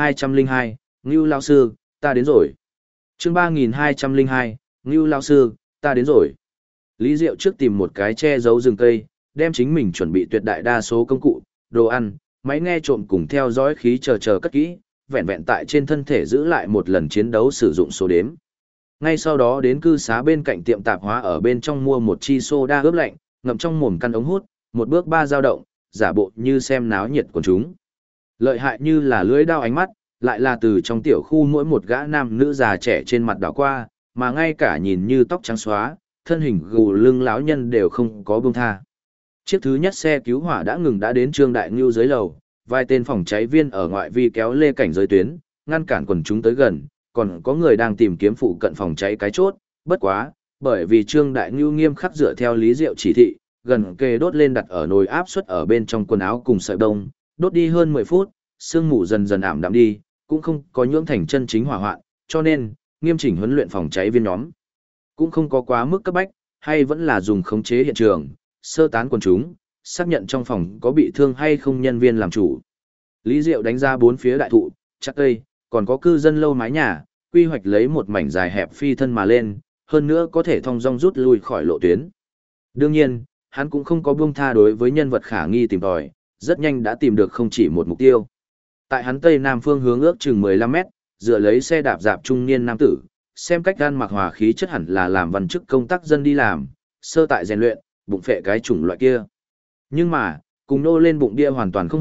3202, Ngưu lão sư, ta đến rồi. Chương 3202, Ngưu lão sư, ta đến rồi. Lý Diệu trước tìm một cái che giấu rừng cây, đem chính mình chuẩn bị tuyệt đại đa số công cụ, đồ ăn, máy nghe trộm cùng theo dõi khí chờ cất kỹ, vẹn vẹn tại trên thân thể giữ lại một lần chiến đấu sử dụng số đếm. Ngay sau đó đến cư xá bên cạnh tiệm tạp hóa ở bên trong mua một chi soda ướp lạnh, ngậm trong mồm căn ống hút, một bước ba dao động, giả bộ như xem náo nhiệt của chúng. Lợi hại như là lưỡi dao ánh mắt, lại là từ trong tiểu khu mỗi một gã nam nữ già trẻ trên mặt đảo qua, mà ngay cả nhìn như tóc trắng xóa, thân hình gù lưng lão nhân đều không có buông tha. Chiếc thứ nhất xe cứu hỏa đã ngừng đã đến Trương Đại Ngưu dưới lầu, vài tên phòng cháy viên ở ngoại vi kéo lê cảnh giới tuyến, ngăn cản quần chúng tới gần, còn có người đang tìm kiếm phụ cận phòng cháy cái chốt, bất quá, bởi vì Trương Đại Ngưu nghiêm khắc dựa theo Lý Diệu chỉ thị, gần kề đốt lên đặt ở nồi áp suất ở bên trong quần áo cùng sợi bông, đốt đi hơn 10 phút, sương mù dần dần ảm đạm đi, cũng không có nhưỡng thành chân chính hỏa hoạn, cho nên, nghiêm chỉnh huấn luyện phòng cháy viên nhóm, cũng không có quá mức cấp bách, hay vẫn là dùng khống chế hiện trường, sơ tán quần chúng, xác nhận trong phòng có bị thương hay không nhân viên làm chủ. Lý Diệu đánh ra bốn phía đại thụ, chắc cây, còn có cư dân lâu mái nhà, quy hoạch lấy một mảnh dài hẹp phi thân mà lên, hơn nữa có thể thông dong rút lui khỏi lộ tuyến. Đương nhiên, hắn cũng không có buông tha đối với nhân vật khả nghi tìm tòi, rất nhanh đã tìm được không chỉ một mục tiêu. Tại hắn tây nam phương hướng ước chừng 15 mét, dựa lấy xe đạp dạp trung niên nam tử, xem cách gan mặc hòa khí chất hẳn là làm văn chức công tác dân đi làm, sơ tại rèn luyện, bụng phệ cái chủng loại kia. Nhưng mà, cùng nô lên bụng bia hoàn toàn không hợp,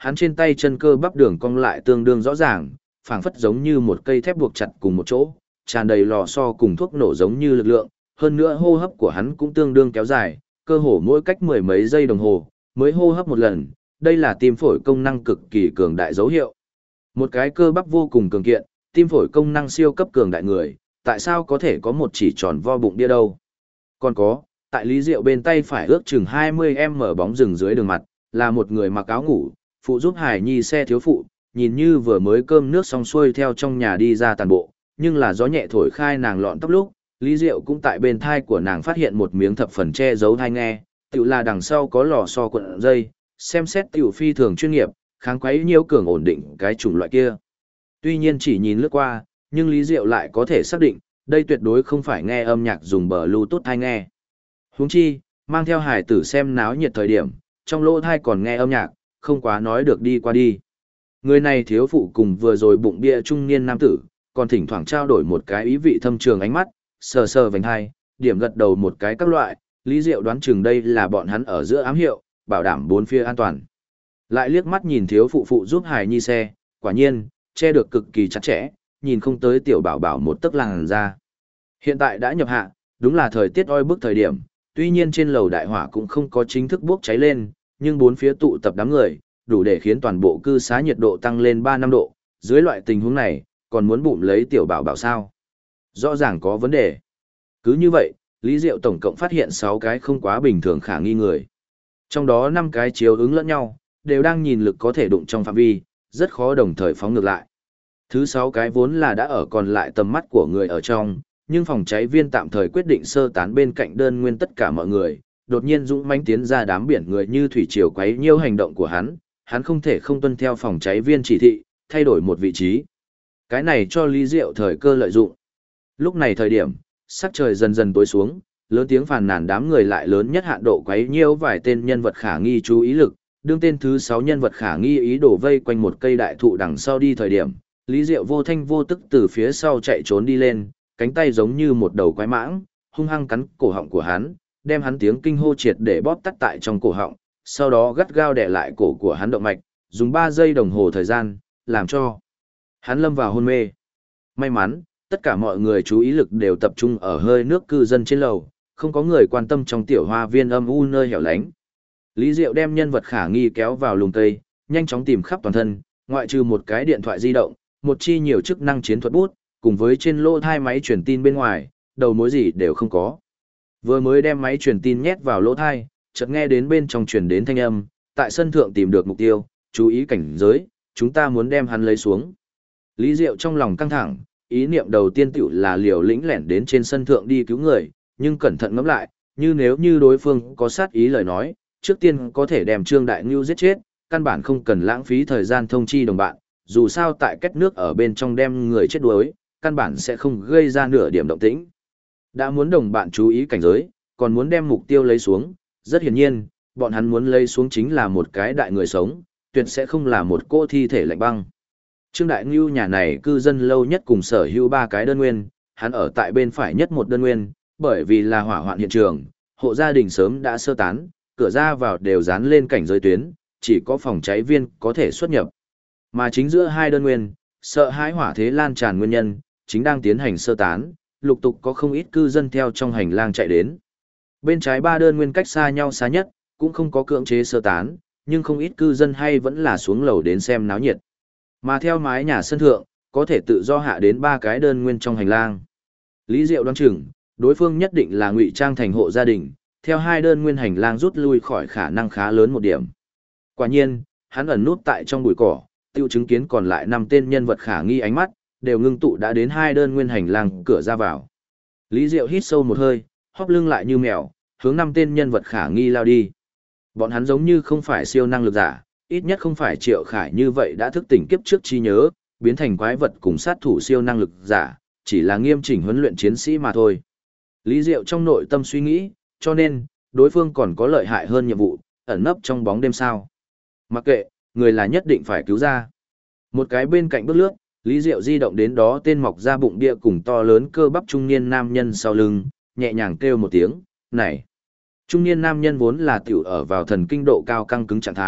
hắn trên tay chân cơ bắp đường cong lại tương đương rõ ràng, phảng phất giống như một cây thép buộc chặt cùng một chỗ, tràn đầy lò xo cùng thuốc nổ giống như lực lượng, hơn nữa hô hấp của hắn cũng tương đương kéo dài, cơ hồ mỗi cách mười mấy giây đồng hồ mới hô hấp một lần, đây là tim phổi công năng cực kỳ cường đại dấu hiệu. Một cái cơ bắp vô cùng cường kiện, tim phổi công năng siêu cấp cường đại người, tại sao có thể có một chỉ tròn vo bụng bia đâu? Còn có, tại Lý Diệu bên tay phải ước chừng 20m bóng rừng dưới đường mặt, là một người mặc áo ngủ, phụ giúp Hải Nhi xe thiếu phụ, nhìn như vừa mới cơm nước xong xuôi theo trong nhà đi ra tàn bộ, nhưng là gió nhẹ thổi khai nàng lọn tóc lúc, Lý Diệu cũng tại bên thai của nàng phát hiện một miếng thập phần che giấu thai nghe, tự là đằng sau có lò xo cuộn dây, xem xét tiểu phi thường chuyên nghiệp, kháng quấy nhiễu cường ổn định cái chủng loại kia. Tuy nhiên chỉ nhìn lướt qua, nhưng Lý Diệu lại có thể xác định, đây tuyệt đối không phải nghe âm nhạc dùng Bluetooth thai nghe. Huống chi, mang theo hải tử xem náo nhiệt thời điểm, trong lỗ thai còn nghe âm nhạc, không quá nói được đi qua đi. Người này thiếu phụ cùng vừa rồi bụng bia trung niên nam tử, còn thỉnh thoảng trao đổi một cái ý vị thâm trường ánh mắt, sờ sờ vành hai, điểm gật đầu một cái các loại, Lý Diệu đoán chừng đây là bọn hắn ở giữa ám hiệu, bảo đảm bốn phía an toàn. Lại liếc mắt nhìn thiếu phụ phụ giúp Hải Nhi xe, quả nhiên, che được cực kỳ chặt chẽ, nhìn không tới tiểu bảo bảo một tấc làn ra. Hiện tại đã nhập hạ, đúng là thời tiết oi bức thời điểm, tuy nhiên trên lầu đại hỏa cũng không có chính thức bốc cháy lên, nhưng bốn phía tụ tập đám người, đủ để khiến toàn bộ cư xá nhiệt độ tăng lên 3-5 độ, dưới loại tình huống này, còn muốn bụng lấy tiểu bảo bảo sao? Rõ ràng có vấn đề. Cứ như vậy, Lý Diệu tổng cộng phát hiện 6 cái không quá bình thường khả nghi người. Trong đó 5 cái chiếu ứng lẫn nhau, đều đang nhìn lực có thể đụng trong phạm vi, rất khó đồng thời phóng ngược lại. Thứ 6 cái vốn là đã ở còn lại tầm mắt của người ở trong, nhưng phòng cháy viên tạm thời quyết định sơ tán bên cạnh đơn nguyên tất cả mọi người, đột nhiên dũng mãnh tiến ra đám biển người như thủy triều quấy nhiễu hành động của hắn không thể không tuân theo phòng cháy viên chỉ thị, thay đổi một vị trí. Cái này cho Lý Diệu thời cơ lợi dụng. Lúc này thời điểm, sắc trời dần dần tối xuống, lớn tiếng phàn nàn đám người lại lớn nhất hạn độ quấy nhiễu vài tên nhân vật khả nghi chú ý lực, đương tên thứ 6 nhân vật khả nghi ý đổ vây quanh một cây đại thụ đằng sau đi thời điểm, Lý Diệu vô thanh vô tức từ phía sau chạy trốn đi lên, cánh tay giống như một đầu quái mãng, hung hăng cắn cổ họng của hắn, đem hắn tiếng kinh hô triệt để bóp tắt tại trong cổ họng, sau đó gắt gao đè lại cổ của hắn động mạch, dùng 3 giây đồng hồ thời gian, làm cho hắn lâm vào hôn mê. May mắn, tất cả mọi người chú ý lực đều tập trung ở hơi nước cư dân trên lầu, không có người quan tâm trong tiểu hoa viên âm u nơi hẻo lánh. Lý Diệu đem nhân vật khả nghi kéo vào lùm cây, nhanh chóng tìm khắp toàn thân, ngoại trừ một cái điện thoại di động, một chi nhiều chức năng chiến thuật bút, cùng với trên lô thai máy truyền tin bên ngoài, đầu mối gì đều không có. Vừa mới đem máy truyền tin nhét vào lỗ thai, chợt nghe đến bên trong truyền đến thanh âm, tại sân thượng tìm được mục tiêu, chú ý cảnh giới, chúng ta muốn đem hắn lấy xuống. Lý Diệu trong lòng căng thẳng, ý niệm đầu tiên tiểu là liều lĩnh lẻn đến trên sân thượng đi cứu người, nhưng cẩn thận ngẫm lại, như nếu như đối phương có sát ý lời nói, trước tiên có thể đem Trương Đại Ngưu giết chết, căn bản không cần lãng phí thời gian thông chi đồng bạn, dù sao tại kết nước ở bên trong đem người chết đuối, căn bản sẽ không gây ra nửa điểm động tĩnh. Đã muốn đồng bạn chú ý cảnh giới, còn muốn đem mục tiêu lấy xuống, rất hiển nhiên, bọn hắn muốn lấy xuống chính là một cái đại người sống, tuyệt sẽ không là một cô thi thể lạnh băng. Trương Đại Ngưu nhà này cư dân lâu nhất cùng sở hữu 3 cái đơn nguyên, hắn ở tại bên phải nhất một đơn nguyên, bởi vì là hỏa hoạn hiện trường, hộ gia đình sớm đã sơ tán, cửa ra vào đều dán lên cảnh giới tuyến, chỉ có phòng cháy viên có thể xuất nhập. Mà chính giữa 2 đơn nguyên, sợ hãi hỏa thế lan tràn nguyên nhân, chính đang tiến hành sơ tán, lục tục có không ít cư dân theo trong hành lang chạy đến. Bên trái 3 đơn nguyên cách xa nhau xa nhất, cũng không có cưỡng chế sơ tán, nhưng không ít cư dân hay vẫn là xuống lầu đến xem náo nhiệt. Mà theo mái nhà sân thượng, có thể tự do hạ đến 3 cái đơn nguyên trong hành lang. Lý Diệu đoán chừng, đối phương nhất định là ngụy trang thành hộ gia đình, theo 2 đơn nguyên hành lang rút lui khỏi khả năng khá lớn một điểm. Quả nhiên, hắn ẩn nút tại trong bụi cỏ, tiêu chứng kiến còn lại 5 tên nhân vật khả nghi ánh mắt, đều ngưng tụ đã đến 2 đơn nguyên hành lang cửa ra vào. Lý Diệu hít sâu một hơi, hóp lưng lại như mèo, hướng 5 tên nhân vật khả nghi lao đi. Bọn hắn giống như không phải siêu năng lực giả, ít nhất không phải Triệu Khải như vậy đã thức tỉnh kiếp trước trí nhớ, biến thành quái vật cùng sát thủ siêu năng lực giả, chỉ là nghiêm chỉnh huấn luyện chiến sĩ mà thôi. Lý Diệu trong nội tâm suy nghĩ, cho nên, đối phương còn có lợi hại hơn nhiệm vụ, ẩn nấp trong bóng đêm sao. Mặc kệ, người là nhất định phải cứu ra. Một cái bên cạnh bước lướt, Lý Diệu di động đến đó tên mọc ra bụng bia cùng to lớn cơ bắp trung niên nam nhân sau lưng, nhẹ nhàng kêu một tiếng, này. Trung niên nam nhân vốn là tiểu ở vào thần kinh độ cao căng cứng trạng thái,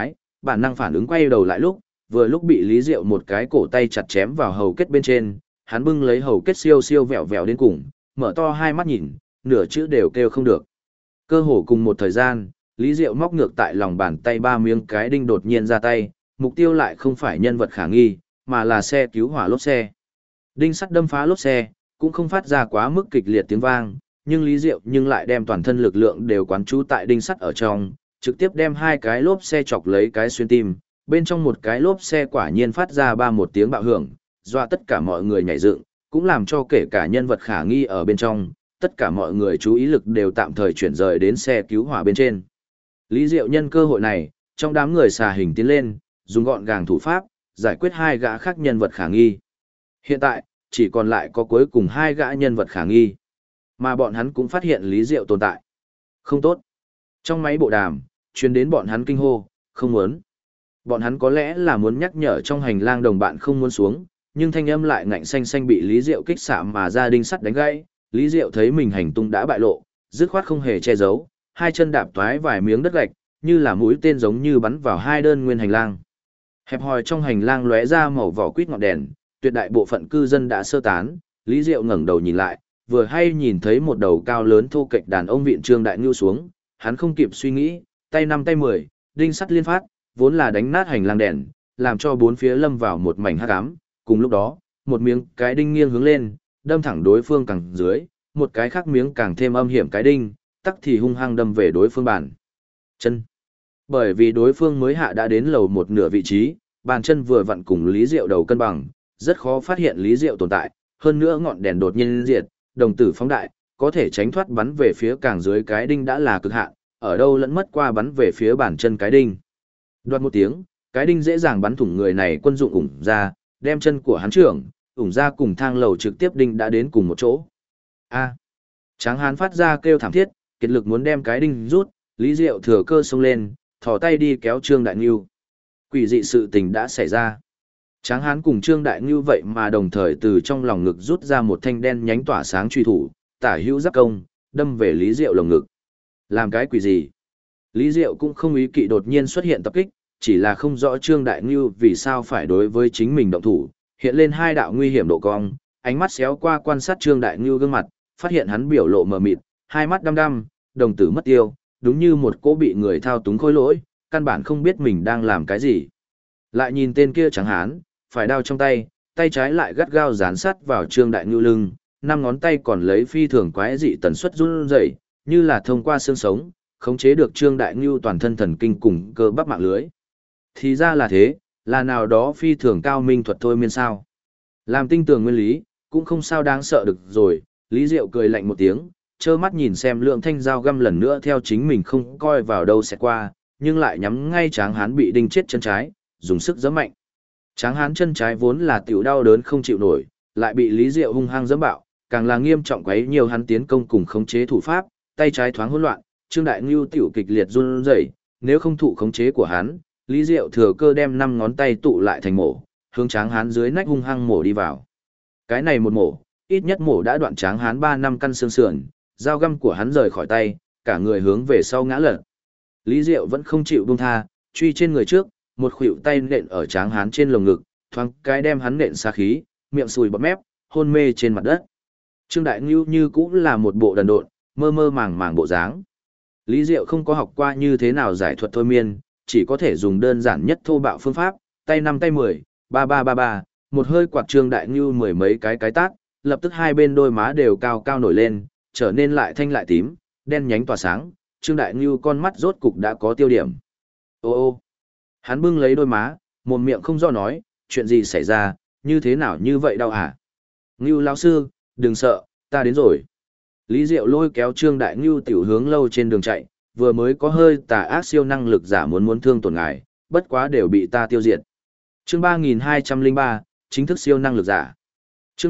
bản năng phản ứng quay đầu lại vừa lúc bị Lý Diệu một cái cổ tay chặt chém vào hầu kết bên trên, hắn bưng lấy hầu kết siêu siêu vẹo vẹo đến cùng, mở to hai mắt nhìn, nửa chữ đều kêu không được. Cơ hồ cùng một thời gian, Lý Diệu móc ngược tại lòng bàn tay 3 miếng cái đinh đột nhiên ra tay, mục tiêu lại không phải nhân vật khả nghi, mà là xe cứu hỏa lốp xe. Đinh sắt đâm phá lốp xe, cũng không phát ra quá mức kịch liệt tiếng vang, nhưng Lý Diệu lại đem toàn thân lực lượng đều quán trú tại đinh sắt ở trong, trực tiếp đem 2 cái lốp xe chọc lấy cái xuyên tim, bên trong một cái lốp xe quả nhiên phát ra một tiếng bạo hưởng, dọa tất cả mọi người nhảy dựng, cũng làm cho kể cả nhân vật khả nghi ở bên trong, tất cả mọi người chú ý lực đều tạm thời chuyển rời đến xe cứu hỏa bên trên. Lý Diệu nhân cơ hội này, trong đám người xà hình tiến lên, dùng gọn gàng thủ pháp, giải quyết 2 gã khác nhân vật khả nghi. Hiện tại, chỉ còn lại có cuối cùng 2 gã nhân vật khả nghi. Mà bọn hắn cũng phát hiện Lý Diệu tồn tại. Không tốt. Trong máy bộ đàm, truyền đến bọn hắn kinh hô, không muốn. Bọn hắn có lẽ là muốn nhắc nhở trong hành lang đồng bạn không muốn xuống, nhưng thanh âm lại ngạnh xanh xanh bị Lý Diệu kích xạ mà ra đinh sắt đánh gãy. Lý Diệu thấy mình hành tung đã bại lộ, dứt khoát không hề che giấu, 2 chân đạp toái vài miếng đất gạch, như là mũi tên giống như bắn vào 2 đơn nguyên hành lang. Hẹp hòi trong hành lang lóe ra màu vỏ quýt ngọn đèn, tuyệt đại bộ phận cư dân đã sơ tán, Lý Diệu ngẩng đầu nhìn lại, vừa hay nhìn thấy một đầu cao lớn thô kệch đàn ông vịn Trương Đại Ngưu xuống, hắn không kịp suy nghĩ, tay 5 tay 10, đinh sắt liên phát, vốn là đánh nát hành lang đèn, làm cho bốn phía lâm vào một mảnh hắc ám, cùng lúc đó, một miếng cái đinh nghiêng hướng lên, đâm thẳng đối phương cẳng dưới, một cái khác miếng càng thêm âm hiểm cái đinh, tắc thì hung hăng đâm về đối phương bàn chân. Bởi vì đối phương mới hạ đã đến lầu một nửa vị trí, bàn chân vừa vặn cùng Lý Diệu đầu cân bằng, rất khó phát hiện Lý Diệu tồn tại, hơn nữa ngọn đèn đột nhiên diệt, đồng tử phóng đại, có thể tránh thoát bắn về phía càng dưới cái đinh đã là cực hạn, ở đâu lẫn mất qua bắn về phía bàn chân cái đinh. Đoạt một tiếng, cái đinh dễ dàng bắn thủng người này quân dụng ủng ra, đem chân của hắn trưởng, ủng ra cùng thang lầu trực tiếp đinh đã đến cùng một chỗ. A. Tráng hán phát ra kêu thảm thiết, kiệt lực muốn đem cái đinh rút, Lý Diệu thừa cơ xông lên, thò tay đi kéo Trương Đại Ngưu. Quỷ dị sự tình đã xảy ra. Tráng hán cùng Trương Đại Ngưu vậy mà đồng thời từ trong lòng ngực rút ra một thanh đen nhánh tỏa sáng truy thủ, tả hữu giáp công, đâm về Lý Diệu lồng ngực. Làm cái quỷ gì? Lý Diệu cũng không ý kỵ đột nhiên xuất hiện tập kích, chỉ là không rõ Trương Đại Ngưu vì sao phải đối với chính mình động thủ, hiện lên 2 đạo nguy hiểm độ cong, ánh mắt xéo qua quan sát Trương Đại Ngưu gương mặt, phát hiện hắn biểu lộ mờ mịt, 2 mắt đăm đăm, đồng tử mất tiêu, đúng như một cỗ bị người thao túng khối lỗi, căn bản không biết mình đang làm cái gì. Lại nhìn tên kia trắng hán, phải đao trong tay, tay trái lại gắt gao dán sát vào Trương Đại Ngưu lưng, 5 ngón tay còn lấy phi thường quái dị tần suất run rẩy, như là thông qua xương sống, khống chế được Trương Đại Ngưu toàn thân thần kinh cùng cơ bắp mạng lưới. Thì ra là thế, là nào đó phi thường cao minh thuật thôi miên sao. Làm tinh tường nguyên lý, cũng không sao đáng sợ được rồi, Lý Diệu cười lạnh một tiếng, trơ mắt nhìn xem lượng thanh dao găm lần nữa theo chính mình không coi vào đâu sẽ qua, nhưng lại nhắm ngay Tráng hán bị đinh chết chân trái, dùng sức giẫm mạnh. Tráng hán chân trái vốn là tiểu đau đớn không chịu nổi, lại bị Lý Diệu hung hăng giẫm bạo, càng là nghiêm trọng quấy nhiều hắn tiến công cùng khống chế thủ pháp, tay trái thoáng hỗn loạn, Trương Đại Ngưu tiểu kịch liệt run rẩy, nếu không thụ khống chế của hắn, Lý Diệu thừa cơ đem 5 ngón tay tụ lại thành mổ, hướng Tráng hán dưới nách hung hăng mổ đi vào. Cái này một mổ, ít nhất mổ đã đoạn Tráng hán 3 năm căn xương sườn, dao găm của hắn rời khỏi tay, cả người hướng về sau ngã lật. Lý Diệu vẫn không chịu buông tha, truy trên người trước, một khuỷu tay nện ở Tráng hán trên lồng ngực, thoáng cái đem hắn nện xa khí, miệng sùi bọt mép, hôn mê trên mặt đất. Trương Đại Ngưu như cũng là một bộ đần độn, mơ mơ màng màng bộ dáng. Lý Diệu không có học qua như thế nào giải thuật thôi miên, chỉ có thể dùng đơn giản nhất thô bạo phương pháp, tay 5 tay 10, 3333, một hơi quạt Trương Đại Ngưu 10 mấy cái tát, lập tức hai bên đôi má đều cao cao nổi lên, trở nên lại thanh lại tím, đen nhánh tỏa sáng, Trương Đại Ngưu con mắt rốt cục đã có tiêu điểm. Ô ô, hắn bưng lấy đôi má, mồm miệng không do nói, chuyện gì xảy ra, như thế nào như vậy đau hả? Ngưu lão sư, đừng sợ, ta đến rồi. Lý Diệu lôi kéo Trương Đại Ngưu tiểu hướng lâu trên đường chạy, vừa mới có hơi tà ác siêu năng lực giả muốn thương tổn ngài, bất quá đều bị ta tiêu diệt. Chương 3203, chính thức siêu năng lực giả. Chương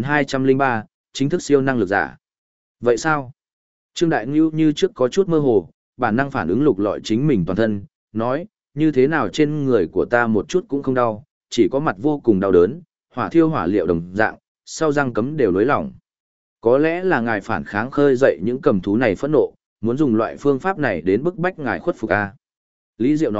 3203, chính thức siêu năng lực giả. Vậy sao? Trương Đại Ngưu như trước có chút mơ hồ, bản năng phản ứng lục lọi chính mình toàn thân, nói, như thế nào trên người của ta một chút cũng không đau, chỉ có mặt vô cùng đau đớn, hỏa thiêu hỏa liệu đồng dạng, sau răng cấm đều nối lỏng. Có lẽ là ngài phản kháng khơi dậy những cầm thú này phẫn nộ, muốn dùng loại phương pháp này đến bức bách ngài khuất phục a. Lý Diệu nói,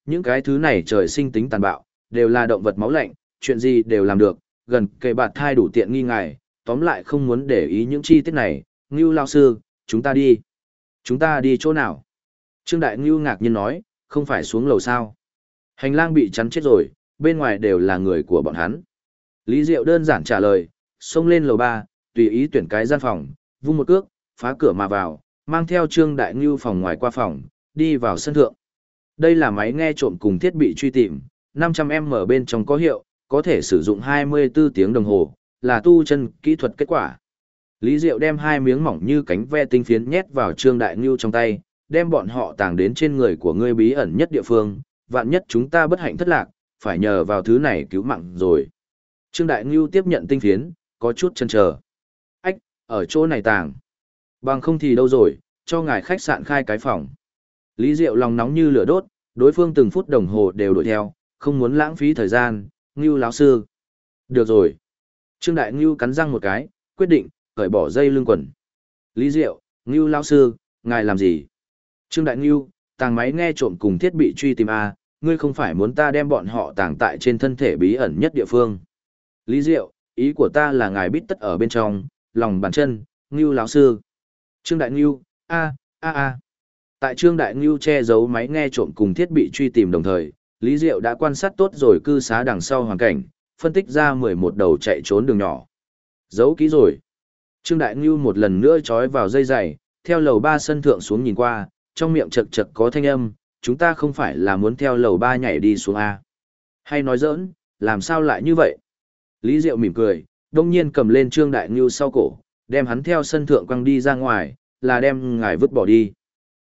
những cái thứ này trời sinh tính tàn bạo, đều là động vật máu lạnh, chuyện gì đều làm được, gần kề bạt thai đủ tiện nghi ngài, tóm lại không muốn để ý những chi tiết này, Ngưu lão sư, chúng ta đi. Chúng ta đi chỗ nào? Trương Đại Ngưu ngạc nhiên nói, không phải xuống lầu sao? Hành lang bị chắn chết rồi, bên ngoài đều là người của bọn hắn. Lý Diệu đơn giản trả lời, xông lên lầu 3, tùy ý tuyển cái gian phòng, vung một cước, phá cửa mà vào, mang theo Trương Đại Ngưu phòng ngoài qua phòng, đi vào sân thượng. Đây là máy nghe trộm cùng thiết bị truy tìm, 500M bên trong có hiệu, có thể sử dụng 24 tiếng đồng hồ, là tu chân kỹ thuật kết quả. Lý Diệu đem hai miếng mỏng như cánh ve tinh phiến nhét vào Trương Đại Ngưu trong tay, đem bọn họ tàng đến trên người của ngươi bí ẩn nhất địa phương, vạn nhất chúng ta bất hạnh thất lạc, phải nhờ vào thứ này cứu mạng rồi. Trương Đại Ngưu tiếp nhận tinh phiến, có chút chần chờ. Ách, ở chỗ này tàng. Bằng không thì đâu rồi, cho ngài khách sạn khai cái phòng. Lý Diệu lòng nóng như lửa đốt, đối phương từng phút đồng hồ đều đuổi theo, không muốn lãng phí thời gian, Ngưu lão sư. Được rồi. Trương Đại Ngưu cắn răng một cái, quyết định, cởi bỏ dây lưng quần. Lý Diệu, Ngưu lão sư, ngài làm gì? Trương Đại Ngưu, tàng máy nghe trộm cùng thiết bị truy tìm A, ngươi không phải muốn ta đem bọn họ tàng tại trên thân thể bí ẩn nhất địa phương. Lý Diệu, ý của ta là ngài bít tất ở bên trong, lòng bàn chân, Ngưu lão sư. Trương Đại Ngưu, a. Tại Trương Đại Ngưu che giấu máy nghe trộm cùng thiết bị truy tìm đồng thời, Lý Diệu đã quan sát tốt rồi cư xá đằng sau hoàn cảnh, phân tích ra 11 đầu chạy trốn đường nhỏ. Giấu kỹ rồi. Trương Đại Ngưu một lần nữa trói vào dây giày, theo lầu 3 sân thượng xuống nhìn qua, trong miệng chật chật có thanh âm, chúng ta không phải là muốn theo lầu 3 nhảy đi xuống A. Hay nói giỡn, làm sao lại như vậy? Lý Diệu mỉm cười, đông nhiên cầm lên Trương Đại Ngưu sau cổ, đem hắn theo sân thượng quăng đi ra ngoài, là đem ngài vứt bỏ đi.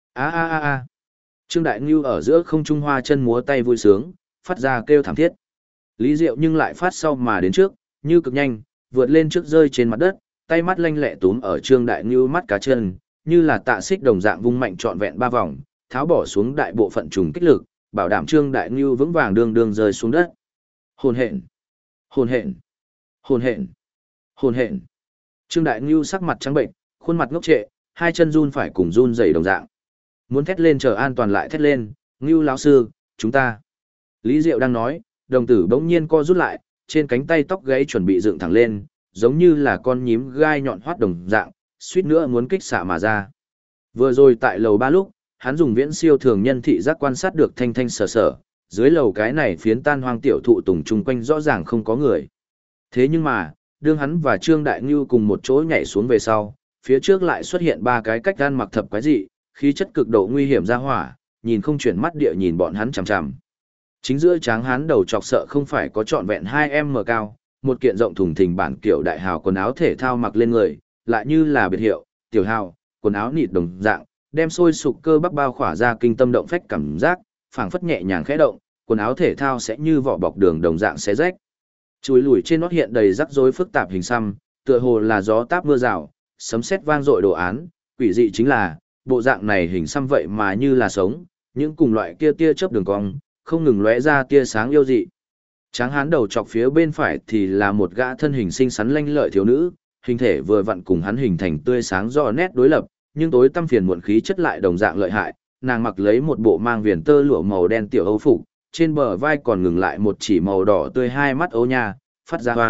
A. Trương Đại Ngưu ở giữa không trung hoa chân múa tay vui sướng, phát ra kêu thảm thiết. Lý Diệu nhưng lại phát sau mà đến trước, như cực nhanh, vượt lên trước rơi trên mặt đất, tay mắt lanh lẹ túm ở Trương Đại Ngưu mắt cá chân, như là tạ xích đồng dạng vung mạnh trọn vẹn 3 vòng, tháo bỏ xuống đại bộ phận trùng kích lực, bảo đảm Trương Đại Ngưu vững vàng đường rơi xuống đất. Hồn hển. Trương Đại Ngưu sắc mặt trắng bệnh, khuôn mặt ngốc trệ, hai chân run phải cùng run rẩy đồng dạng. Muốn thét lên chờ an toàn lại thét lên, Ngưu lão sư, chúng ta. Lý Diệu đang nói, đồng tử bỗng nhiên co rút lại, trên cánh tay tóc gáy chuẩn bị dựng thẳng lên, giống như là con nhím gai nhọn hoắt đồng dạng, suýt nữa muốn kích xạ mà ra. Vừa rồi tại lầu 3 lúc, hắn dùng viễn siêu thường nhân thị giác quan sát được thanh thanh sở sở, dưới lầu cái này phiến tan hoang tiểu thụ tùng chung quanh rõ ràng không có người. Thế nhưng mà, đương hắn và Trương Đại Ngưu cùng một chỗ nhảy xuống về sau, phía trước lại xuất hiện 3 cái cách gan mặc thập quái dị, khí chất cực độ nguy hiểm ra hỏa, nhìn không chuyển mắt địa nhìn bọn hắn chằm chằm. Chính giữa tráng hán đầu chọc sợ không phải có trọn vẹn 2m cao, một kiện rộng thùng thình bản kiểu đại hào quần áo thể thao mặc lên người, lại như là biệt hiệu, tiểu hào, quần áo nịt đồng dạng, đem sôi sục cơ bắp bao khỏa ra kinh tâm động phách cảm giác, phảng phất nhẹ nhàng khẽ động, quần áo thể thao sẽ như vỏ bọc đường đồng dạng xé rách. Chuối lùi trên nót hiện đầy rắc rối phức tạp hình xăm, tựa hồ là gió táp mưa rào, sấm sét vang dội đồ án, quỷ dị chính là, bộ dạng này hình xăm vậy mà như là sống, những cùng loại kia tia chớp đường cong, không ngừng lóe ra tia sáng yêu dị. Tráng hán đầu chọc phía bên phải thì là một gã thân hình xinh xắn lanh lợi thiếu nữ, hình thể vừa vặn cùng hắn hình thành tươi sáng rõ nét đối lập, nhưng tối tăm phiền muộn khí chất lại đồng dạng lợi hại, nàng mặc lấy một bộ mang viền tơ lụa màu đen tiểu âu phục, trên bờ vai còn ngừng lại một chỉ màu đỏ tươi hai mắt ấu nha, phát ra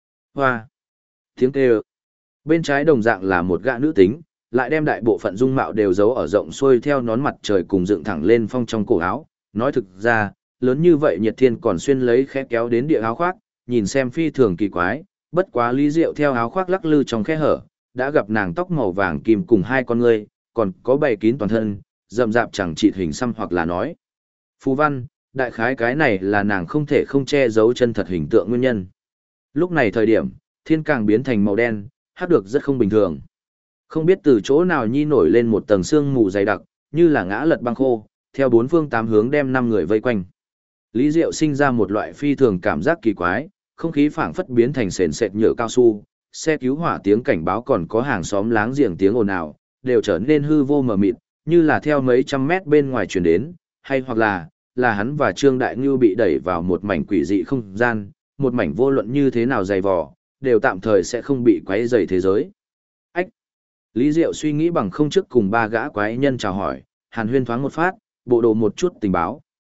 hoa tiếng kêu. Bên trái đồng dạng là một gã nữ tính, lại đem đại bộ phận dung mạo đều giấu ở rộng xuôi theo nón mặt trời cùng dựng thẳng lên phong trong cổ áo. Nói thực ra, lớn như vậy Nhiệt Thiên còn xuyên lấy khẽ kéo đến địa áo khoác, nhìn xem phi thường kỳ quái, bất quá Lý Diệu theo áo khoác lắc lư trong khe hở, đã gặp nàng tóc màu vàng kim cùng hai con ngươi, còn có bày kín toàn thân, rậm rạp chẳng chịt hình xăm hoặc là nói. Phú văn, đại khái cái này là nàng không thể không che giấu chân thật hình tượng nguyên nhân. Lúc này thời điểm, thiên càng biến thành màu đen, hát được rất không bình thường. Không biết từ chỗ nào nhi nổi lên một tầng sương mù dày đặc, như là ngã lật băng khô, theo bốn phương tám hướng đem 5 người vây quanh. Lý Diệu sinh ra một loại phi thường cảm giác kỳ quái, không khí phảng phất biến thành sền sệt nhựa cao su, xe cứu hỏa tiếng cảnh báo còn có hàng xóm láng giềng tiếng ồn ào, đều trở nên hư vô mờ mịt, như là theo mấy trăm mét bên ngoài truyền đến, hay hoặc là hắn và Trương Đại Ngưu bị đẩy vào một mảnh quỷ dị không gian, một mảnh vô luận như thế nào dày vò, đều tạm thời sẽ không bị quấy rầy thế giới. Ách! Lý Diệu suy nghĩ bằng không trước cùng 3 gã quái nhân chào hỏi, hàn huyên thoáng một phát, bộ đồ một chút tình báo.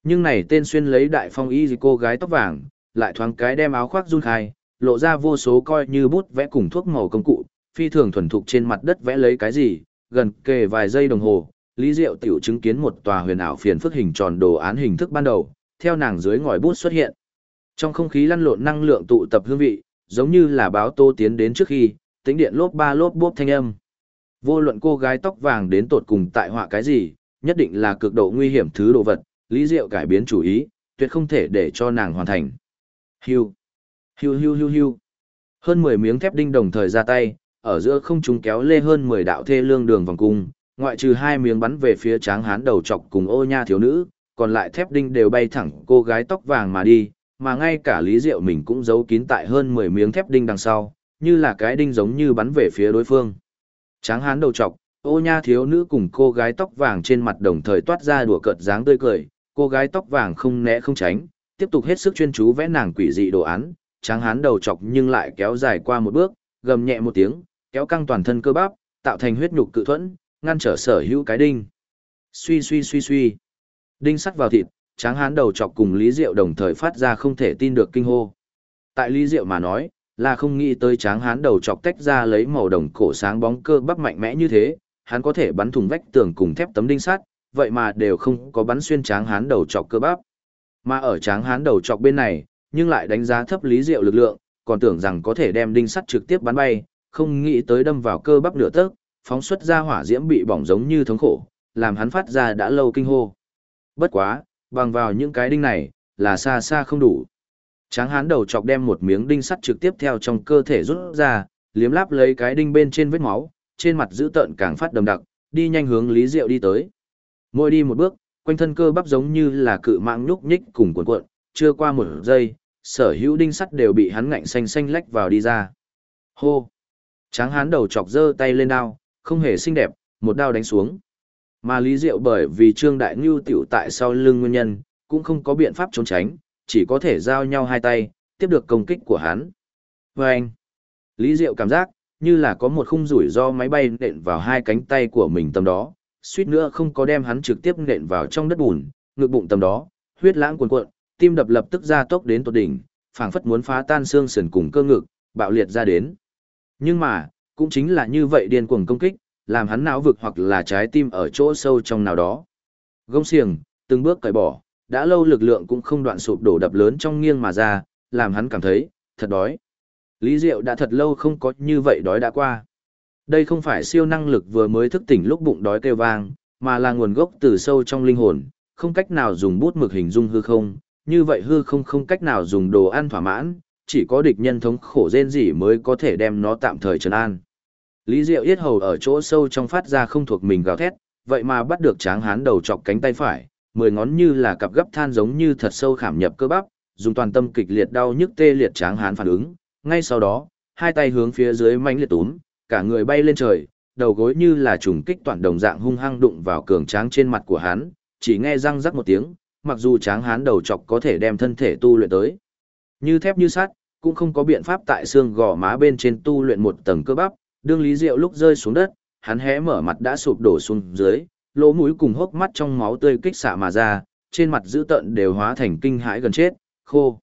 Nhưng này tên xuyên lấy đại phong y gì cô gái tóc vàng, lại thoáng cái đem áo khoác run khai, lộ ra vô số coi như bút vẽ cùng thuốc màu công cụ, phi thường thuần thục trên mặt đất vẽ lấy cái gì, gần kề vài giây đồng hồ, Lý Diệu tiểu chứng kiến một tòa huyền ảo phiền phức hình tròn đồ án hình thức ban đầu, theo nàng dưới ngòi bút xuất hiện. Trong không khí lăn lộn năng lượng tụ tập hương vị, giống như là báo tô tiến đến trước khi, tĩnh điện lốp ba lốp bốp thanh âm. Vô luận cô gái tóc vàng đến tột cùng tại họa cái gì, nhất định là cực độ nguy hiểm thứ đồ vật, Lý Diệu cải biến chủ ý, tuyệt không thể để cho nàng hoàn thành. Hiu, hiu hiu hiu hiu. Hơn 10 miếng thép đinh đồng thời ra tay, ở giữa không trung kéo lê hơn 10 đạo thê lương đường vòng cung, ngoại trừ 2 miếng bắn về phía Tráng Hán đầu trọc cùng Ô Nha thiếu nữ, còn lại thép đinh đều bay thẳng cô gái tóc vàng mà đi, mà ngay cả Lý Diệu mình cũng giấu kín tại hơn 10 miếng thép đinh đằng sau, như là cái đinh giống như bắn về phía đối phương. Tráng Hán đầu trọc, Ô Nha thiếu nữ cùng cô gái tóc vàng trên mặt đồng thời toát ra đùa cợt dáng tươi cười, cô gái tóc vàng không né không tránh, tiếp tục hết sức chuyên chú vẽ nàng quỷ dị đồ án, Tráng Hán đầu trọc nhưng lại kéo dài qua một bước, gầm nhẹ một tiếng, kéo căng toàn thân cơ bắp, tạo thành huyết nhục cự thuẫn, ngăn trở sở hữu cái đinh. Suy suy suy suy. Đinh sắt vào thịt, Tráng Hán đầu chọc cùng Lý Diệu đồng thời phát ra không thể tin được kinh hô. Tại Lý Diệu mà nói, là không nghĩ tới Tráng Hán đầu chọc tách ra lấy màu đồng cổ sáng bóng cơ bắp mạnh mẽ như thế, hắn có thể bắn thủng vách tường cùng thép tấm đinh sắt, vậy mà đều không có bắn xuyên Tráng Hán đầu chọc cơ bắp. Mà ở Tráng Hán đầu chọc bên này, nhưng lại đánh giá thấp Lý Diệu lực lượng, còn tưởng rằng có thể đem đinh sắt trực tiếp bắn bay, không nghĩ tới đâm vào cơ bắp nửa tấc, phóng xuất ra hỏa diễm bị bỏng giống như thống khổ, làm hắn phát ra đã lâu kinh hô. Bất quá, bằng vào những cái đinh này, là xa xa không đủ. Tráng Hán đầu chọc đem một miếng đinh sắt trực tiếp theo trong cơ thể rút ra, liếm láp lấy cái đinh bên trên vết máu, trên mặt dữ tợn càng phát đầm đặc, đi nhanh hướng Lý Diệu đi tới. Mỗi đi một bước, quanh thân cơ bắp giống như là cự mạng nhúc nhích cùng cuộn cuộn, chưa qua một giây, sở hữu đinh sắt đều bị hắn ngạnh xanh xanh lách vào đi ra. Hô! Tráng Hán đầu chọc giơ tay lên đao, không hề xinh đẹp, một đao đánh xuống. Mà Lý Diệu bởi vì Trương Đại Ngưu tiểu tại sau lưng nguyên nhân, cũng không có biện pháp trốn tránh, chỉ có thể giao nhau hai tay, tiếp được công kích của hắn. Vâng! Lý Diệu cảm giác, như là có một khung rủi ro máy bay nện vào hai cánh tay của mình tầm đó, suýt nữa không có đem hắn trực tiếp nện vào trong đất bùn, ngực bụng tầm đó, huyết lãng cuồn cuộn, tim đập lập tức gia tốc đến tột đỉnh, phảng phất muốn phá tan xương sườn cùng cơ ngực, bạo liệt ra đến. Nhưng mà, cũng chính là như vậy điên cuồng công kích, làm hắn não vực hoặc là trái tim ở chỗ sâu trong nào đó. Gông xiềng, từng bước cởi bỏ, đã lâu lực lượng cũng không đoạn sụp đổ đập lớn trong nghiêng mà ra, làm hắn cảm thấy, thật đói. Lý Diệu đã thật lâu không có như vậy đói đã qua. Đây không phải siêu năng lực vừa mới thức tỉnh lúc bụng đói kêu vang, mà là nguồn gốc từ sâu trong linh hồn, không cách nào dùng bút mực hình dung hư không, như vậy hư không không cách nào dùng đồ ăn thỏa mãn, chỉ có địch nhân thống khổ rên rỉ mới có thể đem nó tạm thời trấn an. Lý Diệu yết hầu ở chỗ sâu trong phát ra không thuộc mình gào thét, vậy mà bắt được Tráng Hán đầu chọc cánh tay phải, 10 ngón như là cặp gấp than giống như thật sâu khảm nhập cơ bắp, dùng toàn tâm kịch liệt đau nhức tê liệt Tráng Hán phản ứng, ngay sau đó, hai tay hướng phía dưới mãnh liệt túm, cả người bay lên trời, đầu gối như là trùng kích toàn đồng dạng hung hăng đụng vào cường tráng trên mặt của hắn, chỉ nghe răng rắc một tiếng, mặc dù Tráng Hán đầu chọc có thể đem thân thể tu luyện tới như thép như sắt, cũng không có biện pháp tại xương gò má bên trên tu luyện một tầng cơ bắp. Đương Lý Diệu lúc rơi xuống đất, hắn hé mở mặt đã sụp đổ xuống dưới, lỗ mũi cùng hốc mắt trong máu tươi kích xạ mà ra, trên mặt dữ tợn đều hóa thành kinh hãi gần chết, khô.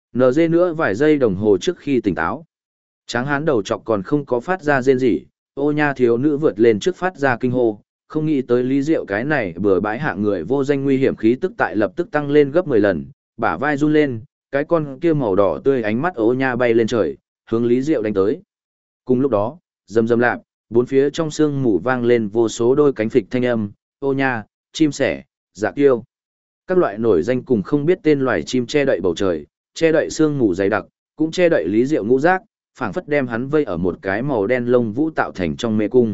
NG nữa vài giây đồng hồ trước khi tỉnh táo. Tráng Hán đầu chọc còn không có phát ra rên rỉ, Ô Nha thiếu nữ vượt lên trước phát ra kinh hô, không nghĩ tới Lý Diệu cái này bừa bãi hạng người vô danh nguy hiểm khí tức tại lập tức tăng lên gấp 10 lần, bả vai run lên, cái con kia màu đỏ tươi ánh mắt Ô Nha bay lên trời, hướng Lý Diệu đánh tới. Cùng lúc đó, rầm rầm lạp, bốn phía trong sương mù vang lên vô số đôi cánh phịch thanh âm, Ô Nha, chim sẻ, dạ kiêu. Các loại nổi danh cùng không biết tên loài chim che đậy bầu trời, che đậy sương mù dày đặc, cũng che đậy Lý Diệu ngũ giác, phảng phất đem hắn vây ở một cái màu đen lông vũ tạo thành trong mê cung.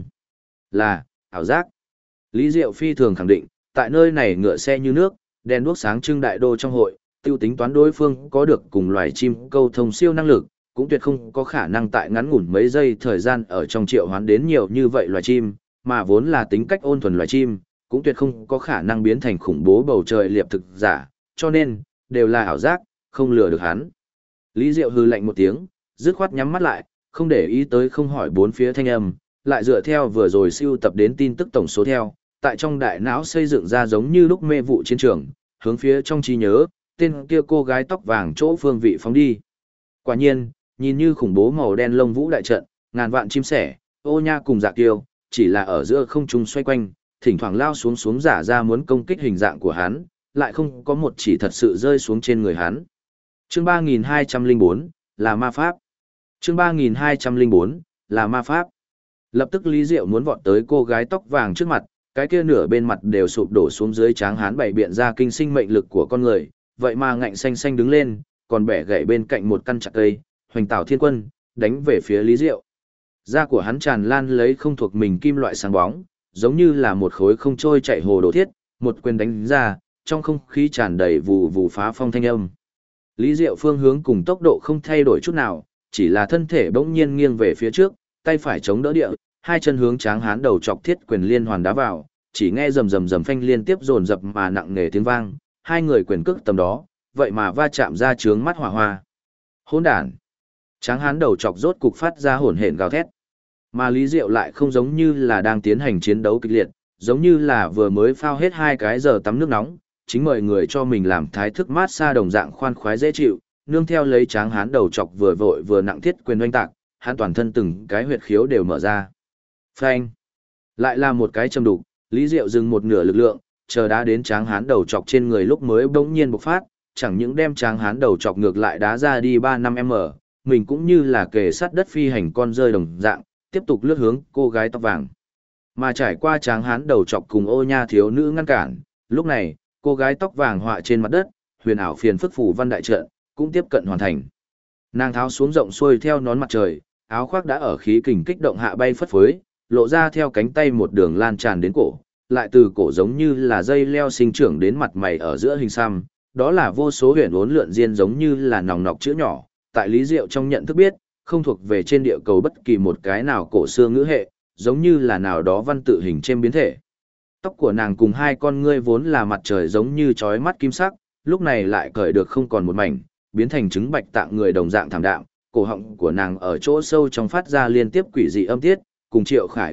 Là ảo giác. Lý Diệu phi thường khẳng định, tại nơi này ngựa xe như nước, đèn đuốc sáng trưng đại đô trong hội, tiêu tính toán đối phương có được cùng loài chim câu thông siêu năng lực, cũng tuyệt không có khả năng tại ngắn ngủn mấy giây thời gian ở trong triệu hoán đến nhiều như vậy loài chim, mà vốn là tính cách ôn thuần loài chim, cũng tuyệt không có khả năng biến thành khủng bố bầu trời liệp thực giả, cho nên, đều là ảo giác, không lừa được hắn. Lý Diệu hừ lạnh một tiếng, dứt khoát nhắm mắt lại, không để ý tới không hỏi bốn phía thanh âm, lại dựa theo vừa rồi siêu tập đến tin tức tổng số theo, tại trong đại não xây dựng ra giống như lúc mê vụ chiến trường, hướng phía trong trí nhớ, tên kia cô gái tóc vàng chỗ phương vị phóng đi. Quả nhiên, nhìn như khủng bố màu đen lông vũ đại trận, ngàn vạn chim sẻ, ô nha cùng dạ kiêu, chỉ là ở giữa không trung xoay quanh, thỉnh thoảng lao xuống giả ra muốn công kích hình dạng của hắn, lại không có một chỉ thật sự rơi xuống trên người hắn. Chương 3204, là ma pháp. Chương 3204, là ma pháp. Lập tức Lý Diệu muốn vọt tới cô gái tóc vàng trước mặt, cái kia nửa bên mặt đều sụp đổ xuống dưới tráng hán bày biện ra kinh sinh mệnh lực của con người, vậy mà ngạnh xanh xanh đứng lên, còn bẻ gãy bên cạnh một căn chặt cây, hoành tảo thiên quân, đánh về phía Lý Diệu. Da của hắn tràn lan lấy không thuộc mình kim loại sáng bóng, giống như là một khối không trôi chạy hồ đồ thiết, một quyền đánh ra, trong không khí tràn đầy vù vù phá phong thanh âm. Lý Diệu phương hướng cùng tốc độ không thay đổi chút nào, chỉ là thân thể bỗng nhiên nghiêng về phía trước, tay phải chống đỡ địa, hai chân hướng tráng hán đầu chọc thiết quyền liên hoàn đá vào, chỉ nghe rầm rầm rầm phanh liên tiếp dồn dập mà nặng nề tiếng vang, hai người quyền cước tầm đó, vậy mà va chạm ra trướng mắt hỏa hoa. Hỗn đản! Tráng hán đầu chọc rốt cục phát ra hổn hển gào thét. Mà Lý Diệu lại không giống như là đang tiến hành chiến đấu kịch liệt, giống như là vừa mới phao hết 2 cái giờ tắm nước nóng, chính mời người cho mình làm thái thức mát xa đồng dạng khoan khoái dễ chịu, nương theo lấy tráng hán đầu chọc vừa vội vừa nặng thiết quyền oanh tạc, hắn toàn thân từng cái huyệt khiếu đều mở ra. Phanh! Lại là một cái châm đục, Lý Diệu dừng một nửa lực lượng, chờ đá đến tráng hán đầu chọc trên người lúc mới bỗng nhiên bộc phát, chẳng những đem tráng hán đầu chọc ngược lại đá ra đi 3-5m, mình cũng như là kề sát đất phi hành con rơi đồng dạng, tiếp tục lướt hướng cô gái tóc vàng. Mà trải qua tráng hán đầu chọc cùng ô nha thiếu nữ ngăn cản, lúc này, cô gái tóc vàng họa trên mặt đất, huyền ảo phiền phức phủ văn đại trận, cũng tiếp cận hoàn thành. Nàng tháo xuống rộng xuôi theo nón mặt trời, áo khoác đã ở khí kình kích động hạ bay phất phới, lộ ra theo cánh tay một đường lan tràn đến cổ, lại từ cổ giống như là dây leo sinh trưởng đến mặt mày ở giữa hình xăm, đó là vô số huyền uốn lượn diên giống như là nòng nọc chữ nhỏ, tại Lý Diệu trong nhận thức biết, không thuộc về trên địa cầu bất kỳ một cái nào cổ xưa ngữ hệ, giống như là nào đó văn tự hình trên biến thể. Tóc của nàng cùng hai con ngươi vốn là mặt trời giống như chói mắt kim sắc, lúc này lại cởi được không còn một mảnh, biến thành trứng bạch tạng người đồng dạng thảm đạm, cổ họng của nàng ở chỗ sâu trong phát ra liên tiếp quỷ dị âm tiết, cùng Triệu Khải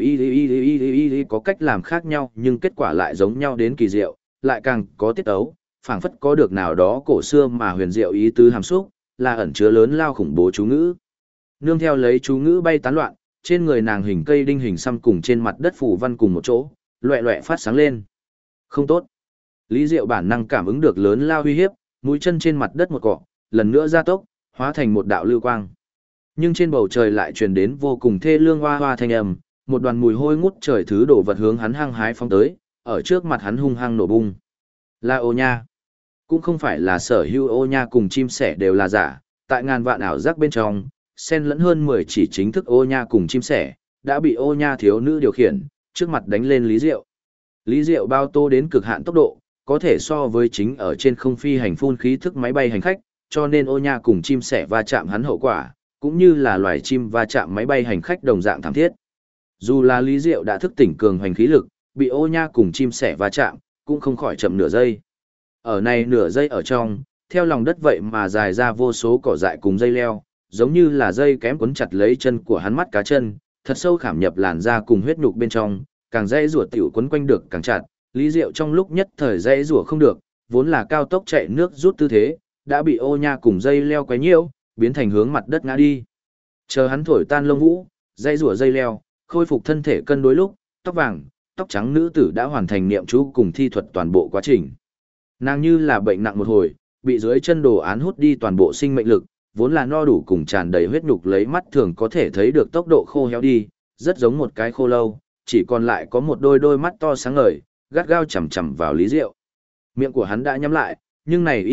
y có cách làm khác nhau nhưng kết quả lại giống nhau đến kỳ diệu, lại càng có tiết ấu, phảng phất có được nào đó cổ xưa mà huyền diệu ý tứ hàm xúc, là ẩn chứa lớn lao khủng bố chú ngữ. Nương theo lấy chú ngữ bay tán loạn, trên người nàng hình cây đinh hình xăm cùng trên mặt đất phủ văn cùng một chỗ, loẹ loẹ phát sáng lên. Không tốt. Lý Diệu bản năng cảm ứng được lớn lao uy hiếp, mũi chân trên mặt đất một cọ, lần nữa gia tốc, hóa thành một đạo lưu quang. Nhưng trên bầu trời lại truyền đến vô cùng thê lương hoa hoa thanh âm, một đoàn mùi hôi ngút trời thứ đổ vật hướng hắn hăng hái phóng tới, ở trước mặt hắn hung hăng nổ bung. Là ô nha. Cũng không phải là sở hữu ô nha cùng chim sẻ đều là giả, tại ngàn vạn ảo giác bên trong, xen lẫn hơn 10 chỉ chính thức ô nha cùng chim sẻ, đã bị ô nha thiếu nữ điều khiển, trước mặt đánh lên Lý Diệu. Lý Diệu bao tô đến cực hạn tốc độ, có thể so với chính ở trên không phi hành phun khí thức máy bay hành khách, cho nên ô nha cùng chim sẻ va chạm hắn hậu quả, cũng như là loài chim va chạm máy bay hành khách đồng dạng thảm thiết. Dù là Lý Diệu đã thức tỉnh cường hoành khí lực, bị ô nha cùng chim sẻ va chạm, cũng không khỏi chậm nửa giây. Ở này nửa giây ở trong, theo lòng đất vậy mà dài ra vô số cỏ dại cùng dây leo, giống như là dây kém quấn chặt lấy chân của hắn mắt cá chân, thật sâu khảm nhập làn da cùng huyết nhục bên trong, càng dây rùa tiểu quấn quanh được càng chặt, Lý Diệu trong lúc nhất thời dây rùa không được, vốn là cao tốc chạy nước rút tư thế, đã bị ô nha cùng dây leo quấy nhiễu, biến thành hướng mặt đất ngã đi. Chờ hắn thổi tan lông vũ, dây rùa dây leo, khôi phục thân thể cân đối lúc, tóc vàng, tóc trắng nữ tử đã hoàn thành niệm chú cùng thi thuật toàn bộ quá trình. Nàng như là bệnh nặng một hồi, bị dưới chân đồ án hút đi toàn bộ sinh mệnh lực, vốn là no đủ cùng tràn đầy huyết nhục lấy mắt thường có thể thấy được tốc độ khô héo đi, rất giống một cái khô lâu, chỉ còn lại có một đôi mắt to sáng ngời, gắt gao chằm chằm vào Lý Diệu. Miệng của hắn đã nhắm lại, nhưng này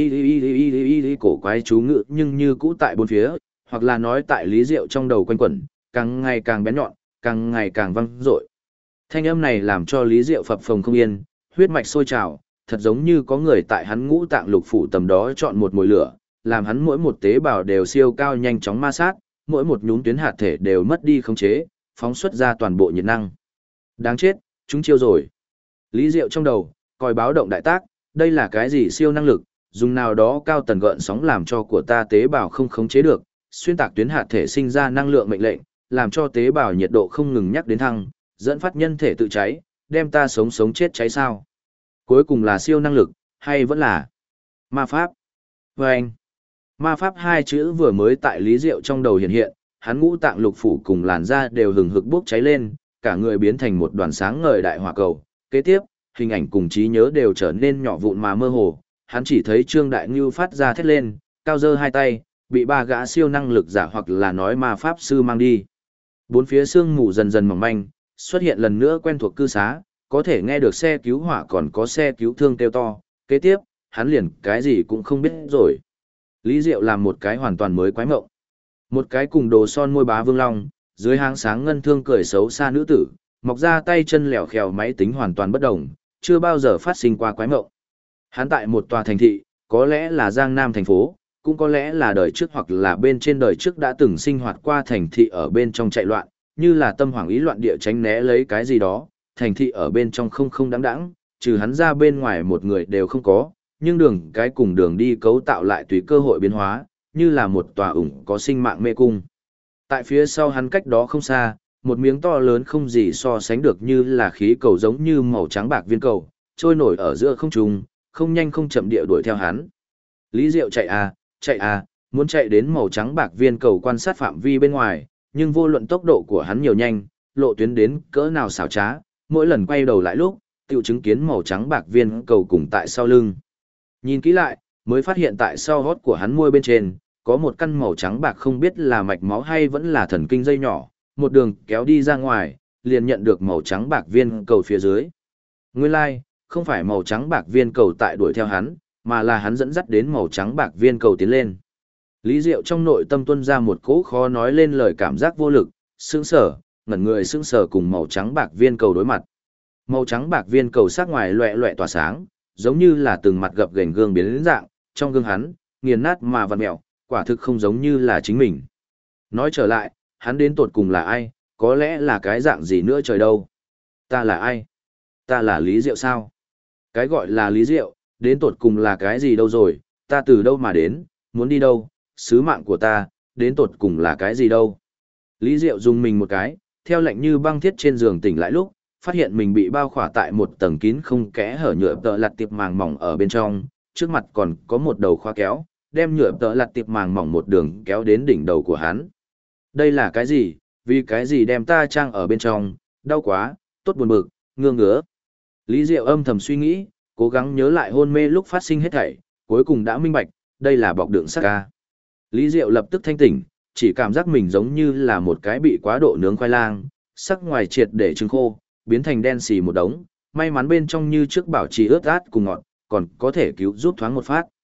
cổ quái chú ngữ nhưng như cũ tại bốn phía, hoặc là nói tại Lý Diệu trong đầu quanh quẩn, càng ngày càng bén nhọn, càng ngày càng vang dội. Thanh âm này làm cho Lý Diệu phập phồng không yên, huyết mạch sôi trào, thật giống như có người tại hắn ngũ tạng lục phủ tầm đó chọn một mồi lửa, làm hắn mỗi một tế bào đều siêu cao nhanh chóng ma sát, mỗi một nhún tuyến hạt thể đều mất đi khống chế, phóng xuất ra toàn bộ nhiệt năng. Đáng chết, chúng chiêu rồi. Lý Diệu trong đầu, còi báo động đại tác, đây là cái gì siêu năng lực, dùng nào đó cao tần gợn sóng làm cho của ta tế bào không khống chế được, xuyên tạc tuyến hạt thể sinh ra năng lượng mệnh lệnh, làm cho tế bào nhiệt độ không ngừng nhắc đến thăng, dẫn phát nhân thể tự cháy, đem ta sống chết cháy sao. Cuối cùng là siêu năng lực, hay vẫn là ma pháp? Vâng! Ma pháp hai chữ vừa mới tại Lý Diệu trong đầu hiện hiện, hắn ngũ tạng lục phủ cùng làn da đều hừng hực bốc cháy lên, cả người biến thành một đoàn sáng ngời đại hỏa cầu. Kế tiếp, hình ảnh cùng trí nhớ đều trở nên nhỏ vụn mà mơ hồ, hắn chỉ thấy Trương Đại Ngưu phát ra thét lên, cao giơ hai tay, bị ba gã siêu năng lực giả hoặc là nói ma pháp sư mang đi. Bốn phía sương mù dần dần mỏng manh, xuất hiện lần nữa quen thuộc cư xá, có thể nghe được xe cứu hỏa còn có xe cứu thương kêu to. Kế tiếp, hắn liền cái gì cũng không biết rồi. Lý Diệu làm một cái hoàn toàn mới quái mộng. Một cái cùng đồ son môi bá vương long, dưới háng sáng ngân thương cười xấu xa nữ tử, mọc ra tay chân lẻo khèo máy tính hoàn toàn bất đồng, chưa bao giờ phát sinh qua quái mộng. Hắn tại một tòa thành thị, có lẽ là Giang Nam thành phố, cũng có lẽ là đời trước hoặc là bên trên đời trước đã từng sinh hoạt qua thành thị ở bên trong chạy loạn, như là tâm hoảng ý loạn địa tránh né lấy cái gì đó, thành thị ở bên trong không đáng đáng, trừ hắn ra bên ngoài một người đều không có, nhưng đường cái cùng đường đi cấu tạo lại tùy cơ hội biến hóa, như là một tòa ủng có sinh mạng mê cung. Tại phía sau hắn cách đó không xa, một miếng to lớn không gì so sánh được như là khí cầu giống như màu trắng bạc viên cầu, trôi nổi ở giữa không trung, không nhanh không chậm địa đuổi theo hắn. Lý Diệu chạy à, muốn chạy đến màu trắng bạc viên cầu quan sát phạm vi bên ngoài, nhưng vô luận tốc độ của hắn nhiều nhanh, lộ tuyến đến cỡ nào xảo trá, mỗi lần quay đầu lại lúc, tiểu chứng kiến màu trắng bạc viên cầu cùng tại sau lưng. Nhìn kỹ lại, mới phát hiện tại sau hót của hắn môi bên trên, có một căn màu trắng bạc không biết là mạch máu hay vẫn là thần kinh dây nhỏ, một đường kéo đi ra ngoài, liền nhận được màu trắng bạc viên cầu phía dưới. Nguyên lai, không phải màu trắng bạc viên cầu tại đuổi theo hắn, mà là hắn dẫn dắt đến màu trắng bạc viên cầu tiến lên. Lý Diệu trong nội tâm tuôn ra một cỗ khó nói lên lời cảm giác vô lực, sững sờ, ngẩn người sững sờ cùng màu trắng bạc viên cầu đối mặt. Màu trắng bạc viên cầu sắc ngoài loẹt loẹt tỏa sáng, giống như là từng mặt gập ghềnh gương biến đến dạng, trong gương hắn, nghiền nát mà vặn mèo, quả thực không giống như là chính mình. Nói trở lại, hắn đến tột cùng là ai, có lẽ là cái dạng gì nữa trời đâu. Ta là ai? Ta là Lý Diệu sao? Cái gọi là Lý Diệu, đến tột cùng là cái gì đâu rồi, ta từ đâu mà đến, muốn đi đâu, sứ mạng của ta, đến tột cùng là cái gì đâu. Lý Diệu dùng mình một cái, theo lệnh như băng thiết trên giường tỉnh lại lúc, phát hiện mình bị bao khỏa tại một tầng kín không kẽ hở nhựa tợ lặt tiệp màng mỏng ở bên trong, trước mặt còn có một đầu khóa kéo, đem nhựa tợ lặt tiệp màng mỏng một đường kéo đến đỉnh đầu của hắn. Đây là cái gì, vì cái gì đem ta trang ở bên trong, đau quá, tốt buồn bực, ngứa ngứa. Lý Diệu âm thầm suy nghĩ, cố gắng nhớ lại hôn mê lúc phát sinh hết thảy, cuối cùng đã minh bạch, đây là bọc đựng xác ca. Lý Diệu lập tức thanh tỉnh, chỉ cảm giác mình giống như là một cái bị quá độ nướng khoai lang, sắc ngoài triệt để trứng khô, biến thành đen xì một đống, may mắn bên trong như trước bảo trì ướt át cùng ngọt, còn có thể cứu giúp thoáng một phát.